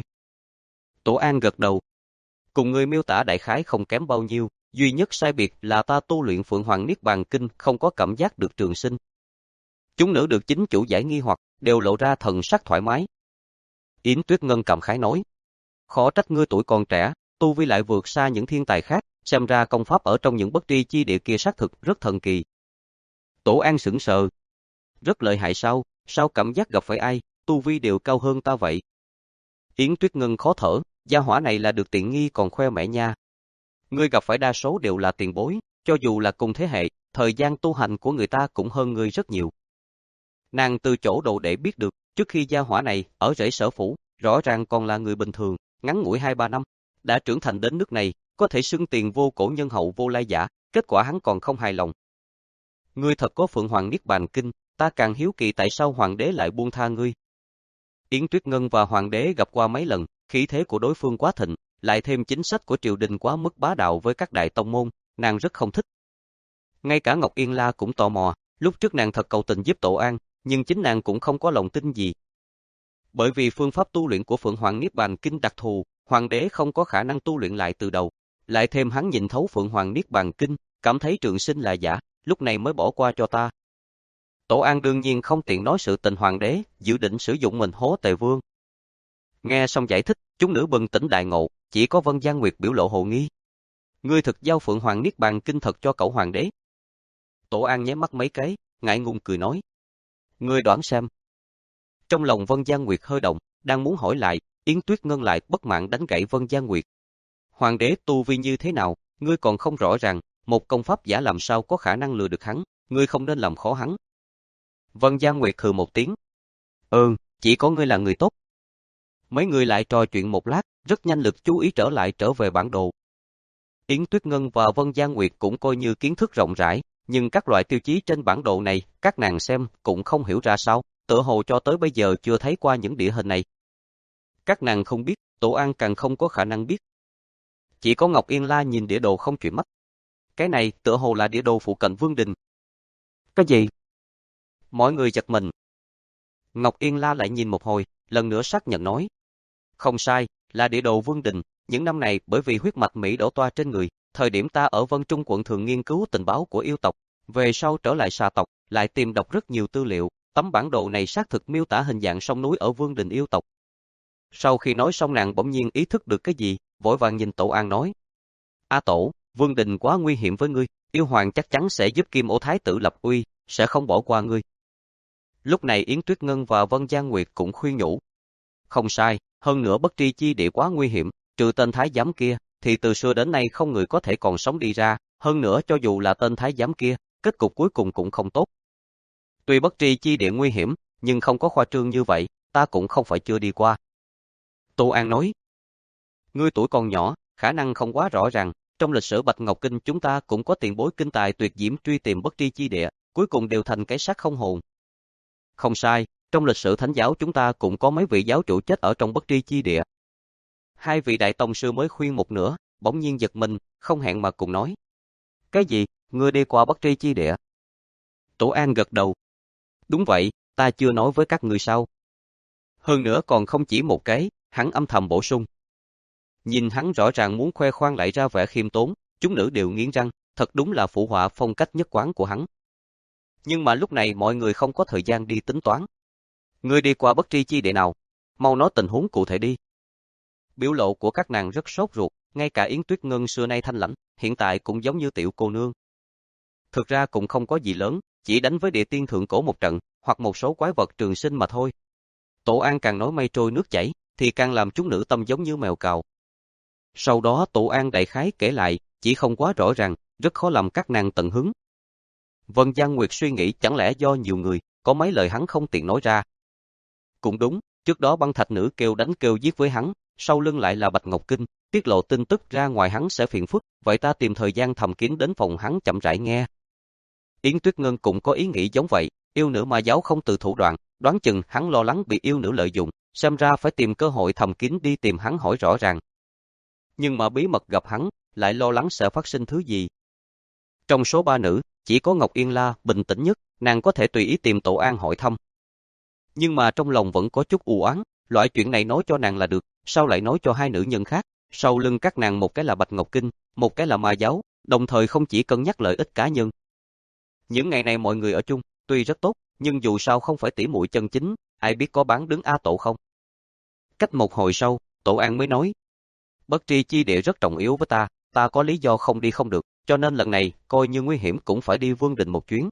Tổ An gật đầu. Cùng ngươi miêu tả đại khái không kém bao nhiêu, duy nhất sai biệt là ta tu luyện Phượng Hoàng Niết Bàn Kinh không có cảm giác được trường sinh. Chúng nữ được chính chủ giải nghi hoặc, đều lộ ra thần sắc thoải mái. Yến Tuyết Ngân cảm khái nói. Khó trách ngươi tuổi còn trẻ, tu vi lại vượt xa những thiên tài khác, xem ra công pháp ở trong những bất tri chi địa kia xác thực rất thần kỳ. Tổ An sững sờ. Rất lợi hại sao, sao cảm giác gặp phải ai, tu vi đều cao hơn ta vậy. Yến Tuyết Ngân khó thở, gia hỏa này là được tiện nghi còn khoe mẽ nha. Ngươi gặp phải đa số đều là tiền bối, cho dù là cùng thế hệ, thời gian tu hành của người ta cũng hơn ngươi rất nhiều. Nàng từ chỗ đồ để biết được, trước khi gia hỏa này ở rễ sở phủ, rõ ràng còn là người bình thường, ngắn ngủi hai ba năm, đã trưởng thành đến nước này, có thể xưng tiền vô cổ nhân hậu vô lai giả, kết quả hắn còn không hài lòng. Ngươi thật có Phượng Hoàng Niết Bàn Kinh, ta càng hiếu kỳ tại sao hoàng đế lại buông tha ngươi. Yến Tuyết Ngân và hoàng đế gặp qua mấy lần, khí thế của đối phương quá thịnh, lại thêm chính sách của triều đình quá mức bá đạo với các đại tông môn, nàng rất không thích. Ngay cả Ngọc Yên La cũng tò mò, lúc trước nàng thật cầu tình giúp Tổ An, nhưng chính nàng cũng không có lòng tin gì. Bởi vì phương pháp tu luyện của Phượng Hoàng Niết Bàn Kinh đặc thù, hoàng đế không có khả năng tu luyện lại từ đầu, lại thêm hắn nhìn thấu Phượng Hoàng Niết Bàn Kinh, cảm thấy trường sinh là giả, lúc này mới bỏ qua cho ta. Tổ An đương nhiên không tiện nói sự tình hoàng đế, dự định sử dụng mình hố Tề Vương. Nghe xong giải thích, chúng nữ bừng tỉnh đại ngộ, chỉ có Vân Giang Nguyệt biểu lộ hồ nghi. Ngươi thực giao Phượng Hoàng Niết Bàn Kinh thật cho cậu hoàng đế. Tổ An nháy mắt mấy cái, ngại ngùng cười nói. Ngươi đoán xem. Trong lòng Vân Giang Nguyệt hơi động, đang muốn hỏi lại, Yến Tuyết Ngân lại bất mãn đánh gãy Vân Giang Nguyệt. Hoàng đế tu vi như thế nào, ngươi còn không rõ ràng, một công pháp giả làm sao có khả năng lừa được hắn, ngươi không nên làm khó hắn. Vân Giang Nguyệt hừ một tiếng. Ừ, chỉ có ngươi là người tốt. Mấy người lại trò chuyện một lát, rất nhanh lực chú ý trở lại trở về bản đồ. Yến Tuyết Ngân và Vân Giang Nguyệt cũng coi như kiến thức rộng rãi, nhưng các loại tiêu chí trên bản đồ này, các nàng xem cũng không hiểu ra sao, tựa hồ cho tới bây giờ chưa thấy qua những địa hình này. Các nàng không biết, Tổ An càng không có khả năng biết. Chỉ có Ngọc Yên La nhìn địa đồ không chuyển mắt. Cái này tựa hồ là địa đồ phụ cận Vương Đình. Cái gì? Mọi người giật mình. Ngọc Yên La lại nhìn một hồi, lần nữa xác nhận nói. Không sai, là địa đồ Vương Đình. Những năm này bởi vì huyết mạch Mỹ đổ toa trên người, thời điểm ta ở Vân Trung quận thường nghiên cứu tình báo của yêu tộc, về sau trở lại xà tộc, lại tìm đọc rất nhiều tư liệu, tấm bản đồ này xác thực miêu tả hình dạng sông núi ở Vương Đình yêu tộc. Sau khi nói xong nàng bỗng nhiên ý thức được cái gì, vội vàng nhìn Tổ An nói. A Tổ, Vương Đình quá nguy hiểm với ngươi, yêu hoàng chắc chắn sẽ giúp Kim Ô Thái tử lập uy, sẽ không bỏ qua ngươi. Lúc này Yến Tuyết Ngân và Vân Giang Nguyệt cũng khuyên nhủ. Không sai, hơn nữa bất tri chi địa quá nguy hiểm, trừ tên thái giám kia, thì từ xưa đến nay không người có thể còn sống đi ra, hơn nữa cho dù là tên thái giám kia, kết cục cuối cùng cũng không tốt. Tuy bất tri chi địa nguy hiểm, nhưng không có khoa trương như vậy, ta cũng không phải chưa đi qua. Tô An nói. Ngươi tuổi còn nhỏ, khả năng không quá rõ ràng, trong lịch sử Bạch Ngọc Kinh chúng ta cũng có tiền bối kinh tài tuyệt diễm truy tìm bất tri chi địa, cuối cùng đều thành cái xác không hồn. Không sai, trong lịch sử thánh giáo chúng ta cũng có mấy vị giáo chủ chết ở trong bất tri chi địa. Hai vị đại tông sư mới khuyên một nửa, bỗng nhiên giật mình, không hẹn mà cùng nói. Cái gì, ngươi đi qua bất tri chi địa? Tổ An gật đầu. Đúng vậy, ta chưa nói với các ngươi sao. Hơn nữa còn không chỉ một cái, hắn âm thầm bổ sung. Nhìn hắn rõ ràng muốn khoe khoang lại ra vẻ khiêm tốn, chúng nữ đều nghiến răng, thật đúng là phụ họa phong cách nhất quán của hắn. Nhưng mà lúc này mọi người không có thời gian đi tính toán. Ngươi đi qua bất tri chi địa nào? Mau nói tình huống cụ thể đi. Biểu lộ của các nàng rất sốt ruột, ngay cả Yến Tuyết Ngân xưa nay thanh lãnh, hiện tại cũng giống như tiểu cô nương. Thực ra cũng không có gì lớn, chỉ đánh với địa tiên thượng cổ một trận, hoặc một số quái vật trường sinh mà thôi. Tổ An càng nói mây trôi nước chảy, thì càng làm chúng nữ tâm giống như mèo cào. Sau đó Tổ An đại khái kể lại, chỉ không quá rõ ràng, rất khó làm các nàng tận hứng. Vân Giang Nguyệt suy nghĩ chẳng lẽ do nhiều người, có mấy lời hắn không tiện nói ra. Cũng đúng, trước đó băng thạch nữ kêu đánh kêu giết với hắn, sau lưng lại là Bạch Ngọc Kinh, tiết lộ tin tức ra ngoài hắn sẽ phiền phức, vậy ta tìm thời gian thầm kín đến phòng hắn chậm rãi nghe. Yến Tuyết Ngân cũng có ý nghĩ giống vậy, yêu nữ ma giáo không từ thủ đoạn, đoán chừng hắn lo lắng bị yêu nữ lợi dụng, xem ra phải tìm cơ hội thầm kín đi tìm hắn hỏi rõ ràng. Nhưng mà bí mật gặp hắn, lại lo lắng sẽ phát sinh thứ gì. Trong số ba nữ, chỉ có Ngọc Yên La bình tĩnh nhất, nàng có thể tùy ý tìm Tổ An hỏi thăm. Nhưng mà trong lòng vẫn có chút u oán, loại chuyện này nói cho nàng là được, sao lại nói cho hai nữ nhân khác, sau lưng các nàng một cái là Bạch Ngọc Kinh, một cái là ma giáo, đồng thời không chỉ cân nhắc lợi ích cá nhân. Những ngày này mọi người ở chung, tuy rất tốt, nhưng dù sao không phải tỉ muội chân chính, ai biết có bán đứng A Tổ không. Cách một hồi sau, Tổ An mới nói, bất tri chi địa rất trọng yếu với ta, ta có lý do không đi không được, cho nên lần này, coi như nguy hiểm cũng phải đi Vương Đình một chuyến.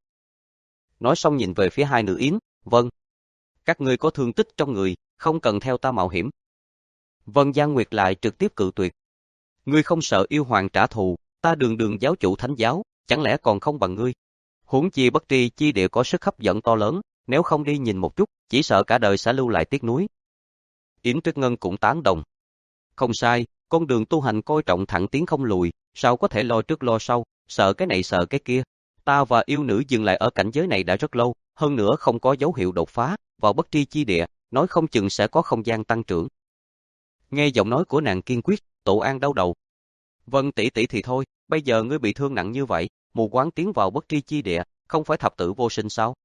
Nói xong nhìn về phía hai nữ Yến, vâng. Các ngươi có thương tích trong người, không cần theo ta mạo hiểm. Vân Giang Nguyệt lại trực tiếp cự tuyệt. Ngươi không sợ yêu hoàng trả thù, ta đường đường giáo chủ thánh giáo, chẳng lẽ còn không bằng ngươi. Huống chi bất tri chi địa có sức hấp dẫn to lớn, nếu không đi nhìn một chút, chỉ sợ cả đời sẽ lưu lại tiếc nuối. Yến Tuyết Ngân cũng tán đồng. Không sai, con đường tu hành coi trọng thẳng tiến không lùi, sao có thể lo trước lo sau, sợ cái này sợ cái kia. Ta và yêu nữ dừng lại ở cảnh giới này đã rất lâu, hơn nữa không có dấu hiệu đột phá, vào bất tri chi địa, nói không chừng sẽ có không gian tăng trưởng. Nghe giọng nói của nàng kiên quyết, Tổ An đau đầu. Vân tỷ tỷ thì thôi, bây giờ ngươi bị thương nặng như vậy, mù quáng tiến vào bất tri chi địa, không phải thập tử vô sinh sao?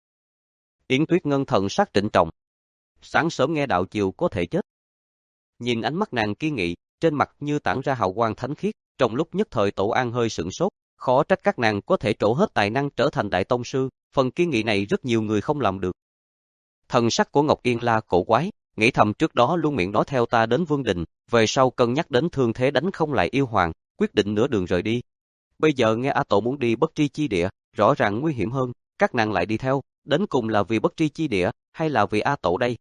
Yến Tuyết Ngân thần sắc trịnh trọng. Sáng sớm nghe đạo chiều có thể chết. Nhìn ánh mắt nàng kiên nghị, trên mặt như tản ra hào quang thánh khiết, trong lúc nhất thời Tổ An hơi sửng sốt, khó trách các nàng có thể trổ hết tài năng trở thành đại tông sư, phần kiên nghị này rất nhiều người không làm được. Thần sắc của Ngọc Yên La cổ quái, nghĩ thầm trước đó luôn miệng nói theo ta đến Vương Đình, về sau cân nhắc đến thương thế đánh không lại yêu hoàng, quyết định nửa đường rời đi. Bây giờ nghe A Tổ muốn đi bất tri chi địa, rõ ràng nguy hiểm hơn, các nàng lại đi theo, đến cùng là vì bất tri chi địa, hay là vì A Tổ đây?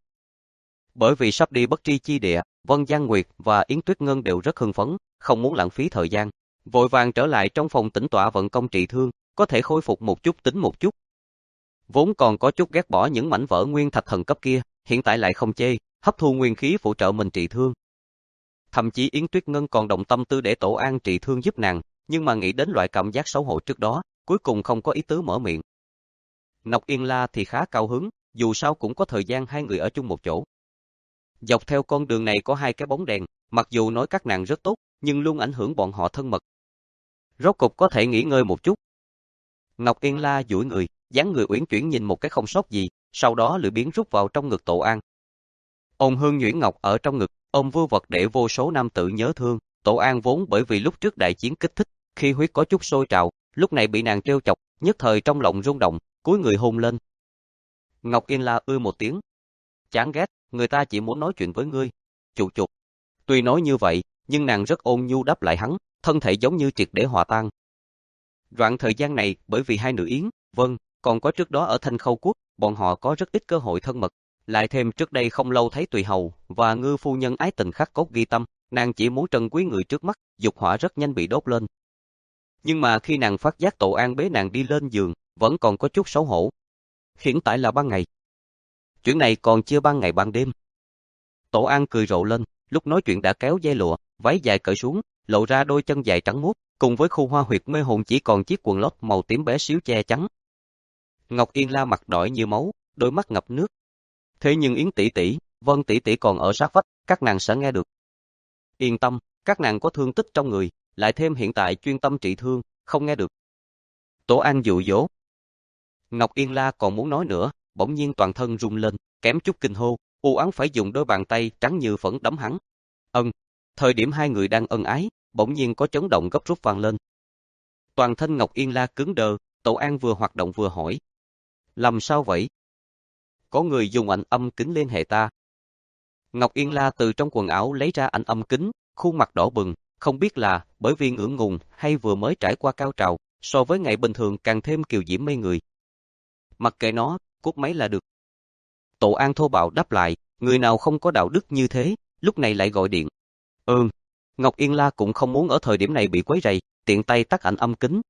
Bởi vì sắp đi bất tri chi địa, Vân Giang Nguyệt và Yến Tuyết Ngân đều rất hưng phấn, không muốn lãng phí thời gian, vội vàng trở lại trong phòng tĩnh tọa vận công trị thương, có thể khôi phục một chút tính một chút. Vốn còn có chút ghét bỏ những mảnh vỡ nguyên thạch thần cấp kia, hiện tại lại không chê, hấp thu nguyên khí phụ trợ mình trị thương. Thậm chí Yến Tuyết Ngân còn động tâm tư để Tổ An trị thương giúp nàng, nhưng mà nghĩ đến loại cảm giác xấu hổ trước đó, cuối cùng không có ý tứ mở miệng. Ngọc Yên La thì khá cao hứng, dù sao cũng có thời gian hai người ở chung một chỗ. Dọc theo con đường này có hai cái bóng đèn, mặc dù nói các nàng rất tốt, nhưng luôn ảnh hưởng bọn họ thân mật. Rốt cục có thể nghỉ ngơi một chút. Ngọc Yên La duỗi người, dáng người uyển chuyển nhìn một cái không sót gì, sau đó lười biếng rút vào trong ngực Tổ An. Ôn Hương nhuyễn ngọc ở trong ngực, ôm vưu vật để vô số nam tử nhớ thương. Tổ An vốn bởi vì lúc trước đại chiến kích thích, khi huyết có chút sôi trào, lúc này bị nàng trêu chọc, nhất thời trong lòng rung động, cúi người hôn lên. Ngọc Yên La ư một tiếng. Chán ghét, người ta chỉ muốn nói chuyện với ngươi. Chụp chụp. Tuy nói như vậy, nhưng nàng rất ôn nhu đáp lại hắn, thân thể giống như triệt để hòa tan. Đoạn thời gian này, bởi vì hai nữ Yến, vâng, còn có trước đó ở Thanh Khâu Quốc, bọn họ có rất ít cơ hội thân mật. Lại thêm trước đây không lâu thấy Tùy Hầu và Ngư phu nhân ái tình khắc cốt ghi tâm, nàng chỉ muốn trân quý người trước mắt, dục hỏa rất nhanh bị đốt lên. Nhưng mà khi nàng phát giác Tổ An bế nàng đi lên giường, vẫn còn có chút xấu hổ. Hiện tại là ban ngày. Chuyện này còn chưa ban ngày ban đêm. Tổ An cười rộ lên, lúc nói chuyện đã kéo dây lụa, váy dài cởi xuống, lộ ra đôi chân dài trắng muốt, cùng với khu hoa huyệt mê hồn chỉ còn chiếc quần lót màu tím bé xíu che chắn. Ngọc Yên La mặt đỏ như máu, đôi mắt ngập nước. Thế nhưng Yến tỷ tỷ, Vân tỷ tỷ còn ở sát vách, các nàng sẽ nghe được. Yên tâm, các nàng có thương tích trong người, lại thêm hiện tại chuyên tâm trị thương, không nghe được. Tổ An dụ dỗ. Ngọc Yên La còn muốn nói nữa, bỗng nhiên toàn thân rung lên, kém chút kinh hô, u oán phải dùng đôi bàn tay trắng như phấn đấm hắn. Ân, thời điểm hai người đang ân ái, bỗng nhiên có chấn động gấp rút vang lên. Toàn thân Ngọc Yên La cứng đờ, Tổ An vừa hoạt động vừa hỏi. Làm sao vậy? Có người dùng ảnh âm kính liên hệ ta. Ngọc Yên La từ trong quần áo lấy ra ảnh âm kính, khuôn mặt đỏ bừng, không biết là bởi vì ngưỡng ngùng hay vừa mới trải qua cao trào, so với ngày bình thường càng thêm kiều diễm mê người. Mặc kệ nó, cút máy là được. Tổ An thô bạo đáp lại, người nào không có đạo đức như thế, lúc này lại gọi điện. Ừm, Ngọc Yên La cũng không muốn ở thời điểm này bị quấy rầy, tiện tay tắt ảnh âm kính.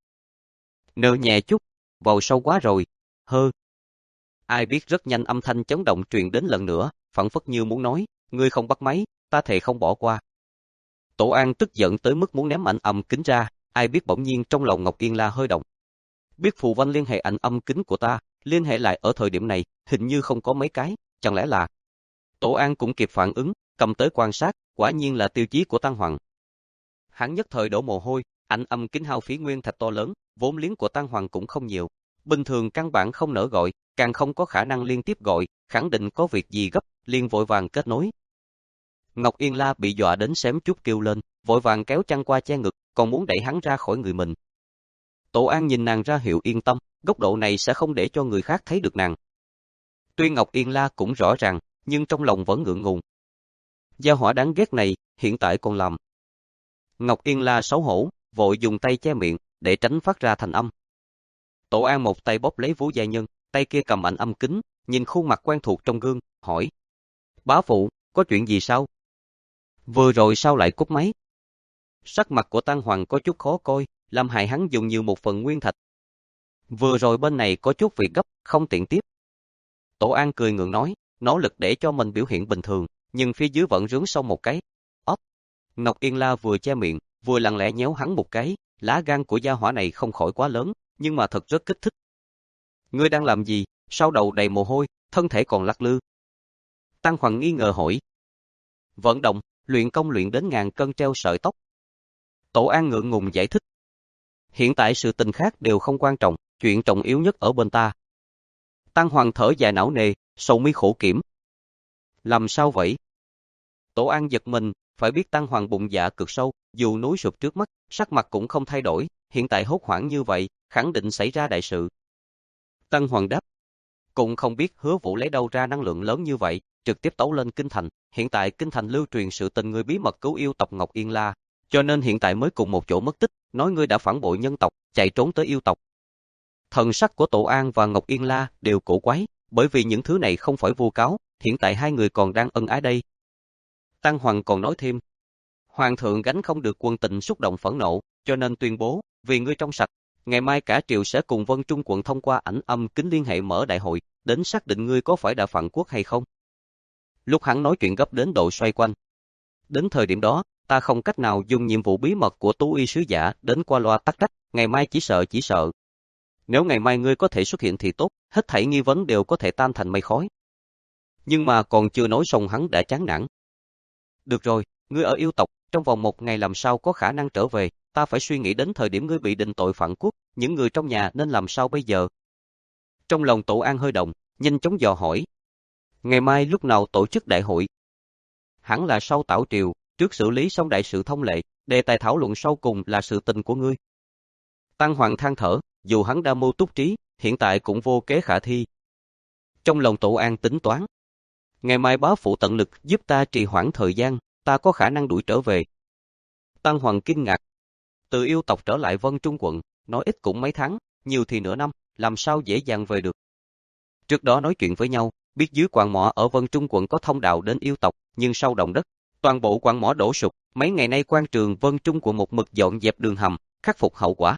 Nơ nhẹ chút, vào sâu quá rồi, hơ. Ai biết rất nhanh âm thanh chấn động truyền đến lần nữa, phảng phất như muốn nói, ngươi không bắt máy, ta thề không bỏ qua. Tổ An tức giận tới mức muốn ném ảnh âm kính ra, ai biết bỗng nhiên trong lòng Ngọc Yên La hơi động. Biết phù văn liên hệ ảnh âm kính của ta, liên hệ lại ở thời điểm này, hình như không có mấy cái, chẳng lẽ là... Tổ An cũng kịp phản ứng, cầm tới quan sát, quả nhiên là tiêu chí của Tăng Hoàng. Hắn nhất thời đổ mồ hôi, ảnh âm kính hao phí nguyên thạch to lớn, vốn liếng của Tăng Hoàng cũng không nhiều. Bình thường căn bản không nỡ gọi, càng không có khả năng liên tiếp gọi, khẳng định có việc gì gấp, liền vội vàng kết nối. Ngọc Yên La bị dọa đến xém chút kêu lên, vội vàng kéo chăn qua che ngực, còn muốn đẩy hắn ra khỏi người mình. Tổ An nhìn nàng ra hiệu yên tâm, góc độ này sẽ không để cho người khác thấy được nàng. Tuy Ngọc Yên La cũng rõ ràng, nhưng trong lòng vẫn ngượng ngùng. Gia hỏa đáng ghét này, hiện tại còn làm. Ngọc Yên La xấu hổ, vội dùng tay che miệng, để tránh phát ra thành âm. Tổ An một tay bóp lấy Vũ Gia Nhân, tay kia cầm ảnh âm kính, nhìn khuôn mặt quen thuộc trong gương, hỏi. Bá phụ, có chuyện gì sao? Vừa rồi sao lại cúp máy? Sắc mặt của Tăng Hoàng có chút khó coi, làm hại hắn dùng nhiều một phần nguyên thạch. Vừa rồi bên này có chút việc gấp, không tiện tiếp. Tổ An cười ngượng nói, nỗ lực để cho mình biểu hiện bình thường, nhưng phía dưới vẫn rướng xong một cái. Óp. Ngọc Yên La vừa che miệng, vừa lặng lẽ nhéo hắn một cái, lá gan của gia hỏa này không khỏi quá lớn, nhưng mà thật rất kích thích. Ngươi đang làm gì? Sau đầu đầy mồ hôi, thân thể còn lắc lư. Tăng Hoàng nghi ngờ hỏi. Vận động, luyện công luyện đến ngàn cân treo sợi tóc. Tổ An ngượng ngùng giải thích. Hiện tại sự tình khác đều không quan trọng, chuyện trọng yếu nhất ở bên ta. Tăng Hoàng thở dài não nề, sầu mi khổ kiểm. Làm sao vậy? Tổ An giật mình, phải biết Tăng Hoàng bụng dạ cực sâu, dù núi sụp trước mắt, sắc mặt cũng không thay đổi, hiện tại hốt hoảng như vậy, khẳng định xảy ra đại sự. Tăng Hoàng đáp. Cũng không biết Hứa Vũ lấy đâu ra năng lượng lớn như vậy, trực tiếp tấu lên Kinh Thành, hiện tại Kinh Thành lưu truyền sự tình người bí mật cứu yêu tộc Ngọc Yên La, cho nên hiện tại mới cùng một chỗ mất tích, nói ngươi đã phản bội nhân tộc, chạy trốn tới yêu tộc. Thần sắc của Tổ An và Ngọc Yên La đều cổ quái, bởi vì những thứ này không phải vu cáo, hiện tại hai người còn đang ân ái đây. Tăng Hoàng còn nói thêm, Hoàng thượng gánh không được quân tình xúc động phẫn nộ, cho nên tuyên bố, vì ngươi trong sạch, ngày mai cả triều sẽ cùng Vân Trung quận thông qua ảnh âm kính liên hệ mở đại hội, đến xác định ngươi có phải đã phản quốc hay không. Lúc hắn nói chuyện gấp đến độ xoay quanh. Đến thời điểm đó, ta không cách nào dùng nhiệm vụ bí mật của Tú Y sứ giả đến qua loa tắc trách, ngày mai chỉ sợ chỉ sợ. Nếu ngày mai ngươi có thể xuất hiện thì tốt, hết thảy nghi vấn đều có thể tan thành mây khói. Nhưng mà còn chưa nói xong hắn đã chán nản. Được rồi, ngươi ở yêu tộc, trong vòng một ngày làm sao có khả năng trở về, ta phải suy nghĩ đến thời điểm ngươi bị định tội phản quốc, những người trong nhà nên làm sao bây giờ. Trong lòng Tổ An hơi động, nhanh chóng dò hỏi. Ngày mai lúc nào tổ chức đại hội? Hẳn là sau tảo triều, trước xử lý xong đại sự thông lệ, đề tài thảo luận sau cùng là sự tình của ngươi. Tăng Hoàng than thở, dù hắn đa mưu túc trí, hiện tại cũng vô kế khả thi. Trong lòng Tổ An tính toán. Ngày mai bá phụ tận lực giúp ta trì hoãn thời gian, ta có khả năng đuổi trở về. Tăng Hoàng kinh ngạc. Từ yêu tộc trở lại Vân Trung quận, nói ít cũng mấy tháng, nhiều thì nửa năm, làm sao dễ dàng về được. Trước đó nói chuyện với nhau, biết dưới quặng mỏ ở Vân Trung quận có thông đạo đến yêu tộc, nhưng sau động đất, toàn bộ quặng mỏ đổ sụp, mấy ngày nay quan trường Vân Trung quận một mực dọn dẹp đường hầm, khắc phục hậu quả.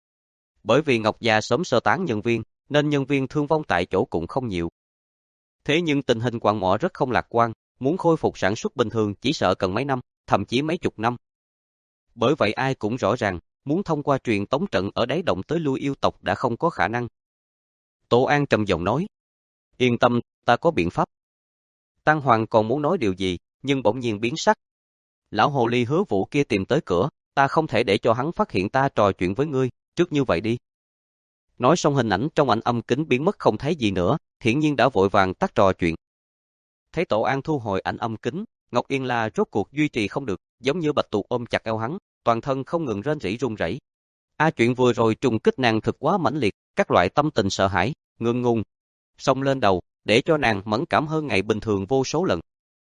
Bởi vì Ngọc Gia sớm sơ tán nhân viên, nên nhân viên thương vong tại chỗ cũng không nhiều. Thế nhưng tình hình quặng mỏ rất không lạc quan, muốn khôi phục sản xuất bình thường chỉ sợ cần mấy năm, thậm chí mấy chục năm. Bởi vậy ai cũng rõ ràng, muốn thông qua truyền tống trận ở đáy động tới lui yêu tộc đã không có khả năng. Tổ An trầm giọng nói, yên tâm, ta có biện pháp. Tăng Hoàng còn muốn nói điều gì, nhưng bỗng nhiên biến sắc. Lão hồ ly Hứa Vũ kia tìm tới cửa, ta không thể để cho hắn phát hiện ta trò chuyện với ngươi, trước như vậy đi. Nói xong hình ảnh trong ảnh âm kính biến mất không thấy gì nữa, hiển nhiên đã vội vàng tắt trò chuyện. Thấy Tổ An thu hồi ảnh âm kính, Ngọc Yên La rốt cuộc duy trì không được, giống như bạch tuộc ôm chặt eo hắn, toàn thân không ngừng rên rỉ run rẩy. A chuyện vừa rồi trùng kích nàng thực quá mãnh liệt, các loại tâm tình sợ hãi, ngượng ngùng, xông lên đầu, để cho nàng mẫn cảm hơn ngày bình thường vô số lần.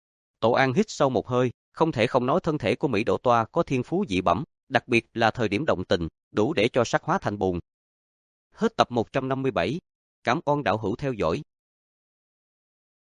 Tổ An hít sâu một hơi, không thể không nói thân thể của Mỹ Độ Toa có thiên phú dị bẩm, đặc biệt là thời điểm động tình, đủ để cho sắc hóa thành bùn. Hết tập một trăm năm mươi bảy. Cảm ơn đạo hữu theo dõi.